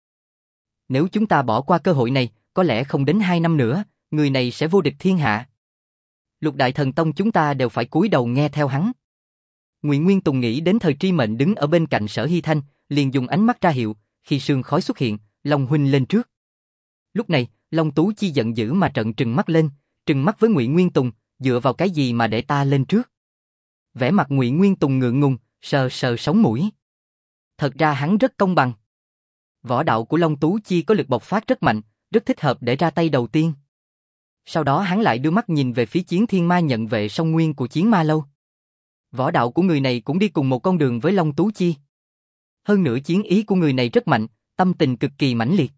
Nếu chúng ta bỏ qua cơ hội này, có lẽ không đến hai năm nữa, người này sẽ vô địch thiên hạ. Lục đại thần tông chúng ta đều phải cúi đầu nghe theo hắn. Ngụy Nguyên Tùng nghĩ đến thời tri mệnh đứng ở bên cạnh Sở Hy Thanh, liền dùng ánh mắt ra hiệu, khi sương khói xuất hiện, Long huynh lên trước. Lúc này, Long Tú Chi giận dữ mà trợn trừng mắt lên, trừng mắt với Ngụy Nguyên Tùng, dựa vào cái gì mà để ta lên trước? Vẻ mặt Ngụy Nguyên Tùng ngượng ngùng, sờ sờ sống mũi. Thật ra hắn rất công bằng. Võ đạo của Long Tú Chi có lực bộc phát rất mạnh, rất thích hợp để ra tay đầu tiên. Sau đó hắn lại đưa mắt nhìn về phía Chiến Thiên Ma nhận vệ song nguyên của Chiến Ma Lâu. Võ đạo của người này cũng đi cùng một con đường với Long Tú Chi. Hơn nữa chiến ý của người này rất mạnh, tâm tình cực kỳ mãnh liệt.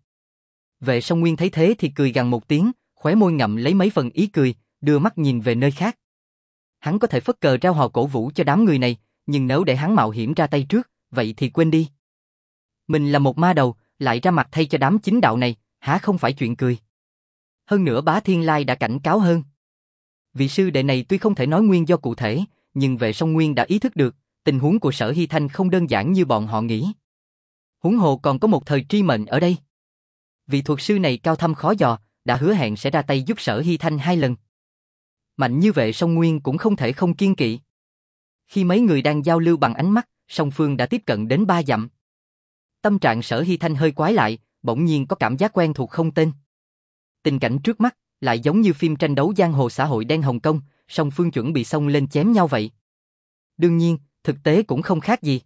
Vệ song nguyên thấy thế thì cười gằn một tiếng, khóe môi ngậm lấy mấy phần ý cười, đưa mắt nhìn về nơi khác. Hắn có thể phất cờ rao hò cổ vũ cho đám người này, nhưng nếu để hắn mạo hiểm ra tay trước, vậy thì quên đi. Mình là một ma đầu, lại ra mặt thay cho đám chính đạo này, há không phải chuyện cười. Hơn nữa Bá Thiên Lai đã cảnh cáo hơn. Vị sư đệ này tuy không thể nói nguyên do cụ thể, nhưng Vệ Song Nguyên đã ý thức được, tình huống của Sở Hy Thanh không đơn giản như bọn họ nghĩ. Huống hồ còn có một thời tri mệnh ở đây. Vị thuật sư này cao thâm khó dò, đã hứa hẹn sẽ ra tay giúp Sở Hy Thanh hai lần. Mạnh như Vệ Song Nguyên cũng không thể không kiên kỵ. Khi mấy người đang giao lưu bằng ánh mắt, song phương đã tiếp cận đến ba dặm. Tâm trạng Sở Hy Thanh hơi quái lại, bỗng nhiên có cảm giác quen thuộc không tên. Tình cảnh trước mắt lại giống như phim tranh đấu giang hồ xã hội đen Hồng Kông, song phương chuẩn bị xông lên chém nhau vậy. Đương nhiên, thực tế cũng không khác gì.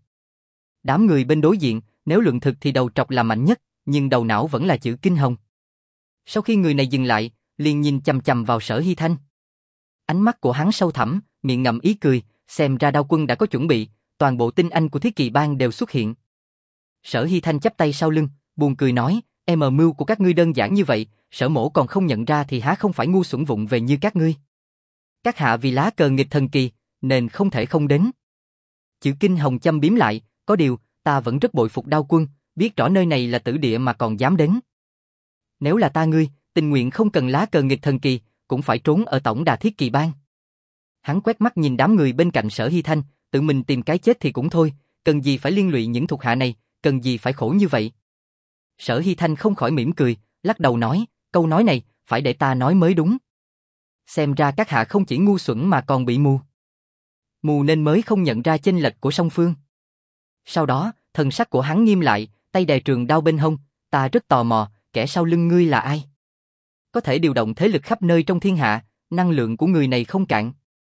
Đám người bên đối diện, nếu luận thực thì đầu trọc là mạnh nhất, nhưng đầu não vẫn là chữ Kinh Hồng. Sau khi người này dừng lại, liền nhìn chằm chằm vào Sở Hy Thanh. Ánh mắt của hắn sâu thẳm, miệng ngậm ý cười, xem ra Đao Quân đã có chuẩn bị, toàn bộ tinh anh của Thiết Kỳ Bang đều xuất hiện. Sở Hy Thanh chắp tay sau lưng, buồn cười nói, em mờ mưu của các ngươi đơn giản như vậy, Sở mổ còn không nhận ra thì há không phải ngu xuẩn vụng về như các ngươi. Các hạ vì lá cờ nghịch thần kỳ, nên không thể không đến. Chữ Kinh Hồng châm biếm lại, có điều, ta vẫn rất bội phục Đao Quân, biết rõ nơi này là tử địa mà còn dám đến. Nếu là ta ngươi, tình nguyện không cần lá cờ nghịch thần kỳ, cũng phải trốn ở tổng đà Thiết Kỳ Bang. Hắn quét mắt nhìn đám người bên cạnh Sở Hy Thanh, tự mình tìm cái chết thì cũng thôi, cần gì phải liên lụy những thuộc hạ này, cần gì phải khổ như vậy. Sở Hy Thanh không khỏi mỉm cười, lắc đầu nói, câu nói này, phải để ta nói mới đúng. Xem ra các hạ không chỉ ngu xuẩn mà còn bị mù. Mù nên mới không nhận ra chênh lệch của song phương. Sau đó, thần sắc của hắn nghiêm lại, tay đè trường đao bên hông, ta rất tò mò, kẻ sau lưng ngươi là ai? Có thể điều động thế lực khắp nơi trong thiên hạ, năng lượng của người này không cạn.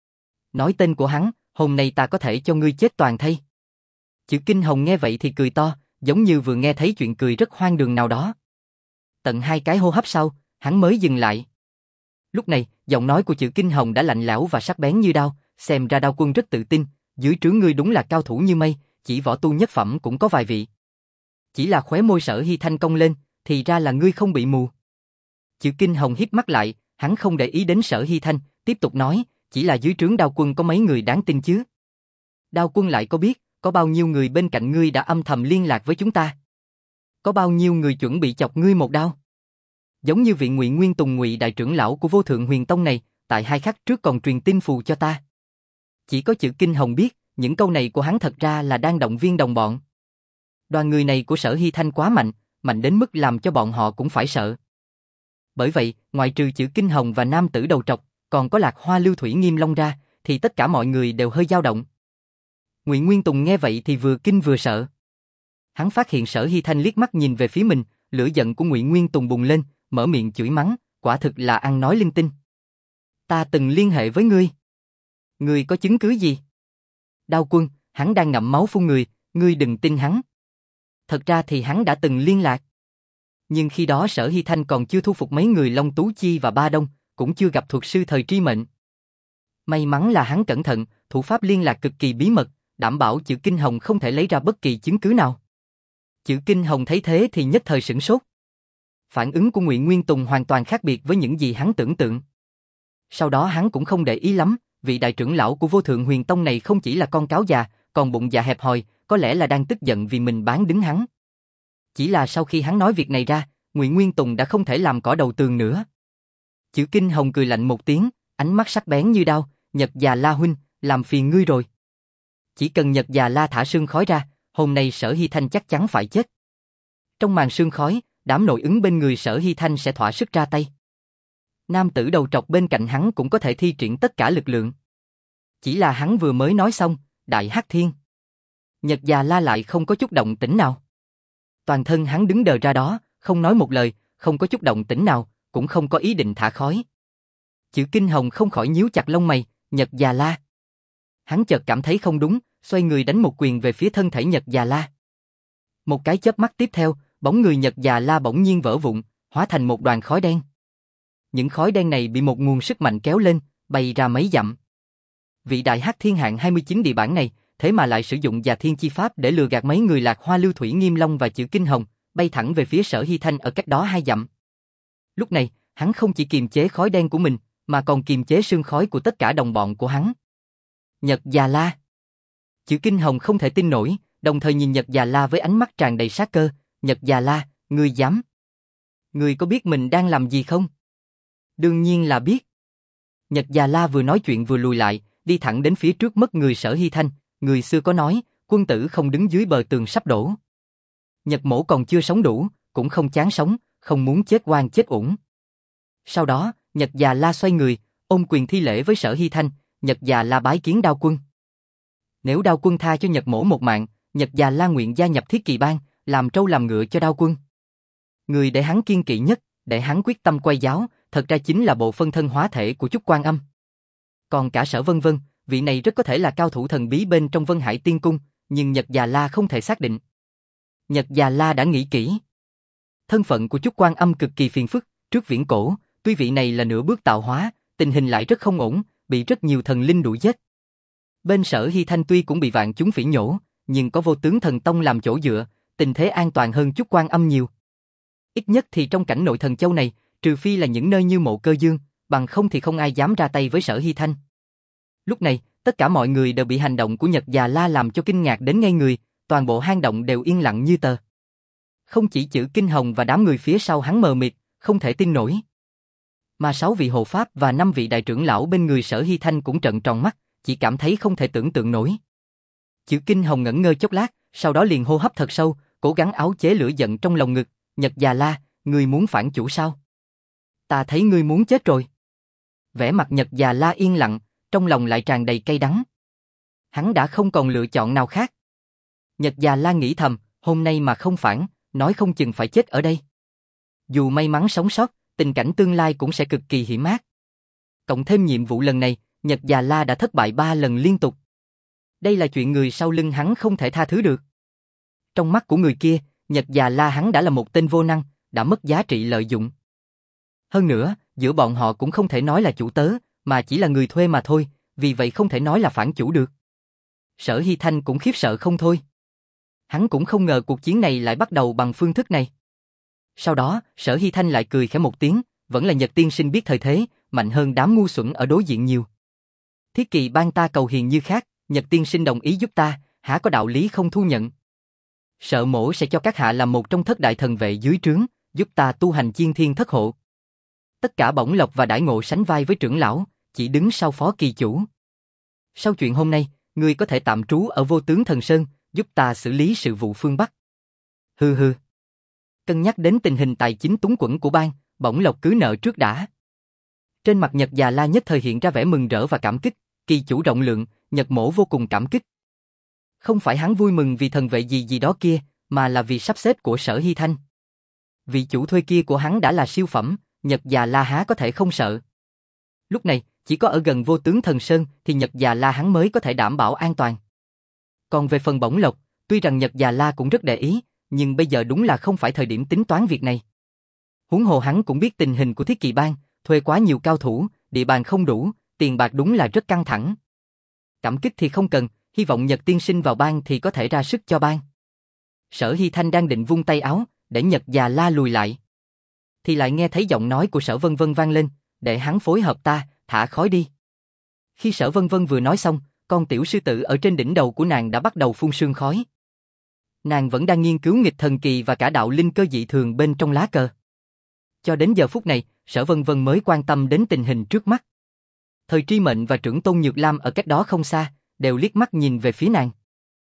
Nói tên của hắn, hôm nay ta có thể cho ngươi chết toàn thây. Chữ Kinh Hồng nghe vậy thì cười to, giống như vừa nghe thấy chuyện cười rất hoang đường nào đó. Tận hai cái hô hấp sau, hắn mới dừng lại. Lúc này, giọng nói của Chữ Kinh Hồng đã lạnh lẽo và sắc bén như đao, xem ra Đao Quân rất tự tin, dưới trướng ngươi đúng là cao thủ như mây, chỉ võ tu nhất phẩm cũng có vài vị. Chỉ là khóe môi Sở Hy Thanh cong lên, thì ra là ngươi không bị mù. Chữ Kinh Hồng híp mắt lại, hắn không để ý đến Sở Hy Thanh, tiếp tục nói, chỉ là dưới trướng Đao Quân có mấy người đáng tin chứ. Đao Quân lại có biết, có bao nhiêu người bên cạnh ngươi đã âm thầm liên lạc với chúng ta? Có bao nhiêu người chuẩn bị chọc ngươi một đao? Giống như vị Ngụy Nguyên Tùng Ngụy đại trưởng lão của Vô Thượng Huyền Tông này, tại hai khắc trước còn truyền tin phù cho ta. Chỉ có Chữ Kinh Hồng biết, những câu này của hắn thật ra là đang động viên đồng bọn. Đoàn người này của Sở Hy Thanh quá mạnh, mạnh đến mức làm cho bọn họ cũng phải sợ. Bởi vậy, ngoại trừ Chữ Kinh Hồng và nam tử đầu trọc, còn có Lạc Hoa Lưu Thủy Nghiêm Long ra, thì tất cả mọi người đều hơi dao động. Ngụy Nguyên Tùng nghe vậy thì vừa kinh vừa sợ. Hắn phát hiện Sở Hy Thanh liếc mắt nhìn về phía mình, lửa giận của Ngụy Nguyên Tùng bùng lên, mở miệng chửi mắng, quả thực là ăn nói linh tinh. Ta từng liên hệ với ngươi. Ngươi có chứng cứ gì? Đao Quân, hắn đang ngậm máu phun người, ngươi đừng tin hắn. Thật ra thì hắn đã từng liên lạc. Nhưng khi đó Sở Hy Thanh còn chưa thu phục mấy người Long Tú Chi và Ba Đông, cũng chưa gặp thuật sư thời tri mệnh. May mắn là hắn cẩn thận, thủ pháp liên lạc cực kỳ bí mật, đảm bảo Chữ Kinh Hồng không thể lấy ra bất kỳ chứng cứ nào. Chữ Kinh Hồng thấy thế thì nhất thời sửng sốt. Phản ứng của Ngụy Nguyên Tùng hoàn toàn khác biệt với những gì hắn tưởng tượng. Sau đó hắn cũng không để ý lắm, vị đại trưởng lão của Vô Thượng Huyền Tông này không chỉ là con cáo già, còn bụng dạ hẹp hòi, có lẽ là đang tức giận vì mình bán đứng hắn. Chỉ là sau khi hắn nói việc này ra, Ngụy Nguyên Tùng đã không thể làm cỏ đầu tường nữa. Chữ Kinh Hồng cười lạnh một tiếng, ánh mắt sắc bén như đao, Nhật Già La huynh, làm phiền ngươi rồi. Chỉ cần Nhật Già La thả sương khói ra, hôm nay Sở Hy Thanh chắc chắn phải chết. Trong màn sương khói, đám nội ứng bên người Sở Hy Thanh sẽ thỏa sức ra tay. Nam tử đầu trọc bên cạnh hắn cũng có thể thi triển tất cả lực lượng. Chỉ là hắn vừa mới nói xong, Đại Hắc Thiên. Nhật Già La lại không có chút động tĩnh nào. Toàn thân hắn đứng đờ ra đó, không nói một lời, không có chút động tĩnh nào, cũng không có ý định thả khói. Chữ Kinh Hồng không khỏi nhíu chặt lông mày, Nhật Già La. Hắn chợt cảm thấy không đúng, xoay người đánh một quyền về phía thân thể Nhật Già La. Một cái chớp mắt tiếp theo, bóng người Nhật Già La bỗng nhiên vỡ vụn, hóa thành một đoàn khói đen. Những khói đen này bị một nguồn sức mạnh kéo lên, bay ra mấy dặm. Vị Đại Hắc Thiên hạng hai mươi chín địa bản này, thế mà lại sử dụng Già Thiên chi pháp để lừa gạt mấy người Lạc Hoa Lưu Thủy Nghiêm Long và Chữ Kinh Hồng, bay thẳng về phía Sở Hy Thanh ở cách đó hai dặm. Lúc này, hắn không chỉ kiềm chế khói đen của mình, mà còn kiềm chế sương khói của tất cả đồng bọn của hắn. Nhật Già La. Chữ Kinh Hồng không thể tin nổi, đồng thời nhìn Nhật Già La với ánh mắt tràn đầy sát cơ. Nhật Già La, ngươi dám? Ngươi có biết mình đang làm gì không? Đương nhiên là biết. Nhật Già La vừa nói chuyện vừa lùi lại, đi thẳng đến phía trước mất người Sở Hy Thanh. Người xưa có nói, quân tử không đứng dưới bờ tường sắp đổ. Nhật Mỗ còn chưa sống đủ, cũng không chán sống, không muốn chết oan chết uổng. Sau đó, Nhật Già La xoay người, ôm quyền thi lễ với Sở Hy Thanh. Nhật Già La bái kiến Đao Quân. Nếu Đao Quân tha cho Nhật Mỗ một mạng, Nhật Già La nguyện gia nhập Thiết Kỳ Bang, làm trâu làm ngựa cho Đao Quân. Người để hắn kiên kỵ nhất, để hắn quyết tâm quay giáo, thật ra chính là bộ phân thân hóa thể của Chúc Quan Âm. Còn cả Sở Vân Vân, vị này rất có thể là cao thủ thần bí bên trong Vân Hải Tiên Cung, nhưng Nhật Già La không thể xác định. Nhật Già La đã nghĩ kỹ. Thân phận của Chúc Quan Âm cực kỳ phiền phức, trước viễn cổ, tuy vị này là nửa bước tạo hóa, tình hình lại rất không ổn, bị rất nhiều thần linh đuổi giết. Bên Sở Hy Thanh tuy cũng bị vạn chúng phỉ nhổ, nhưng có Vô Tướng Thần Tông làm chỗ dựa, tình thế an toàn hơn Chúc Quan Âm nhiều. Ít nhất thì trong cảnh nội thần châu này, trừ phi là những nơi như Mộ Cơ Dương, bằng không thì không ai dám ra tay với Sở Hy Thanh. Lúc này, tất cả mọi người đều bị hành động của Nhật Già La làm cho kinh ngạc đến ngây người, toàn bộ hang động đều yên lặng như tờ. Không chỉ Chữ Kinh Hồng và đám người phía sau hắn mờ mịt, không thể tin nổi. Mà sáu vị hộ pháp và năm vị đại trưởng lão bên người Sở Hy Thanh cũng trợn tròn mắt, chỉ cảm thấy không thể tưởng tượng nổi. Chữ Kinh Hồng ngẩn ngơ chốc lát, sau đó liền hô hấp thật sâu, cố gắng áo chế lửa giận trong lòng ngực. Nhật Già La, ngươi muốn phản chủ sao? Ta thấy ngươi muốn chết rồi. Vẻ mặt Nhật Già La yên lặng, trong lòng lại tràn đầy cay đắng. Hắn đã không còn lựa chọn nào khác. Nhật Già La nghĩ thầm, hôm nay mà không phản, nói không chừng phải chết ở đây. Dù may mắn sống sót, tình cảnh tương lai cũng sẽ cực kỳ hiểm ác. Cộng thêm nhiệm vụ lần này, Nhật Già La đã thất bại ba lần liên tục. Đây là chuyện người sau lưng hắn không thể tha thứ được. Trong mắt của người kia, Nhật Già La hắn đã là một tên vô năng, đã mất giá trị lợi dụng. Hơn nữa, giữa bọn họ cũng không thể nói là chủ tớ, mà chỉ là người thuê mà thôi, vì vậy không thể nói là phản chủ được. Sở Hy Thanh cũng khiếp sợ không thôi. Hắn cũng không ngờ cuộc chiến này lại bắt đầu bằng phương thức này. Sau đó, Sở Hy Thanh lại cười khẽ một tiếng, vẫn là Nhật tiên sinh biết thời thế, mạnh hơn đám ngu xuẩn ở đối diện nhiều. Thiết Kỳ Bang ta cầu hiền như khác, Nhật tiên sinh đồng ý giúp ta, há có đạo lý không thu nhận. Sợ Mỗ sẽ cho các hạ làm một trong thất đại thần vệ dưới trướng, giúp ta tu hành chiên thiên thất hộ. Tất cả bổng lộc và đãi ngộ sánh vai với trưởng lão, chỉ đứng sau phó kỳ chủ. Sau chuyện hôm nay, ngươi có thể tạm trú ở Vô Tướng Thần Sơn, giúp ta xử lý sự vụ phương Bắc. Hừ hừ. Cân nhắc đến tình hình tài chính túng quẫn của bang, bổng lộc cứ nợ trước đã. Trên mặt Nhật Già La nhất thời hiện ra vẻ mừng rỡ và cảm kích, kỳ chủ rộng lượng, Nhật Mỗ vô cùng cảm kích. Không phải hắn vui mừng vì thần vệ gì gì đó kia, mà là vì sắp xếp của Sở Hy Thanh. Vị chủ thuê kia của hắn đã là siêu phẩm, Nhật Già La há có thể không sợ. Lúc này, chỉ có ở gần Vô Tướng Thần Sơn thì Nhật Già La hắn mới có thể đảm bảo an toàn. Còn về phần bổng lộc, tuy rằng Nhật Già La cũng rất để ý, nhưng bây giờ đúng là không phải thời điểm tính toán việc này. Huống hồ hắn cũng biết tình hình của Thiết Kỵ Bang, thuê quá nhiều cao thủ, địa bàn không đủ, tiền bạc đúng là rất căng thẳng. Cảm kích thì không cần, hy vọng Nhật tiên sinh vào bang thì có thể ra sức cho bang. Sở Hy Thanh đang định vung tay áo, để Nhật già la lùi lại. Thì lại nghe thấy giọng nói của Sở Vân Vân vang lên, để hắn phối hợp ta, thả khói đi. Khi Sở Vân Vân vừa nói xong, con tiểu sư tử ở trên đỉnh đầu của nàng đã bắt đầu phun sương khói. Nàng vẫn đang nghiên cứu nghịch thần kỳ và cả đạo linh cơ dị thường bên trong lá cờ. Cho đến giờ phút này, Sở Vân Vân mới quan tâm đến tình hình trước mắt. Thời Tri Mệnh và trưởng tôn Nhược Lam ở cách đó không xa, đều liếc mắt nhìn về phía nàng.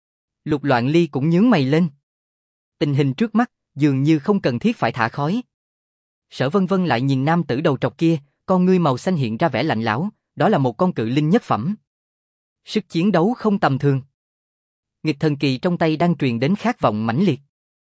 Lục Loạn Ly cũng nhướng mày lên. Tình hình trước mắt, dường như không cần thiết phải thả khói. Sở Vân Vân lại nhìn nam tử đầu trọc kia, con ngươi màu xanh hiện ra vẻ lạnh lẽo, đó là một con cự linh nhất phẩm. Sức chiến đấu không tầm thường. Nghịch thần kỳ trong tay đang truyền đến khát vọng mãnh liệt.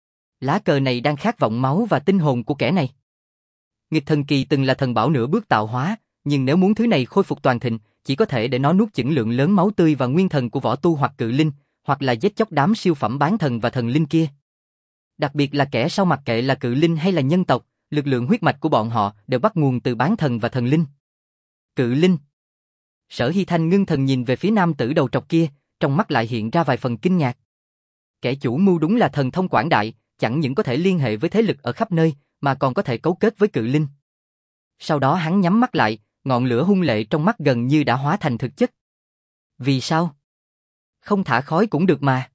Lá cờ này đang khát vọng máu và tinh hồn của kẻ này. Nghịch thần kỳ từng là thần bảo nửa bước tạo hóa, nhưng nếu muốn thứ này khôi phục toàn thịnh, chỉ có thể để nó nuốt chửng lượng lớn máu tươi và nguyên thần của võ tu hoặc cự linh, hoặc là giết chóc đám siêu phẩm bán thần và thần linh kia. Đặc biệt là kẻ sau mặc kệ là cự linh hay là nhân tộc, lực lượng huyết mạch của bọn họ đều bắt nguồn từ bán thần và thần linh. Cự linh. Sở Hy Thanh ngưng thần nhìn về phía nam tử đầu trọc kia, trong mắt lại hiện ra vài phần kinh ngạc. Kẻ chủ mưu đúng là thần thông quảng đại, chẳng những có thể liên hệ với thế lực ở khắp nơi, mà còn có thể cấu kết với cự linh. Sau đó hắn nhắm mắt lại, ngọn lửa hung lệ trong mắt gần như đã hóa thành thực chất. Vì sao? Không thả khói cũng được mà.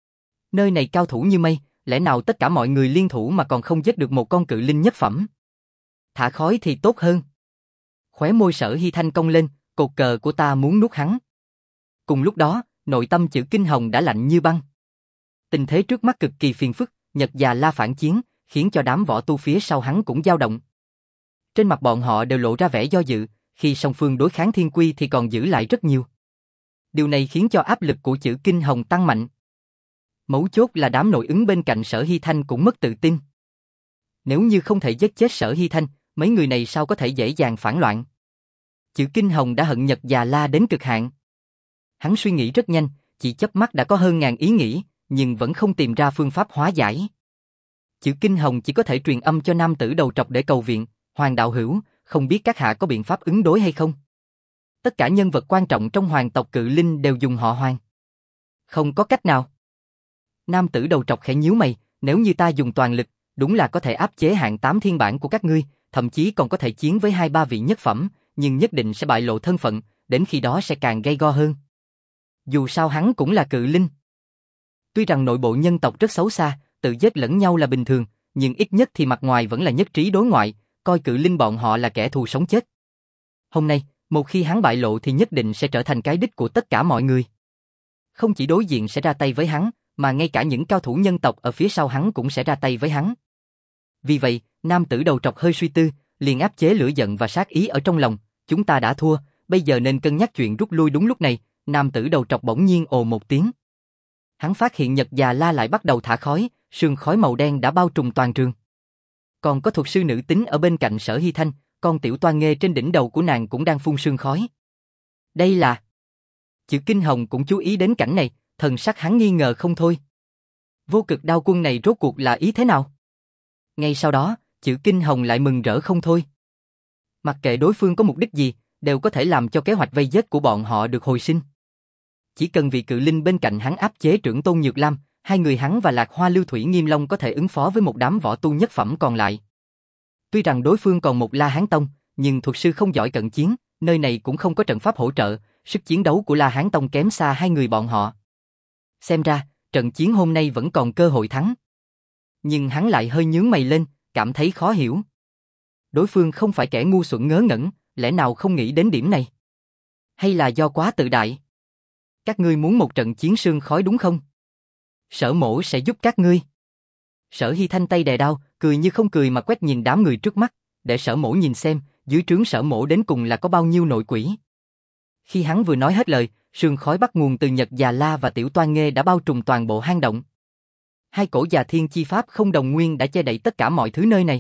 Nơi này cao thủ như mây, lẽ nào tất cả mọi người liên thủ mà còn không giết được một con cự linh nhất phẩm? Thả khói thì tốt hơn. Khóe môi Sở Hy Thanh cong lên, cột cờ của ta muốn nuốt hắn. Cùng lúc đó, nội tâm Chữ Kinh Hồng đã lạnh như băng. Tình thế trước mắt cực kỳ phiền phức, Nhật già la phản chiến, khiến cho đám võ tu phía sau hắn cũng dao động. Trên mặt bọn họ đều lộ ra vẻ do dự, khi song phương đối kháng thiên quy thì còn giữ lại rất nhiều. Điều này khiến cho áp lực của Chữ Kinh Hồng tăng mạnh. Mấu chốt là đám nội ứng bên cạnh Sở Hy Thanh cũng mất tự tin. Nếu như không thể giết chết Sở Hy Thanh, mấy người này sao có thể dễ dàng phản loạn? Chữ Kinh Hồng đã hận Nhật già la đến cực hạn. Hắn suy nghĩ rất nhanh, chỉ chớp mắt đã có hơn ngàn ý nghĩ, nhưng vẫn không tìm ra phương pháp hóa giải. Chữ Kinh Hồng chỉ có thể truyền âm cho nam tử đầu trọc để cầu viện, Hoàng đạo hữu, không biết các hạ có biện pháp ứng đối hay không? Tất cả nhân vật quan trọng trong hoàng tộc cự linh đều dùng họ Hoàng. Không có cách nào. Nam tử đầu trọc khẽ nhíu mày, nếu như ta dùng toàn lực, đúng là có thể áp chế hạng tám thiên bản của các ngươi, thậm chí còn có thể chiến với hai ba vị nhất phẩm, nhưng nhất định sẽ bại lộ thân phận, đến khi đó sẽ càng gay go hơn. Dù sao hắn cũng là cự linh. Tuy rằng nội bộ nhân tộc rất xấu xa, tự giết lẫn nhau là bình thường, nhưng ít nhất thì mặt ngoài vẫn là nhất trí đối ngoại, coi cự linh bọn họ là kẻ thù sống chết. Hôm nay, một khi hắn bại lộ thì nhất định sẽ trở thành cái đích của tất cả mọi người. Không chỉ đối diện sẽ ra tay với hắn, mà ngay cả những cao thủ nhân tộc ở phía sau hắn cũng sẽ ra tay với hắn. Vì vậy, nam tử đầu trọc hơi suy tư, liền áp chế lửa giận và sát ý ở trong lòng, chúng ta đã thua, bây giờ nên cân nhắc chuyện rút lui. Đúng lúc này, nam tử đầu trọc bỗng nhiên ồ một tiếng. Hắn phát hiện Nhật già la lại bắt đầu thả khói, sương khói màu đen đã bao trùm toàn trường. Còn có thuật sư nữ tính ở bên cạnh Sở Hy Thanh, con tiểu toan nghê trên đỉnh đầu của nàng cũng đang phun sương khói. Đây là... Chữ Kinh Hồng cũng chú ý đến cảnh này, thần sắc hắn nghi ngờ không thôi. Vô cực đao quân này rốt cuộc là ý thế nào? Ngay sau đó, Chữ Kinh Hồng lại mừng rỡ không thôi. Mặc kệ đối phương có mục đích gì, đều có thể làm cho kế hoạch vây giết của bọn họ được hồi sinh. Chỉ cần vị cự linh bên cạnh hắn áp chế trưởng tôn Nhược Lam, hai người hắn và Lạc Hoa Lưu Thủy Nghiêm Long có thể ứng phó với một đám võ tu nhất phẩm còn lại. Tuy rằng đối phương còn một La Hán Tông, nhưng thuật sư không giỏi cận chiến, nơi này cũng không có trận pháp hỗ trợ, sức chiến đấu của La Hán Tông kém xa hai người bọn họ. Xem ra, trận chiến hôm nay vẫn còn cơ hội thắng. Nhưng hắn lại hơi nhướng mày lên, cảm thấy khó hiểu. Đối phương không phải kẻ ngu xuẩn ngớ ngẩn, lẽ nào không nghĩ đến điểm này? Hay là do quá tự đại? Các ngươi muốn một trận chiến sương khói đúng không? Sở mổ sẽ giúp các ngươi. Sở Hy Thanh tay đè đao, cười như không cười mà quét nhìn đám người trước mắt, để sở mổ nhìn xem, dưới trướng sở mổ đến cùng là có bao nhiêu nội quỷ. Khi hắn vừa nói hết lời, sương khói bắt nguồn từ Nhật già la và tiểu toan nghê đã bao trùm toàn bộ hang động. Hai cổ già thiên chi pháp không đồng nguyên đã che đậy tất cả mọi thứ nơi này.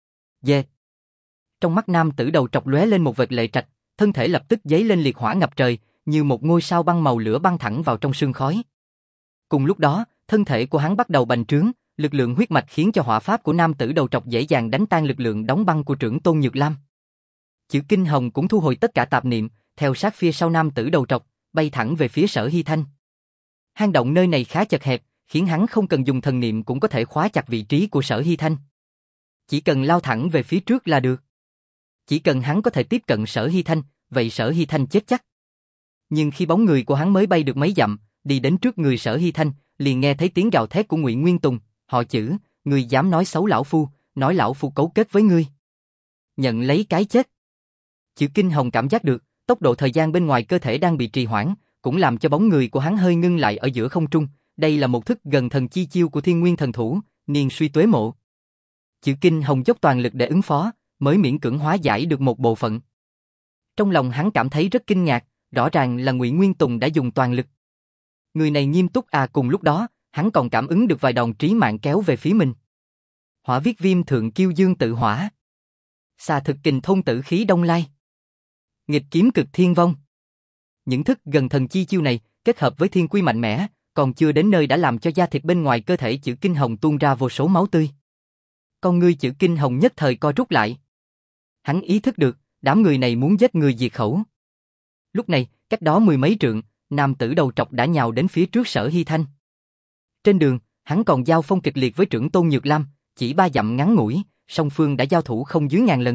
Dê. Trong mắt nam tử đầu trọc lóe lên một vệt lệ trạch, thân thể lập tức dấy lên liệt hỏa ngập trời, như một ngôi sao băng màu lửa băng thẳng vào trong sương khói. Cùng lúc đó, thân thể của hắn bắt đầu bành trướng, Lực lượng huyết mạch khiến cho hỏa pháp của nam tử đầu trọc dễ dàng đánh tan lực lượng đóng băng của trưởng tôn Nhược Lam. Chữ Kinh Hồng cũng thu hồi tất cả tạp niệm, theo sát phía sau nam tử đầu trọc, bay thẳng về phía Sở Hy Thanh. Hang động nơi này khá chật hẹp, khiến hắn không cần dùng thần niệm cũng có thể khóa chặt vị trí của Sở Hy Thanh. Chỉ cần lao thẳng về phía trước là được. Chỉ cần hắn có thể tiếp cận Sở Hy Thanh, vậy Sở Hy Thanh chết chắc. Nhưng khi bóng người của hắn mới bay được mấy dặm, đi đến trước người Sở Hy Thanh, liền nghe thấy tiếng gào thét của Ngụy Nguyên Tùng, họ Chữ, ngươi dám nói xấu lão phu, nói lão phu cấu kết với ngươi. Nhận lấy cái chết. Chữ Kinh Hồng cảm giác được, tốc độ thời gian bên ngoài cơ thể đang bị trì hoãn, cũng làm cho bóng người của hắn hơi ngưng lại ở giữa không trung, đây là một thức gần thần chi chiêu của Thiên Nguyên thần thủ, niên suy tuế mộ. Chữ Kinh Hồng dốc toàn lực để ứng phó, mới miễn cưỡng hóa giải được một bộ phận. Trong lòng hắn cảm thấy rất kinh ngạc, rõ ràng là Ngụy Nguyên Tùng đã dùng toàn lực. Người này nghiêm túc à, cùng lúc đó, hắn còn cảm ứng được vài đòn trí mạng kéo về phía mình. Hỏa viết viêm thượng kiêu dương tự hỏa. Xà thực kình thôn tử khí đông lai. Nghịch kiếm cực thiên vong. Những thức gần thần chi chiêu này, kết hợp với thiên quy mạnh mẽ, còn chưa đến nơi đã làm cho da thịt bên ngoài cơ thể Chữ Kinh Hồng tuôn ra vô số máu tươi. Con ngươi Chữ Kinh Hồng nhất thời co rút lại. Hắn ý thức được, đám người này muốn giết người diệt khẩu. Lúc này, cách đó mười mấy trượng, nam tử đầu trọc đã nhào đến phía trước Sở Hy Thanh. Trên đường, hắn còn giao phong kịch liệt với trưởng tôn Nhược Lam, chỉ ba dặm ngắn ngủi, song phương đã giao thủ không dưới ngàn lần.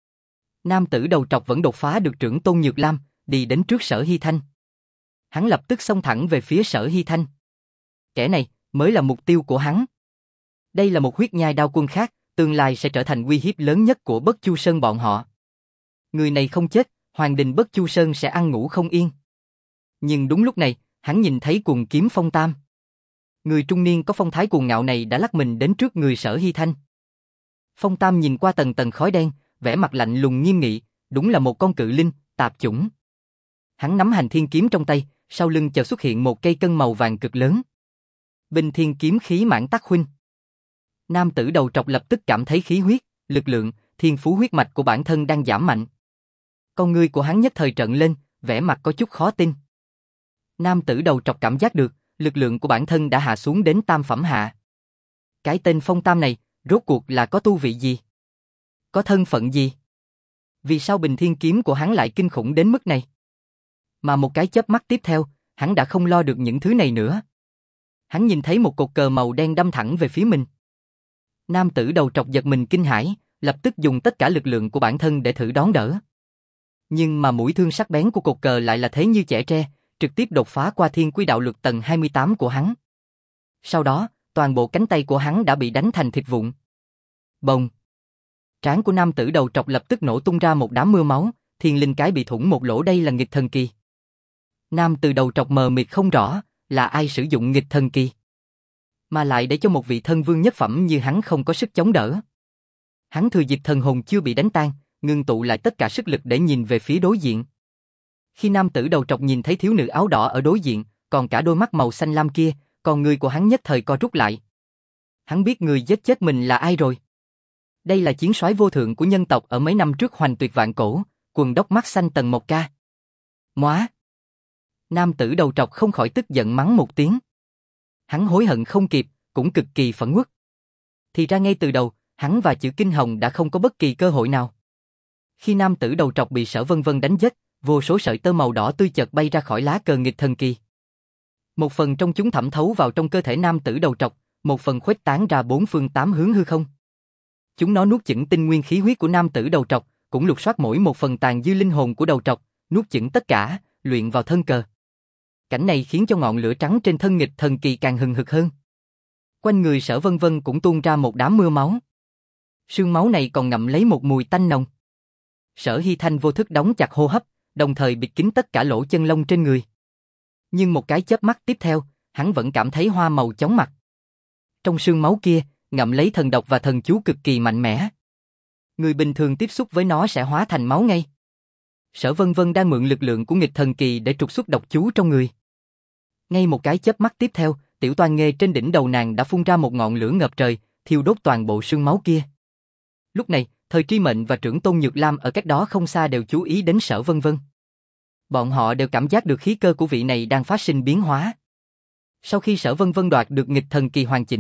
Nam tử đầu trọc vẫn đột phá được trưởng tôn Nhược Lam, đi đến trước Sở Hy Thanh. Hắn lập tức xông thẳng về phía Sở Hy Thanh. Kẻ này mới là mục tiêu của hắn. Đây là một huyết nhai đao quân khác, tương lai sẽ trở thành uy hiếp lớn nhất của Bất Chu Sơn bọn họ. Người này không chết, Hoàng đình Bất Chu Sơn sẽ ăn ngủ không yên. Nhưng đúng lúc này, hắn nhìn thấy Cuồng Kiếm Phong Tam. Người trung niên có phong thái cuồng ngạo này đã lắc mình đến trước người Sở Hy Thanh. Phong Tam nhìn qua tầng tầng khói đen, vẻ mặt lạnh lùng nghiêm nghị, đúng là một con cự linh, tạp chủng. Hắn nắm hành thiên kiếm trong tay, sau lưng chợt xuất hiện một cây cân màu vàng cực lớn. Binh thiên kiếm khí mãn tắc huynh. Nam tử đầu trọc lập tức cảm thấy khí huyết, lực lượng, thiên phú huyết mạch của bản thân đang giảm mạnh. Con ngươi của hắn nhất thời trợn lên, vẻ mặt có chút khó tin. Nam tử đầu trọc cảm giác được, lực lượng của bản thân đã hạ xuống đến tam phẩm hạ. Cái tên Phong Tam này, rốt cuộc là có tu vị gì? Có thân phận gì? Vì sao bình thiên kiếm của hắn lại kinh khủng đến mức này? Mà một cái chớp mắt tiếp theo, hắn đã không lo được những thứ này nữa. Hắn nhìn thấy một cột cờ màu đen đâm thẳng về phía mình. Nam tử đầu trọc giật mình kinh hãi, lập tức dùng tất cả lực lượng của bản thân để thử đón đỡ. Nhưng mà mũi thương sắc bén của cột cờ lại là thế như chẻ tre, trực tiếp đột phá qua thiên quy đạo luật tầng hai mươi tám của hắn. Sau đó, toàn bộ cánh tay của hắn đã bị đánh thành thịt vụn. Bồng! Trán của nam tử đầu trọc lập tức nổ tung ra một đám mưa máu, thiên linh cái bị thủng một lỗ, đây là nghịch thần kỳ. Nam tử đầu trọc mờ mịt không rõ, là ai sử dụng nghịch thần kỳ. Mà lại để cho một vị thân vương nhất phẩm như hắn không có sức chống đỡ. Hắn thừa dịp thần hồn chưa bị đánh tan, ngưng tụ lại tất cả sức lực để nhìn về phía đối diện. Khi nam tử đầu trọc nhìn thấy thiếu nữ áo đỏ ở đối diện, còn cả đôi mắt màu xanh lam kia, còn người của hắn nhất thời co rút lại. Hắn biết người giết chết mình là ai rồi. Đây là chiến soái vô thượng của nhân tộc ở mấy năm trước hoành tuyệt vạn cổ, quần đốc mắt xanh Tần Mộc Ca. Móa! Nam tử đầu trọc không khỏi tức giận mắng một tiếng. Hắn hối hận không kịp, cũng cực kỳ phẫn uất. Thì ra ngay từ đầu, hắn và Chữ Kinh Hồng đã không có bất kỳ cơ hội nào. Khi nam tử đầu trọc bị Sở Vân Vân đánh chết, vô số sợi tơ màu đỏ tươi chợt bay ra khỏi lá cờ nghịch thần kỳ. Một phần trong chúng thẩm thấu vào trong cơ thể nam tử đầu trọc, một phần khuếch tán ra bốn phương tám hướng hư không. Chúng nó nuốt chửng tinh nguyên khí huyết của nam tử đầu trọc, cũng lục soát mỗi một phần tàn dư linh hồn của đầu trọc, nuốt chửng tất cả, luyện vào thân cờ. Cảnh này khiến cho ngọn lửa trắng trên thân nghịch thần kỳ càng hừng hực hơn. Quanh người Sở Vân Vân cũng tuôn ra một đám mưa máu. Sương máu này còn ngậm lấy một mùi tanh nồng. Sở Hy Thanh vô thức đóng chặt hô hấp, đồng thời bịt kín tất cả lỗ chân lông trên người. Nhưng một cái chớp mắt tiếp theo, hắn vẫn cảm thấy hoa màu chóng mặt. Trong sương máu kia, ngậm lấy thần độc và thần chú cực kỳ mạnh mẽ. Người bình thường tiếp xúc với nó sẽ hóa thành máu ngay. Sở Vân Vân đang mượn lực lượng của nghịch thần kỳ để trục xuất độc chú trong người. Ngay một cái chớp mắt tiếp theo, tiểu toan nghê trên đỉnh đầu nàng đã phun ra một ngọn lửa ngập trời, thiêu đốt toàn bộ sương máu kia. Lúc này, Thời Tri Mệnh và trưởng tôn Nhược Lam ở cách đó không xa đều chú ý đến Sở Vân Vân. Bọn họ đều cảm giác được khí cơ của vị này đang phát sinh biến hóa. Sau khi Sở Vân Vân đoạt được nghịch thần kỳ hoàn chỉnh,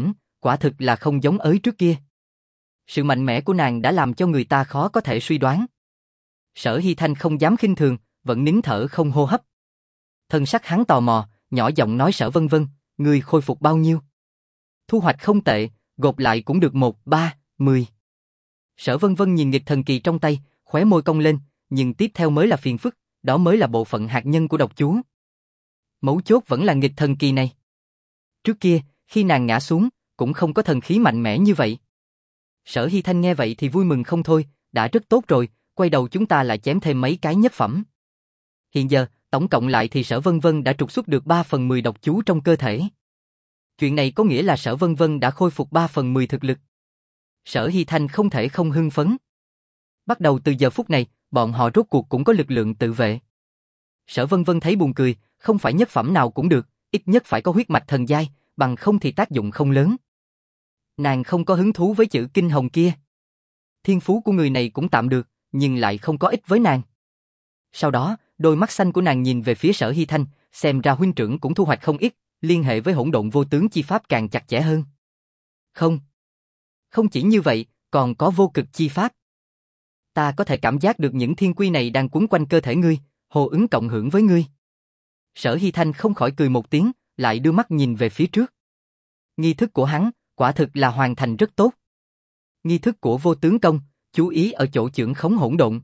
quả thực là không giống ới trước kia. Sự mạnh mẽ của nàng đã làm cho người ta khó có thể suy đoán. Sở Hy Thanh không dám khinh thường, vẫn nín thở không hô hấp. Thân sắc hắn tò mò, nhỏ giọng nói Sở Vân Vân, ngươi khôi phục bao nhiêu? Thu hoạch không tệ, gộp lại cũng được một, ba, mười. Sở Vân Vân nhìn nghịch thần kỳ trong tay, khóe môi cong lên, nhưng tiếp theo mới là phiền phức, đó mới là bộ phận hạt nhân của độc chú. Mấu chốt vẫn là nghịch thần kỳ này. Trước kia, khi nàng ngã xuống, cũng không có thần khí mạnh mẽ như vậy. Sở Hy Thanh nghe vậy thì vui mừng không thôi, đã rất tốt rồi, quay đầu chúng ta lại chém thêm mấy cái nhất phẩm. Hiện giờ, tổng cộng lại thì Sở Vân Vân đã trục xuất được ba phần mười độc chú trong cơ thể. Chuyện này có nghĩa là Sở Vân Vân đã khôi phục ba phần mười thực lực. Sở Hy Thanh không thể không hưng phấn. Bắt đầu từ giờ phút này, bọn họ rốt cuộc cũng có lực lượng tự vệ. Sở Vân Vân thấy buồn cười, không phải nhất phẩm nào cũng được, ít nhất phải có huyết mạch thần giai, bằng không thì tác dụng không lớn. Nàng không có hứng thú với chữ kinh hồng kia. Thiên phú của người này cũng tạm được, nhưng lại không có ích với nàng. Sau đó, đôi mắt xanh của nàng nhìn về phía Sở Hy Thanh, xem ra huynh trưởng cũng thu hoạch không ít, liên hệ với hỗn độn vô tướng chi pháp càng chặt chẽ hơn. Không. Không chỉ như vậy, còn có vô cực chi pháp. Ta có thể cảm giác được những thiên quy này đang quấn quanh cơ thể ngươi, hồ ứng cộng hưởng với ngươi. Sở Hy Thanh không khỏi cười một tiếng, lại đưa mắt nhìn về phía trước. Nghi thức của hắn, quả thực là hoàn thành rất tốt. Nghi thức của vô tướng công, chú ý ở chỗ chưởng khống hỗn độn.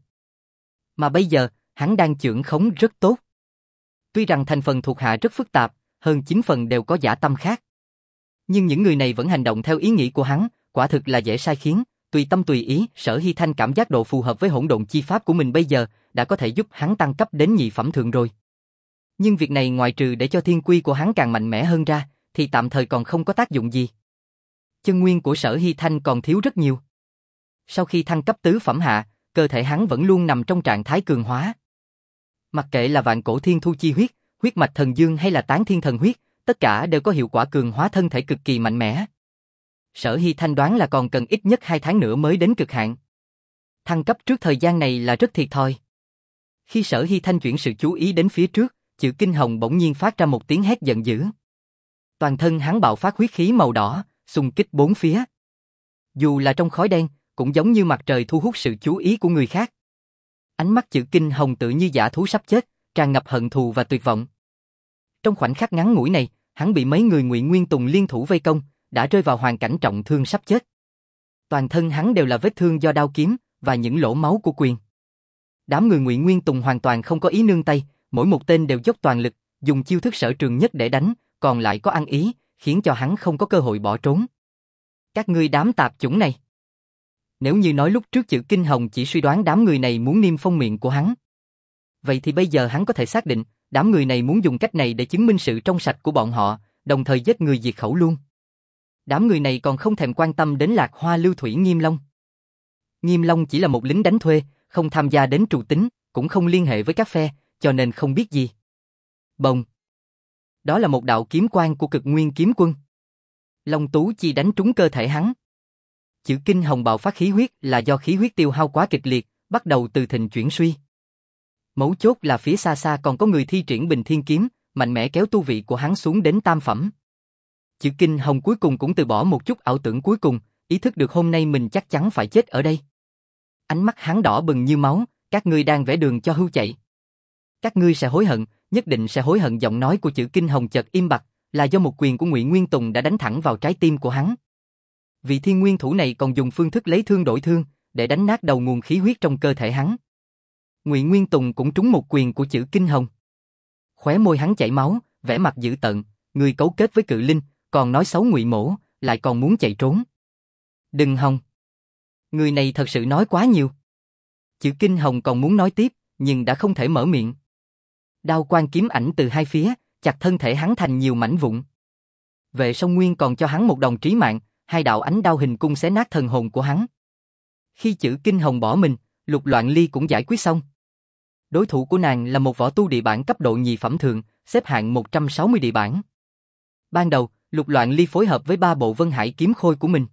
Mà bây giờ, hắn đang chưởng khống rất tốt. Tuy rằng thành phần thuộc hạ rất phức tạp, hơn chín phần đều có dã tâm khác. Nhưng những người này vẫn hành động theo ý nghĩ của hắn, quả thực là dễ sai khiến, tùy tâm tùy ý. Sở Hy Thanh cảm giác độ phù hợp với hỗn độn chi pháp của mình bây giờ, đã có thể giúp hắn tăng cấp đến nhị phẩm thượng rồi. Nhưng việc này ngoại trừ để cho thiên quy của hắn càng mạnh mẽ hơn ra, thì tạm thời còn không có tác dụng gì. Chân nguyên của Sở Hy Thanh còn thiếu rất nhiều. Sau khi thăng cấp tứ phẩm hạ, cơ thể hắn vẫn luôn nằm trong trạng thái cường hóa. Mặc kệ là vạn cổ thiên thu chi huyết, huyết mạch thần dương hay là tán thiên thần huyết, tất cả đều có hiệu quả cường hóa thân thể cực kỳ mạnh mẽ. Sở Hy Thanh đoán là còn cần ít nhất hai tháng nữa mới đến cực hạn. Thăng cấp trước thời gian này là rất thiệt thòi. Khi Sở Hy Thanh chuyển sự chú ý đến phía trước, chữ kinh hồng bỗng nhiên phát ra một tiếng hét giận dữ. Toàn thân hắn bạo phát huyết khí màu đỏ, xung kích bốn phía. Dù là trong khói đen, cũng giống như mặt trời thu hút sự chú ý của người khác. Ánh mắt chữ kinh hồng tự như dã thú sắp chết, tràn ngập hận thù và tuyệt vọng. Trong khoảnh khắc ngắn ngủi này, hắn bị mấy người Ngụy Nguyên Tùng liên thủ vây công, đã rơi vào hoàn cảnh trọng thương sắp chết. Toàn thân hắn đều là vết thương do đao kiếm và những lỗ máu của quyền. Đám người Ngụy Nguyên Tùng hoàn toàn không có ý nương tay, mỗi một tên đều dốc toàn lực, dùng chiêu thức sở trường nhất để đánh, còn lại có ăn ý, khiến cho hắn không có cơ hội bỏ trốn. Các ngươi đám tạp chủng này. Nếu như nói lúc trước chữ kinh hồng chỉ suy đoán đám người này muốn niêm phong miệng của hắn, vậy thì bây giờ hắn có thể xác định, đám người này muốn dùng cách này để chứng minh sự trong sạch của bọn họ, đồng thời giết người diệt khẩu luôn. Đám người này còn không thèm quan tâm đến Lạc Hoa Lưu Thủy Nghiêm Long. Nghiêm Long chỉ là một lính đánh thuê, không tham gia đến trù tính, cũng không liên hệ với các phe, cho nên không biết gì. Bồng. Đó là một đạo kiếm quang của Cực Nguyên Kiếm Quân. Long Tú Chi đánh trúng cơ thể hắn. Chữ kinh hồng bạo phát khí huyết là do khí huyết tiêu hao quá kịch liệt, bắt đầu từ thịnh chuyển suy. Mấu chốt là phía xa xa còn có người thi triển Bình Thiên Kiếm, mạnh mẽ kéo tu vị của hắn xuống đến tam phẩm. Chữ kinh hồng cuối cùng cũng từ bỏ một chút ảo tưởng cuối cùng, ý thức được hôm nay mình chắc chắn phải chết ở đây. Ánh mắt hắn đỏ bừng như máu, các ngươi đang vẽ đường cho hưu chạy. Các ngươi sẽ hối hận, nhất định sẽ hối hận. Giọng nói của chữ kinh hồng chợt im bặt, là do một quyền của Ngụy Nguyên Tùng đã đánh thẳng vào trái tim của hắn. Vị thiên nguyên thủ này còn dùng phương thức lấy thương đổi thương, để đánh nát đầu nguồn khí huyết trong cơ thể hắn. Ngụy Nguyên Tùng cũng trúng một quyền của chữ kinh hồng. Khóe môi hắn chảy máu, vẻ mặt dữ tợn, người cấu kết với cự linh, còn nói xấu Ngụy Mỗ, lại còn muốn chạy trốn. Đừng hòng. Người này thật sự nói quá nhiều. Chữ kinh hồng còn muốn nói tiếp, nhưng đã không thể mở miệng. Đao quang kiếm ảnh từ hai phía, chặt thân thể hắn thành nhiều mảnh vụn. Vệ Song Nguyên còn cho hắn một đòn trí mạng, hai đạo ánh đao hình cung xé nát thần hồn của hắn. Khi chữ kinh hồng bỏ mình, Lục Loạn Ly cũng giải quyết xong. Đối thủ của nàng là một võ tu địa bản cấp độ nhị phẩm thượng, xếp hạng một trăm sáu mươi địa bản. Ban đầu, Lục Loạn Ly phối hợp với ba bộ Vân Hải kiếm khôi của mình.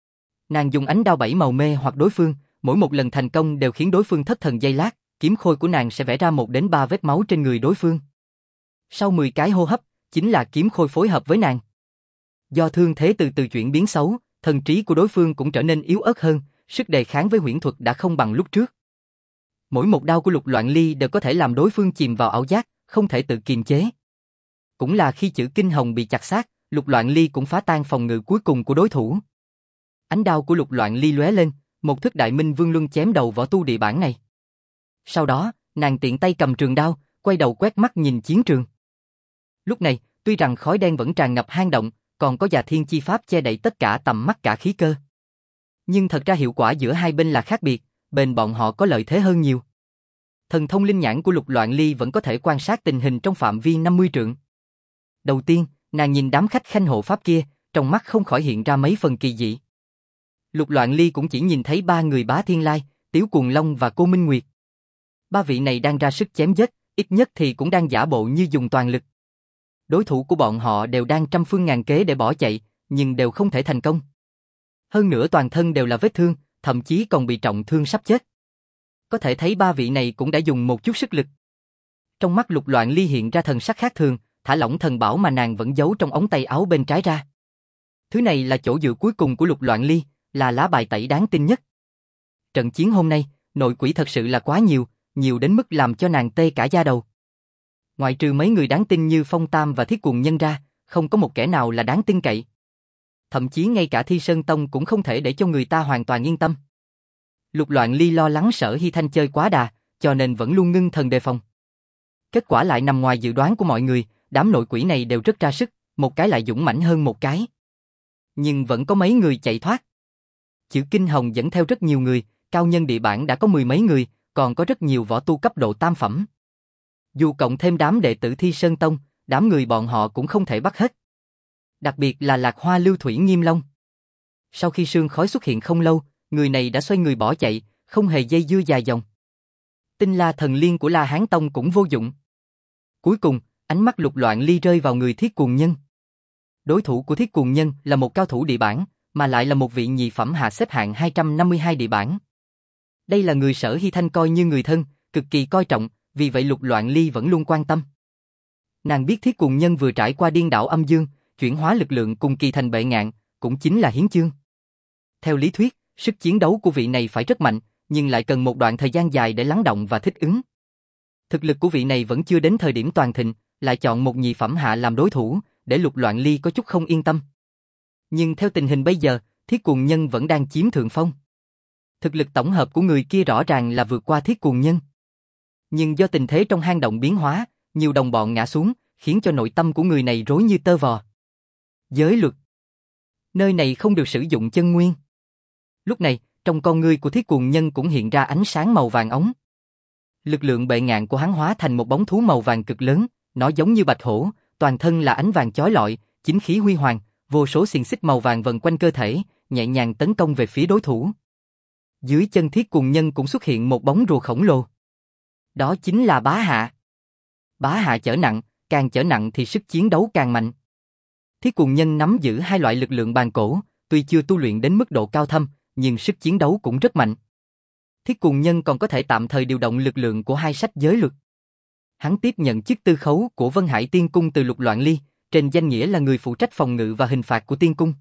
Nàng dùng ánh đao bảy màu mê hoặc đối phương, mỗi một lần thành công đều khiến đối phương thất thần giây lát, kiếm khôi của nàng sẽ vẽ ra một đến ba vết máu trên người đối phương. Sau mười cái hô hấp, chính là kiếm khôi phối hợp với nàng. Do thương thế từ từ chuyển biến xấu, thần trí của đối phương cũng trở nên yếu ớt hơn, sức đề kháng với huyễn thuật đã không bằng lúc trước. Mỗi một đao của Lục Loạn Ly đều có thể làm đối phương chìm vào ảo giác, không thể tự kiềm chế. Cũng là khi chữ Kinh Hồng bị chặt xác, Lục Loạn Ly cũng phá tan phòng ngự cuối cùng của đối thủ. Ánh đao của Lục Loạn Ly lóe lên, một thức Đại Minh Vương Luân chém đầu võ tu địa bản này. Sau đó, nàng tiện tay cầm trường đao, quay đầu quét mắt nhìn chiến trường. Lúc này, tuy rằng khói đen vẫn tràn ngập hang động, còn có Già Thiên Chi Pháp che đậy tất cả tầm mắt cả khí cơ. Nhưng thật ra hiệu quả giữa hai bên là khác biệt, bên bọn họ có lợi thế hơn nhiều. Thần thông linh nhãn của Lục Loạn Ly vẫn có thể quan sát tình hình trong phạm vi năm mươi trượng. Đầu tiên, nàng nhìn đám khách khanh hộ pháp kia, trong mắt không khỏi hiện ra mấy phần kỳ dị. Lục Loạn Ly cũng chỉ nhìn thấy ba người Bá Thiên Lai, Tiếu Cuồng Long và Cô Minh Nguyệt. Ba vị này đang ra sức chém giết, ít nhất thì cũng đang giả bộ như dùng toàn lực. Đối thủ của bọn họ đều đang trăm phương ngàn kế để bỏ chạy, nhưng đều không thể thành công. Hơn nữa toàn thân đều là vết thương, thậm chí còn bị trọng thương sắp chết. Có thể thấy ba vị này cũng đã dùng một chút sức lực. Trong mắt Lục Loạn Ly hiện ra thần sắc khác thường, thả lỏng thần bảo mà nàng vẫn giấu trong ống tay áo bên trái ra. Thứ này là chỗ dựa cuối cùng của Lục Loạn Ly, là lá bài tẩy đáng tin nhất. Trận chiến hôm nay, nội quỷ thật sự là quá nhiều, nhiều đến mức làm cho nàng tê cả da đầu. Ngoại trừ mấy người đáng tin như Phong Tam và Thiết Cuồng Nhân ra, không có một kẻ nào là đáng tin cậy. Thậm chí ngay cả Thi Sơn Tông cũng không thể để cho người ta hoàn toàn yên tâm. Lục Loạn Ly lo lắng Sở Hy Thanh chơi quá đà, cho nên vẫn luôn ngưng thần đề phòng. Kết quả lại nằm ngoài dự đoán của mọi người, đám nội quỷ này đều rất ra sức, một cái lại dũng mãnh hơn một cái. Nhưng vẫn có mấy người chạy thoát. Chữ Kinh Hồng dẫn theo rất nhiều người, cao nhân địa bản đã có mười mấy người, còn có rất nhiều võ tu cấp độ tam phẩm. Dù cộng thêm đám đệ tử Thi Sơn Tông, đám người bọn họ cũng không thể bắt hết. Đặc biệt là Lạc Hoa Lưu Thủy Nghiêm Long. Sau khi sương khói xuất hiện không lâu, người này đã xoay người bỏ chạy, không hề dây dưa dài dòng. Tinh La Thần Liên của La Hán Tông cũng vô dụng. Cuối cùng, ánh mắt Lục Loạn Ly rơi vào người Thiết Cuồng Nhân. Đối thủ của Thiết Cuồng Nhân là một cao thủ địa bản, mà lại là một vị nhị phẩm hạ xếp hạng hai trăm năm mươi hai địa bản. Đây là người Sở Hy Thanh coi như người thân, cực kỳ coi trọng, vì vậy Lục Loạn Ly vẫn luôn quan tâm. Nàng biết Thiết Cuồng Nhân vừa trải qua điên đảo âm dương, chuyển hóa lực lượng cùng kỳ thành bệ ngạn, cũng chính là hiến chương. Theo lý thuyết, sức chiến đấu của vị này phải rất mạnh, nhưng lại cần một đoạn thời gian dài để lắng động và thích ứng. Thực lực của vị này vẫn chưa đến thời điểm toàn thịnh, lại chọn một nhị phẩm hạ làm đối thủ, để Lục Loạn Ly có chút không yên tâm. Nhưng theo tình hình bây giờ, Thiết Cuồng Nhân vẫn đang chiếm thượng phong. Thực lực tổng hợp của người kia rõ ràng là vượt qua Thiết Cuồng Nhân. Nhưng do tình thế trong hang động biến hóa, nhiều đồng bọn ngã xuống, khiến cho nội tâm của người này rối như tơ vò. Giới luật. Nơi này không được sử dụng chân nguyên. Lúc này, trong con ngươi của Thiết Cuồng Nhân cũng hiện ra ánh sáng màu vàng ống. Lực lượng bệ ngạn của hắn hóa thành một bóng thú màu vàng cực lớn, nó giống như bạch hổ, toàn thân là ánh vàng chói lọi, chính khí huy hoàng, vô số xiềng xích màu vàng vần quanh cơ thể, nhẹ nhàng tấn công về phía đối thủ. Dưới chân Thiết Cuồng Nhân cũng xuất hiện một bóng rùa khổng lồ. Đó chính là Bá Hạ. Bá Hạ chở nặng, càng chở nặng thì sức chiến đấu càng mạnh. Thiết Cuồng Nhân nắm giữ hai loại lực lượng bàn cổ, tuy chưa tu luyện đến mức độ cao thâm, nhưng sức chiến đấu cũng rất mạnh. Thiết Cuồng Nhân còn có thể tạm thời điều động lực lượng của hai sách giới luật. Hắn tiếp nhận chức tư khấu của Vân Hải Tiên Cung từ Lục Loạn Ly, trên danh nghĩa là người phụ trách phòng ngự và hình phạt của Tiên Cung.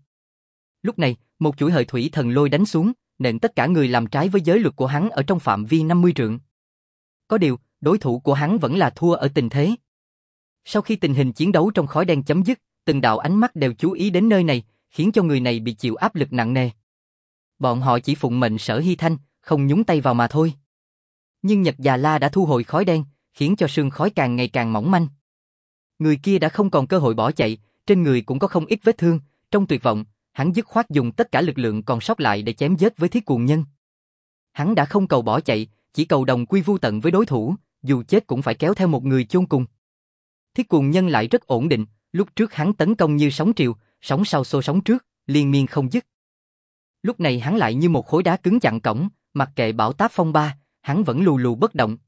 Lúc này, một chuỗi hợi thủy thần lôi đánh xuống, nện tất cả người làm trái với giới luật của hắn ở trong phạm vi năm mươi trượng. Có điều, đối thủ của hắn vẫn là thua ở tình thế. Sau khi tình hình chiến đấu trong khói đen chấm dứt, từng đạo ánh mắt đều chú ý đến nơi này, khiến cho người này bị chịu áp lực nặng nề. Bọn họ chỉ phụng mệnh Sở Hy Thanh, không nhúng tay vào mà thôi. Nhưng Nhật Già La đã thu hồi khói đen, khiến cho sương khói càng ngày càng mỏng manh. Người kia đã không còn cơ hội bỏ chạy, trên người cũng có không ít vết thương, trong tuyệt vọng, hắn dứt khoát dùng tất cả lực lượng còn sót lại để chém giết với Thiết Cuồng Nhân. Hắn đã không cầu bỏ chạy, chỉ cầu đồng quy vu tận với đối thủ, dù chết cũng phải kéo theo một người chôn cùng. Thiết Cuồng Nhân lại rất ổn định, lúc trước hắn tấn công như sóng triều, sóng sau xô sóng trước, liên miên không dứt. Lúc này hắn lại như một khối đá cứng chặn cổng, mặc kệ bão táp phong ba, hắn vẫn lù lù bất động.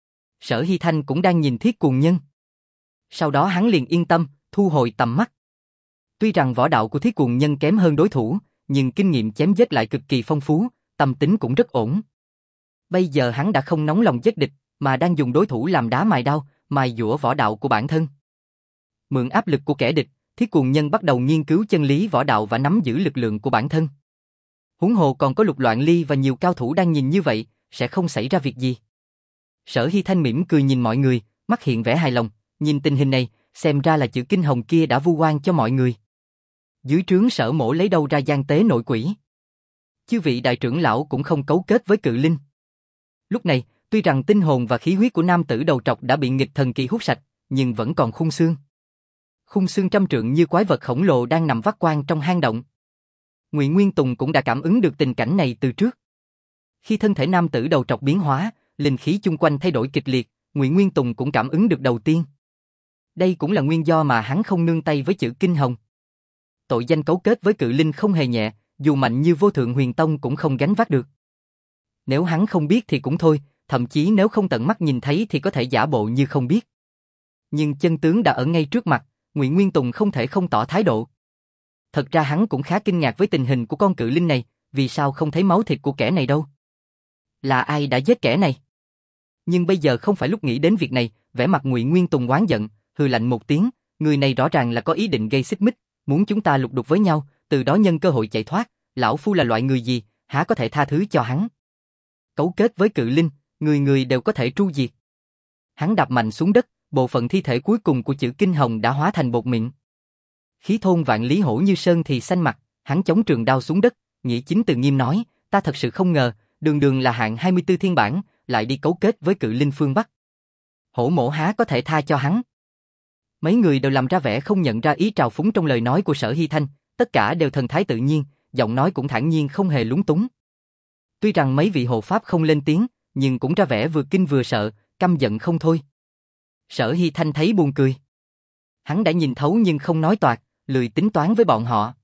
Sở Hy Thanh cũng đang nhìn Thiết Cuồng Nhân. Sau đó hắn liền yên tâm, thu hồi tầm mắt. Tuy rằng võ đạo của Thiết Cuồng Nhân kém hơn đối thủ, nhưng kinh nghiệm chém giết lại cực kỳ phong phú, tâm tính cũng rất ổn. Bây giờ hắn đã không nóng lòng giết địch, mà đang dùng đối thủ làm đá mài đao, mài dũa võ đạo của bản thân. Mượn áp lực của kẻ địch, Thiết Cuồng Nhân bắt đầu nghiên cứu chân lý võ đạo và nắm giữ lực lượng của bản thân. Huống hồ còn có Lục Loạn Ly và nhiều cao thủ đang nhìn như vậy, sẽ không xảy ra việc gì. Sở Hy Thanh mỉm cười nhìn mọi người, mắt hiện vẻ hài lòng, nhìn tình hình này, xem ra là chữ Kinh Hồng kia đã vu oan cho mọi người. Dưới trướng Sở Mỗ lấy đâu ra gian tế nội quỷ? Chư vị đại trưởng lão cũng không cấu kết với cự linh. Lúc này, tuy rằng tinh hồn và khí huyết của nam tử đầu trọc đã bị nghịch thần kỳ hút sạch, nhưng vẫn còn khung xương. Khung xương trăm trượng như quái vật khổng lồ đang nằm vắt quan trong hang động. Ngụy Nguyên Tùng cũng đã cảm ứng được tình cảnh này từ trước. Khi thân thể nam tử đầu trọc biến hóa, linh khí chung quanh thay đổi kịch liệt, Ngụy Nguyên Tùng cũng cảm ứng được đầu tiên. Đây cũng là nguyên do mà hắn không nương tay với chữ Kinh Hồng. Tội danh cấu kết với cự linh không hề nhẹ, dù mạnh như Vô Thượng Huyền Tông cũng không gánh vác được. Nếu hắn không biết thì cũng thôi, thậm chí nếu không tận mắt nhìn thấy thì có thể giả bộ như không biết. Nhưng chân tướng đã ở ngay trước mặt, Ngụy Nguyên Tùng không thể không tỏ thái độ. Thật ra hắn cũng khá kinh ngạc với tình hình của con cự linh này, vì sao không thấy máu thịt của kẻ này đâu? Là ai đã giết kẻ này? Nhưng bây giờ không phải lúc nghĩ đến việc này, vẻ mặt Ngụy Nguyên Tùng oán giận, hừ lạnh một tiếng, người này rõ ràng là có ý định gây xích mích, muốn chúng ta lục đục với nhau, từ đó nhân cơ hội chạy thoát, lão phu là loại người gì, há có thể tha thứ cho hắn? Cấu kết với cự linh, người người đều có thể tru diệt. Hắn đạp mạnh xuống đất, bộ phận thi thể cuối cùng của chữ Kinh Hồng đã hóa thành bột mịn. Khí Thôn Vạn Lý Hổ Như Sơn thì xanh mặt, hắn chống trường đao xuống đất, nghĩ chính từ nghiêm nói, ta thật sự không ngờ, đường đường là hạng hai mươi tư thiên bản, lại đi cấu kết với cự linh phương Bắc. Hổ Mỗ há có thể tha cho hắn? Mấy người đều làm ra vẻ không nhận ra ý trào phúng trong lời nói của Sở Hy Thanh, tất cả đều thần thái tự nhiên, giọng nói cũng thản nhiên không hề lúng túng. Tuy rằng mấy vị hộ pháp không lên tiếng, nhưng cũng ra vẻ vừa kinh vừa sợ, căm giận không thôi. Sở Hy Thanh thấy buồn cười. Hắn đã nhìn thấu nhưng không nói toạc, lười tính toán với bọn họ.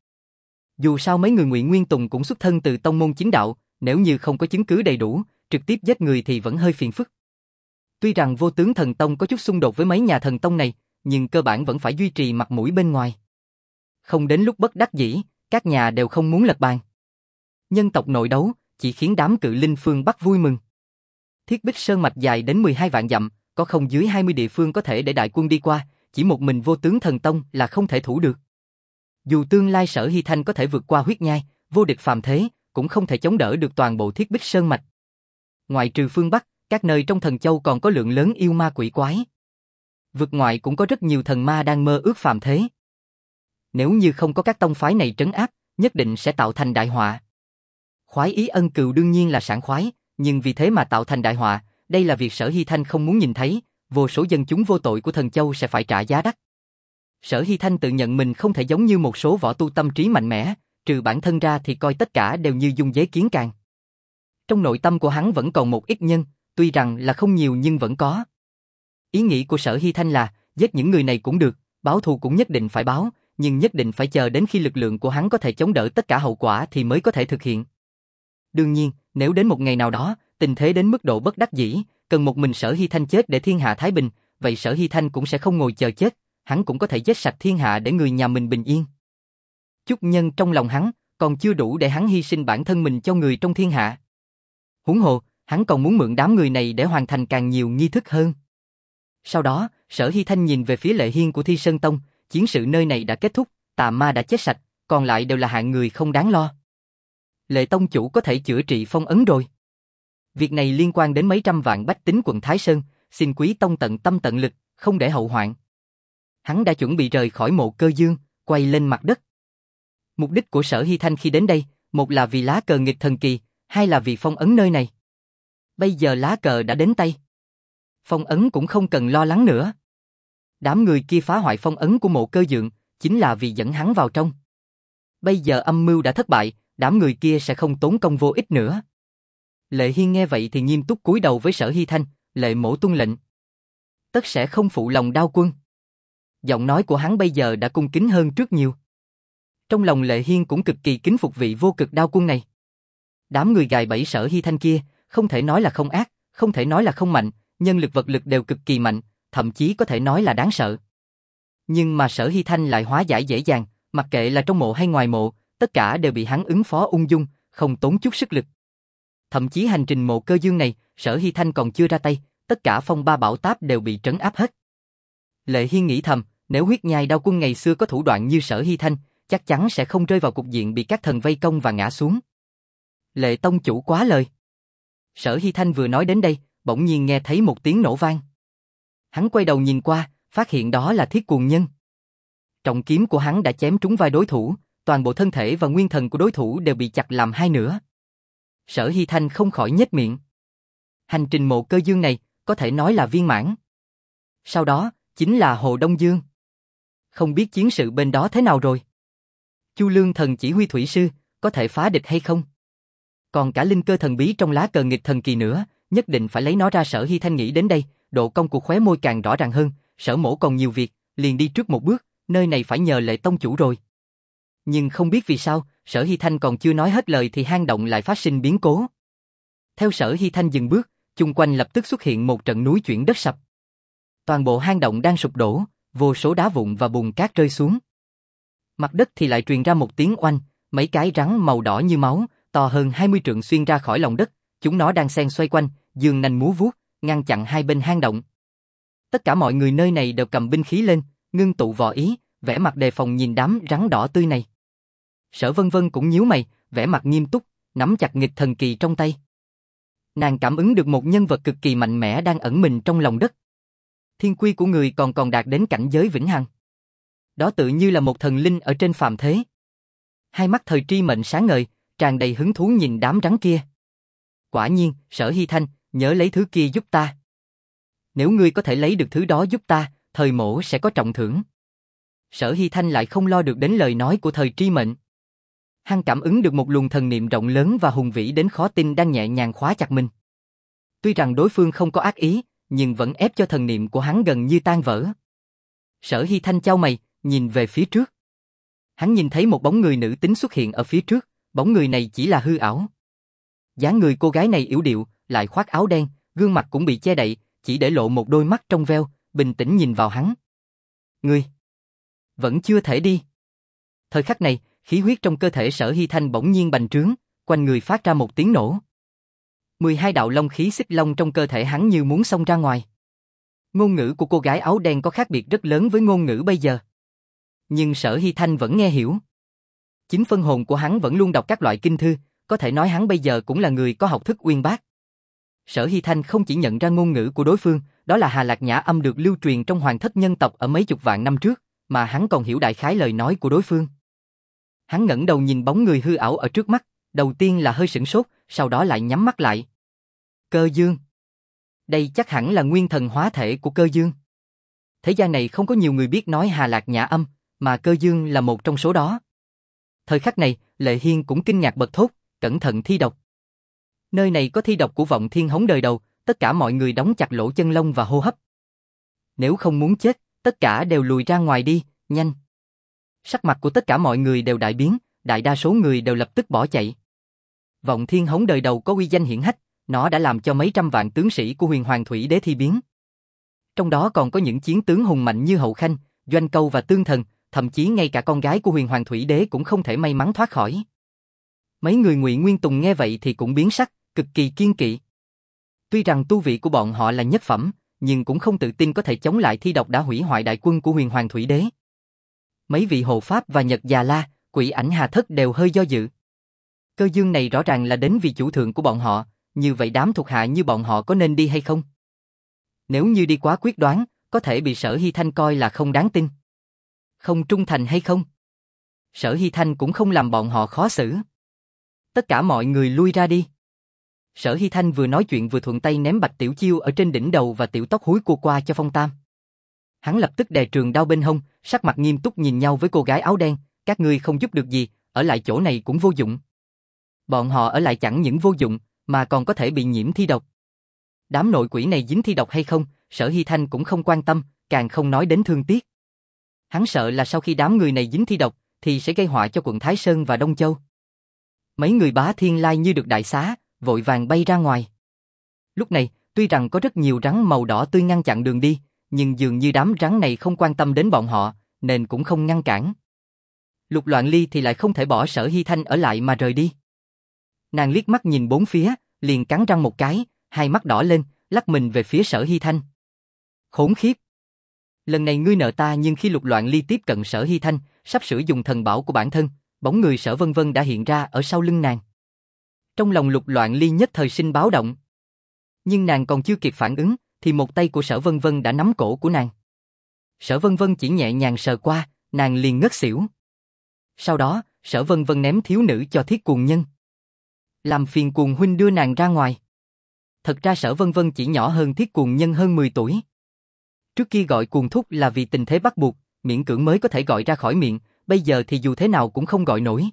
Dù sao mấy người Ngụy Nguyên Tùng cũng xuất thân từ tông môn chính đạo, nếu như không có chứng cứ đầy đủ, trực tiếp giết người thì vẫn hơi phiền phức. Tuy rằng Vô Tướng Thần Tông có chút xung đột với mấy nhà thần tông này, nhưng cơ bản vẫn phải duy trì mặt mũi bên ngoài. Không đến lúc bất đắc dĩ, các nhà đều không muốn lật bàn. Nhân tộc nội đấu, chỉ khiến đám cự linh phương Bắc vui mừng. Thiết Bích Sơn mạch dài đến mười hai vạn dặm, có không dưới hai mươi địa phương có thể để đại quân đi qua, chỉ một mình Vô Tướng Thần Tông là không thể thủ được. Dù tương lai Sở Hy Thanh có thể vượt qua huyết nhai, vô địch phàm thế, cũng không thể chống đỡ được toàn bộ Thiết Bích Sơn mạch. Ngoài trừ phương Bắc, các nơi trong Thần Châu còn có lượng lớn yêu ma quỷ quái. Vực ngoại cũng có rất nhiều thần ma đang mơ ước phàm thế. Nếu như không có các tông phái này trấn áp, nhất định sẽ tạo thành đại họa. Khoái ý ân cừu đương nhiên là sảng khoái, nhưng vì thế mà tạo thành đại họa, đây là việc Sở Hy Thanh không muốn nhìn thấy, vô số dân chúng vô tội của Thần Châu sẽ phải trả giá đắt. Sở Hy Thanh tự nhận mình không thể giống như một số võ tu tâm trí mạnh mẽ, trừ bản thân ra thì coi tất cả đều như dung dế kiến càng. Trong nội tâm của hắn vẫn còn một ít nhân, tuy rằng là không nhiều nhưng vẫn có. Ý nghĩ của Sở Hy Thanh là, giết những người này cũng được, báo thù cũng nhất định phải báo, nhưng nhất định phải chờ đến khi lực lượng của hắn có thể chống đỡ tất cả hậu quả thì mới có thể thực hiện. Đương nhiên, nếu đến một ngày nào đó, tình thế đến mức độ bất đắc dĩ, cần một mình Sở Hy Thanh chết để thiên hạ thái bình, vậy Sở Hy Thanh cũng sẽ không ngồi chờ chết, hắn cũng có thể giết sạch thiên hạ để người nhà mình bình yên. Chút nhân trong lòng hắn, còn chưa đủ để hắn hy sinh bản thân mình cho người trong thiên hạ. Huống hồ, hắn còn muốn mượn đám người này để hoàn thành càng nhiều nghi thức hơn. Sau đó, Sở Hy Thanh nhìn về phía Lệ Hiên của Thi Sơn Tông, chiến sự nơi này đã kết thúc, tà ma đã chết sạch, còn lại đều là hạng người không đáng lo. Lệ Tông chủ có thể chữa trị phong ấn rồi. Việc này liên quan đến mấy trăm vạn bách tính quận Thái Sơn, xin quý tông tận tâm tận lực, không để hậu hoạn. Hắn đã chuẩn bị rời khỏi Mộ Cơ Dương, quay lên mặt đất. Mục đích của Sở Hy Thanh khi đến đây, một là vì lá cờ nghịch thần kỳ, hai là vì phong ấn nơi này. Bây giờ lá cờ đã đến tay. Phong ấn cũng không cần lo lắng nữa. Đám người kia phá hoại phong ấn của Mộ Cơ Dương, chính là vì dẫn hắn vào trong. Bây giờ âm mưu đã thất bại, đám người kia sẽ không tốn công vô ích nữa. Lệ Hiên nghe vậy thì nghiêm túc cúi đầu với Sở Hy Thanh, Lệ mỗ tuân lệnh. Tất sẽ không phụ lòng Đao quân. Giọng nói của hắn bây giờ đã cung kính hơn trước nhiều. Trong lòng Lệ Hiên cũng cực kỳ kính phục vị vô cực Đao quân này. Đám người gài bẫy Sở Hy Thanh kia, không thể nói là không ác, không thể nói là không mạnh, nhân lực vật lực đều cực kỳ mạnh, thậm chí có thể nói là đáng sợ. Nhưng mà Sở Hy Thanh lại hóa giải dễ dàng, mặc kệ là trong mộ hay ngoài mộ, tất cả đều bị hắn ứng phó ung dung, không tốn chút sức lực. Thậm chí hành trình Mộ Cơ Dương này, Sở Hy Thanh còn chưa ra tay, tất cả phong ba bảo táp đều bị trấn áp hết. Lệ Hiên nghĩ thầm, Nếu huyết nhai đao quân ngày xưa có thủ đoạn như Sở Hy Thanh, chắc chắn sẽ không rơi vào cục diện bị các thần vây công và ngã xuống. Lệ tông chủ quá lời. Sở Hy Thanh vừa nói đến đây, bỗng nhiên nghe thấy một tiếng nổ vang. Hắn quay đầu nhìn qua, phát hiện đó là Thiết Cuồng Nhân. Trọng kiếm của hắn đã chém trúng vai đối thủ, toàn bộ thân thể và nguyên thần của đối thủ đều bị chặt làm hai nửa. Sở Hy Thanh không khỏi nhếch miệng. Hành trình mộ Cơ Dương này, có thể nói là viên mãn. Sau đó, chính là Hồ Đông Dương. Không biết chiến sự bên đó thế nào rồi? Chu Lương thần chỉ huy thủy sư, có thể phá địch hay không? Còn cả linh cơ thần bí trong lá cờ nghịch thần kỳ nữa, nhất định phải lấy nó ra. Sở Hy Thanh nghĩ đến đây, độ cong của khóe môi càng rõ ràng hơn. Sở mổ còn nhiều việc, liền đi trước một bước, nơi này phải nhờ Lệ tông chủ rồi. Nhưng không biết vì sao, Sở Hy Thanh còn chưa nói hết lời thì hang động lại phát sinh biến cố. Theo Sở Hy Thanh dừng bước, chung quanh lập tức xuất hiện một trận núi chuyển đất sập. Toàn bộ hang động đang sụp đổ, vô số đá vụn và bùn cát rơi xuống. Mặt đất thì lại truyền ra một tiếng oanh, mấy cái rắn màu đỏ như máu, to hơn hai mươi trượng xuyên ra khỏi lòng đất, chúng nó đang xen xoay quanh, giương nanh múa vuốt, ngăn chặn hai bên hang động. Tất cả mọi người nơi này đều cầm binh khí lên, ngưng tụ võ ý, vẻ mặt đề phòng nhìn đám rắn đỏ tươi này. Sở Vân Vân cũng nhíu mày, vẻ mặt nghiêm túc, nắm chặt nghịch thần kỳ trong tay. Nàng cảm ứng được một nhân vật cực kỳ mạnh mẽ đang ẩn mình trong lòng đất. Thiên quy của người còn còn đạt đến cảnh giới vĩnh hằng. Đó tự như là một thần linh ở trên phàm thế. Hai mắt Thời Tri Mệnh sáng ngời, tràn đầy hứng thú nhìn đám rắn kia. Quả nhiên, Sở Hy Thanh, nhớ lấy thứ kia giúp ta. Nếu ngươi có thể lấy được thứ đó giúp ta, Thời mổ sẽ có trọng thưởng. Sở Hy Thanh lại không lo được đến lời nói của Thời Tri Mệnh. Hắn cảm ứng được một luồng thần niệm rộng lớn và hùng vĩ đến khó tin đang nhẹ nhàng khóa chặt mình. Tuy rằng đối phương không có ác ý, nhưng vẫn ép cho thần niệm của hắn gần như tan vỡ. Sở Hy Thanh chau mày, nhìn về phía trước. Hắn nhìn thấy một bóng người nữ tính xuất hiện ở phía trước, bóng người này chỉ là hư ảo. Dáng người cô gái này yểu điệu, lại khoác áo đen, gương mặt cũng bị che đậy, chỉ để lộ một đôi mắt trong veo, bình tĩnh nhìn vào hắn. Ngươi vẫn chưa thể đi. Thời khắc này, khí huyết trong cơ thể Sở Hy Thanh bỗng nhiên bành trướng, quanh người phát ra một tiếng nổ. mười hai đạo long khí xích long trong cơ thể hắn như muốn xông ra ngoài. Ngôn ngữ của cô gái áo đen có khác biệt rất lớn với ngôn ngữ bây giờ. Nhưng Sở Hy Thanh vẫn nghe hiểu. Chính phân hồn của hắn vẫn luôn đọc các loại kinh thư, có thể nói hắn bây giờ cũng là người có học thức uyên bác. Sở Hy Thanh không chỉ nhận ra ngôn ngữ của đối phương, đó là Hà Lạc Nhã âm được lưu truyền trong hoàng thất nhân tộc ở mấy chục vạn năm trước, mà hắn còn hiểu đại khái lời nói của đối phương. Hắn ngẩng đầu nhìn bóng người hư ảo ở trước mắt, đầu tiên là hơi sửng sốt, sau đó lại nhắm mắt lại. Cơ Dương. Đây chắc hẳn là nguyên thần hóa thể của Cơ Dương. Thế gian này không có nhiều người biết nói Hà Lạc Nhã âm, mà Cơ Dương là một trong số đó. Thời khắc này, Lệ Hiên cũng kinh ngạc bật thốt, cẩn thận thi độc. Nơi này có thi độc của Vọng Thiên Hống đời đầu, tất cả mọi người đóng chặt lỗ chân lông và hô hấp. Nếu không muốn chết, tất cả đều lùi ra ngoài đi, nhanh. Sắc mặt của tất cả mọi người đều đại biến, đại đa số người đều lập tức bỏ chạy. Vọng Thiên Hống đời đầu có uy danh hiển hách, nó đã làm cho mấy trăm vạn tướng sĩ của Huyền Hoàng Thủy Đế thi biến. Trong đó còn có những chiến tướng hùng mạnh như Hậu Khanh, Doanh Câu và Tương Thần, thậm chí ngay cả con gái của Huyền Hoàng Thủy Đế cũng không thể may mắn thoát khỏi. Mấy người Ngụy Nguyên Tùng nghe vậy thì cũng biến sắc, cực kỳ kiêng kỵ. Tuy rằng tu vị của bọn họ là nhất phẩm, nhưng cũng không tự tin có thể chống lại thi độc đã hủy hoại đại quân của Huyền Hoàng Thủy Đế. Mấy vị hộ pháp và Nhật Già La, Quỷ Ảnh Hà Thất đều hơi do dự. Cơ Dương này rõ ràng là đến vì chủ thượng của bọn họ, như vậy đám thuộc hạ như bọn họ có nên đi hay không? Nếu như đi quá quyết đoán, có thể bị Sở Hy Thanh coi là không đáng tin. Không trung thành hay không? Sở Hy Thanh cũng không làm bọn họ khó xử. Tất cả mọi người lui ra đi. Sở Hy Thanh vừa nói chuyện vừa thuận tay ném Bạch Tiểu Chiêu ở trên đỉnh đầu và tiểu tóc húi cua qua cho Phong Tam. Hắn lập tức đè trường đao bên hông, sắc mặt nghiêm túc nhìn nhau với cô gái áo đen, các ngươi không giúp được gì, ở lại chỗ này cũng vô dụng. Bọn họ ở lại chẳng những vô dụng, mà còn có thể bị nhiễm thi độc. Đám nội quỷ này dính thi độc hay không, Sở Hy Thanh cũng không quan tâm, càng không nói đến thương tiếc. Hắn sợ là sau khi đám người này dính thi độc, thì sẽ gây họa cho quận Thái Sơn và Đông Châu. Mấy người Bá Thiên Lai như được đại xá, vội vàng bay ra ngoài. Lúc này, tuy rằng có rất nhiều rắn màu đỏ tươi ngăn chặn đường đi, nhưng dường như đám rắn này không quan tâm đến bọn họ, nên cũng không ngăn cản. Lục Loạn Ly thì lại không thể bỏ Sở Hy Thanh ở lại mà rời đi. Nàng liếc mắt nhìn bốn phía, liền cắn răng một cái, hai mắt đỏ lên, lắc mình về phía Sở Hy Thanh. Khốn khiếp! Lần này ngươi nợ ta, nhưng khi Lục Loạn Ly tiếp cận Sở Hy Thanh, sắp sửa dùng thần bảo của bản thân, bóng người Sở Vân Vân đã hiện ra ở sau lưng nàng. Trong lòng Lục Loạn Ly nhất thời sinh báo động. Nhưng nàng còn chưa kịp phản ứng, thì một tay của Sở Vân Vân đã nắm cổ của nàng. Sở Vân Vân chỉ nhẹ nhàng sờ qua, nàng liền ngất xỉu. Sau đó, Sở Vân Vân ném thiếu nữ cho Thiết Cuồng Nhân. Làm phiền Cuồng huynh đưa nàng ra ngoài. Thật ra Sở Vân Vân chỉ nhỏ hơn Thiết Cuồng Nhân hơn mười tuổi. Trước kia gọi Cuồng thúc là vì tình thế bắt buộc, miễn cưỡng mới có thể gọi ra khỏi miệng, bây giờ thì dù thế nào cũng không gọi nổi.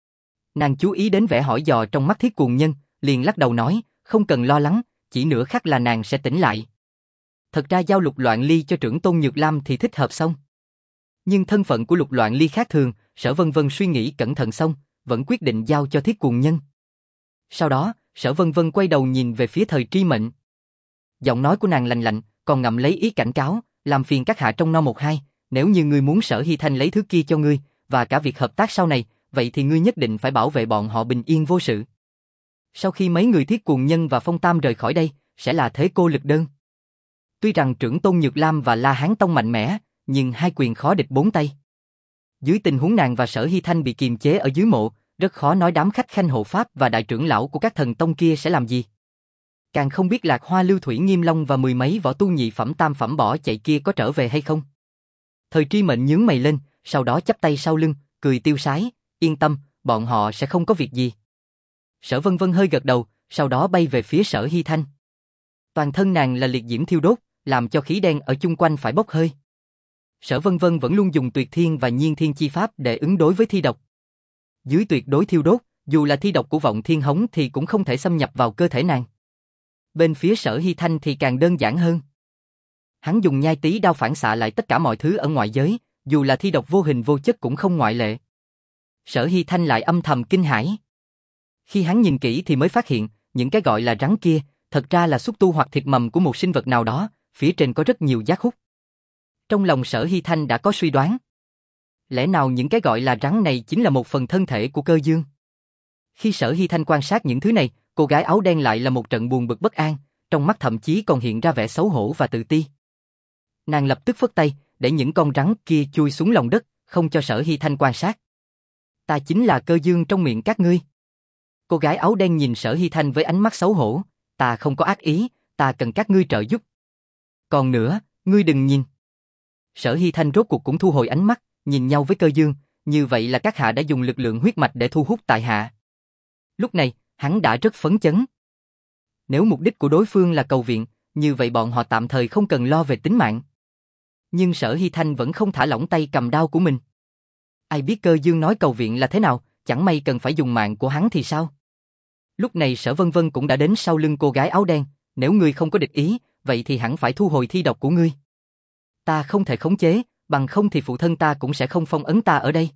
Nàng chú ý đến vẻ hỏi dò trong mắt Thiết Cuồng Nhân, liền lắc đầu nói, không cần lo lắng, chỉ nửa khắc là nàng sẽ tỉnh lại. Thật ra giao Lục Loạn Ly cho trưởng tôn Nhược Lam thì thích hợp xong. Nhưng thân phận của Lục Loạn Ly khác thường, Sở Vân Vân suy nghĩ cẩn thận xong, vẫn quyết định giao cho Thiết Cuồng Nhân. Sau đó, Sở Vân Vân quay đầu nhìn về phía Thời Tri Mệnh. Giọng nói của nàng lạnh lạnh, còn ngậm lấy ý cảnh cáo, làm phiền các hạ trông nom một hai, nếu như ngươi muốn Sở Hy Thanh lấy thứ kia cho ngươi, và cả việc hợp tác sau này, vậy thì ngươi nhất định phải bảo vệ bọn họ bình yên vô sự. Sau khi mấy người Thiết Cuồng Nhân và Phong Tam rời khỏi đây, sẽ là thế cô lực đơn. Tuy rằng trưởng tôn Nhược Lam và La Hán Tông mạnh mẽ, nhưng hai quyền khó địch bốn tay. Dưới tình huống nàng và Sở Hy Thanh bị kiềm chế ở dưới mộ, rất khó nói đám khách khanh hộ pháp và đại trưởng lão của các thần tông kia sẽ làm gì. Càng không biết Lạc Hoa Lưu Thủy Nghiêm Long và mười mấy võ tu nhị phẩm tam phẩm bỏ chạy kia có trở về hay không. Thời Tri Mệnh nhướng mày lên, sau đó chắp tay sau lưng, cười tiêu sái, yên tâm, bọn họ sẽ không có việc gì. Sở Vân Vân hơi gật đầu, sau đó bay về phía Sở Hy Thanh. Toàn thân nàng là liệt diễm thiêu đốt, làm cho khí đen ở chung quanh phải bốc hơi. Sở Vân Vân vẫn luôn dùng Tuyệt Thiên và Nhiên Thiên chi pháp để ứng đối với thi độc. Dưới tuyệt đối thiêu đốt, dù là thi độc của Vọng Thiên Hống thì cũng không thể xâm nhập vào cơ thể nàng. Bên phía Sở Hy Thanh thì càng đơn giản hơn. Hắn dùng nhai tí đao phản xạ lại tất cả mọi thứ ở ngoại giới, dù là thi độc vô hình vô chất cũng không ngoại lệ. Sở Hy Thanh lại âm thầm kinh hãi. Khi hắn nhìn kỹ thì mới phát hiện, những cái gọi là rắn kia, thật ra là xúc tu hoặc thịt mầm của một sinh vật nào đó, phía trên có rất nhiều giác hút. Trong lòng Sở Hy Thanh đã có suy đoán. Lẽ nào những cái gọi là rắn này chính là một phần thân thể của Cơ Dương? Khi Sở Hy Thanh quan sát những thứ này, cô gái áo đen lại là một trận buồn bực bất an, trong mắt thậm chí còn hiện ra vẻ xấu hổ và tự ti. Nàng lập tức phất tay, để những con rắn kia chui xuống lòng đất, không cho Sở Hy Thanh quan sát. Ta chính là Cơ Dương trong miệng các ngươi. Cô gái áo đen nhìn Sở Hy Thanh với ánh mắt xấu hổ, ta không có ác ý, ta cần các ngươi trợ giúp. Còn nữa, ngươi đừng nhìn. Sở Hy Thanh rốt cuộc cũng thu hồi ánh mắt, nhìn nhau với Cơ Dương, như vậy là các hạ đã dùng lực lượng huyết mạch để thu hút tại hạ. Lúc này, hắn đã rất phấn chấn. Nếu mục đích của đối phương là cầu viện, như vậy bọn họ tạm thời không cần lo về tính mạng. Nhưng Sở Hy Thanh vẫn không thả lỏng tay cầm đao của mình. Ai biết Cơ Dương nói cầu viện là thế nào, chẳng may cần phải dùng mạng của hắn thì sao? Lúc này Sở Vân Vân cũng đã đến sau lưng cô gái áo đen, nếu ngươi không có địch ý, vậy thì hẳn phải thu hồi thi độc của ngươi. Ta không thể khống chế, bằng không thì phụ thân ta cũng sẽ không phong ấn ta ở đây.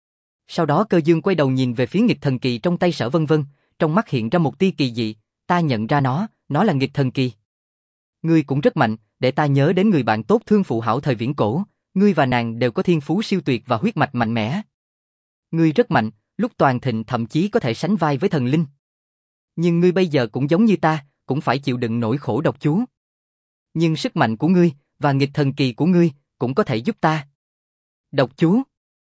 Sau đó Cơ Dương quay đầu nhìn về phía nghịch thần kỳ trong tay Sở Vân Vân, trong mắt hiện ra một tia kỳ dị, ta nhận ra nó, nó là nghịch thần kỳ. Ngươi cũng rất mạnh, để ta nhớ đến người bạn tốt Thương Phụ Hảo thời viễn cổ, ngươi và nàng đều có thiên phú siêu tuyệt và huyết mạch mạnh mẽ. Ngươi rất mạnh, lúc toàn thịnh thậm chí có thể sánh vai với thần linh. Nhưng ngươi bây giờ cũng giống như ta, cũng phải chịu đựng nỗi khổ độc chú. Nhưng sức mạnh của ngươi, và nghịch thần kỳ của ngươi, cũng có thể giúp ta. Độc chú?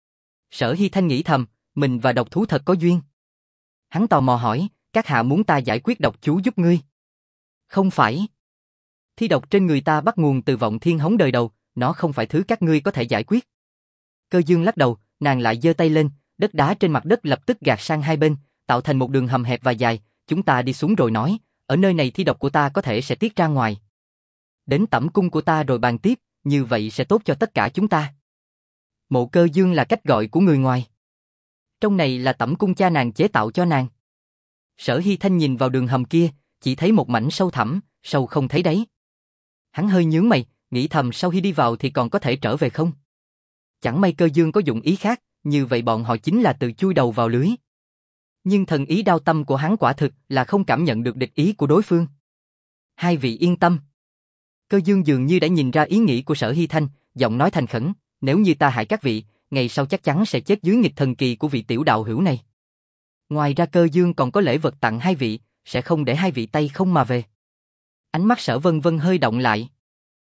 Sở Hy Thanh nghĩ thầm, mình và độc thú thật có duyên. Hắn tò mò hỏi, các hạ muốn ta giải quyết độc chú giúp ngươi? Không phải. Thi độc trên người ta bắt nguồn từ Vọng Thiên Hống đời đầu, nó không phải thứ các ngươi có thể giải quyết. Cơ Dương lắc đầu, nàng lại giơ tay lên, đất đá trên mặt đất lập tức gạt sang hai bên, tạo thành một đường hầm hẹp và dài, chúng ta đi xuống rồi nói, ở nơi này thi độc của ta có thể sẽ tiết ra ngoài. Đến tẩm cung của ta rồi bàn tiếp, như vậy sẽ tốt cho tất cả chúng ta. Mộ Cơ Dương là cách gọi của người ngoài. Trong này là tẩm cung cha nàng chế tạo cho nàng. Sở Hy Thanh nhìn vào đường hầm kia, chỉ thấy một mảnh sâu thẳm, sâu không thấy đáy. Hắn hơi nhướng mày, nghĩ thầm sau khi đi vào thì còn có thể trở về không? Chẳng may Cơ Dương có dụng ý khác, như vậy bọn họ chính là tự chui đầu vào lưới. Nhưng thần ý đao tâm của hắn quả thực là không cảm nhận được địch ý của đối phương. Hai vị yên tâm. Cơ Dương dường như đã nhìn ra ý nghĩ của Sở Hy Thanh, giọng nói thành khẩn, nếu như ta hại các vị, ngày sau chắc chắn sẽ chết dưới nghịch thần kỳ của vị tiểu đạo hữu này. Ngoài ra Cơ Dương còn có lễ vật tặng hai vị, sẽ không để hai vị tay không mà về. Ánh mắt Sở Vân Vân hơi động lại.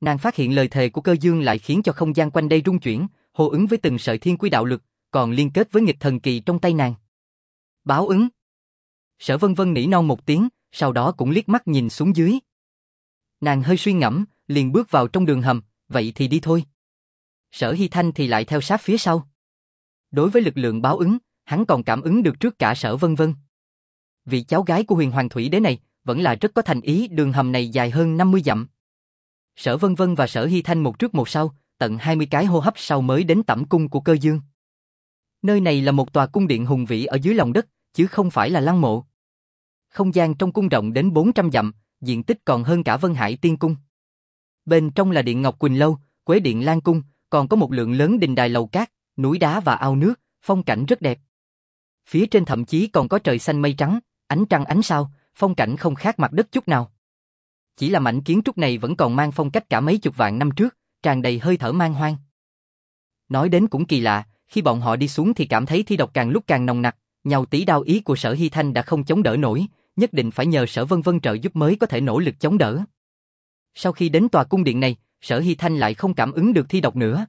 Nàng phát hiện lời thề của Cơ Dương lại khiến cho không gian quanh đây rung chuyển, hô ứng với từng sợi thiên quy đạo lực, còn liên kết với nghịch thần kỳ trong tay nàng. Báo ứng. Sở Vân Vân nỉ non một tiếng, sau đó cũng liếc mắt nhìn xuống dưới. Nàng hơi suy ngẫm, liền bước vào trong đường hầm, vậy thì đi thôi. Sở Hy Thanh thì lại theo sát phía sau. Đối với lực lượng báo ứng, hắn còn cảm ứng được trước cả Sở Vân Vân. Vị cháu gái của Huyền Hoàng Thủy Đế này vẫn là rất có thành ý, đường hầm này dài hơn năm mươi dặm. Sở Vân Vân và Sở Hy Thanh một trước một sau, tận hai mươi cái hô hấp sau mới đến tẩm cung của Cơ Dương. Nơi này là một tòa cung điện hùng vĩ ở dưới lòng đất, chứ không phải là lăng mộ. Không gian trong cung rộng đến bốn trăm dặm, diện tích còn hơn cả Vân Hải Tiên Cung. Bên trong là Điện Ngọc Quỳnh Lâu, Quế Điện Lan Cung, còn có một lượng lớn đình đài lầu cát, núi đá và ao nước, phong cảnh rất đẹp. Phía trên thậm chí còn có trời xanh mây trắng, ánh trăng ánh sao, phong cảnh không khác mặt đất chút nào. Chỉ là mảnh kiến trúc này vẫn còn mang phong cách cả mấy chục vạn năm trước, tràn đầy hơi thở man hoang. Nói đến cũng kỳ lạ, khi bọn họ đi xuống thì cảm thấy thi độc càng lúc càng nồng nặc, nhào tí đao ý của Sở Hy Thanh đã không chống đỡ nổi, nhất định phải nhờ Sở Vân Vân trợ giúp mới có thể nỗ lực chống đỡ. Sau khi đến tòa cung điện này, Sở Hy Thanh lại không cảm ứng được thi độc nữa.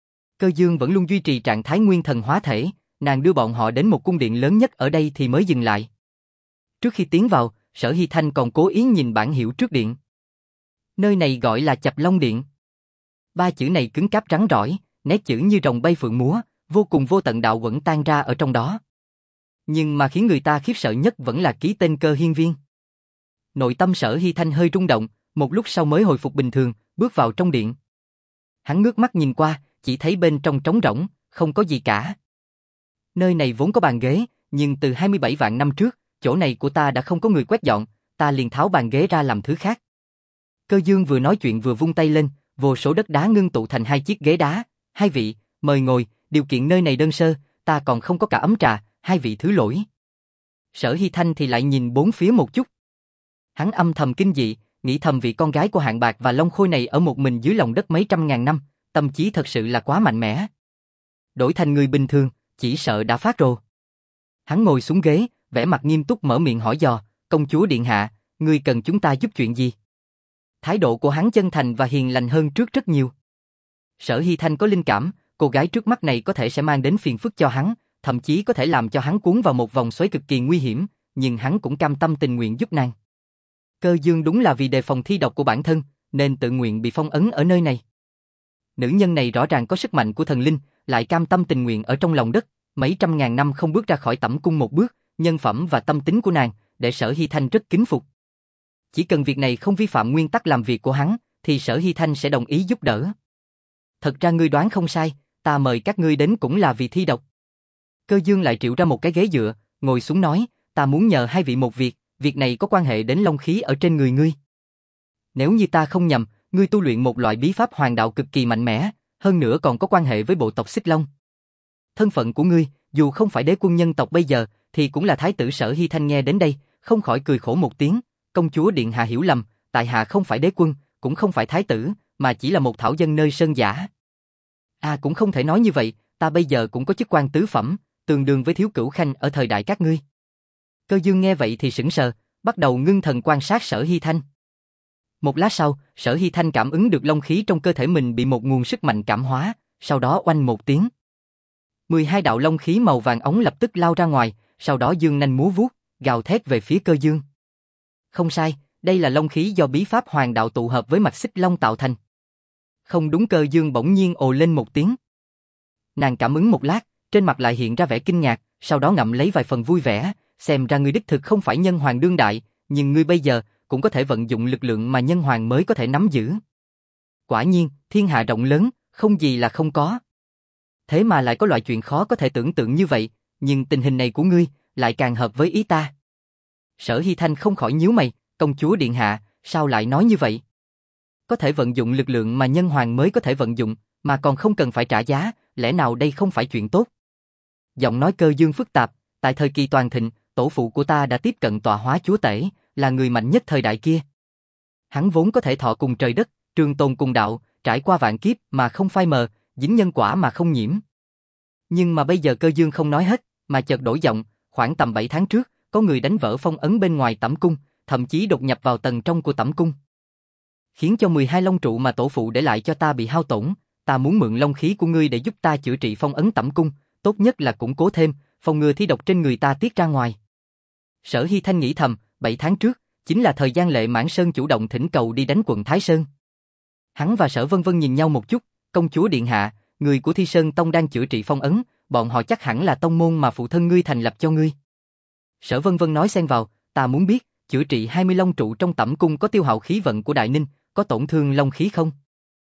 Cơ Dương vẫn luôn duy trì trạng thái nguyên thần hóa thể, nàng đưa bọn họ đến một cung điện lớn nhất ở đây thì mới dừng lại. Trước khi tiến vào, Sở Hy Thanh còn cố ý nhìn bảng hiệu trước điện. Nơi này gọi là Chập Long Điện. Ba chữ này cứng cáp rắn rỏi, nét chữ như rồng bay phượng múa, vô cùng vô tận đạo vẫn tan ra ở trong đó. Nhưng mà khiến người ta khiếp sợ nhất vẫn là ký tên Cơ Hiên Viên. Nội tâm Sở Hy Thanh hơi rung động, một lúc sau mới hồi phục bình thường, bước vào trong điện. Hắn ngước mắt nhìn qua, chỉ thấy bên trong trống rỗng, không có gì cả. Nơi này vốn có bàn ghế, nhưng từ hai mươi bảy vạn năm trước, chỗ này của ta đã không có người quét dọn, ta liền tháo bàn ghế ra làm thứ khác. Cơ Dương vừa nói chuyện vừa vung tay lên, vô số đất đá ngưng tụ thành hai chiếc ghế đá. Hai vị, mời ngồi, điều kiện nơi này đơn sơ, ta còn không có cả ấm trà, hai vị thứ lỗi. Sở Hy Thanh thì lại nhìn bốn phía một chút. Hắn âm thầm kinh dị, nghĩ thầm vị con gái của Hạng Bạc và Long Khôi này ở một mình dưới lòng đất mấy trăm ngàn năm, tâm trí thật sự là quá mạnh mẽ. Đổi thành người bình thường, chỉ sợ đã phát rồ. Hắn ngồi xuống ghế, vẻ mặt nghiêm túc mở miệng hỏi dò, công chúa điện hạ, ngươi cần chúng ta giúp chuyện gì? Thái độ của hắn chân thành và hiền lành hơn trước rất nhiều. Sở Hy Thanh có linh cảm, cô gái trước mắt này có thể sẽ mang đến phiền phức cho hắn, thậm chí có thể làm cho hắn cuốn vào một vòng xoáy cực kỳ nguy hiểm, nhưng hắn cũng cam tâm tình nguyện giúp nàng. Cơ Dương đúng là vì đề phòng thi độc của bản thân, nên tự nguyện bị phong ấn ở nơi này. Nữ nhân này rõ ràng có sức mạnh của thần linh, lại cam tâm tình nguyện ở trong lòng đất, mấy trăm ngàn năm không bước ra khỏi tẩm cung một bước, nhân phẩm và tâm tính của nàng, để Sở Hy Thanh rất kính phục. Chỉ cần việc này không vi phạm nguyên tắc làm việc của hắn, thì Sở Hy Thanh sẽ đồng ý giúp đỡ. Thật ra ngươi đoán không sai, ta mời các ngươi đến cũng là vì thi độc. Cơ Dương lại triệu ra một cái ghế dựa, ngồi xuống nói, ta muốn nhờ hai vị một việc, việc này có quan hệ đến long khí ở trên người ngươi. Nếu như ta không nhầm, ngươi tu luyện một loại bí pháp hoàng đạo cực kỳ mạnh mẽ, hơn nữa còn có quan hệ với bộ tộc Xích Long. Thân phận của ngươi, dù không phải đế quân nhân tộc bây giờ, thì cũng là thái tử. Sở Hy Thanh nghe đến đây, không khỏi cười khổ một tiếng, công chúa điện hạ hiểu lầm, tại hạ không phải đế quân, cũng không phải thái tử, mà chỉ là một thảo dân nơi sơn giả. À cũng không thể nói như vậy, ta bây giờ cũng có chức quan tứ phẩm, tương đương với thiếu cửu khanh ở thời đại các ngươi. Cơ Dương nghe vậy thì sững sờ, bắt đầu ngưng thần quan sát Sở Hy Thanh. Một lát sau, Sở Hy Thanh cảm ứng được long khí trong cơ thể mình bị một nguồn sức mạnh cảm hóa, sau đó oanh một tiếng. mười hai đạo long khí màu vàng ống lập tức lao ra ngoài, sau đó dương nanh múa vuốt, gào thét về phía Cơ Dương. Không sai, đây là long khí do bí pháp hoàng đạo tụ hợp với mạch xích long tạo thành. Không đúng. Cơ Dương bỗng nhiên ồ lên một tiếng. Nàng cảm ứng một lát, trên mặt lại hiện ra vẻ kinh ngạc, sau đó ngậm lấy vài phần vui vẻ, xem ra ngươi đích thực không phải nhân hoàng đương đại, nhưng ngươi bây giờ cũng có thể vận dụng lực lượng mà nhân hoàng mới có thể nắm giữ. Quả nhiên, thiên hạ rộng lớn, không gì là không có. Thế mà lại có loại chuyện khó có thể tưởng tượng như vậy, nhưng tình hình này của ngươi lại càng hợp với ý ta. Sở Hy Thanh không khỏi nhíu mày, công chúa điện hạ, sao lại nói như vậy? Có thể vận dụng lực lượng mà nhân hoàng mới có thể vận dụng, mà còn không cần phải trả giá, lẽ nào đây không phải chuyện tốt? Giọng nói Cơ Dương phức tạp, tại thời kỳ toàn thịnh, tổ phụ của ta đã tiếp cận tọa hóa chúa tể, là người mạnh nhất thời đại kia. Hắn vốn có thể thọ cùng trời đất, trường tồn cùng đạo, trải qua vạn kiếp mà không phai mờ, dính nhân quả mà không nhiễm. Nhưng mà bây giờ Cơ Dương không nói hết, mà chợt đổi giọng, khoảng tầm bảy tháng trước, có người đánh vỡ phong ấn bên ngoài tẩm cung, thậm chí đột nhập vào tầng trong của tẩm cung. khiến cho mười hai long trụ mà tổ phụ để lại cho ta bị hao tổn, ta muốn mượn long khí của ngươi để giúp ta chữa trị phong ấn tẩm cung, tốt nhất là củng cố thêm, phòng ngừa thi độc trên người ta tiết ra ngoài. Sở Hy Thanh nghĩ thầm, bảy tháng trước, chính là thời gian Lệ Mãn Sơn chủ động thỉnh cầu đi đánh quận Thái Sơn. Hắn và Sở Vân Vân nhìn nhau một chút, công chúa điện hạ, người của Thi Sơn Tông đang chữa trị phong ấn, bọn họ chắc hẳn là tông môn mà phụ thân ngươi thành lập cho ngươi. Sở Vân Vân nói xen vào, ta muốn biết, chữa trị hai mươi long trụ trong tẩm cung có tiêu hao khí vận của Đại Ninh, có tổn thương long khí không?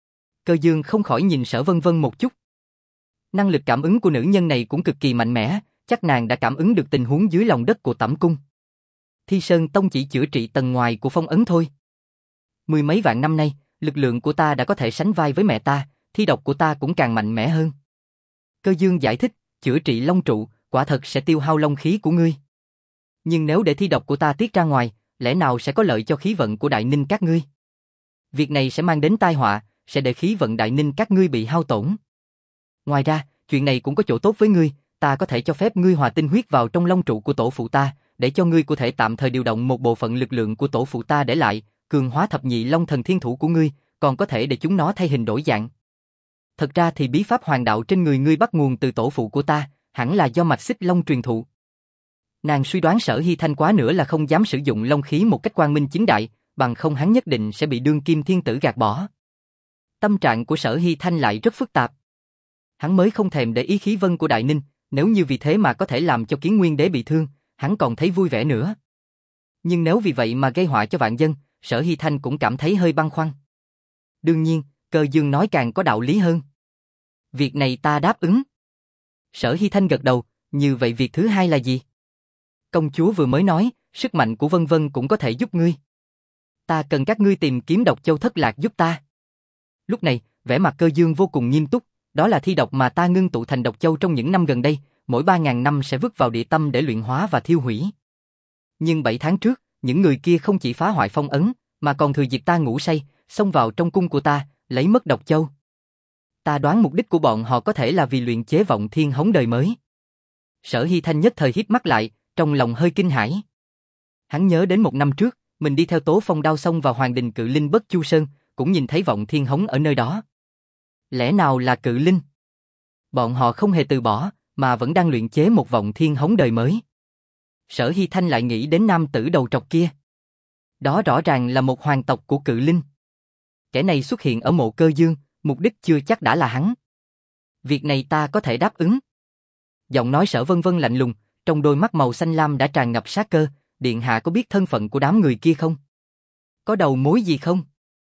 Cơ Dương không khỏi nhìn Sở Vân Vân một chút. Năng lực cảm ứng của nữ nhân này cũng cực kỳ mạnh mẽ, chắc nàng đã cảm ứng được tình huống dưới lòng đất của tẩm cung. Thi Sơn Tông chỉ chữa trị tầng ngoài của phong ấn thôi. Mười mấy vạn năm nay, lực lượng của ta đã có thể sánh vai với mẹ ta, thi độc của ta cũng càng mạnh mẽ hơn. Cơ Dương giải thích, chữa trị long trụ, quả thật sẽ tiêu hao long khí của ngươi. Nhưng nếu để thi độc của ta tiết ra ngoài, lẽ nào sẽ có lợi cho khí vận của Đại Ninh các ngươi? Việc này sẽ mang đến tai họa, sẽ để khí vận Đại Ninh các ngươi bị hao tổn. Ngoài ra, chuyện này cũng có chỗ tốt với ngươi, ta có thể cho phép ngươi hòa tinh huyết vào trong long trụ của tổ phụ ta, để cho ngươi có thể tạm thời điều động một bộ phận lực lượng của tổ phụ ta để lại, cường hóa thập nhị long thần thiên thủ của ngươi, còn có thể để chúng nó thay hình đổi dạng. Thật ra thì bí pháp hoàng đạo trên người ngươi bắt nguồn từ tổ phụ của ta, hẳn là do mạch xích long truyền thụ. Nàng suy đoán Sở Hy Thanh quá nữa là không dám sử dụng long khí một cách quang minh chính đại, bằng không hắn nhất định sẽ bị đương kim thiên tử gạt bỏ. Tâm trạng của Sở Hy Thanh lại rất phức tạp. Hắn mới không thèm để ý khí vân của Đại Ninh, nếu như vì thế mà có thể làm cho Kiến Nguyên Đế bị thương, hắn còn thấy vui vẻ nữa. Nhưng nếu vì vậy mà gây họa cho vạn dân, Sở Hy Thanh cũng cảm thấy hơi băn khoăn. Đương nhiên, Cơ Dương nói càng có đạo lý hơn. Việc này ta đáp ứng. Sở Hy Thanh gật đầu, như vậy việc thứ hai là gì? Công chúa vừa mới nói, sức mạnh của Vân Vân cũng có thể giúp ngươi. Ta cần các ngươi tìm kiếm độc châu thất lạc giúp ta. Lúc này, vẻ mặt Cơ Dương vô cùng nghiêm túc, đó là thi độc mà ta ngưng tụ thành độc châu trong những năm gần đây, mỗi ba ngàn năm sẽ vứt vào địa tâm để luyện hóa và thiêu hủy. Nhưng bảy tháng trước, những người kia không chỉ phá hoại phong ấn, mà còn thừa dịp ta ngủ say, xông vào trong cung của ta, lấy mất độc châu. Ta đoán mục đích của bọn họ có thể là vì luyện chế vọng thiên hống đời mới. Sở Hy Thanh nhất thời híp mắt lại, trong lòng hơi kinh hãi. Hắn nhớ đến một năm trước, mình đi theo Tố Phong Đao xông vào Hoàng đình Cự Linh Bất Chu Sơn, cũng nhìn thấy vọng thiên hống ở nơi đó. Lẽ nào là Cự Linh? Bọn họ không hề từ bỏ, mà vẫn đang luyện chế một vọng thiên hống đời mới. Sở Hy Thanh lại nghĩ đến nam tử đầu trọc kia. Đó rõ ràng là một hoàng tộc của Cự Linh. Kẻ này xuất hiện ở mộ Cơ Dương, mục đích chưa chắc đã là hắn. Việc này ta có thể đáp ứng. Giọng nói Sở Vân Vân lạnh lùng, trong đôi mắt màu xanh lam đã tràn ngập sát cơ, điện hạ có biết thân phận của đám người kia không? Có đầu mối gì không?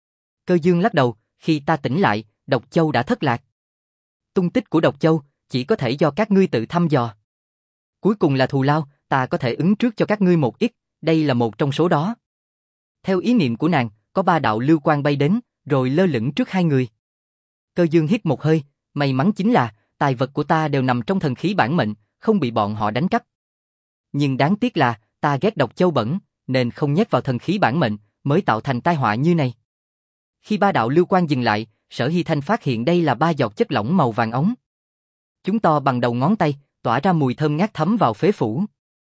Cơ Dương lắc đầu, khi ta tỉnh lại, độc châu đã thất lạc. Tung tích của độc châu chỉ có thể do các ngươi tự thăm dò. Cuối cùng là thù lao, ta có thể ứng trước cho các ngươi một ít, đây là một trong số đó. Theo ý niệm của nàng, có ba đạo lưu quang bay đến, rồi lơ lửng trước hai người. Cơ Dương hít một hơi, may mắn chính là, tài vật của ta đều nằm trong thần khí bản mệnh, không bị bọn họ đánh cắp. Nhưng đáng tiếc là, ta ghét độc châu bẩn, nên không nhét vào thần khí bản mệnh, mới tạo thành tai họa như này. Khi ba đạo lưu quang dừng lại, Sở Hy Thanh phát hiện đây là ba giọt chất lỏng màu vàng óng. Chúng to bằng đầu ngón tay, tỏa ra mùi thơm ngát thấm vào phế phủ.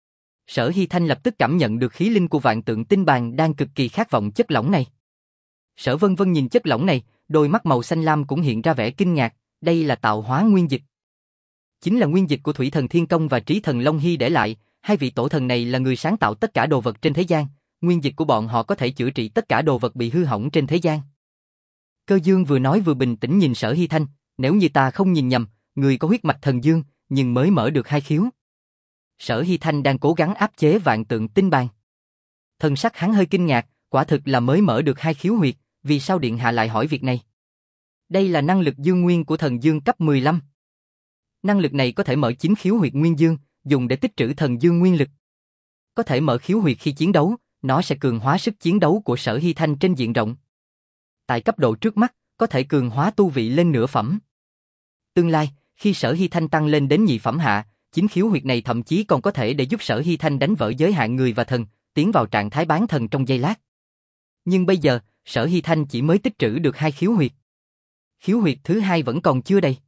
Sở Hy Thanh lập tức cảm nhận được khí linh của vạn tượng tinh bàn đang cực kỳ khát vọng chất lỏng này. Sở Vân Vân nhìn chất lỏng này, đôi mắt màu xanh lam cũng hiện ra vẻ kinh ngạc, đây là tạo hóa nguyên dịch. Chính là nguyên dịch của Thủy Thần Thiên Công và Trí Thần Long Hy để lại, hai vị tổ thần này là người sáng tạo tất cả đồ vật trên thế gian, nguyên dịch của bọn họ có thể chữa trị tất cả đồ vật bị hư hỏng trên thế gian. Cơ Dương vừa nói vừa bình tĩnh nhìn Sở Hy Thanh, nếu như ta không nhìn nhầm, người có huyết mạch thần dương, nhưng mới mở được hai khiếu. Sở Hy Thanh đang cố gắng áp chế vạn tượng tinh bàn. Thần sắc hắn hơi kinh ngạc, quả thực là mới mở được hai khiếu huyệt, vì sao điện hạ lại hỏi việc này? Đây là năng lực dương nguyên của thần dương cấp mười lăm. Năng lực này có thể mở chín khiếu huyệt nguyên dương, dùng để tích trữ thần dương nguyên lực. Có thể mở khiếu huyệt khi chiến đấu, nó sẽ cường hóa sức chiến đấu của Sở Hy Thanh trên diện rộng. Tại cấp độ trước mắt, có thể cường hóa tu vị lên nửa phẩm. Tương lai, khi Sở Hy Thanh tăng lên đến nhị phẩm hạ, chính khiếu huyệt này thậm chí còn có thể để giúp Sở Hy Thanh đánh vỡ giới hạn người và thần, tiến vào trạng thái bán thần trong giây lát. Nhưng bây giờ, Sở Hy Thanh chỉ mới tích trữ được hai khiếu huyệt. Khiếu huyệt thứ hai vẫn còn chưa đầy.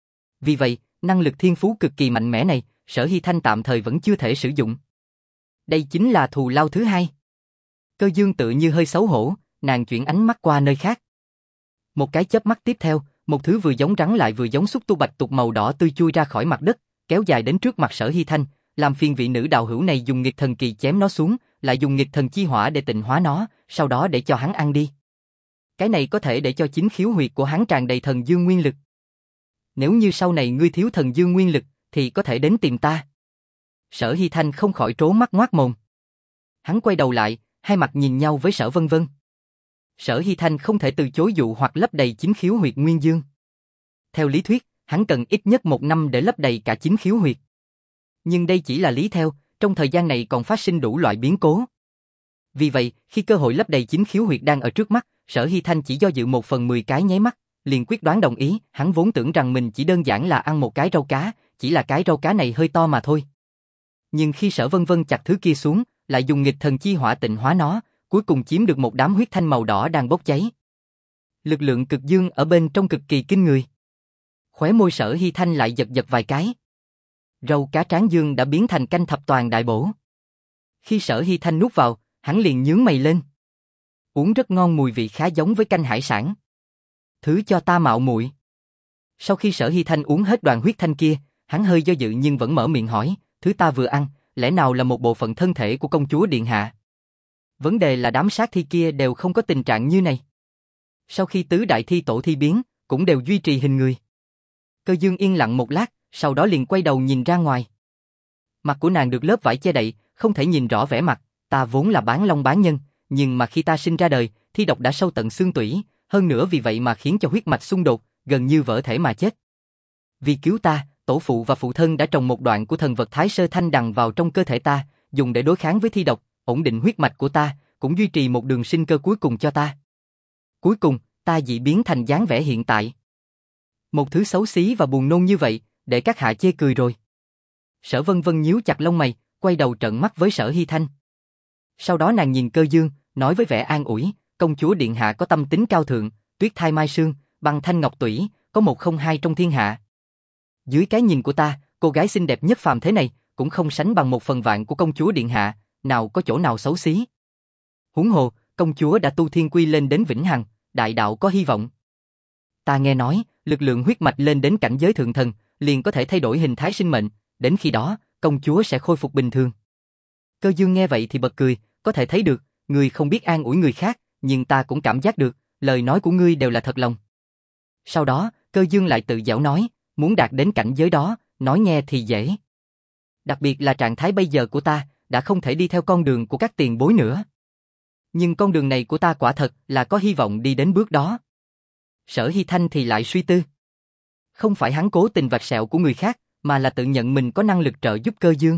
Vì vậy, năng lực thiên phú cực kỳ mạnh mẽ này, Sở Hy Thanh tạm thời vẫn chưa thể sử dụng. Đây chính là thù lao thứ hai. Cơ Dương tự như hơi xấu hổ, nàng chuyển ánh mắt qua nơi khác. Một cái chớp mắt tiếp theo, một thứ vừa giống rắn lại vừa giống xúc tu bạch tuộc màu đỏ tươi chui ra khỏi mặt đất, kéo dài đến trước mặt Sở Hy Thanh, làm phiền vị nữ đạo hữu này dùng nghịch thần kỳ chém nó xuống, lại dùng nghịch thần chi hỏa để tịnh hóa nó, sau đó để cho hắn ăn đi. Cái này có thể để cho chính khiếu huyệt của hắn tràn đầy thần dương nguyên lực. Nếu như sau này ngươi thiếu thần dương nguyên lực, thì có thể đến tìm ta. Sở Hy Thanh không khỏi trố mắt ngoác mồm. Hắn quay đầu lại, hai mặt nhìn nhau với Sở Vân Vân. Sở Hy Thanh không thể từ chối dụ hoặc lấp đầy chính khiếu huyệt nguyên dương. Theo lý thuyết, hắn cần ít nhất một năm để lấp đầy cả chính khiếu huyệt. Nhưng đây chỉ là lý theo, trong thời gian này còn phát sinh đủ loại biến cố. Vì vậy, khi cơ hội lấp đầy chính khiếu huyệt đang ở trước mắt, Sở Hy Thanh chỉ do dự một phần mười cái nháy mắt, liền quyết đoán đồng ý. Hắn vốn tưởng rằng mình chỉ đơn giản là ăn một cái rau cá, chỉ là cái rau cá này hơi to mà thôi. Nhưng khi Sở Vân Vân chặt thứ kia xuống, lại dùng nghịch thần chi hỏa tịnh hóa nó, cuối cùng chiếm được một đám huyết thanh màu đỏ đang bốc cháy. Lực lượng cực dương ở bên trong cực kỳ kinh người. Khóe môi Sở Hy Thanh lại giật giật vài cái. Rau cá tráng dương đã biến thành canh thập toàn đại bổ. Khi Sở Hy Thanh nuốt vào, hắn liền nhướng mày lên. Uống rất ngon, mùi vị khá giống với canh hải sản. Thứ cho ta mạo muội. Sau khi Sở Hy Thanh uống hết đoàn huyết thanh kia, hắn hơi do dự nhưng vẫn mở miệng hỏi, thứ ta vừa ăn, lẽ nào là một bộ phận thân thể của công chúa điện hạ? Vấn đề là đám sát thi kia đều không có tình trạng như này. Sau khi tứ đại thi tổ thi biến, cũng đều duy trì hình người. Cơ Dương yên lặng một lát, sau đó liền quay đầu nhìn ra ngoài. Mặt của nàng được lớp vải che đậy, không thể nhìn rõ vẻ mặt. Ta vốn là bán long bán nhân, nhưng mà khi ta sinh ra đời, thi độc đã sâu tận xương tủy, hơn nữa vì vậy mà khiến cho huyết mạch xung đột, gần như vỡ thể mà chết. Vì cứu ta, tổ phụ và phụ thân đã trồng một đoạn của thần vật Thái Sơ Thanh Đằng vào trong cơ thể ta, dùng để đối kháng với thi độc, ổn định huyết mạch của ta, cũng duy trì một đường sinh cơ cuối cùng cho ta. Cuối cùng, ta dị biến thành dáng vẻ hiện tại. Một thứ xấu xí và buồn nôn như vậy, để các hạ chê cười rồi. Sở Vân Vân nhíu chặt lông mày, quay đầu trợn mắt với Sở Hy Thanh. Sau đó nàng nhìn Cơ Dương, nói với vẻ an ủi, công chúa điện hạ có tâm tính cao thượng, tuyết thai mai sương, băng thanh ngọc tủy, có một không hai trong thiên hạ. Dưới cái nhìn của ta, cô gái xinh đẹp nhất phàm thế này, cũng không sánh bằng một phần vạn của công chúa điện hạ, nào có chỗ nào xấu xí. Huống hồ, công chúa đã tu thiên quy lên đến vĩnh hằng, đại đạo có hy vọng. Ta nghe nói, lực lượng huyết mạch lên đến cảnh giới thượng thần, liền có thể thay đổi hình thái sinh mệnh, đến khi đó, công chúa sẽ khôi phục bình thường. Cơ Dương nghe vậy thì bật cười, có thể thấy được, ngươi không biết an ủi người khác, nhưng ta cũng cảm giác được, lời nói của ngươi đều là thật lòng. Sau đó, Cơ Dương lại tự giễu nói, muốn đạt đến cảnh giới đó, nói nghe thì dễ. Đặc biệt là trạng thái bây giờ của ta, đã không thể đi theo con đường của các tiền bối nữa. Nhưng con đường này của ta quả thật là có hy vọng đi đến bước đó. Sở Hy Thanh thì lại suy tư. Không phải hắn cố tình vạch sẹo của người khác, mà là tự nhận mình có năng lực trợ giúp Cơ Dương.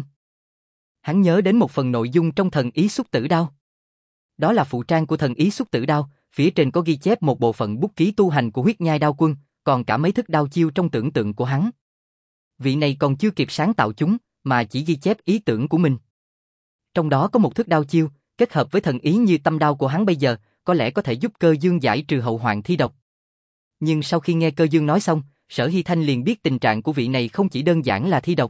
Hắn nhớ đến một phần nội dung trong thần ý xúc tử đao. Đó là phụ trang của thần ý xúc tử đao, phía trên có ghi chép một bộ phận bút ký tu hành của huyết nhai đao quân, còn cả mấy thức đao chiêu trong tưởng tượng của hắn. Vị này còn chưa kịp sáng tạo chúng, mà chỉ ghi chép ý tưởng của mình. Trong đó có một thức đao chiêu, kết hợp với thần ý như tâm đao của hắn bây giờ, có lẽ có thể giúp Cơ Dương giải trừ hậu hoạn thi độc. Nhưng sau khi nghe Cơ Dương nói xong, Sở Hy Thanh liền biết tình trạng của vị này không chỉ đơn giản là thi độc.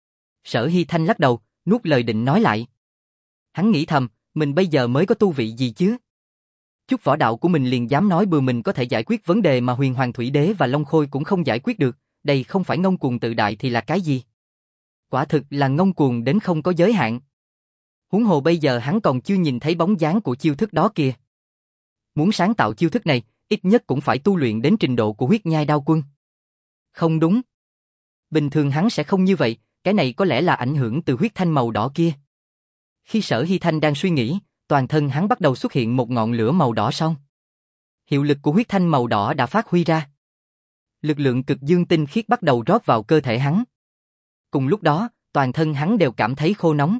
Sở Hy Thanh lắc đầu, nuốt lời định nói lại. Hắn nghĩ thầm, mình bây giờ mới có tu vị gì chứ? Chút võ đạo của mình liền dám nói bừa mình có thể giải quyết vấn đề mà Huyền Hoàng Thủy Đế và Long Khôi cũng không giải quyết được, đây không phải ngông cuồng tự đại thì là cái gì? Quả thực là ngông cuồng đến không có giới hạn. Huống hồ bây giờ hắn còn chưa nhìn thấy bóng dáng của chiêu thức đó kìa. Muốn sáng tạo chiêu thức này, ít nhất cũng phải tu luyện đến trình độ của huyết nhai đao quân. Không đúng. Bình thường hắn sẽ không như vậy, cái này có lẽ là ảnh hưởng từ huyết thanh màu đỏ kia. Khi Sở Hy Thanh đang suy nghĩ, toàn thân hắn bắt đầu xuất hiện một ngọn lửa màu đỏ son. Hiệu lực của huyết thanh màu đỏ đã phát huy ra. Lực lượng cực dương tinh khiết bắt đầu rót vào cơ thể hắn. Cùng lúc đó, toàn thân hắn đều cảm thấy khô nóng.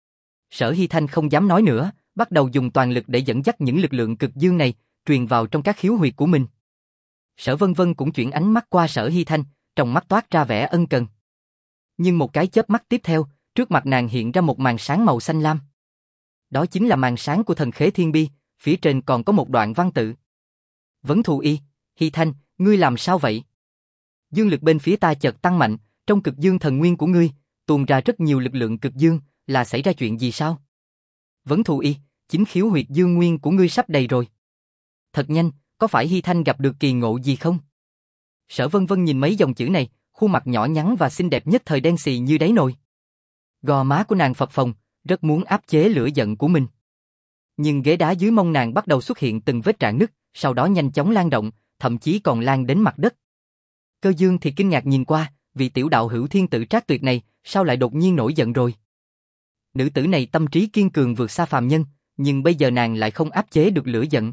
Sở Hy Thanh không dám nói nữa, bắt đầu dùng toàn lực để dẫn dắt những lực lượng cực dương này, truyền vào trong các khiếu huyệt của mình. Sở Vân Vân cũng chuyển ánh mắt qua Sở Hy Thanh, trong mắt toát ra vẻ ân cần. Nhưng một cái chớp mắt tiếp theo, trước mặt nàng hiện ra một màn sáng màu xanh lam. Đó chính là màn sáng của thần khế thiên bi, phía trên còn có một đoạn văn tự. Vấn thù y, Hy Thanh, ngươi làm sao vậy? Dương lực bên phía ta chợt tăng mạnh, trong cực dương thần nguyên của ngươi, tuôn ra rất nhiều lực lượng cực dương, là xảy ra chuyện gì sao? Vấn thù y, chính khiếu huyệt dương nguyên của ngươi sắp đầy rồi. thật nhanh, có phải Hy Thanh gặp được kỳ ngộ gì không? Sở Vân Vân nhìn mấy dòng chữ này, khuôn mặt nhỏ nhắn và xinh đẹp nhất thời đen xì như đáy nồi. Gò má của nàng phập phồng, rất muốn áp chế lửa giận của mình. Nhưng ghế đá dưới mông nàng bắt đầu xuất hiện từng vết rạn nứt, sau đó nhanh chóng lan rộng, thậm chí còn lan đến mặt đất. Cơ Dương thì kinh ngạc nhìn qua, vị tiểu đạo hữu thiên tử trác tuyệt này, sao lại đột nhiên nổi giận rồi? Nữ tử này tâm trí kiên cường vượt xa phàm nhân, nhưng bây giờ nàng lại không áp chế được lửa giận.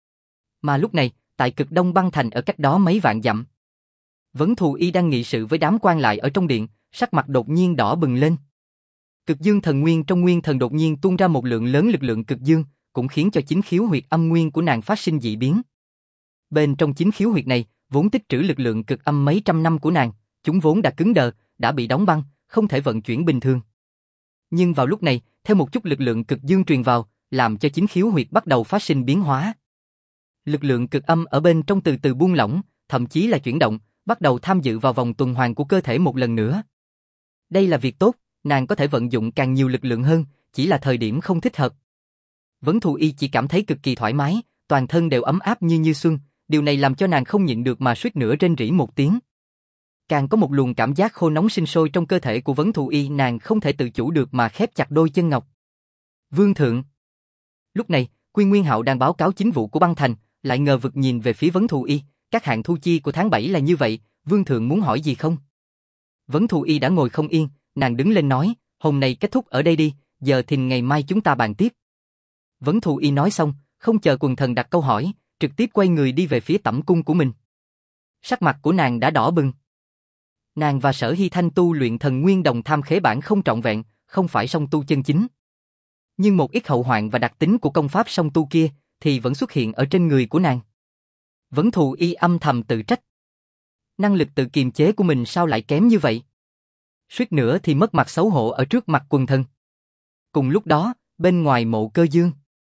Mà lúc này, tại Cực Đông băng thành ở cách đó mấy vạn dặm, Vấn Thù Y đang nghị sự với đám quan lại ở trong điện, sắc mặt đột nhiên đỏ bừng lên. Cực dương thần nguyên trong nguyên thần đột nhiên tuôn ra một lượng lớn lực lượng cực dương, cũng khiến cho chính khiếu huyệt âm nguyên của nàng phát sinh dị biến. Bên trong chính khiếu huyệt này, vốn tích trữ lực lượng cực âm mấy trăm năm của nàng, chúng vốn đã cứng đờ, đã bị đóng băng, không thể vận chuyển bình thường. Nhưng vào lúc này, theo một chút lực lượng cực dương truyền vào, làm cho chính khiếu huyệt bắt đầu phát sinh biến hóa. Lực lượng cực âm ở bên trong từ từ buông lỏng, thậm chí là chuyển động, bắt đầu tham dự vào vòng tuần hoàn của cơ thể một lần nữa. Đây là việc tốt, nàng có thể vận dụng càng nhiều lực lượng hơn, chỉ là thời điểm không thích hợp. Vấn Thù Y chỉ cảm thấy cực kỳ thoải mái, toàn thân đều ấm áp như như xuân, điều này làm cho nàng không nhịn được mà suýt nữa rên rỉ một tiếng. Càng có một luồng cảm giác khô nóng sinh sôi trong cơ thể của Vấn Thù Y, nàng không thể tự chủ được mà khép chặt đôi chân ngọc. Vương thượng. Lúc này, Quy Nguyên Hạo đang báo cáo chính vụ của băng thành, lại ngờ vực nhìn về phía Vấn Thù Y, các hạng thu chi của tháng bảy là như vậy, vương thượng muốn hỏi gì không? Vấn Thù Y đã ngồi không yên, nàng đứng lên nói, hôm nay kết thúc ở đây đi, giờ thìn ngày mai chúng ta bàn tiếp. Vấn Thù Y nói xong, không chờ quần thần đặt câu hỏi, trực tiếp quay người đi về phía tẩm cung của mình. Sắc mặt của nàng đã đỏ bừng. Nàng và Sở Hy Thanh tu luyện thần nguyên đồng tham khế bản không trọn vẹn, không phải song tu chân chính. Nhưng một ít hậu hoạn và đặc tính của công pháp song tu kia thì vẫn xuất hiện ở trên người của nàng. Vấn Thù Y âm thầm tự trách. Năng lực tự kiềm chế của mình sao lại kém như vậy? Suýt nữa thì mất mặt xấu hổ ở trước mặt quần thần. Cùng lúc đó, bên ngoài mộ Cơ Dương,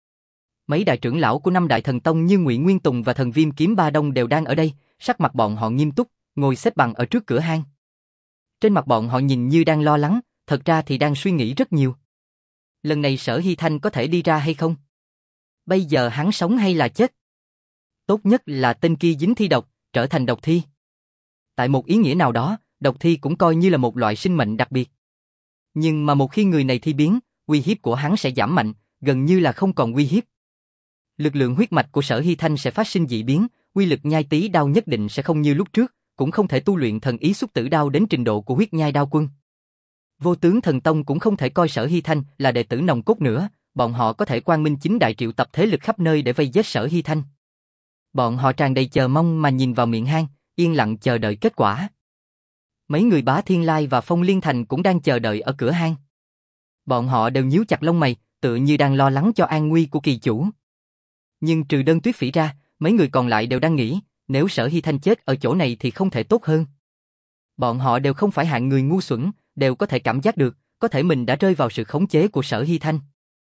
mấy đại trưởng lão của năm đại thần tông như Ngụy Nguyên Tùng và Thần Viêm Kiếm Ba Đông đều đang ở đây, sắc mặt bọn họ nghiêm túc, ngồi xếp bằng ở trước cửa hang. Trên mặt bọn họ nhìn như đang lo lắng, thật ra thì đang suy nghĩ rất nhiều. Lần này Sở Hy Thanh có thể đi ra hay không? Bây giờ hắn sống hay là chết? Tốt nhất là tên kia dính thi độc, trở thành độc thi. Tại một ý nghĩa nào đó, độc thi cũng coi như là một loại sinh mệnh đặc biệt. Nhưng mà một khi người này thi biến, uy hiếp của hắn sẽ giảm mạnh, gần như là không còn uy hiếp. Lực lượng huyết mạch của Sở Hy Thanh sẽ phát sinh dị biến, uy lực nhai tí đao nhất định sẽ không như lúc trước, cũng không thể tu luyện thần ý xúc tử đao đến trình độ của huyết nhai đao quân. Vô tướng thần tông cũng không thể coi Sở Hy Thanh là đệ tử nòng cốt nữa, bọn họ có thể quang minh chính đại triệu tập thế lực khắp nơi để vây giết Sở Hy Thanh. Bọn họ tràn đầy chờ mong mà nhìn vào miệng hang, yên lặng chờ đợi kết quả. Mấy người Bá Thiên Lai và Phong Liên Thành cũng đang chờ đợi ở cửa hang. Bọn họ đều nhíu chặt lông mày, tựa như đang lo lắng cho an nguy của kỳ chủ. Nhưng trừ Đơn Tuyết Phỉ ra, mấy người còn lại đều đang nghĩ, nếu Sở Hy Thanh chết ở chỗ này thì không thể tốt hơn. Bọn họ đều không phải hạng người ngu xuẩn, đều có thể cảm giác được, có thể mình đã rơi vào sự khống chế của Sở Hy Thanh.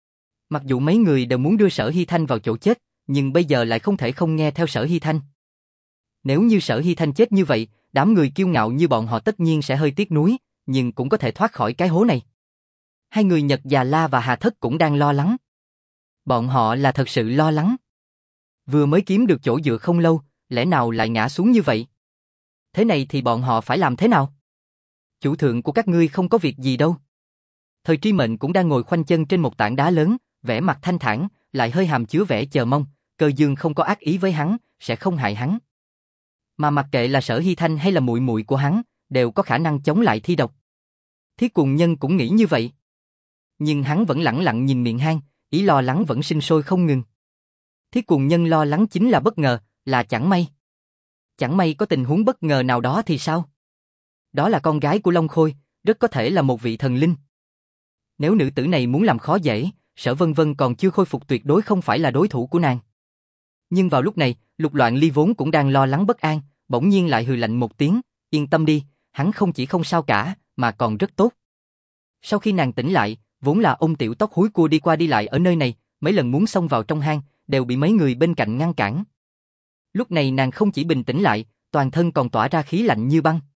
Mặc dù mấy người đều muốn đưa Sở Hy Thanh vào chỗ chết, nhưng bây giờ lại không thể không nghe theo Sở Hy Thanh. Nếu như Sở Hy Thanh chết như vậy, đám người kiêu ngạo như bọn họ tất nhiên sẽ hơi tiếc nuối, nhưng cũng có thể thoát khỏi cái hố này. Hai người Nhật Già La và Hà Thất cũng đang lo lắng. Bọn họ là thật sự lo lắng. Vừa mới kiếm được chỗ dựa không lâu, lẽ nào lại ngã xuống như vậy? Thế này thì bọn họ phải làm thế nào? Chủ thượng của các ngươi không có việc gì đâu. Thời Tri Mệnh cũng đang ngồi khoanh chân trên một tảng đá lớn, vẻ mặt thanh thản, lại hơi hàm chứa vẻ chờ mong, Cơ Dương không có ác ý với hắn, sẽ không hại hắn. Mà mặc kệ là Sở Hy Thanh hay là muội muội của hắn, đều có khả năng chống lại thi độc. Thiết Cuồng Nhân cũng nghĩ như vậy. Nhưng hắn vẫn lẳng lặng nhìn miệng hang, ý lo lắng vẫn sinh sôi không ngừng. Thiết Cuồng Nhân lo lắng chính là bất ngờ, là chẳng may. Chẳng may có tình huống bất ngờ nào đó thì sao? Đó là con gái của Long Khôi, rất có thể là một vị thần linh. Nếu nữ tử này muốn làm khó dễ, Sở Vân Vân còn chưa khôi phục tuyệt đối không phải là đối thủ của nàng. Nhưng vào lúc này, Lục Loạn Ly vốn cũng đang lo lắng bất an, bỗng nhiên lại hừ lạnh một tiếng, yên tâm đi, hắn không chỉ không sao cả, mà còn rất tốt. Sau khi nàng tỉnh lại, vốn là ông tiểu tóc húi cua đi qua đi lại ở nơi này, mấy lần muốn xông vào trong hang, đều bị mấy người bên cạnh ngăn cản. Lúc này nàng không chỉ bình tĩnh lại, toàn thân còn tỏa ra khí lạnh như băng.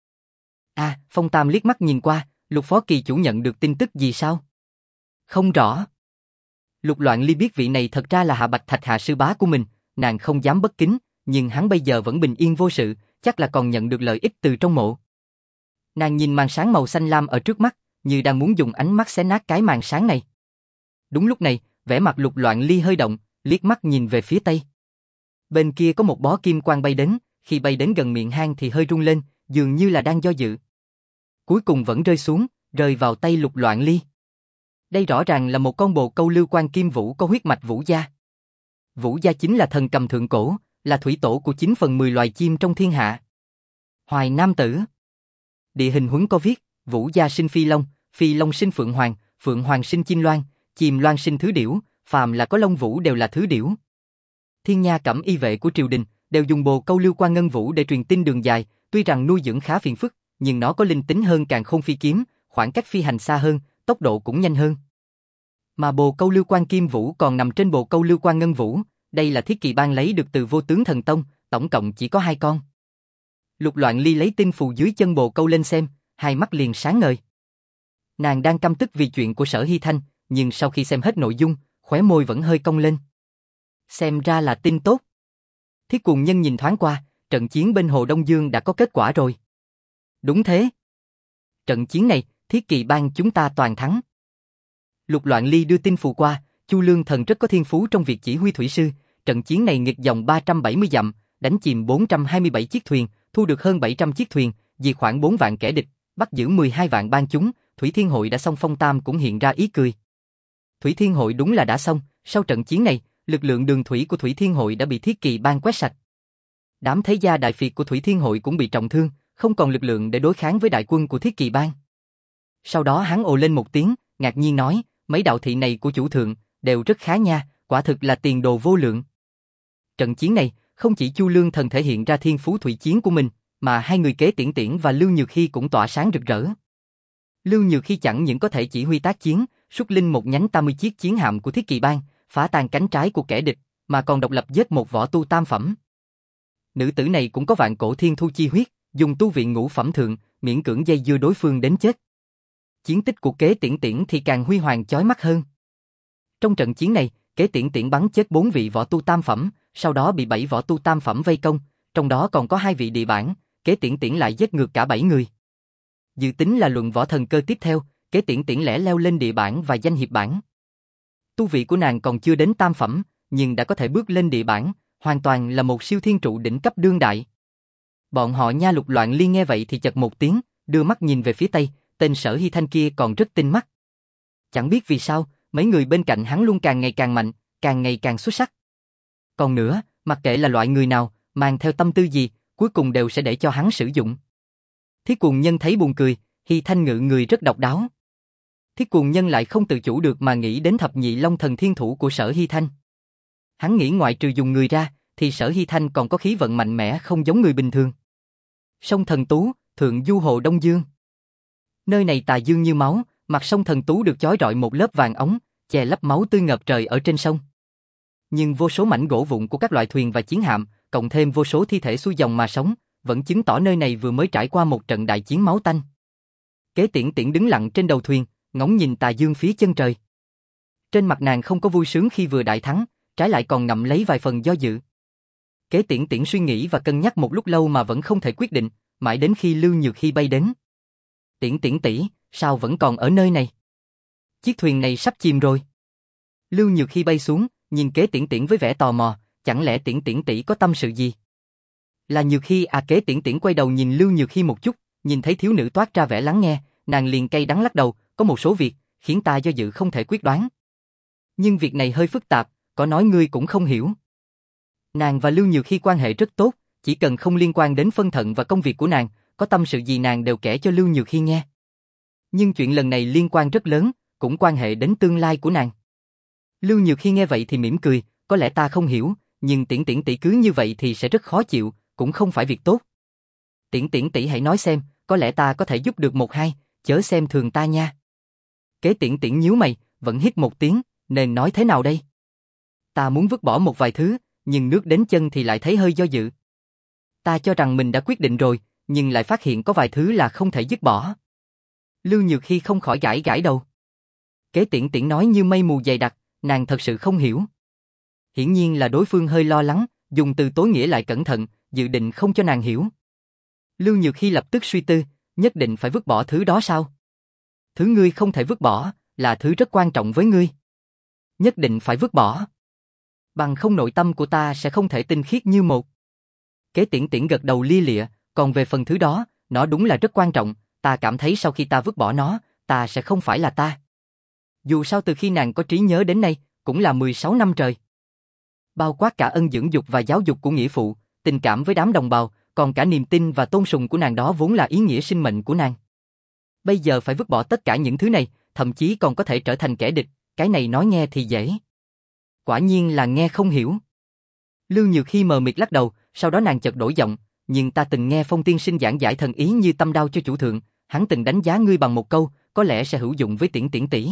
À, Phong Tam liếc mắt nhìn qua, Lục Phó Kỳ chủ nhận được tin tức gì sao? Không rõ. Lục Loạn Ly biết vị này thật ra là Hạ Bạch Thạch Hạ sư bá của mình, nàng không dám bất kính, nhưng hắn bây giờ vẫn bình yên vô sự, chắc là còn nhận được lợi ích từ trong mộ. Nàng nhìn màn sáng màu xanh lam ở trước mắt, như đang muốn dùng ánh mắt xé nát cái màn sáng này. Đúng lúc này, vẻ mặt Lục Loạn Ly hơi động, liếc mắt nhìn về phía tây. Bên kia có một bó kim quang bay đến, khi bay đến gần miệng hang thì hơi rung lên, dường như là đang do dự. Cuối cùng vẫn rơi xuống, rơi vào tay Lục Loạn Ly. Đây rõ ràng là một con bồ câu lưu quan kim vũ có huyết mạch Vũ gia. Vũ gia chính là thần cầm thượng cổ, là thủy tổ của chín phần mười loài chim trong thiên hạ. Hoài Nam Tử. Địa hình huấn có viết, Vũ gia sinh phi long, phi long sinh phượng hoàng, phượng hoàng sinh chim loan, chim loan sinh thứ điểu, phàm là có lông vũ đều là thứ điểu. Thiên nha cẩm y vệ của triều đình đều dùng bồ câu lưu quan ngân vũ để truyền tin đường dài, tuy rằng nuôi dưỡng khá phiền phức, nhưng nó có linh tính hơn càn khôn phi kiếm, khoảng cách phi hành xa hơn, tốc độ cũng nhanh hơn. Mà bồ câu lưu quan kim vũ còn nằm trên bồ câu lưu quan ngân vũ, đây là thiết kỵ ban lấy được từ Vô Tướng Thần Tông, tổng cộng chỉ có hai con. Lục Loạn Ly lấy tinh phù dưới chân bồ câu lên xem, hai mắt liền sáng ngời. Nàng đang căm tức vì chuyện của Sở Hy Thanh, nhưng sau khi xem hết nội dung, khóe môi vẫn hơi cong lên. Xem ra là tin tốt. Thiết Cuồng Nhân nhìn thoáng qua, trận chiến bên Hồ Đông Dương đã có kết quả rồi. Đúng thế. Trận chiến này, thiết kỵ ban chúng ta toàn thắng. Lục Loạn Ly đưa tin phù qua, Chu Lương Thần rất có thiên phú trong việc chỉ huy thủy sư, trận chiến này nghịch dòng ba trăm bảy mươi dặm, đánh chìm bốn trăm hai mươi bảy chiếc thuyền, thu được hơn bảy trăm chiếc thuyền, diệt khoảng bốn vạn kẻ địch, bắt giữ mười hai vạn ban chúng, Thủy Thiên Hội đã xong. Phong Tam cũng hiện ra ý cười. Thủy Thiên Hội đúng là đã xong, sau trận chiến này, lực lượng đường thủy của Thủy Thiên Hội đã bị thiết kỵ ban quét sạch. Đám thế gia đại phiệt của Thủy Thiên Hội cũng bị trọng thương, không còn lực lượng để đối kháng với đại quân của thiết kỵ ban. Sau đó hắn ồ lên một tiếng, ngạc nhiên nói, mấy đạo thị này của chủ thượng đều rất khá nha, quả thực là tiền đồ vô lượng. Trận chiến này, không chỉ Chu Lương Thần thể hiện ra thiên phú thủy chiến của mình, mà hai người Kế Tiễn Tiễn và Lưu Nhược Hy cũng tỏa sáng rực rỡ. Lưu Nhược Hy chẳng những có thể chỉ huy tác chiến, xuất linh một nhánh tám mươi chiếc chiến hạm của thiết kỵ ban, phá tan cánh trái của kẻ địch, mà còn độc lập giết một võ tu tam phẩm. Nữ tử này cũng có vạn cổ thiên thu chi huyết, dùng tu viện ngũ phẩm thượng, miễn cưỡng dây dưa đối phương đến chết. Chiến tích của Kế Tiễn Tiễn thì càng huy hoàng chói mắt hơn. Trong trận chiến này, Kế Tiễn Tiễn bắn chết bốn vị võ tu tam phẩm, sau đó bị bảy võ tu tam phẩm vây công, trong đó còn có hai vị địa bản, Kế Tiễn Tiễn lại giết ngược cả bảy người. Dự tính là luận võ thần cơ tiếp theo, Kế Tiễn Tiễn lẻ leo lên địa bản và danh hiệp bản. Tu vị của nàng còn chưa đến tam phẩm, nhưng đã có thể bước lên địa bản, hoàn toàn là một siêu thiên trụ đỉnh cấp đương đại. Bọn họ nha. Lục Loạn Ly nghe vậy thì chật một tiếng, đưa mắt nhìn về phía tây, tên Sở Hy Thanh kia còn rất tinh mắt. Chẳng biết vì sao, mấy người bên cạnh hắn luôn càng ngày càng mạnh, càng ngày càng xuất sắc. Còn nữa, mặc kệ là loại người nào, mang theo tâm tư gì, cuối cùng đều sẽ để cho hắn sử dụng. Thiết Cuồng Nhân thấy buồn cười, Hy Thanh ngự người rất độc đáo. Thiết Cuồng Nhân lại không tự chủ được mà nghĩ đến thập nhị long thần thiên thủ của Sở Hy Thanh. Hắn nghĩ ngoại trừ dùng người ra, thì Sở Hy Thanh còn có khí vận mạnh mẽ không giống người bình thường. Sông Thần Tú, thượng du Hồ Đông Dương. Nơi này tà dương như máu, mặt sông Thần Tú được chói rọi một lớp vàng óng, che lấp máu tươi ngập trời ở trên sông. Nhưng vô số mảnh gỗ vụn của các loại thuyền và chiến hạm, cộng thêm vô số thi thể xuôi dòng mà sống, vẫn chứng tỏ nơi này vừa mới trải qua một trận đại chiến máu tanh. Kế Tiễn Tiễn đứng lặng trên đầu thuyền, ngóng nhìn tà dương phía chân trời. Trên mặt nàng không có vui sướng khi vừa đại thắng, trái lại còn ngậm lấy vài phần do dự. Kế Tiễn Tiễn suy nghĩ và cân nhắc một lúc lâu mà vẫn không thể quyết định, mãi đến khi Lưu Nhược Hy bay đến. Tiễn Tiễn tỷ, sao vẫn còn ở nơi này? Chiếc thuyền này sắp chìm rồi. Lưu Nhược Hy bay xuống, nhìn Kế Tiễn Tiễn với vẻ tò mò, chẳng lẽ Tiễn Tiễn tỷ có tâm sự gì? Là Nhược Hy à? Kế Tiễn Tiễn quay đầu nhìn Lưu Nhược Hy một chút, nhìn thấy thiếu nữ toát ra vẻ lắng nghe, nàng liền cay đắng lắc đầu, có một số việc khiến ta do dự không thể quyết đoán. Nhưng việc này hơi phức tạp, có nói ngươi cũng không hiểu. Nàng và Lưu Nhược Hy quan hệ rất tốt, chỉ cần không liên quan đến phân thận và công việc của nàng, có tâm sự gì nàng đều kể cho Lưu Nhược Hy nghe. Nhưng chuyện lần này liên quan rất lớn, cũng quan hệ đến tương lai của nàng. Lưu Nhược Hy nghe vậy thì mỉm cười, có lẽ ta không hiểu, nhưng Tiễn Tiễn tỷ cứ như vậy thì sẽ rất khó chịu, cũng không phải việc tốt. Tiễn Tiễn tỷ hãy nói xem, có lẽ ta có thể giúp được một hai, chớ xem thường ta nha. Kế Tiễn Tiễn nhíu mày, vẫn hít một tiếng, nên nói thế nào đây? Ta muốn vứt bỏ một vài thứ, nhưng nước đến chân thì lại thấy hơi do dự. Ta cho rằng mình đã quyết định rồi, nhưng lại phát hiện có vài thứ là không thể dứt bỏ. Lưu Nhược Hy không khỏi gãi gãi đầu. Kế Tiễn Tiễn nói như mây mù dày đặc, nàng thật sự không hiểu. Hiển nhiên là đối phương hơi lo lắng, dùng từ tối nghĩa lại cẩn thận, dự định không cho nàng hiểu. Lưu Nhược Hy lập tức suy tư, nhất định phải vứt bỏ thứ đó sao? Thứ ngươi không thể vứt bỏ, là thứ rất quan trọng với ngươi. Nhất định phải vứt bỏ. Bằng không nội tâm của ta sẽ không thể tinh khiết như một. Kế Tiễn Tiễn gật đầu lia lịa, còn về phần thứ đó, nó đúng là rất quan trọng, ta cảm thấy sau khi ta vứt bỏ nó, ta sẽ không phải là ta. Dù sao từ khi nàng có trí nhớ đến nay, cũng là mười sáu năm trời. Bao quát cả ân dưỡng dục và giáo dục của nghĩa phụ, tình cảm với đám đồng bào, còn cả niềm tin và tôn sùng của nàng đó vốn là ý nghĩa sinh mệnh của nàng. Bây giờ phải vứt bỏ tất cả những thứ này, thậm chí còn có thể trở thành kẻ địch, cái này nói nghe thì dễ. Quả nhiên là nghe không hiểu. Lưu Nhược Hy mờ mịt lắc đầu, sau đó nàng chợt đổi giọng, nhưng ta từng nghe Phong tiên sinh giảng giải thần ý như tâm đao cho chủ thượng, hắn từng đánh giá ngươi bằng một câu, có lẽ sẽ hữu dụng với Tiễn Tiễn tỷ.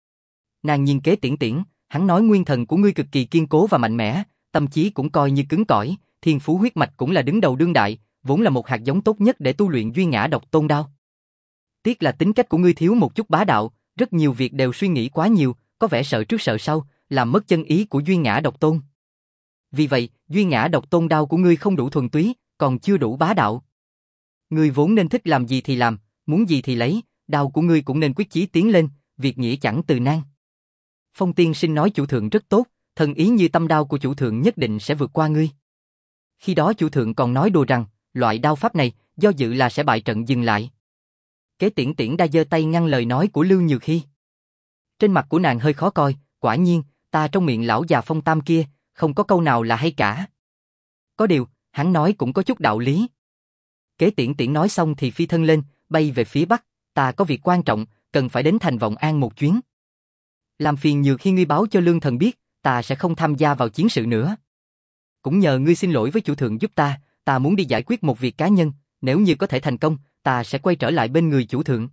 Nàng nhìn Kế Tiễn Tiễn, hắn nói nguyên thần của ngươi cực kỳ kiên cố và mạnh mẽ, tâm trí cũng coi như cứng cỏi, thiên phú huyết mạch cũng là đứng đầu đương đại, vốn là một hạt giống tốt nhất để tu luyện duy ngã độc tôn đao. Tiếc là tính cách của ngươi thiếu một chút bá đạo, rất nhiều việc đều suy nghĩ quá nhiều, có vẻ sợ trước sợ sau, làm mất chân ý của duy ngã độc tôn. Vì vậy, duy ngã độc tôn đao của ngươi không đủ thuần túy, còn chưa đủ bá đạo. Ngươi vốn nên thích làm gì thì làm, muốn gì thì lấy, đao của ngươi cũng nên quyết chí tiến lên, việc nghĩa chẳng từ nan. Phong tiên sinh nói chủ thượng rất tốt, thần ý như tâm đao của chủ thượng nhất định sẽ vượt qua ngươi. Khi đó chủ thượng còn nói đùa rằng, loại đao pháp này, do dự là sẽ bại trận dừng lại. Kế Tiễn Tiễn đã giơ tay ngăn lời nói của Lưu Nhược Hy. Trên mặt của nàng hơi khó coi, quả nhiên, ta trong miệng lão già Phong Tam kia, không có câu nào là hay cả. Có điều, hắn nói cũng có chút đạo lý. Kế Tiễn Tiễn nói xong thì phi thân lên, bay về phía bắc, ta có việc quan trọng, cần phải đến thành Vọng An một chuyến. Làm phiền Nhược Hy ngươi báo cho Lương Thần biết, ta sẽ không tham gia vào chiến sự nữa. Cũng nhờ ngươi xin lỗi với chủ thượng giúp ta, ta muốn đi giải quyết một việc cá nhân, nếu như có thể thành công, ta sẽ quay trở lại bên người chủ thượng.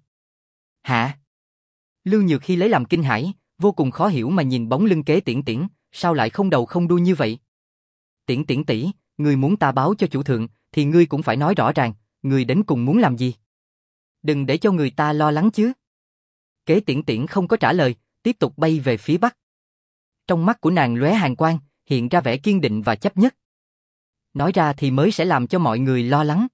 Hả? Lưu Nhược Hy lấy làm kinh hãi, vô cùng khó hiểu mà nhìn bóng lưng Kế Tiễn Tiễn, sao lại không đầu không đuôi như vậy? Tiễn Tiễn tỷ, ngươi muốn ta báo cho chủ thượng, thì ngươi cũng phải nói rõ ràng, ngươi đến cùng muốn làm gì? Đừng để cho người ta lo lắng chứ. Kế Tiễn Tiễn không có trả lời, tiếp tục bay về phía bắc. Trong mắt của nàng lóe hàn quang, hiện ra vẻ kiên định và chấp nhất. Nói ra thì mới sẽ làm cho mọi người lo lắng.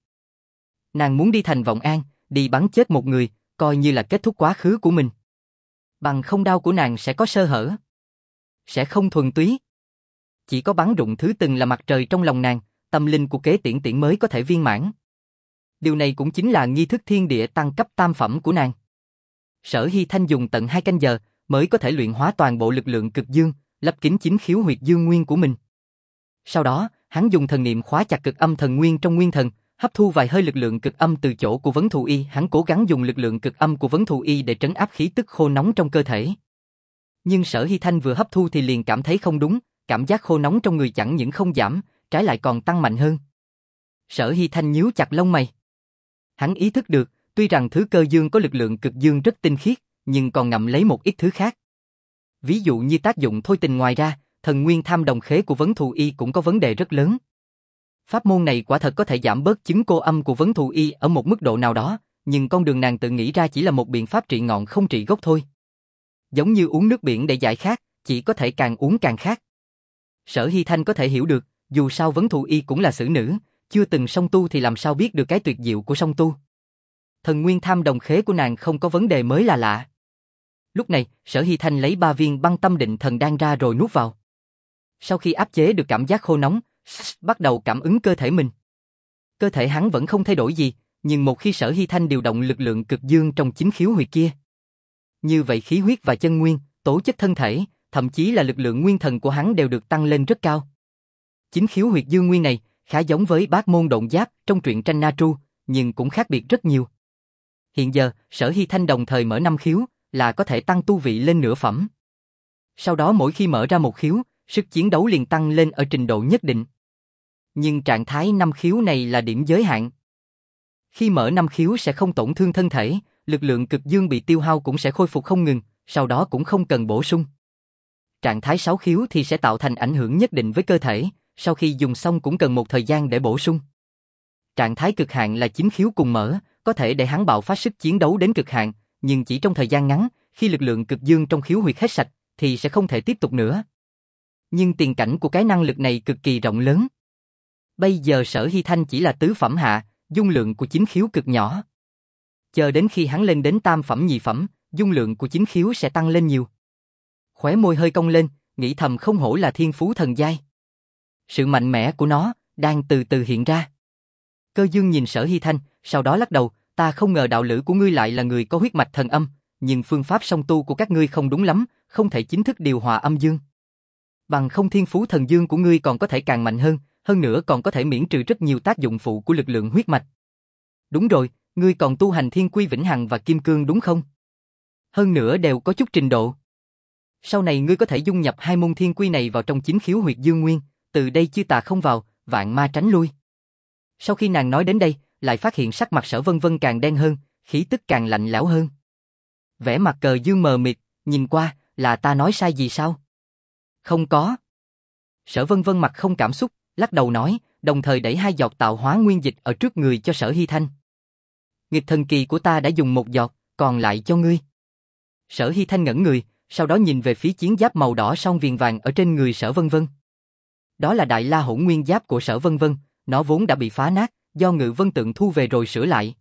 Nàng muốn đi thành Vọng An, đi bắn chết một người, coi như là kết thúc quá khứ của mình. Bằng không đao của nàng sẽ có sơ hở. Sẽ không thuần túy. Chỉ có bắn rụng thứ từng là mặt trời trong lòng nàng, tâm linh của Kế Tiễn Tiễn mới có thể viên mãn. Điều này cũng chính là nghi thức thiên địa tăng cấp tam phẩm của nàng. Sở Hy Thanh dùng tận hai canh giờ mới có thể luyện hóa toàn bộ lực lượng cực dương, lấp kín chính khiếu huyệt dương nguyên của mình. Sau đó, hắn dùng thần niệm khóa chặt cực âm thần nguyên trong nguyên thần, hấp thu vài hơi lực lượng cực âm từ chỗ của Vấn Thù Y, hắn cố gắng dùng lực lượng cực âm của Vấn Thù Y để trấn áp khí tức khô nóng trong cơ thể. Nhưng Sở Hy Thanh vừa hấp thu thì liền cảm thấy không đúng, cảm giác khô nóng trong người chẳng những không giảm, trái lại còn tăng mạnh hơn. Sở Hy Thanh nhíu chặt lông mày. Hắn ý thức được, tuy rằng thứ cơ dương có lực lượng cực dương rất tinh khiết, nhưng còn ngậm lấy một ít thứ khác. Ví dụ như tác dụng thôi tình, ngoài ra, thần nguyên tham đồng khế của Vấn Thù Y cũng có vấn đề rất lớn. Pháp môn này quả thật có thể giảm bớt chứng cô âm của Vấn Thù Y ở một mức độ nào đó, nhưng con đường nàng tự nghĩ ra chỉ là một biện pháp trị ngọn không trị gốc thôi. Giống như uống nước biển để giải khát, chỉ có thể càng uống càng khát. Sở Hy Thanh có thể hiểu được, dù sao Vấn Thù Y cũng là xử nữ, chưa từng song tu thì làm sao biết được cái tuyệt diệu của song tu. Thần nguyên tham đồng khế của nàng không có vấn đề mới là lạ. Lúc này, Sở Hy Thanh lấy ba viên băng tâm định thần đan ra rồi nuốt vào. Sau khi áp chế được cảm giác khô nóng, bắt đầu cảm ứng cơ thể mình. Cơ thể hắn vẫn không thay đổi gì, nhưng một khi Sở Hy Thanh điều động lực lượng cực dương trong chính khiếu huyệt kia, như vậy khí huyết và chân nguyên, tố chất thân thể, thậm chí là lực lượng nguyên thần của hắn đều được tăng lên rất cao. Chính khiếu huyệt dương nguyên này khá giống với Bát Môn Độn Giáp trong truyện tranh Na Tru, nhưng cũng khác biệt rất nhiều. Hiện giờ, Sở Hy Thanh đồng thời mở năm khiếu, là có thể tăng tu vị lên nửa phẩm. Sau đó mỗi khi mở ra một khiếu, sức chiến đấu liền tăng lên ở trình độ nhất định. Nhưng trạng thái năm khiếu này là điểm giới hạn. Khi mở năm khiếu sẽ không tổn thương thân thể, lực lượng cực dương bị tiêu hao cũng sẽ khôi phục không ngừng, sau đó cũng không cần bổ sung. Trạng thái sáu khiếu thì sẽ tạo thành ảnh hưởng nhất định với cơ thể, sau khi dùng xong cũng cần một thời gian để bổ sung. Trạng thái cực hạn là chín khiếu cùng mở, có thể để hắn bạo phát sức chiến đấu đến cực hạn, nhưng chỉ trong thời gian ngắn, khi lực lượng cực dương trong khiếu huyệt hết sạch, thì sẽ không thể tiếp tục nữa. Nhưng tiền cảnh của cái năng lực này cực kỳ rộng lớn. Bây giờ Sở Hy Thanh chỉ là tứ phẩm hạ, dung lượng của chính khiếu cực nhỏ. Chờ đến khi hắn lên đến tam phẩm nhị phẩm, dung lượng của chính khiếu sẽ tăng lên nhiều. Khóe môi hơi cong lên, nghĩ thầm không hổ là thiên phú thần giai. Sự mạnh mẽ của nó đang từ từ hiện ra. Cơ Dương nhìn Sở Hy Thanh, sau đó lắc đầu, ta không ngờ đạo lữ của ngươi lại là người có huyết mạch thần âm, nhưng phương pháp song tu của các ngươi không đúng lắm, không thể chính thức điều hòa âm dương. Bằng không thiên phú thần dương của ngươi còn có thể càng mạnh hơn, hơn nữa còn có thể miễn trừ rất nhiều tác dụng phụ của lực lượng huyết mạch. Đúng rồi, ngươi còn tu hành Thiên Quy Vĩnh Hằng và Kim Cương đúng không? Hơn nữa đều có chút trình độ. Sau này ngươi có thể dung nhập hai môn thiên quy này vào trong chính khiếu huyệt dương nguyên, từ đây chư tà không vào, vạn ma tránh lui. Sau khi nàng nói đến đây, lại phát hiện sắc mặt Sở Vân Vân càng đen hơn, khí tức càng lạnh lẽo hơn. Vẻ mặt Cờ Dương mờ mịt, nhìn qua, là ta nói sai gì sao? Không có. Sở Vân Vân mặt không cảm xúc, lắc đầu nói, đồng thời đẩy hai giọt tạo hóa nguyên dịch ở trước người cho Sở Hy Thanh. Nghịch thần kỳ của ta đã dùng một giọt, còn lại cho ngươi. Sở Hy Thanh ngẩn người, sau đó nhìn về phía chiến giáp màu đỏ son viền vàng ở trên người Sở Vân Vân. Đó là Đại La Hỗn Nguyên Giáp của Sở Vân Vân, nó vốn đã bị phá nát, do Ngự Vân Tượng thu về rồi sửa lại.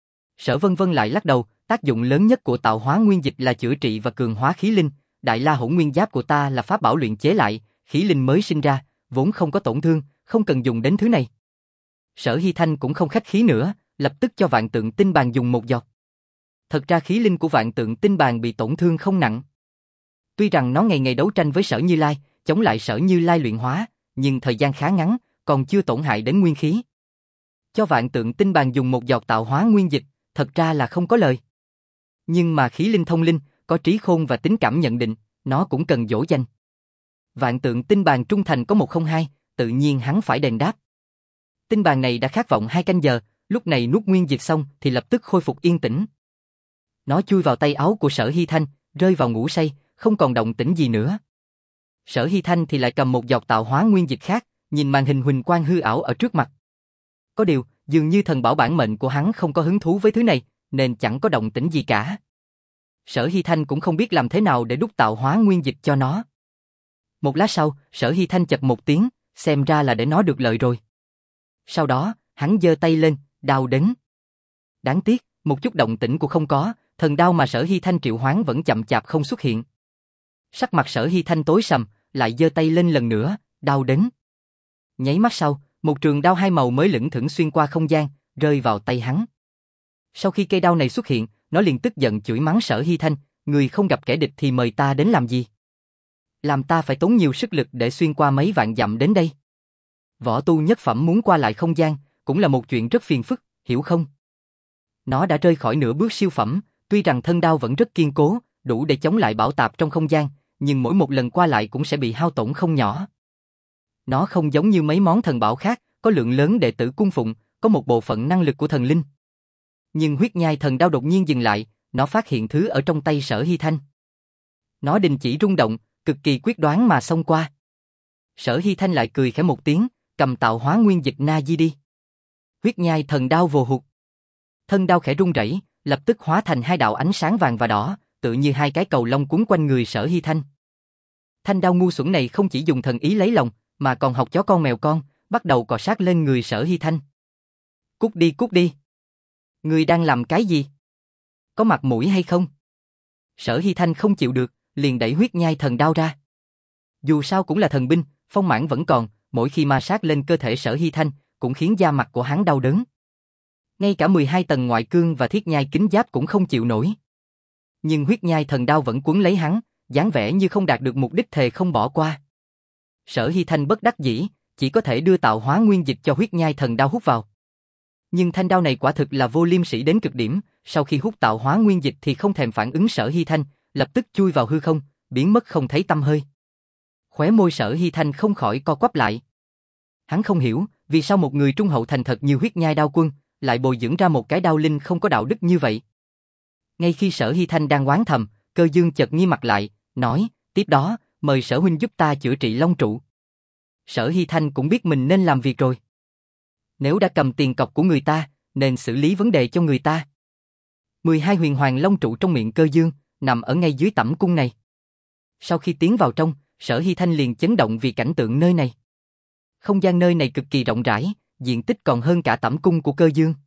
Sở Vân Vân lại lắc đầu, tác dụng lớn nhất của tạo hóa nguyên dịch là chữa trị và cường hóa khí linh, Đại La Hỗn Nguyên Giáp của ta là pháp bảo luyện chế lại, khí linh mới sinh ra, vốn không có tổn thương, không cần dùng đến thứ này. Sở Hy Thanh cũng không khách khí nữa, lập tức cho Vạn Tượng Tinh Bàn dùng một giọt. Thật ra khí linh của Vạn Tượng Tinh Bàn bị tổn thương không nặng. Tuy rằng nó ngày ngày đấu tranh với Sở Như Lai, chống lại Sở Như Lai luyện hóa, nhưng thời gian khá ngắn, còn chưa tổn hại đến nguyên khí. Cho Vạn Tượng Tinh Bàn dùng một giọt tạo hóa nguyên dịch, thật ra là không có lời. Nhưng mà khí linh thông linh, có trí khôn và tính cảm nhận định, nó cũng cần dỗ dành. Vạn Tượng Tinh Bàn trung thành có một không hai, tự nhiên hắn phải đền đáp. Tinh bàn này đã khát vọng hai canh giờ, lúc này nuốt nguyên dịch xong thì lập tức khôi phục yên tĩnh. Nó chui vào tay áo của Sở Hy Thanh, rơi vào ngủ say, không còn động tĩnh gì nữa. Sở Hy Thanh thì lại cầm một giọt tạo hóa nguyên dịch khác, nhìn màn hình huỳnh quang hư ảo ở trước mặt. Có điều, dường như thần bảo bản mệnh của hắn không có hứng thú với thứ này, nên chẳng có động tĩnh gì cả. Sở Hy Thanh cũng không biết làm thế nào để đúc tạo hóa nguyên dịch cho nó. Một lát sau, Sở Hy Thanh chật một tiếng, xem ra là để nó được lợi rồi. Sau đó, hắn giơ tay lên, đao đến. Đáng tiếc, một chút động tĩnh cũng không có, thần đao mà Sở Hy Thanh triệu hoán vẫn chậm chạp không xuất hiện. Sắc mặt Sở Hy Thanh tối sầm, lại giơ tay lên lần nữa, đao đến. Nháy mắt sau, một trường đao hai màu mới lững thững xuyên qua không gian, rơi vào tay hắn. Sau khi cây đao này xuất hiện, nó liền tức giận chửi mắng Sở Hy Thanh, người không gặp kẻ địch thì mời ta đến làm gì? Làm ta phải tốn nhiều sức lực để xuyên qua mấy vạn dặm đến đây. Võ tu nhất phẩm muốn qua lại không gian, cũng là một chuyện rất phiền phức, hiểu không? Nó đã rơi khỏi nửa bước siêu phẩm, tuy rằng thân đao vẫn rất kiên cố, đủ để chống lại bão táp trong không gian, nhưng mỗi một lần qua lại cũng sẽ bị hao tổn không nhỏ. Nó không giống như mấy món thần bảo khác, có lượng lớn đệ tử cung phụng, có một bộ phận năng lực của thần linh. Nhưng huyết nhai thần đao đột nhiên dừng lại, nó phát hiện thứ ở trong tay Sở Hy Thanh. Nó đình chỉ rung động, cực kỳ quyết đoán mà xông qua. Sở Hy Thanh lại cười khẽ một tiếng, cầm tạo hóa nguyên dịch na di đi. Huyết nhai thần đao vồ hụt. Thân đao khẽ rung rẩy, lập tức hóa thành hai đạo ánh sáng vàng và đỏ, tự như hai cái cầu lông cuốn quanh người Sở Hy Thanh. Thanh đao ngu xuẩn này không chỉ dùng thần ý lấy lòng, mà còn học chó con mèo con, bắt đầu cọ sát lên người Sở Hy Thanh. Cút đi cút đi. Ngươi đang làm cái gì? Có mặt mũi hay không? Sở Hy Thanh không chịu được, liền đẩy huyết nhai thần đao ra. Dù sao cũng là thần binh, phong mãn vẫn còn, mỗi khi ma sát lên cơ thể Sở Hy Thanh, cũng khiến da mặt của hắn đau đớn. Ngay cả mười hai tầng ngoại cương và thiết nhai kính giáp cũng không chịu nổi. Nhưng huyết nhai thần đao vẫn quấn lấy hắn, dáng vẻ như không đạt được mục đích thề không bỏ qua. Sở Hy Thanh bất đắc dĩ, chỉ có thể đưa tạo hóa nguyên dịch cho huyết nhai thần đao hút vào. Nhưng thanh đao này quả thực là vô liêm sỉ đến cực điểm, sau khi hút tạo hóa nguyên dịch thì không thèm phản ứng Sở Hy Thanh, lập tức chui vào hư không, biến mất không thấy tăm hơi. Khóe môi Sở Hy Thanh không khỏi co quắp lại. Hắn không hiểu, vì sao một người trung hậu thành thật như huyết nhai đao quân, lại bồi dưỡng ra một cái đao linh không có đạo đức như vậy. Ngay khi Sở Hy Thanh đang oán thầm, Cơ Dương chợt nghi mặt lại, nói, tiếp đó, mời Sở huynh giúp ta chữa trị long trụ. Sở Hy Thanh cũng biết mình nên làm việc rồi. Nếu đã cầm tiền cọc của người ta, nên xử lý vấn đề cho người ta. mười hai huyền hoàng long trụ trong miệng Cơ Dương, nằm ở ngay dưới tẩm cung này. Sau khi tiến vào trong, Sở Hy Thanh liền chấn động vì cảnh tượng nơi này. Không gian nơi này cực kỳ rộng rãi, diện tích còn hơn cả tẩm cung của Cơ Dương.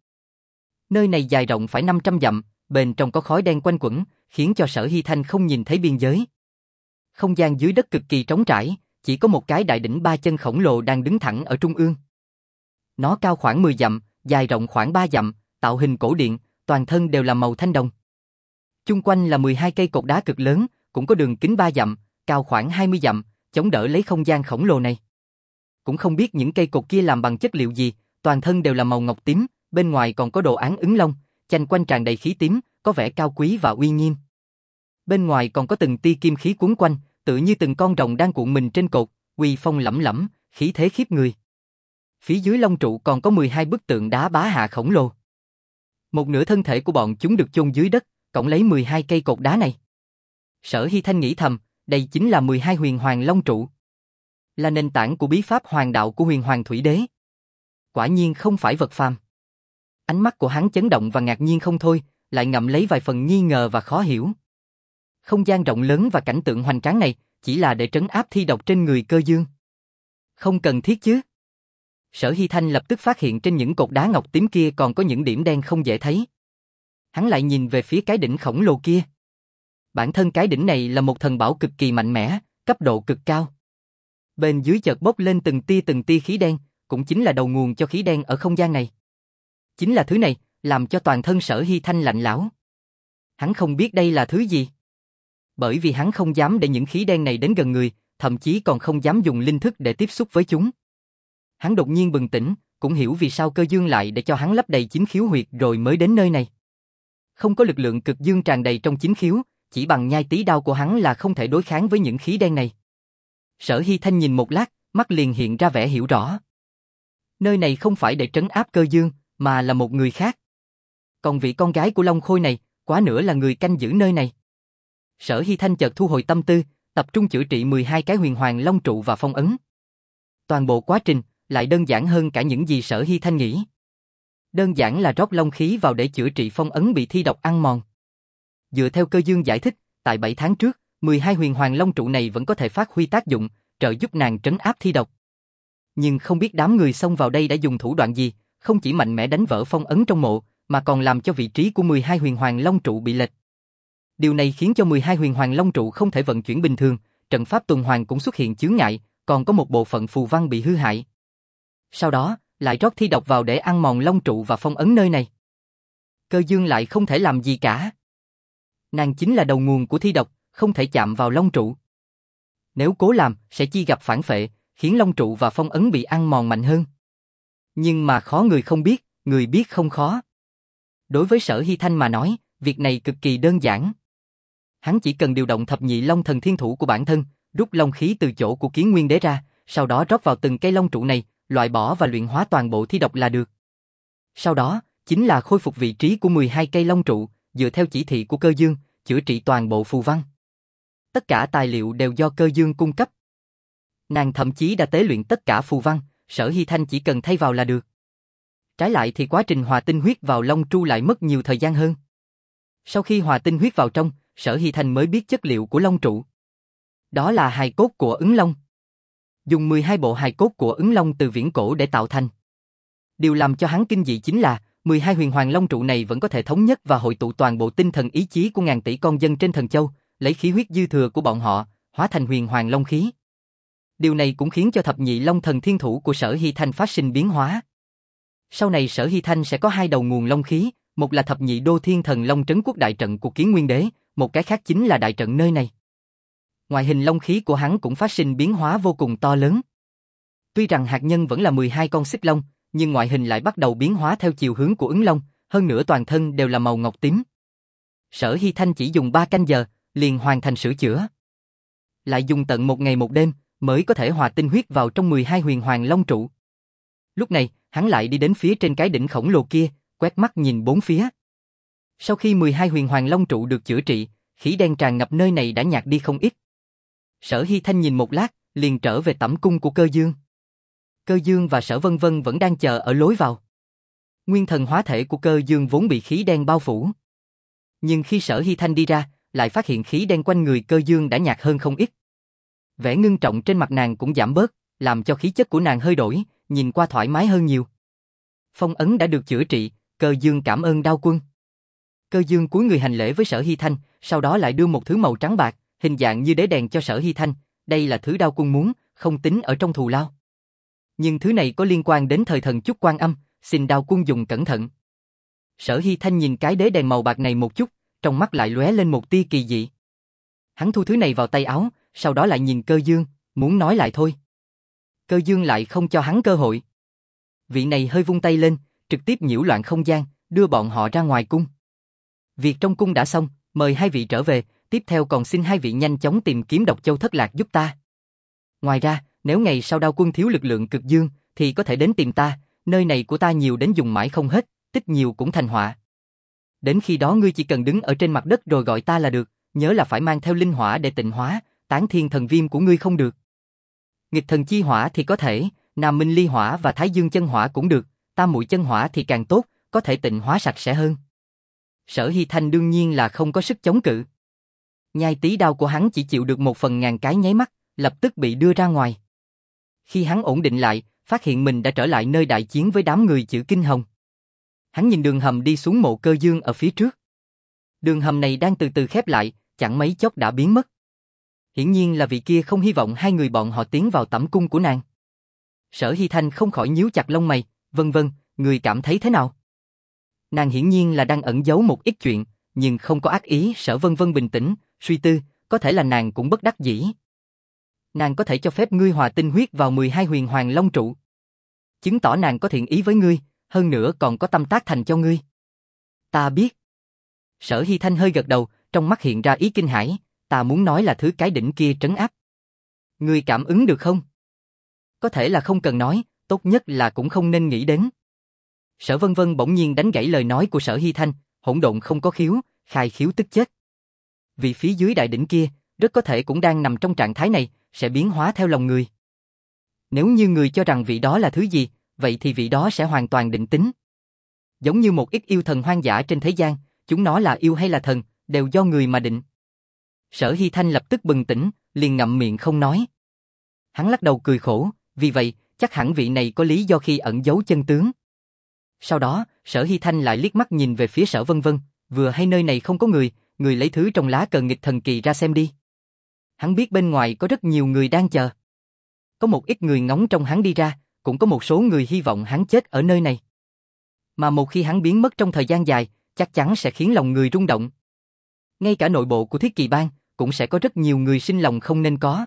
Nơi này dài rộng phải năm trăm dặm, bên trong có khói đen quanh quẩn, khiến cho Sở Hy Thanh không nhìn thấy biên giới. Không gian dưới đất cực kỳ trống trải, chỉ có một cái đại đỉnh ba chân khổng lồ đang đứng thẳng ở trung ương. Nó cao khoảng mười dặm, dài rộng khoảng ba dặm, tạo hình cổ điện, toàn thân đều là màu thanh đồng. Chung quanh là mười hai cây cột đá cực lớn, cũng có đường kính ba dặm, cao khoảng hai mươi dặm, chống đỡ lấy không gian khổng lồ này. Cũng không biết những cây cột kia làm bằng chất liệu gì, toàn thân đều là màu ngọc tím, bên ngoài còn có đồ án ứng long, chanh quanh tràn đầy khí tím, có vẻ cao quý và uy nghiêm. Bên ngoài còn có từng tia kim khí cuốn quanh, tự như từng con rồng đang cuộn mình trên cột, uy phong lẫm lẫm, khí thế khiếp người. Phía dưới long trụ còn có mười hai bức tượng đá bá hạ khổng lồ. Một nửa thân thể của bọn chúng được chôn dưới đất, cõng lấy mười hai cây cột đá này. Sở Hy Thanh nghĩ thầm, đây chính là mười hai huyền hoàng long trụ. Là nền tảng của bí pháp hoàng đạo của huyền hoàng thủy đế. Quả nhiên không phải vật phàm. Ánh mắt của hắn chấn động và ngạc nhiên không thôi, lại ngậm lấy vài phần nghi ngờ và khó hiểu. Không gian rộng lớn và cảnh tượng hoành tráng này chỉ là để trấn áp thi độc trên người Cơ Dương. Không cần thiết chứ. Sở Hy Thanh lập tức phát hiện trên những cột đá ngọc tím kia còn có những điểm đen không dễ thấy. Hắn lại nhìn về phía cái đỉnh khổng lồ kia. Bản thân cái đỉnh này là một thần bảo cực kỳ mạnh mẽ, cấp độ cực cao. Bên dưới chợt bốc lên từng tia từng tia khí đen, cũng chính là đầu nguồn cho khí đen ở không gian này. Chính là thứ này, làm cho toàn thân Sở Hy Thanh lạnh lẽo. Hắn không biết đây là thứ gì. Bởi vì hắn không dám để những khí đen này đến gần người, thậm chí còn không dám dùng linh thức để tiếp xúc với chúng. Hắn đột nhiên bừng tỉnh, cũng hiểu vì sao Cơ Dương lại để cho hắn lấp đầy chính khiếu huyệt rồi mới đến nơi này. Không có lực lượng cực dương tràn đầy trong chính khiếu, chỉ bằng nhai tí đao của hắn là không thể đối kháng với những khí đen này. Sở Hy Thanh nhìn một lát, mắt liền hiện ra vẻ hiểu rõ. Nơi này không phải để trấn áp Cơ Dương, mà là một người khác. Còn vị con gái của Long Khôi này, quá nữa là người canh giữ nơi này. Sở Hy Thanh chợt thu hồi tâm tư, tập trung chữa trị mười hai cái huyền hoàng long trụ và phong ấn. Toàn bộ quá trình lại đơn giản hơn cả những gì Sở Hy Thanh nghĩ. Đơn giản là rót long khí vào để chữa trị phong ấn bị thi độc ăn mòn. Dựa theo Cơ Dương giải thích, tại bảy tháng trước, mười hai huyền hoàng long trụ này vẫn có thể phát huy tác dụng, trợ giúp nàng trấn áp thi độc. Nhưng không biết đám người xông vào đây đã dùng thủ đoạn gì, không chỉ mạnh mẽ đánh vỡ phong ấn trong mộ, mà còn làm cho vị trí của mười hai huyền hoàng long trụ bị lệch. Điều này khiến cho mười hai huyền hoàng long trụ không thể vận chuyển bình thường, trận pháp tuần hoàn cũng xuất hiện chướng ngại, còn có một bộ phận phù văn bị hư hại. Sau đó, lại rót thi độc vào để ăn mòn long trụ và phong ấn nơi này. Cơ Dương lại không thể làm gì cả. Nàng chính là đầu nguồn của thi độc, không thể chạm vào long trụ. Nếu cố làm, sẽ chi gặp phản phệ, khiến long trụ và phong ấn bị ăn mòn mạnh hơn. Nhưng mà khó người không biết, người biết không khó. Đối với Sở Hy Thanh mà nói, việc này cực kỳ đơn giản. Hắn chỉ cần điều động thập nhị long thần thiên thủ của bản thân, rút long khí từ chỗ của Kiến Nguyên Đế ra, sau đó rót vào từng cây long trụ này, loại bỏ và luyện hóa toàn bộ thi độc là được. Sau đó, chính là khôi phục vị trí của mười hai cây long trụ, dựa theo chỉ thị của Cơ Dương, chữa trị toàn bộ phù văn. Tất cả tài liệu đều do Cơ Dương cung cấp. Nàng thậm chí đã tế luyện tất cả phù văn, Sở Hy Thanh chỉ cần thay vào là được. Trái lại thì quá trình hòa tinh huyết vào long trụ lại mất nhiều thời gian hơn. Sau khi hòa tinh huyết vào trong, Sở Hy Thanh mới biết chất liệu của long trụ. Đó là hài cốt của ứng long. Dùng mười hai bộ hài cốt của ứng long từ viễn cổ để tạo thành. Điều làm cho hắn kinh dị chính là, mười hai huyền hoàng long trụ này vẫn có thể thống nhất và hội tụ toàn bộ tinh thần ý chí của ngàn tỷ con dân trên thần châu, lấy khí huyết dư thừa của bọn họ, hóa thành huyền hoàng long khí. Điều này cũng khiến cho thập nhị long thần thiên thủ của Sở Hy Thanh phát sinh biến hóa. Sau này Sở Hy Thanh sẽ có hai đầu nguồn long khí, một là thập nhị đô thiên thần long trấn quốc đại trận của Kiến Nguyên Đế, một cái khác chính là đại trận nơi này. Ngoại hình long khí của hắn cũng phát sinh biến hóa vô cùng to lớn. Tuy rằng hạt nhân vẫn là mười hai con xích long, nhưng ngoại hình lại bắt đầu biến hóa theo chiều hướng của ứng long, hơn nữa toàn thân đều là màu ngọc tím. Sở Hy Thanh chỉ dùng ba canh giờ, liền hoàn thành sửa chữa. Lại dùng tận một ngày một đêm, mới có thể hòa tinh huyết vào trong mười hai huyền hoàng long trụ. Lúc này, hắn lại đi đến phía trên cái đỉnh khổng lồ kia, quét mắt nhìn bốn phía. Sau khi mười hai huyền hoàng long trụ được chữa trị, khí đen tràn ngập nơi này đã nhạt đi không ít. Sở Hy Thanh nhìn một lát, liền trở về tẩm cung của Cơ Dương. Cơ Dương và Sở Vân Vân vẫn đang chờ ở lối vào. Nguyên thần hóa thể của Cơ Dương vốn bị khí đen bao phủ. Nhưng khi Sở Hy Thanh đi ra, lại phát hiện khí đen quanh người Cơ Dương đã nhạt hơn không ít. Vẻ ngưng trọng trên mặt nàng cũng giảm bớt, làm cho khí chất của nàng hơi đổi, nhìn qua thoải mái hơn nhiều. Phong ấn đã được chữa trị, Cơ Dương cảm ơn Đao Quân. Cơ Dương cúi người hành lễ với Sở Hy Thanh, sau đó lại đưa một thứ màu trắng bạc, hình dạng như đế đèn cho Sở Hy Thanh, đây là thứ Đao Quân muốn, không tính ở trong thù lao. Nhưng thứ này có liên quan đến thời thần chúc Quan Âm, xin Đao Quân dùng cẩn thận. Sở Hy Thanh nhìn cái đế đèn màu bạc này một chút, trong mắt lại lóe lên một tia kỳ dị. Hắn thu thứ này vào tay áo, sau đó lại nhìn Cơ Dương, muốn nói lại thôi. Cơ Dương lại không cho hắn cơ hội. Vị này hơi vung tay lên, trực tiếp nhiễu loạn không gian, đưa bọn họ ra ngoài cung. Việc trong cung đã xong, mời hai vị trở về, tiếp theo còn xin hai vị nhanh chóng tìm kiếm Độc Châu thất lạc giúp ta. Ngoài ra, nếu ngày sau Đao Quân thiếu lực lượng cực dương, thì có thể đến tìm ta, nơi này của ta nhiều đến dùng mãi không hết, tích nhiều cũng thành họa. Đến khi đó ngươi chỉ cần đứng ở trên mặt đất rồi gọi ta là được, nhớ là phải mang theo linh hỏa để tịnh hóa, tán thiên thần viêm của ngươi không được. Nghịch thần chi hỏa thì có thể, Nam Minh ly hỏa và Thái Dương chân hỏa cũng được, Tam Muội chân hỏa thì càng tốt, có thể tịnh hóa sạch sẽ hơn. Sở Hy Thanh đương nhiên là không có sức chống cự. Nhai tí đao của hắn chỉ chịu được một phần ngàn cái nháy mắt, lập tức bị đưa ra ngoài. Khi hắn ổn định lại, phát hiện mình đã trở lại nơi đại chiến với đám người chữ Kinh Hồng. Hắn nhìn đường hầm đi xuống mộ Cơ Dương ở phía trước. Đường hầm này đang từ từ khép lại, chẳng mấy chốc đã biến mất. Hiển nhiên là vị kia không hy vọng hai người bọn họ tiến vào tẩm cung của nàng. Sở Hy Thanh không khỏi nhíu chặt lông mày, vân vân, người cảm thấy thế nào? Nàng hiển nhiên là đang ẩn giấu một ít chuyện, nhưng không có ác ý. Sở Vân Vân bình tĩnh, suy tư, có thể là nàng cũng bất đắc dĩ. Nàng có thể cho phép ngươi hòa tinh huyết vào mười hai huyền hoàng long trụ, chứng tỏ nàng có thiện ý với ngươi, hơn nữa còn có tâm tác thành cho ngươi. Ta biết. Sở Hy Thanh hơi gật đầu, trong mắt hiện ra ý kinh hãi, ta muốn nói là thứ cái đỉnh kia trấn áp. Ngươi cảm ứng được không? Có thể là không cần nói, tốt nhất là cũng không nên nghĩ đến. Sở Vân Vân bỗng nhiên đánh gãy lời nói của Sở Hy Thanh, hỗn độn không có khiếu, khai khiếu tức chết. Vì phía dưới đại đỉnh kia, rất có thể cũng đang nằm trong trạng thái này, sẽ biến hóa theo lòng người. Nếu như người cho rằng vị đó là thứ gì, vậy thì vị đó sẽ hoàn toàn định tính. Giống như một ít yêu thần hoang dã trên thế gian, chúng nó là yêu hay là thần, đều do người mà định. Sở Hy Thanh lập tức bừng tỉnh, liền ngậm miệng không nói. Hắn lắc đầu cười khổ, vì vậy, chắc hẳn vị này có lý do khi ẩn giấu chân tướng. Sau đó, Sở Hy Thanh lại liếc mắt nhìn về phía Sở Vân Vân, vừa hay nơi này không có người, người lấy thứ trong lá cờ nghịch thần kỳ ra xem đi. Hắn biết bên ngoài có rất nhiều người đang chờ. Có một ít người ngóng trông hắn đi ra, cũng có một số người hy vọng hắn chết ở nơi này. Mà một khi hắn biến mất trong thời gian dài, chắc chắn sẽ khiến lòng người rung động. Ngay cả nội bộ của Thiết Kỳ Bang, cũng sẽ có rất nhiều người sinh lòng không nên có.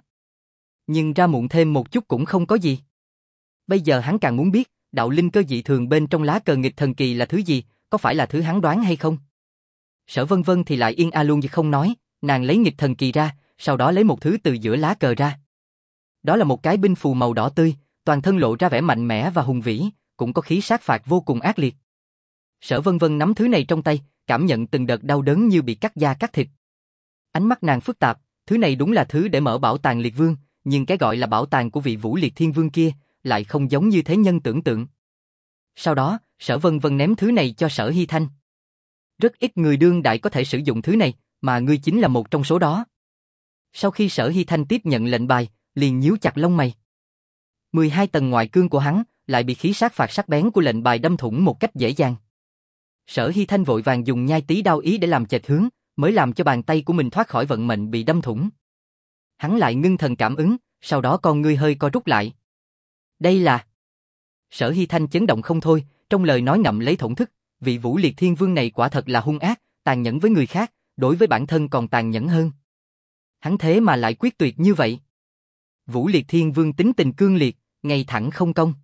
Nhưng ra muộn thêm một chút cũng không có gì. Bây giờ hắn càng muốn biết, đạo linh cơ dị thường bên trong lá cờ nghịch thần kỳ là thứ gì, có phải là thứ hắn đoán hay không? Sở Vân Vân thì lại yên a luôn như không nói, nàng lấy nghịch thần kỳ ra, sau đó lấy một thứ từ giữa lá cờ ra. Đó là một cái binh phù màu đỏ tươi, toàn thân lộ ra vẻ mạnh mẽ và hùng vĩ, cũng có khí sát phạt vô cùng ác liệt. Sở Vân Vân nắm thứ này trong tay, cảm nhận từng đợt đau đớn như bị cắt da cắt thịt. Ánh mắt nàng phức tạp, thứ này đúng là thứ để mở bảo tàng liệt vương, nhưng cái gọi là bảo tàng của vị Vũ Liệt Thiên Vương kia, lại không giống như thế nhân tưởng tượng. Sau đó, Sở Vân Vân ném thứ này cho Sở Hy Thanh. Rất ít người đương đại có thể sử dụng thứ này, mà ngươi chính là một trong số đó. Sau khi Sở Hy Thanh tiếp nhận lệnh bài, liền nhíu chặt lông mày. mười hai tầng ngoại cương của hắn lại bị khí sát phạt sắc bén của lệnh bài đâm thủng một cách dễ dàng. Sở Hy Thanh vội vàng dùng nhai tí đao ý để làm chệch hướng, mới làm cho bàn tay của mình thoát khỏi vận mệnh bị đâm thủng. Hắn lại ngưng thần cảm ứng, sau đó con ngươi hơi co rút lại. Đây là... Sở Hy Thanh chấn động không thôi, trong lời nói ngậm lấy thổn thức, vị Vũ Liệt Thiên Vương này quả thật là hung ác, tàn nhẫn với người khác, đối với bản thân còn tàn nhẫn hơn. Hắn thế mà lại quyết tuyệt như vậy. Vũ Liệt Thiên Vương tính tình cương liệt, ngay thẳng không công.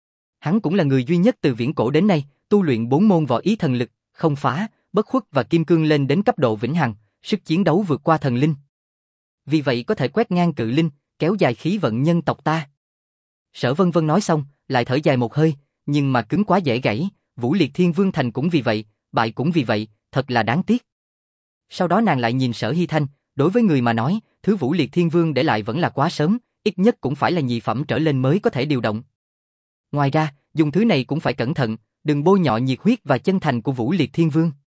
Hắn cũng là người duy nhất từ viễn cổ đến nay, tu luyện bốn môn võ ý thần lực, không phá, bất khuất và kim cương lên đến cấp độ vĩnh hằng, sức chiến đấu vượt qua thần linh. Vì vậy có thể quét ngang cự linh, kéo dài khí vận nhân tộc ta. Sở Vân Vân nói xong, lại thở dài một hơi, nhưng mà cứng quá dễ gãy, Vũ Liệt Thiên Vương thành cũng vì vậy, bại cũng vì vậy, thật là đáng tiếc. Sau đó nàng lại nhìn Sở Hy Thanh, đối với người mà nói, thứ Vũ Liệt Thiên Vương để lại vẫn là quá sớm, ít nhất cũng phải là nhị phẩm trở lên mới có thể điều động. Ngoài ra, dùng thứ này cũng phải cẩn thận, đừng bôi nhọ nhiệt huyết và chân thành của Vũ Liệt Thiên Vương.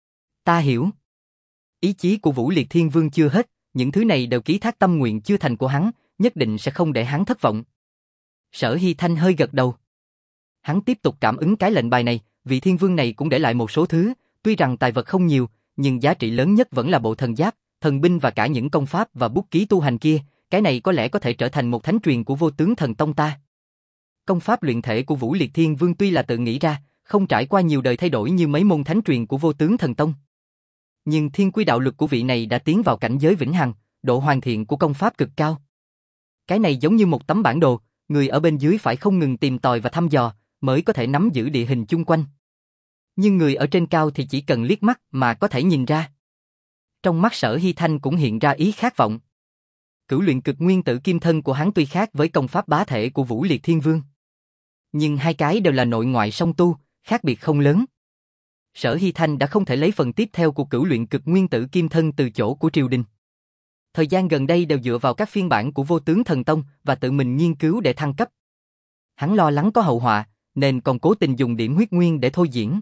Ta hiểu. Ý chí của Vũ Liệt Thiên Vương chưa hết, những thứ này đều ký thác tâm nguyện chưa thành của hắn, nhất định sẽ không để hắn thất vọng. Sở Hy Thanh hơi gật đầu. Hắn tiếp tục cảm ứng cái lệnh bài này, vị thiên vương này cũng để lại một số thứ, tuy rằng tài vật không nhiều, nhưng giá trị lớn nhất vẫn là bộ thần giáp, thần binh và cả những công pháp và bút ký tu hành kia, cái này có lẽ có thể trở thành một thánh truyền của Vô Tướng Thần Tông ta. Công pháp luyện thể của Vũ Liệt Thiên Vương tuy là tự nghĩ ra, không trải qua nhiều đời thay đổi như mấy môn thánh truyền của Vô Tướng Thần Tông. Nhưng thiên quy đạo lực của vị này đã tiến vào cảnh giới vĩnh hằng, độ hoàn thiện của công pháp cực cao. Cái này giống như một tấm bản đồ, người ở bên dưới phải không ngừng tìm tòi và thăm dò, mới có thể nắm giữ địa hình chung quanh. Nhưng người ở trên cao thì chỉ cần liếc mắt mà có thể nhìn ra. Trong mắt Sở Hy Thanh cũng hiện ra ý khát vọng. Cửu luyện cực nguyên tử kim thân của hắn tuy khác với công pháp bá thể của Vũ Liệt Thiên Vương, nhưng hai cái đều là nội ngoại song tu, khác biệt không lớn. Sở Hy Thanh đã không thể lấy phần tiếp theo của cửu luyện cực nguyên tử kim thân từ chỗ của triều đình. Thời gian gần đây đều dựa vào các phiên bản của Vô Tướng Thần Tông và tự mình nghiên cứu để thăng cấp. Hắn lo lắng có hậu họa, nên còn cố tình dùng điểm huyết nguyên để thôi diễn.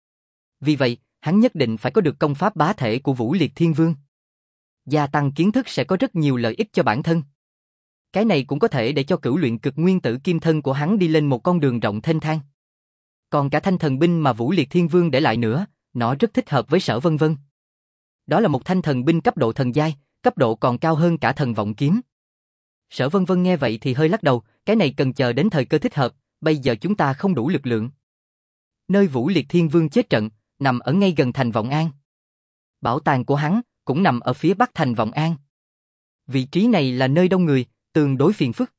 Vì vậy, hắn nhất định phải có được công pháp bá thể của Vũ Liệt Thiên Vương. Gia tăng kiến thức sẽ có rất nhiều lợi ích cho bản thân. Cái này cũng có thể để cho cửu luyện cực nguyên tử kim thân của hắn đi lên một con đường rộng thênh thang. Còn cả thanh thần binh mà Vũ Liệt Thiên Vương để lại nữa, nó rất thích hợp với Sở Vân Vân. Đó là một thanh thần binh cấp độ thần giai, cấp độ còn cao hơn cả thần vọng kiếm. Sở Vân Vân nghe vậy thì hơi lắc đầu, cái này cần chờ đến thời cơ thích hợp, bây giờ chúng ta không đủ lực lượng. Nơi Vũ Liệt Thiên Vương chết trận, nằm ở ngay gần thành Vọng An. Bảo tàng của hắn cũng nằm ở phía bắc thành Vọng An. Vị trí này là nơi đông người, tương đối phiền phức.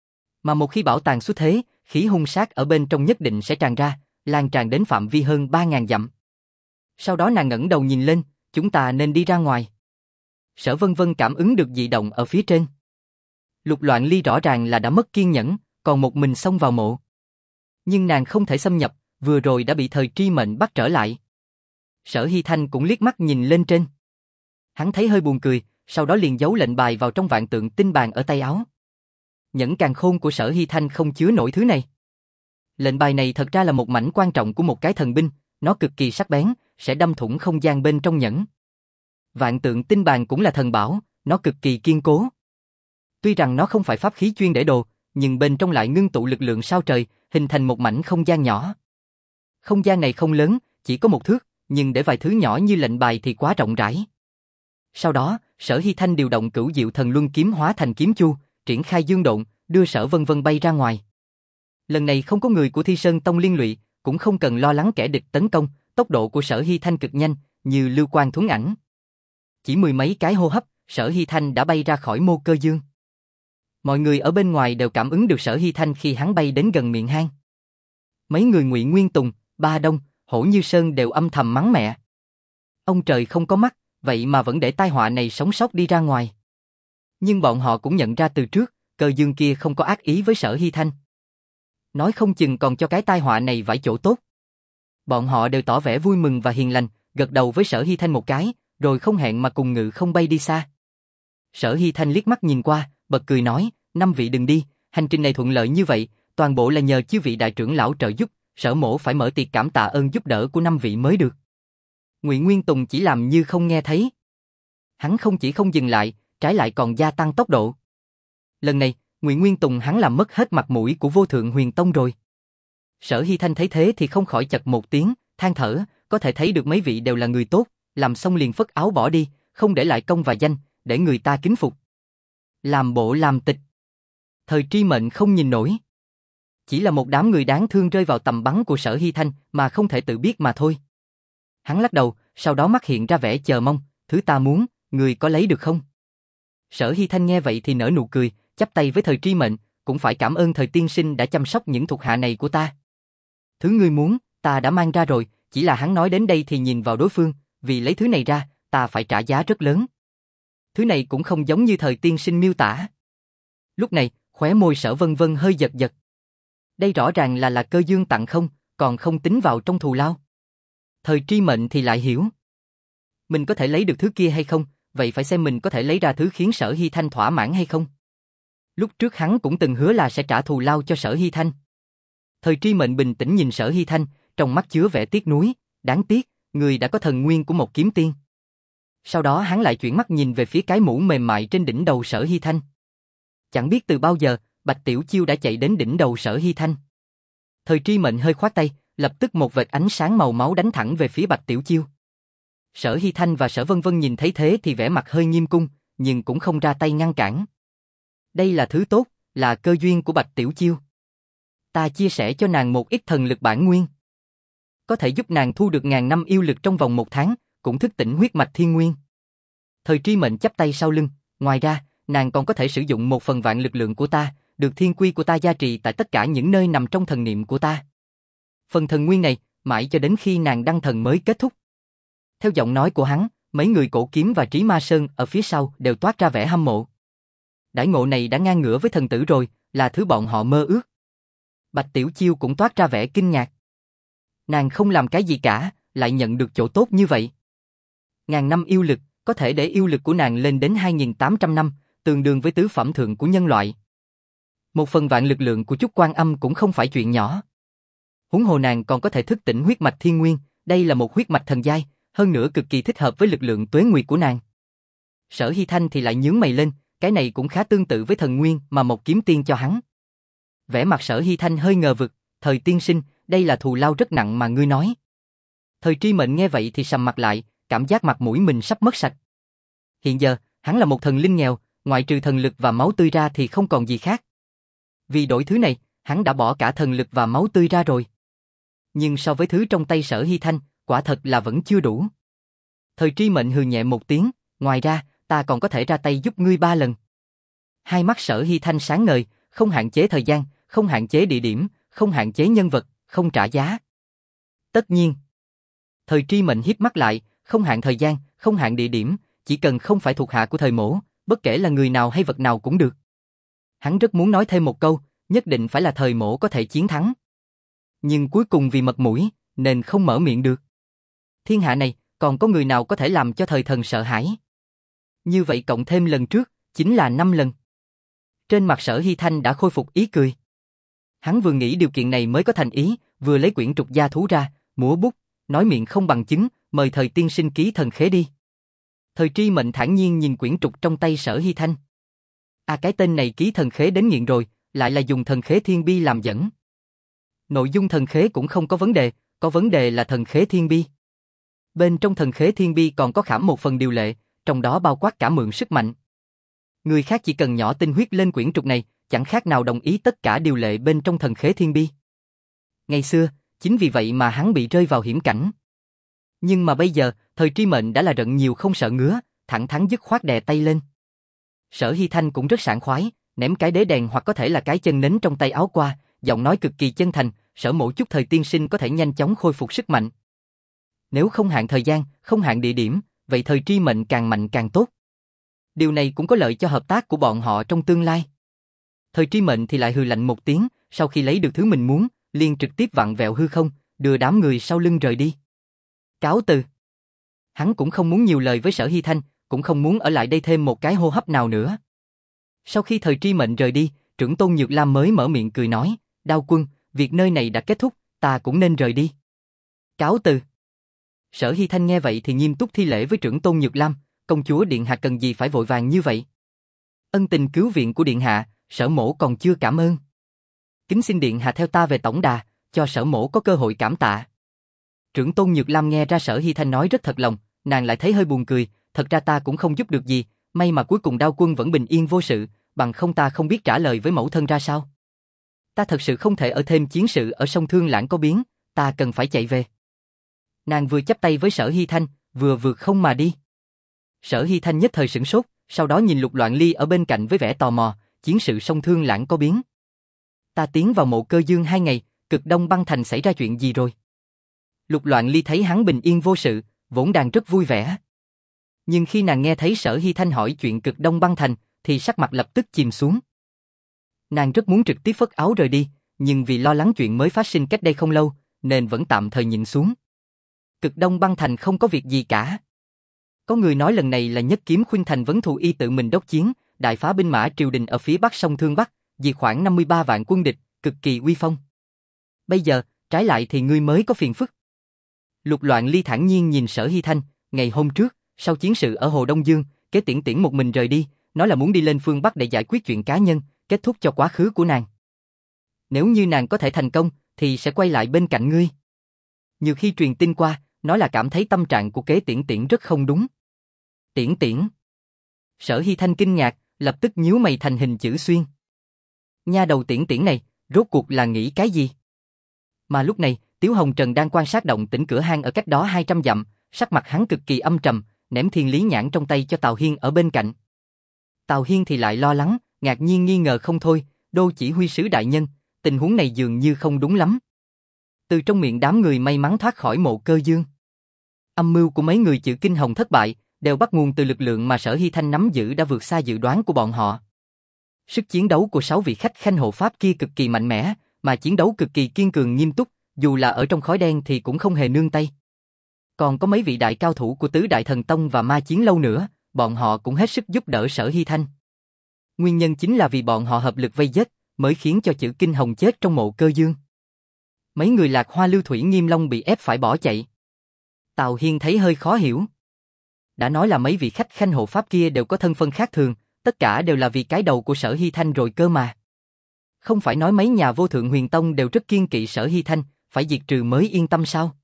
Mà một khi bảo tàng xuất thế, khí hung sát ở bên trong nhất định sẽ tràn ra, lan tràn đến phạm vi hơn ba ngàn dặm. Sau đó nàng ngẩng đầu nhìn lên, chúng ta nên đi ra ngoài. Sở Vân Vân cảm ứng được dị động ở phía trên. Lục Loạn Ly rõ ràng là đã mất kiên nhẫn, còn một mình xông vào mộ. Nhưng nàng không thể xâm nhập, vừa rồi đã bị Thời Tri Mệnh bắt trở lại. Sở Hy Thanh cũng liếc mắt nhìn lên trên. Hắn thấy hơi buồn cười, sau đó liền giấu lệnh bài vào trong vạn tượng tinh bàn ở tay áo. Nhẫn càn khôn của Sở Hy Thanh không chứa nổi thứ này. Lệnh bài này thật ra là một mảnh quan trọng của một cái thần binh, nó cực kỳ sắc bén, sẽ đâm thủng không gian bên trong nhẫn. Vạn tượng tinh bàn cũng là thần bảo, nó cực kỳ kiên cố. Tuy rằng nó không phải pháp khí chuyên để đồ, nhưng bên trong lại ngưng tụ lực lượng sao trời, hình thành một mảnh không gian nhỏ. Không gian này không lớn, chỉ có một thước, nhưng để vài thứ nhỏ như lệnh bài thì quá rộng rãi. Sau đó, Sở Hy Thanh điều động cửu diệu thần luân kiếm hóa thành kiếm chu, triển khai dương độn, đưa Sở Vân Vân bay ra ngoài. Lần này không có người của Thi Sơn Tông liên lụy, cũng không cần lo lắng kẻ địch tấn công, tốc độ của Sở Hy Thanh cực nhanh, như lưu quang thuấn ảnh. Chỉ mười mấy cái hô hấp, Sở Hy Thanh đã bay ra khỏi mô cơ dương. Mọi người ở bên ngoài đều cảm ứng được Sở Hy Thanh khi hắn bay đến gần miệng hang. Mấy người Ngụy Nguyên Tùng, Ba Đông, Hổ Như Sơn đều âm thầm mắng mẹ. Ông trời không có mắt, vậy mà vẫn để tai họa này sống sót đi ra ngoài. Nhưng bọn họ cũng nhận ra từ trước, cơ dương kia không có ác ý với Sở Hy Thanh. Nói không chừng còn cho cái tai họa này vài chỗ tốt. Bọn họ đều tỏ vẻ vui mừng và hiền lành, gật đầu với Sở Hy Thanh một cái, rồi không hẹn mà cùng ngự không bay đi xa. Sở Hy Thanh liếc mắt nhìn qua, bật cười nói, năm vị đừng đi, hành trình này thuận lợi như vậy, toàn bộ là nhờ chư vị đại trưởng lão trợ giúp, Sở mỗ phải mở tiệc cảm tạ ơn giúp đỡ của năm vị mới được. Ngụy Nguyên Tùng chỉ làm như không nghe thấy. Hắn không chỉ không dừng lại, trái lại còn gia tăng tốc độ. Lần này, Ngụy Nguyên Tùng hắn làm mất hết mặt mũi của Vô Thượng Huyền Tông rồi. Sở Hy Thanh thấy thế thì không khỏi chật một tiếng, than thở, có thể thấy được mấy vị đều là người tốt, làm xong liền phất áo bỏ đi, không để lại công và danh, để người ta kính phục. Làm bộ làm tịch. Thời Tri Mệnh không nhìn nổi. Chỉ là một đám người đáng thương rơi vào tầm bắn của Sở Hy Thanh mà không thể tự biết mà thôi. Hắn lắc đầu, sau đó mắt hiện ra vẻ chờ mong, thứ ta muốn, người có lấy được không? Sở Hy Thanh nghe vậy thì nở nụ cười, chắp tay với Thời Tri Mệnh, cũng phải cảm ơn Thời tiên sinh đã chăm sóc những thuộc hạ này của ta. Thứ ngươi muốn, ta đã mang ra rồi, chỉ là hắn nói đến đây thì nhìn vào đối phương, vì lấy thứ này ra, ta phải trả giá rất lớn. Thứ này cũng không giống như Thời tiên sinh miêu tả. Lúc này, khóe môi Sở Vân Vân hơi giật giật. Đây rõ ràng là là cơ dương tặng không, còn không tính vào trong thù lao. Thời Tri Mệnh thì lại hiểu. Mình có thể lấy được thứ kia hay không, vậy phải xem mình có thể lấy ra thứ khiến Sở Hy Thanh thỏa mãn hay không. Lúc trước hắn cũng từng hứa là sẽ trả thù lao cho Sở Hy Thanh. Thời Tri Mệnh bình tĩnh nhìn Sở Hy Thanh, trong mắt chứa vẻ tiếc nuối, đáng tiếc, người đã có thần nguyên của một kiếm tiên. Sau đó hắn lại chuyển mắt nhìn về phía cái mũ mềm mại trên đỉnh đầu Sở Hy Thanh. Chẳng biết từ bao giờ, Bạch Tiểu Chiêu đã chạy đến đỉnh đầu Sở Hy Thanh. Thời Tri Mệnh hơi khoát tay, lập tức một vệt ánh sáng màu máu đánh thẳng về phía Bạch Tiểu Chiêu. Sở Hy Thanh và Sở Vân Vân nhìn thấy thế thì vẻ mặt hơi nghiêm cung, nhưng cũng không ra tay ngăn cản. Đây là thứ tốt, là cơ duyên của Bạch Tiểu Chiêu. Ta chia sẻ cho nàng một ít thần lực bản nguyên. Có thể giúp nàng thu được ngàn năm yêu lực trong vòng một tháng, cũng thức tỉnh huyết mạch thiên nguyên. Thời Tri Mệnh chắp tay sau lưng, ngoài ra, nàng còn có thể sử dụng một phần vạn lực lượng của ta, được thiên quy của ta gia trì tại tất cả những nơi nằm trong thần niệm của ta. Phần thần nguyên này, mãi cho đến khi nàng đăng thần mới kết thúc. Theo giọng nói của hắn, mấy người Cổ Kiếm và Trí Ma Sơn ở phía sau đều toát ra vẻ hâm mộ. Đãi ngộ này đã ngang ngửa với thần tử rồi, là thứ bọn họ mơ ước. Bạch Tiểu Chiêu cũng toát ra vẻ kinh ngạc. Nàng không làm cái gì cả, lại nhận được chỗ tốt như vậy. Ngàn năm yêu lực, có thể để yêu lực của nàng lên đến hai nghìn tám trăm năm, tương đương với tứ phẩm thượng của nhân loại. Một phần vạn lực lượng của chút Quan Âm cũng không phải chuyện nhỏ. Huống hồ nàng còn có thể thức tỉnh huyết mạch thiên nguyên, đây là một huyết mạch thần giai, hơn nữa cực kỳ thích hợp với lực lượng tuế nguyệt của nàng. Sở Hy Thanh thì lại nhướng mày lên, cái này cũng khá tương tự với thần nguyên mà Mộc Kiếm Tiên cho hắn. Vẻ mặt Sở Hy Thanh hơi ngờ vực, Thời tiên sinh, đây là thù lao rất nặng mà ngươi nói. Thời Tri Mệnh nghe vậy thì sầm mặt lại, cảm giác mặt mũi mình sắp mất sạch. Hiện giờ, hắn là một thần linh nghèo, ngoại trừ thần lực và máu tươi ra thì không còn gì khác. Vì đổi thứ này, hắn đã bỏ cả thần lực và máu tươi ra rồi. Nhưng so với thứ trong tay Sở Hy Thanh, quả thật là vẫn chưa đủ. Thời Tri Mệnh hừ nhẹ một tiếng, ngoài ra, ta còn có thể ra tay giúp ngươi ba lần. Hai mắt Sở Hy Thanh sáng ngời, không hạn chế thời gian, không hạn chế địa điểm, không hạn chế nhân vật, không trả giá. Tất nhiên. Thời Tri Mệnh híp mắt lại, không hạn thời gian, không hạn địa điểm, chỉ cần không phải thuộc hạ của thời mỗ, bất kể là người nào hay vật nào cũng được. Hắn rất muốn nói thêm một câu, nhất định phải là thời mỗ có thể chiến thắng. Nhưng cuối cùng vì mật mũi, nên không mở miệng được. Thiên hạ này, còn có người nào có thể làm cho thời thần sợ hãi? Như vậy cộng thêm lần trước, chính là năm lần. Trên mặt Sở Hy Thanh đã khôi phục ý cười. Hắn vừa nghĩ điều kiện này mới có thành ý, vừa lấy quyển trục gia thú ra, múa bút, nói miệng không bằng chứng, mời thời tiên sinh ký thần khế đi. Thời Tri Mệnh thản nhiên nhìn quyển trục trong tay Sở Hy Thanh. À, cái tên này ký thần khế đến nghiện rồi, lại là dùng thần khế thiên bi làm dẫn. Nội dung thần khế cũng không có vấn đề, có vấn đề là thần khế thiên bi. Bên trong thần khế thiên bi còn có khảm một phần điều lệ, trong đó bao quát cả mượn sức mạnh. Người khác chỉ cần nhỏ tinh huyết lên quyển trục này, chẳng khác nào đồng ý tất cả điều lệ bên trong thần khế thiên bi. Ngày xưa, chính vì vậy mà hắn bị rơi vào hiểm cảnh. Nhưng mà bây giờ, Thời Tri Mệnh đã là rận nhiều không sợ ngứa, thẳng thắn dứt khoát đè tay lên. Sở Hy Thanh cũng rất sảng khoái, ném cái đế đèn hoặc có thể là cái chân nến trong tay áo qua, giọng nói cực kỳ chân thành, Sở mỗ chúc thời tiên sinh có thể nhanh chóng khôi phục sức mạnh. Nếu không hạn thời gian, không hạn địa điểm, vậy Thời Tri Mệnh càng mạnh càng tốt. Điều này cũng có lợi cho hợp tác của bọn họ trong tương lai. Thời Tri Mệnh thì lại hừ lạnh một tiếng, sau khi lấy được thứ mình muốn, liền trực tiếp vặn vẹo hư không, đưa đám người sau lưng rời đi. Cáo từ. Hắn cũng không muốn nhiều lời với Sở Hy Thanh, cũng không muốn ở lại đây thêm một cái hô hấp nào nữa. Sau khi Thời Tri Mệnh rời đi, trưởng tôn Nhược Lam mới mở miệng cười nói, Đao Quân, việc nơi này đã kết thúc, ta cũng nên rời đi. Cáo từ. Sở Hy Thanh nghe vậy thì nghiêm túc thi lễ với trưởng tôn Nhược Lam, công chúa điện hạ cần gì phải vội vàng như vậy? Ân tình cứu viện của điện hạ, Sở mỗ còn chưa cảm ơn. Kính xin điện hạ theo ta về tổng đà, cho Sở mỗ có cơ hội cảm tạ. Trưởng tôn Nhược Lam nghe ra Sở Hy Thanh nói rất thật lòng, nàng lại thấy hơi buồn cười, thật ra ta cũng không giúp được gì, may mà cuối cùng Đao Quân vẫn bình yên vô sự, bằng không ta không biết trả lời với mẫu thân ra sao. Ta thật sự không thể ở thêm chiến sự ở sông Thương Lãng có biến, ta cần phải chạy về. Nàng vừa chắp tay với Sở Hy Thanh, vừa vượt không mà đi. Sở Hy Thanh nhất thời sửng sốt, sau đó nhìn Lục Loạn Ly ở bên cạnh với vẻ tò mò, chiến sự sông Thương Lãng có biến. Ta tiến vào Mộ Cơ Dương hai ngày, Cực Đông băng thành xảy ra chuyện gì rồi? Lục Loạn Ly thấy hắn bình yên vô sự, vốn đang rất vui vẻ. Nhưng khi nàng nghe thấy Sở Hy Thanh hỏi chuyện Cực Đông băng thành, thì sắc mặt lập tức chìm xuống. Nàng rất muốn trực tiếp phất áo rời đi, nhưng vì lo lắng chuyện mới phát sinh cách đây không lâu, nên vẫn tạm thời nhịn xuống. Cực Đông băng thành không có việc gì cả. Có người nói lần này là Nhất Kiếm Khuynh Thành Vấn Thù Y tự mình đốc chiến, đại phá binh mã triều đình ở phía bắc sông Thương Bắc, diệt khoảng năm mươi ba vạn quân địch, cực kỳ uy phong. Bây giờ, trái lại thì ngươi mới có phiền phức. Lục Loạn Ly thản nhiên nhìn Sở Hy Thanh, ngày hôm trước, sau chiến sự ở Hồ Đông Dương, Kế Tiễn Tiễn một mình rời đi, nó là muốn đi lên phương Bắc để giải quyết chuyện cá nhân, kết thúc cho quá khứ của nàng. Nếu như nàng có thể thành công, thì sẽ quay lại bên cạnh ngươi. Nhiều khi truyền tin qua, nó là cảm thấy tâm trạng của Kế Tiễn Tiễn rất không đúng. Tiễn Tiễn. Sở Hy Thanh kinh ngạc, lập tức nhíu mày thành hình chữ xuyên. Nha đầu Tiễn Tiễn này, rốt cuộc là nghĩ cái gì? Mà lúc này, Tiếu Hồng Trần đang quan sát động tĩnh cửa hang ở cách đó hai trăm dặm, sắc mặt hắn cực kỳ âm trầm, ném thiên lý nhãn trong tay cho Tào Hiên ở bên cạnh. Tào Hiên thì lại lo lắng, ngạc nhiên nghi ngờ không thôi, Đô chỉ huy sứ đại nhân, tình huống này dường như không đúng lắm. Từ trong miệng đám người may mắn thoát khỏi Mộ Cơ Dương. Âm mưu của mấy người Chữ Kinh Hồng thất bại, đều bắt nguồn từ lực lượng mà Sở Hy Thanh nắm giữ đã vượt xa dự đoán của bọn họ. Sức chiến đấu của sáu vị khách khanh hộ pháp kia cực kỳ mạnh mẽ, mà chiến đấu cực kỳ kiên cường nghiêm túc, dù là ở trong khói đen thì cũng không hề nương tay. Còn có mấy vị đại cao thủ của Tứ Đại Thần Tông và Ma Chiến Lâu nữa, bọn họ cũng hết sức giúp đỡ Sở Hy Thanh. Nguyên nhân chính là vì bọn họ hợp lực vây giết, mới khiến cho Chữ Kinh Hồng chết trong Mộ Cơ Dương. Mấy người Lạc Hoa Lưu Thủy Nghiêm Long bị ép phải bỏ chạy. Tào Hiên thấy hơi khó hiểu. Đã nói là mấy vị khách khanh hộ pháp kia đều có thân phận khác thường, tất cả đều là vì cái đầu của Sở Hy Thanh rồi cơ mà. Không phải nói mấy nhà vô thượng huyền tông đều rất kiêng kỵ Sở Hy Thanh, phải diệt trừ mới yên tâm sao?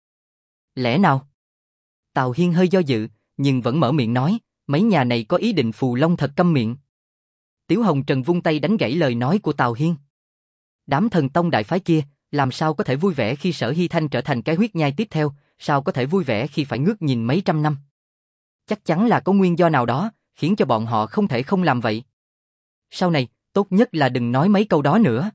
Lẽ nào? Tào Hiên hơi do dự, nhưng vẫn mở miệng nói, mấy nhà này có ý định phù long thật câm miệng. Tiếu Hồng Trần vung tay đánh gãy lời nói của Tào Hiên. Đám thần tông đại phái kia, làm sao có thể vui vẻ khi Sở Hy Thanh trở thành cái huyết nhai tiếp theo, sao có thể vui vẻ khi phải ngước nhìn mấy trăm năm? Chắc chắn là có nguyên do nào đó, khiến cho bọn họ không thể không làm vậy. Sau này, tốt nhất là đừng nói mấy câu đó nữa.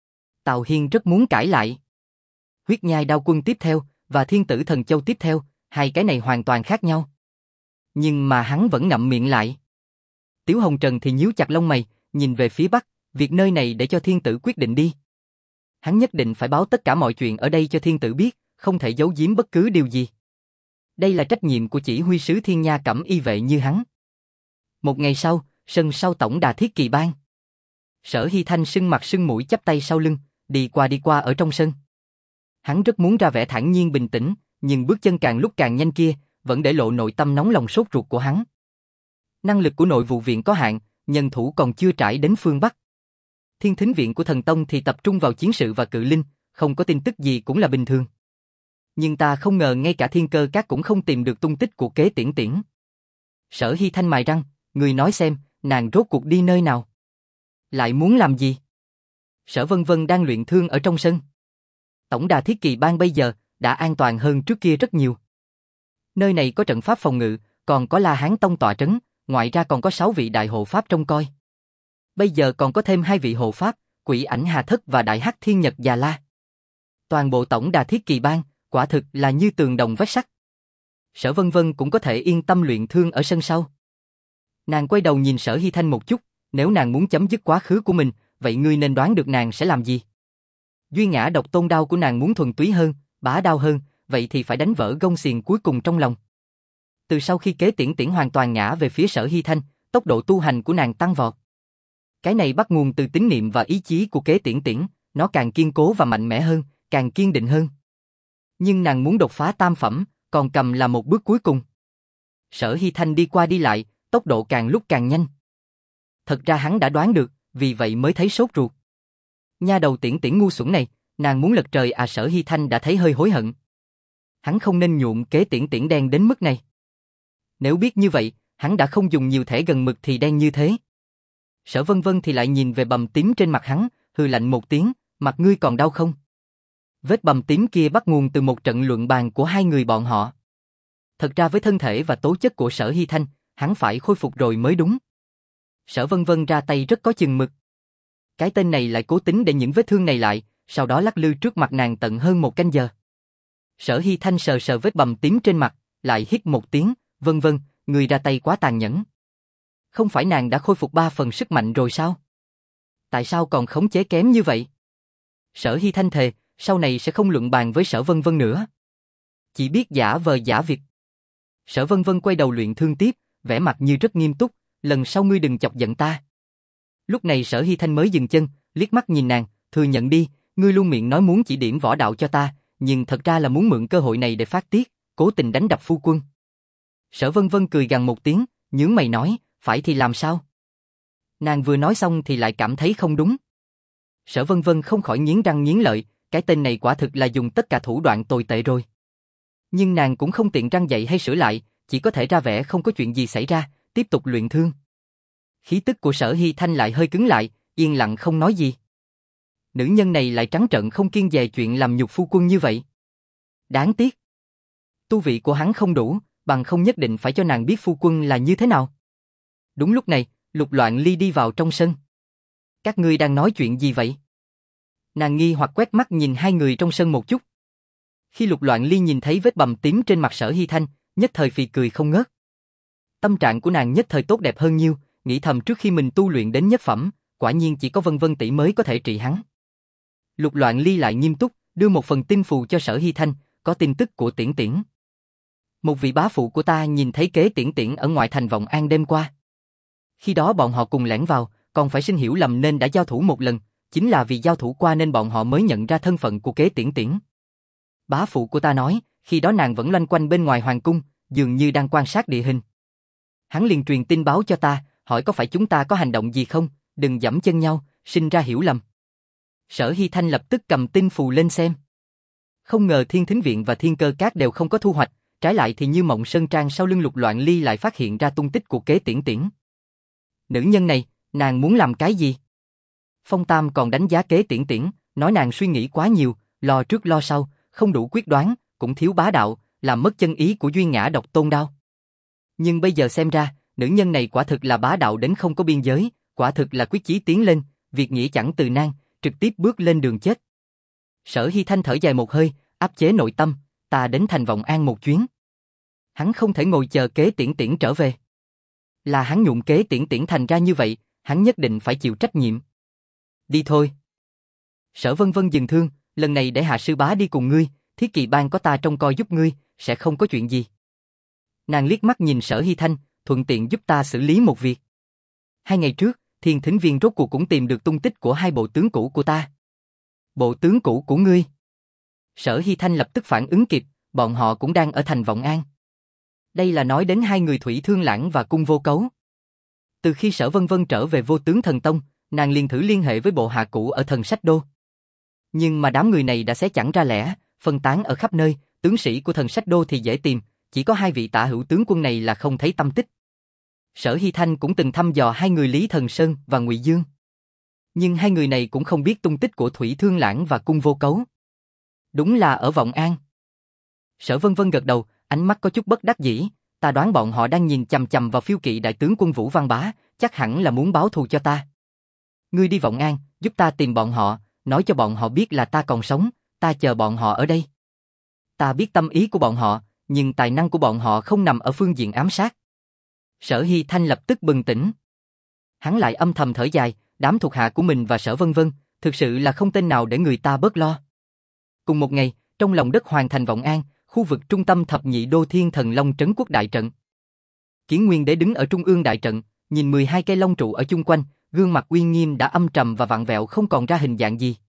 Tào Hiên rất muốn cãi lại. Huyết nhai đao quân tiếp theo, và thiên tử thần châu tiếp theo, hai cái này hoàn toàn khác nhau. Nhưng mà hắn vẫn ngậm miệng lại. Tiếu Hồng Trần thì nhíu chặt lông mày, nhìn về phía bắc, việc nơi này để cho thiên tử quyết định đi. Hắn nhất định phải báo tất cả mọi chuyện ở đây cho thiên tử biết, không thể giấu giếm bất cứ điều gì. Đây là trách nhiệm của chỉ huy sứ Thiên Nha Cẩm Y vệ như hắn. Một ngày sau, sân sau tổng đà thiết kỳ bang. Sở Hy Thanh sưng mặt sưng mũi chắp tay sau lưng, đi qua đi qua ở trong sân. Hắn rất muốn ra vẻ thản nhiên bình tĩnh, nhưng bước chân càng lúc càng nhanh kia, vẫn để lộ nội tâm nóng lòng sốt ruột của hắn. Năng lực của nội vụ viện có hạn, nhân thủ còn chưa trải đến phương Bắc. Thiên thính viện của thần tông thì tập trung vào chiến sự và cự linh, không có tin tức gì cũng là bình thường. Nhưng ta không ngờ ngay cả Thiên Cơ Các cũng không tìm được tung tích của Kế Tiễn Tiễn. Sở Hy Thanh mài răng, người nói xem, nàng rốt cuộc đi nơi nào? Lại muốn làm gì? Sở Vân Vân đang luyện thương ở trong sân. Tổng đà thiết kỳ bang bây giờ đã an toàn hơn trước kia rất nhiều. Nơi này có trận pháp phòng ngự, còn có La Hán Tông tọa trấn, ngoài ra còn có sáu vị đại hộ pháp trông coi. Bây giờ còn có thêm hai vị hộ pháp, Quỷ Ảnh Hà Thất và Đại Hắc Thiên Nhật Già La. Toàn bộ tổng đà thiết kỳ bang, quả thực là như tường đồng vách sắt. Sở Vân Vân cũng có thể yên tâm luyện thương ở sân sau. Nàng quay đầu nhìn Sở Hy Thanh một chút, nếu nàng muốn chấm dứt quá khứ của mình, vậy ngươi nên đoán được nàng sẽ làm gì. Duy ngã độc tôn đao của nàng muốn thuần túy hơn, bá đao hơn, vậy thì phải đánh vỡ gông xiềng cuối cùng trong lòng. Từ sau khi Kế Tiễn Tiễn hoàn toàn ngã về phía Sở Hy Thanh, tốc độ tu hành của nàng tăng vọt. Cái này bắt nguồn từ tín niệm và ý chí của Kế Tiễn Tiễn, nó càng kiên cố và mạnh mẽ hơn, càng kiên định hơn. Nhưng nàng muốn đột phá tam phẩm, còn cầm là một bước cuối cùng. Sở Hy Thanh đi qua đi lại, tốc độ càng lúc càng nhanh. Thật ra hắn đã đoán được, vì vậy mới thấy sốt ruột. Nha đầu Tiễn Tiễn ngu xuẩn này, nàng muốn lật trời à? Sở Hy Thanh đã thấy hơi hối hận. Hắn không nên nhuộm Kế Tiễn Tiễn đen đến mức này. Nếu biết như vậy, hắn đã không dùng nhiều thẻ gần mực thì đen như thế. Sở Vân Vân thì lại nhìn về bầm tím trên mặt hắn, hừ lạnh một tiếng, mặt ngươi còn đau không? Vết bầm tím kia bắt nguồn từ một trận luận bàn của hai người bọn họ. Thật ra với thân thể và tố chất của Sở Hy Thanh, hắn phải khôi phục rồi mới đúng. Sở Vân Vân ra tay rất có chừng mực. Cái tên này lại cố tính để những vết thương này lại, sau đó lắc lư trước mặt nàng tận hơn một canh giờ. Sở Hy Thanh sờ sờ vết bầm tím trên mặt, lại hít một tiếng, Vân Vân, người ra tay quá tàn nhẫn. Không phải nàng đã khôi phục ba phần sức mạnh rồi sao? Tại sao còn khống chế kém như vậy? Sở Hy Thanh thề, sau này sẽ không luận bàn với Sở Vân Vân nữa. Chỉ biết giả vờ giả việc. Sở Vân Vân quay đầu luyện thương tiếp, vẻ mặt như rất nghiêm túc, lần sau ngươi đừng chọc giận ta. Lúc này Sở Hy Thanh mới dừng chân, liếc mắt nhìn nàng, thừa nhận đi, ngươi luôn miệng nói muốn chỉ điểm võ đạo cho ta, nhưng thật ra là muốn mượn cơ hội này để phát tiết, cố tình đánh đập phu quân. Sở Vân Vân cười gằn một tiếng, nhướng mày nói, phải thì làm sao? Nàng vừa nói xong thì lại cảm thấy không đúng. Sở Vân Vân không khỏi nghiến răng nghiến lợi, cái tên này quả thực là dùng tất cả thủ đoạn tồi tệ rồi. Nhưng nàng cũng không tiện răng dậy hay sửa lại, chỉ có thể ra vẻ không có chuyện gì xảy ra, tiếp tục luyện thương. Khí tức của Sở Hy Thanh lại hơi cứng lại, yên lặng không nói gì. Nữ nhân này lại trắng trợn không kiêng dè chuyện làm nhục phu quân như vậy. Đáng tiếc. Tu vị của hắn không đủ, bằng không nhất định phải cho nàng biết phu quân là như thế nào. Đúng lúc này, Lục Loạn Ly đi vào trong sân. Các ngươi đang nói chuyện gì vậy? Nàng nghi hoặc quét mắt nhìn hai người trong sân một chút. Khi Lục Loạn Ly nhìn thấy vết bầm tím trên mặt Sở Hy Thanh, nhất thời phì cười không ngớt. Tâm trạng của nàng nhất thời tốt đẹp hơn nhiêu, nghĩ thầm trước khi mình tu luyện đến nhất phẩm, quả nhiên chỉ có Vân Vân tỷ mới có thể trị hắn. Lục Loạn Ly lại nghiêm túc, đưa một phần tin phù cho Sở Hy Thanh, có tin tức của Tiễn Tiễn. Một vị bá phụ của ta nhìn thấy kế Tiễn Tiễn ở ngoại thành Vọng An đêm qua. Khi đó bọn họ cùng lẻn vào, còn phải sinh hiểu lầm nên đã giao thủ một lần, chính là vì giao thủ qua nên bọn họ mới nhận ra thân phận của kế Tiễn Tiễn. Bá phụ của ta nói, khi đó nàng vẫn loanh quanh bên ngoài hoàng cung, dường như đang quan sát địa hình. Hắn liền truyền tin báo cho ta, hỏi có phải chúng ta có hành động gì không, đừng giẫm chân nhau, sinh ra hiểu lầm. Sở Hy Thanh lập tức cầm tin phù lên xem. Không ngờ Thiên Thính Viện và Thiên Cơ Các đều không có thu hoạch, trái lại thì Như Mộng Sơn Trang sau lưng Lục Loạn Ly lại phát hiện ra tung tích của kế Tiễn Tiễn. Nữ nhân này, nàng muốn làm cái gì? Phong Tam còn đánh giá kế Tiễn Tiễn, nói nàng suy nghĩ quá nhiều, lo trước lo sau, không đủ quyết đoán, cũng thiếu bá đạo, làm mất chân ý của Duy Ngã Độc Tôn Đao. Nhưng bây giờ xem ra, nữ nhân này quả thực là bá đạo đến không có biên giới, quả thực là quyết chí tiến lên, việc nghĩa chẳng từ nan, trực tiếp bước lên đường chết. Sở Hy Thanh thở dài một hơi, áp chế nội tâm, ta đến thành Vọng An một chuyến. Hắn không thể ngồi chờ kế Tiễn Tiễn trở về. Là hắn nhụng kế Tiễn Tiễn thành ra như vậy, hắn nhất định phải chịu trách nhiệm. Đi thôi. Sở Vân Vân dừng thương, lần này để Hạ sư bá đi cùng ngươi, Thiết Kỵ Bang có ta trông coi giúp ngươi, sẽ không có chuyện gì. Nàng liếc mắt nhìn Sở Hy Thanh, thuận tiện giúp ta xử lý một việc. Hai ngày trước, Thiên Thính Viên rốt cuộc cũng tìm được tung tích của hai bộ tướng cũ của ta. Bộ tướng cũ của ngươi? Sở Hy Thanh lập tức phản ứng kịp, bọn họ cũng đang ở thành Vọng An. Đây là nói đến hai người Thủy Thương Lãng và Cung Vô Cấu. Từ khi Sở Vân Vân trở về Vô Tướng Thần Tông, nàng liền thử liên hệ với bộ hạ cũ ở Thần Sách Đô. Nhưng mà đám người này đã xé chẳng ra lẻ, phân tán ở khắp nơi, tướng sĩ của Thần Sách Đô thì dễ tìm, chỉ có hai vị tả hữu tướng quân này là không thấy tâm tích. Sở Hy Thanh cũng từng thăm dò hai người Lý Thần Sơn và Ngụy Dương. Nhưng hai người này cũng không biết tung tích của Thủy Thương Lãng và Cung Vô Cấu. Đúng là ở Vọng An. Sở Vân Vân gật đầu, ánh mắt có chút bất đắc dĩ, ta đoán bọn họ đang nhìn chằm chằm vào phiêu kỵ đại tướng quân Vũ Văn Bá, chắc hẳn là muốn báo thù cho ta. Ngươi đi Vọng An, giúp ta tìm bọn họ, nói cho bọn họ biết là ta còn sống, ta chờ bọn họ ở đây. Ta biết tâm ý của bọn họ, nhưng tài năng của bọn họ không nằm ở phương diện ám sát. Sở Hy Thanh lập tức bừng tỉnh. Hắn lại âm thầm thở dài, đám thuộc hạ của mình và Sở Vân Vân, thực sự là không tên nào để người ta bớt lo. Cùng một ngày, trong lòng đất Hoàng thành Vọng An, khu vực trung tâm thập nhị đô Thiên Thần Long trấn quốc đại trận. Kiến Nguyên Đế đứng ở trung ương đại trận, nhìn mười hai cây long trụ ở chung quanh, gương mặt uy nghiêm đã âm trầm và vặn vẹo không còn ra hình dạng gì.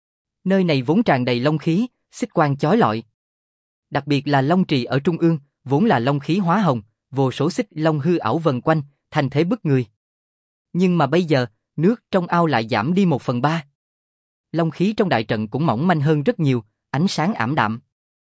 Nơi này vốn tràn đầy long khí, xích quang chói lọi. Đặc biệt là long trì ở trung ương, vốn là long khí hóa hồng, vô số xích long hư ảo vần quanh, thành thế bức người. Nhưng mà bây giờ, nước trong ao lại giảm đi một phần ba. Long khí trong đại trận cũng mỏng manh hơn rất nhiều, ánh sáng ảm đạm.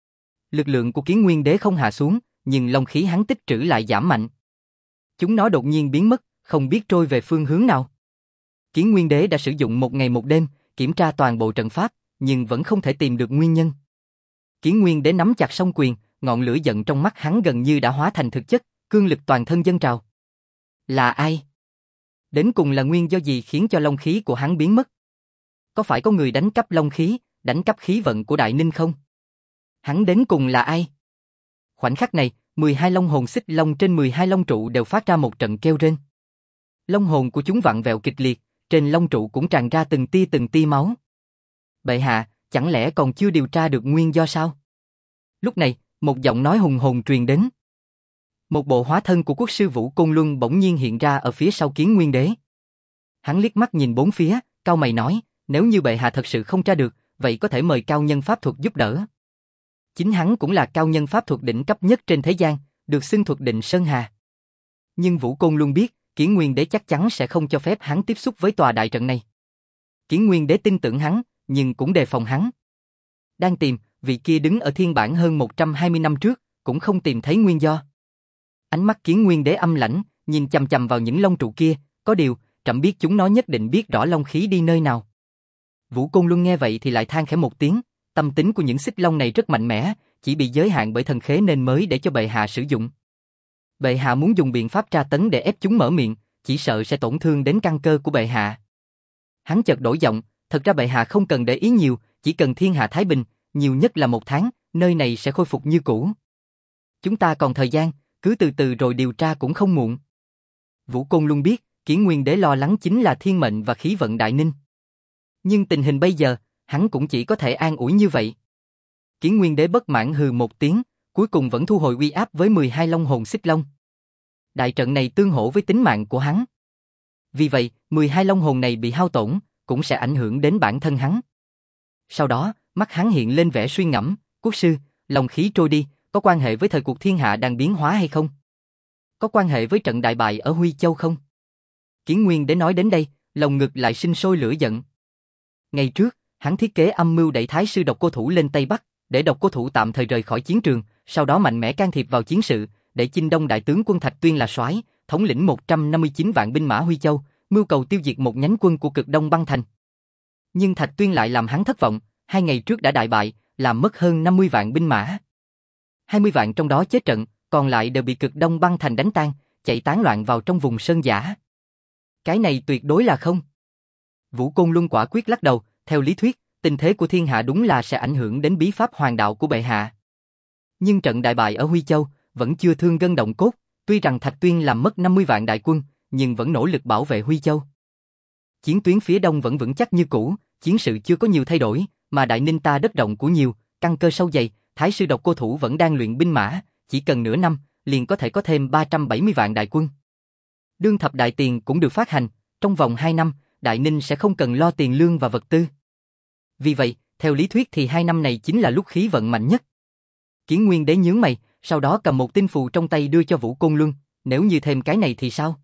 Lực lượng của Kiến Nguyên Đế không hạ xuống, nhưng long khí hắn tích trữ lại giảm mạnh. Chúng nó đột nhiên biến mất, không biết trôi về phương hướng nào. Kiến Nguyên Đế đã sử dụng một ngày một đêm, kiểm tra toàn bộ trận pháp, nhưng vẫn không thể tìm được nguyên nhân. Kiến Nguyên Đế nắm chặt song quyền, ngọn lửa giận trong mắt hắn gần như đã hóa thành thực chất, cương lực toàn thân dâng trào. Là ai? Đến cùng là nguyên do gì khiến cho long khí của hắn biến mất? Có phải có người đánh cắp long khí, đánh cắp khí vận của Đại Ninh không? Hắn đến cùng là ai? Khoảnh khắc này, mười hai long hồn xích long trên mười hai long trụ đều phát ra một trận kêu rên. Long hồn của chúng vặn vẹo kịch liệt, trên long trụ cũng tràn ra từng tia từng tia máu. Bệ hạ, chẳng lẽ còn chưa điều tra được nguyên do sao? Lúc này, một giọng nói hùng hồn truyền đến. Một bộ hóa thân của quốc sư Vũ Côn Luân bỗng nhiên hiện ra ở phía sau Kiến Nguyên Đế. Hắn liếc mắt nhìn bốn phía, cau mày nói, nếu như bệ hạ thật sự không tra được, vậy có thể mời cao nhân pháp thuật giúp đỡ. Chính hắn cũng là cao nhân pháp thuật đỉnh cấp nhất trên thế gian, được xưng thuật định Sơn Hà. Nhưng Vũ Côn Luân biết, Kiến Nguyên Đế chắc chắn sẽ không cho phép hắn tiếp xúc với tòa đại trận này. Kiến Nguyên Đế tin tưởng hắn, nhưng cũng đề phòng hắn. Đang tìm, vị kia đứng ở thiên bản hơn một trăm hai mươi năm trước, cũng không tìm thấy nguyên do. Ánh mắt Kiến Nguyên Đế âm lãnh, nhìn chằm chằm vào những lông trụ kia, có điều, trẫm biết chúng nó nhất định biết rõ long khí đi nơi nào. Vũ Côn Luân nghe vậy thì lại than khẽ một tiếng, tâm tính của những xích long này rất mạnh mẽ, chỉ bị giới hạn bởi thần khế nên mới để cho bệ hạ sử dụng. Bệ hạ muốn dùng biện pháp tra tấn để ép chúng mở miệng, chỉ sợ sẽ tổn thương đến căn cơ của bệ hạ. Hắn chợt đổi giọng, thật ra bệ hạ không cần để ý nhiều, chỉ cần thiên hạ thái bình, nhiều nhất là một tháng, nơi này sẽ khôi phục như cũ. Chúng ta còn thời gian, cứ từ từ rồi điều tra cũng không muộn. Vũ Côn luôn biết, Kiến Nguyên Đế lo lắng chính là thiên mệnh và khí vận đại ninh. Nhưng tình hình bây giờ, hắn cũng chỉ có thể an ủi như vậy. Kiến Nguyên Đế bất mãn hừ một tiếng, cuối cùng vẫn thu hồi uy áp với mười hai long hồn xích long. Đại trận này tương hỗ với tính mạng của hắn. Vì vậy, mười hai long hồn này bị hao tổn, cũng sẽ ảnh hưởng đến bản thân hắn. Sau đó, mắt hắn hiện lên vẻ suy ngẫm, quốc sư, long khí trôi đi, có quan hệ với thời cuộc thiên hạ đang biến hóa hay không? Có quan hệ với trận đại bại ở Huy Châu không? Kiến Nguyên Đế nói đến đây, lòng ngực lại sinh sôi lửa giận. Ngày trước, hắn thiết kế âm mưu đẩy Thái sư Độc Cô Thủ lên Tây Bắc, để Độc Cô Thủ tạm thời rời khỏi chiến trường, sau đó mạnh mẽ can thiệp vào chiến sự, để Chinh Đông đại tướng quân Thạch Tuyên là soái, thống lĩnh một trăm năm mươi chín vạn binh mã Huy Châu, mưu cầu tiêu diệt một nhánh quân của Cực Đông băng thành. Nhưng Thạch Tuyên lại làm hắn thất vọng, hai ngày trước đã đại bại, làm mất hơn năm mươi vạn binh mã. hai mươi vạn trong đó chết trận, còn lại đều bị Cực Đông băng thành đánh tan, chạy tán loạn vào trong vùng sơn giả. Cái này tuyệt đối là không. Vũ Côn Luân quả quyết lắc đầu, theo lý thuyết, tình thế của thiên hạ đúng là sẽ ảnh hưởng đến bí pháp hoàng đạo của bệ hạ. Nhưng trận đại bại ở Huy Châu vẫn chưa thương gân động cốt, tuy rằng Thạch Tuyên làm mất năm mươi vạn đại quân, nhưng vẫn nỗ lực bảo vệ Huy Châu. Chiến tuyến phía đông vẫn vững chắc như cũ, chiến sự chưa có nhiều thay đổi, mà Đại Ninh ta đất rộng của nhiều, căn cơ sâu dày, Thái sư Độc Cô Thủ vẫn đang luyện binh mã, chỉ cần nửa năm, liền có thể có thêm ba trăm bảy mươi vạn đại quân. Đương thập đại tiền cũng được phát hành, trong vòng hai năm, Đại Ninh sẽ không cần lo tiền lương và vật tư. Vì vậy, theo lý thuyết thì hai năm này chính là lúc khí vận mạnh nhất. Kiến Nguyên Đế nhướng mày, sau đó cầm một tinh phù trong tay đưa cho Vũ Côn Luân, nếu như thêm cái này thì sao?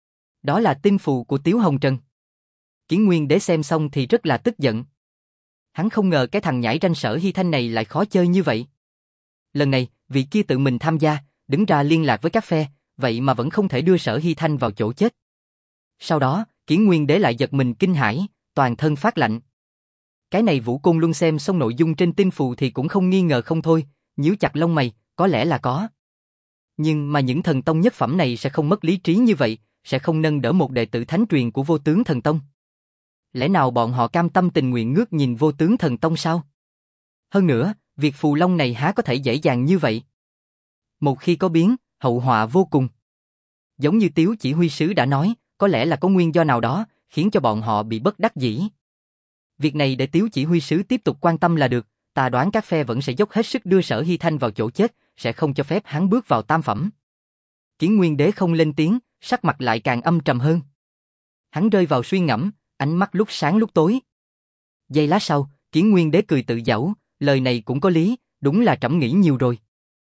Đó là tinh phù của Tiếu Hồng Trần. Kiến Nguyên Đế xem xong thì rất là tức giận. Hắn không ngờ cái thằng nhãi ranh Sở Hy Thanh này lại khó chơi như vậy. Lần này, vị kia tự mình tham gia, đứng ra liên lạc với các phe, vậy mà vẫn không thể đưa Sở Hy Thanh vào chỗ chết. Sau đó, Kiến Nguyên Đế lại giật mình kinh hãi, toàn thân phát lạnh. Cái này Vũ Côn Luân xem xong nội dung trên tinh phù thì cũng không nghi ngờ không thôi, nhíu chặt lông mày, có lẽ là có. Nhưng mà những thần tông nhất phẩm này sẽ không mất lý trí như vậy, sẽ không nâng đỡ một đệ tử thánh truyền của Vô Tướng Thần Tông. Lẽ nào bọn họ cam tâm tình nguyện ngước nhìn Vô Tướng Thần Tông sao? Hơn nữa, việc phù long này há có thể dễ dàng như vậy? Một khi có biến, hậu họa vô cùng. Giống như Tiếu chỉ huy sứ đã nói, có lẽ là có nguyên do nào đó, khiến cho bọn họ bị bất đắc dĩ. Việc này để Tiếu chỉ huy sứ tiếp tục quan tâm là được, ta đoán các phe vẫn sẽ dốc hết sức đưa Sở Hy Thanh vào chỗ chết, sẽ không cho phép hắn bước vào tam phẩm. Kiến Nguyên Đế không lên tiếng, sắc mặt lại càng âm trầm hơn. Hắn rơi vào suy ngẫm, ánh mắt lúc sáng lúc tối. Giây lát sau, Kiến Nguyên Đế cười tự giễu, lời này cũng có lý, đúng là trẫm nghĩ nhiều rồi.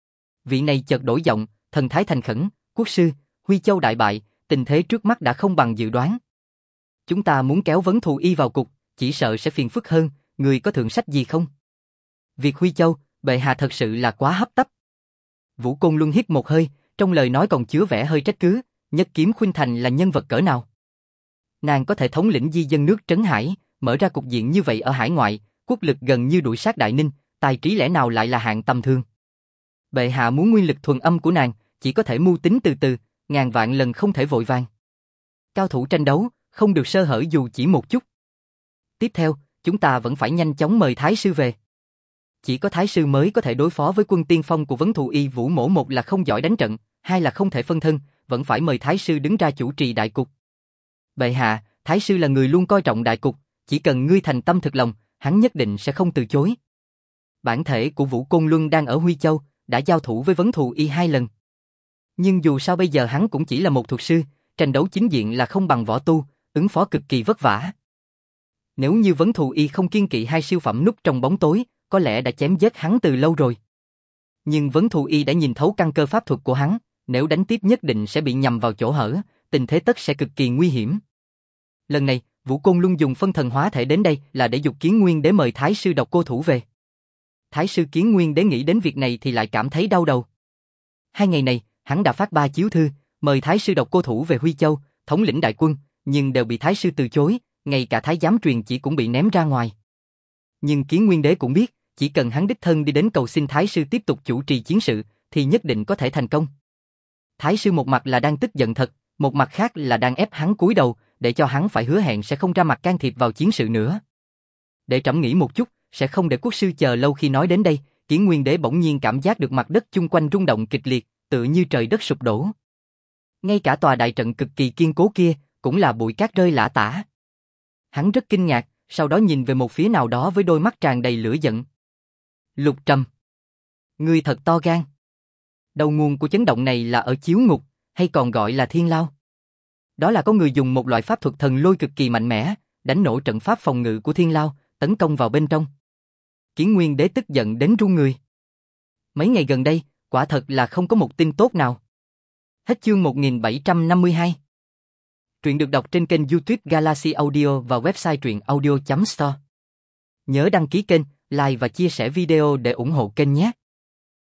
Vị này chợt đổi giọng, thần thái thành khẩn, quốc sư, Huy Châu đại bại, tình thế trước mắt đã không bằng dự đoán. Chúng ta muốn kéo Vấn Thù Y vào cục, chỉ sợ sẽ phiền phức hơn, người có thượng sách gì không? Việc Huy Châu, bệ hạ thật sự là quá hấp tấp. Vũ Côn Luân hít một hơi, trong lời nói còn chứa vẻ hơi trách cứ, Nhất Kiếm Khuynh Thành là nhân vật cỡ nào? Nàng có thể thống lĩnh di dân nước Trấn Hải, mở ra cục diện như vậy ở hải ngoại, quốc lực gần như đuổi sát Đại Ninh, tài trí lẽ nào lại là hạng tầm thường? Bệ hạ muốn nguyên lực thuần âm của nàng, chỉ có thể mưu tính từ từ, ngàn vạn lần không thể vội vàng. Cao thủ tranh đấu, không được sơ hở dù chỉ một chút. Tiếp theo, chúng ta vẫn phải nhanh chóng mời Thái sư về. Chỉ có Thái sư mới có thể đối phó với quân tiên phong của Vấn Thù Y Vũ Mỗ, một là không giỏi đánh trận, hai là không thể phân thân, vẫn phải mời Thái sư đứng ra chủ trì đại cục. Bệ hạ, Thái sư là người luôn coi trọng đại cục, chỉ cần ngươi thành tâm thực lòng, hắn nhất định sẽ không từ chối. Bản thể của Vũ Côn Luân đang ở Huy Châu, đã giao thủ với Vấn Thù Y hai lần. Nhưng dù sao bây giờ hắn cũng chỉ là một thuật sư, tranh đấu chính diện là không bằng võ tu, ứng phó cực kỳ vất vả. Nếu như Vấn Thù Y không kiên kỵ hai siêu phẩm núp trong bóng tối, có lẽ đã chém giết hắn từ lâu rồi. Nhưng Vấn Thù Y đã nhìn thấu căn cơ pháp thuật của hắn, nếu đánh tiếp nhất định sẽ bị nhầm vào chỗ hở, tình thế tất sẽ cực kỳ nguy hiểm. Lần này, Vũ Côn Luân dùng phân thần hóa thể đến đây là để dục Kiến Nguyên Đế mời Thái sư Độc Cô Thủ về. Thái sư Kiến Nguyên Đế nghĩ đến việc này thì lại cảm thấy đau đầu. Hai ngày này, hắn đã phát ba chiếu thư, mời Thái sư Độc Cô Thủ về Huy Châu, thống lĩnh đại quân, nhưng đều bị Thái sư từ chối, ngay cả Thái giám truyền chỉ cũng bị ném ra ngoài. Nhưng Kiến Nguyên Đế cũng biết, chỉ cần hắn đích thân đi đến cầu xin Thái sư tiếp tục chủ trì chiến sự, thì nhất định có thể thành công. Thái sư một mặt là đang tức giận thật, một mặt khác là đang ép hắn cúi đầu, để cho hắn phải hứa hẹn sẽ không ra mặt can thiệp vào chiến sự nữa. Để trẫm nghĩ một chút, sẽ không để quốc sư chờ lâu. Khi nói đến đây, Kiến Nguyên Đế bỗng nhiên cảm giác được mặt đất chung quanh rung động kịch liệt, tựa như trời đất sụp đổ. Ngay cả tòa đại trận cực kỳ kiên cố kia, cũng là bụi cát rơi lả tả. Hắn rất kinh ngạc, sau đó nhìn về một phía nào đó với đôi mắt tràn đầy lửa giận. Lục Trầm, ngươi thật to gan. Đầu nguồn của chấn động này là ở Chiếu Ngục, hay còn gọi là Thiên Lao. Đó là có người dùng một loại pháp thuật thần lôi cực kỳ mạnh mẽ, đánh nổ trận pháp phòng ngự của Thiên Lao, tấn công vào bên trong. Kiến Nguyên Đế tức giận đến run người. Mấy ngày gần đây, quả thật là không có một tin tốt nào. Hết chương một nghìn bảy trăm năm mươi hai. Truyện được đọc trên kênh YouTube Galaxy Audio và website truyện audio chấm store. Nhớ đăng ký kênh, like và chia sẻ video để ủng hộ kênh nhé.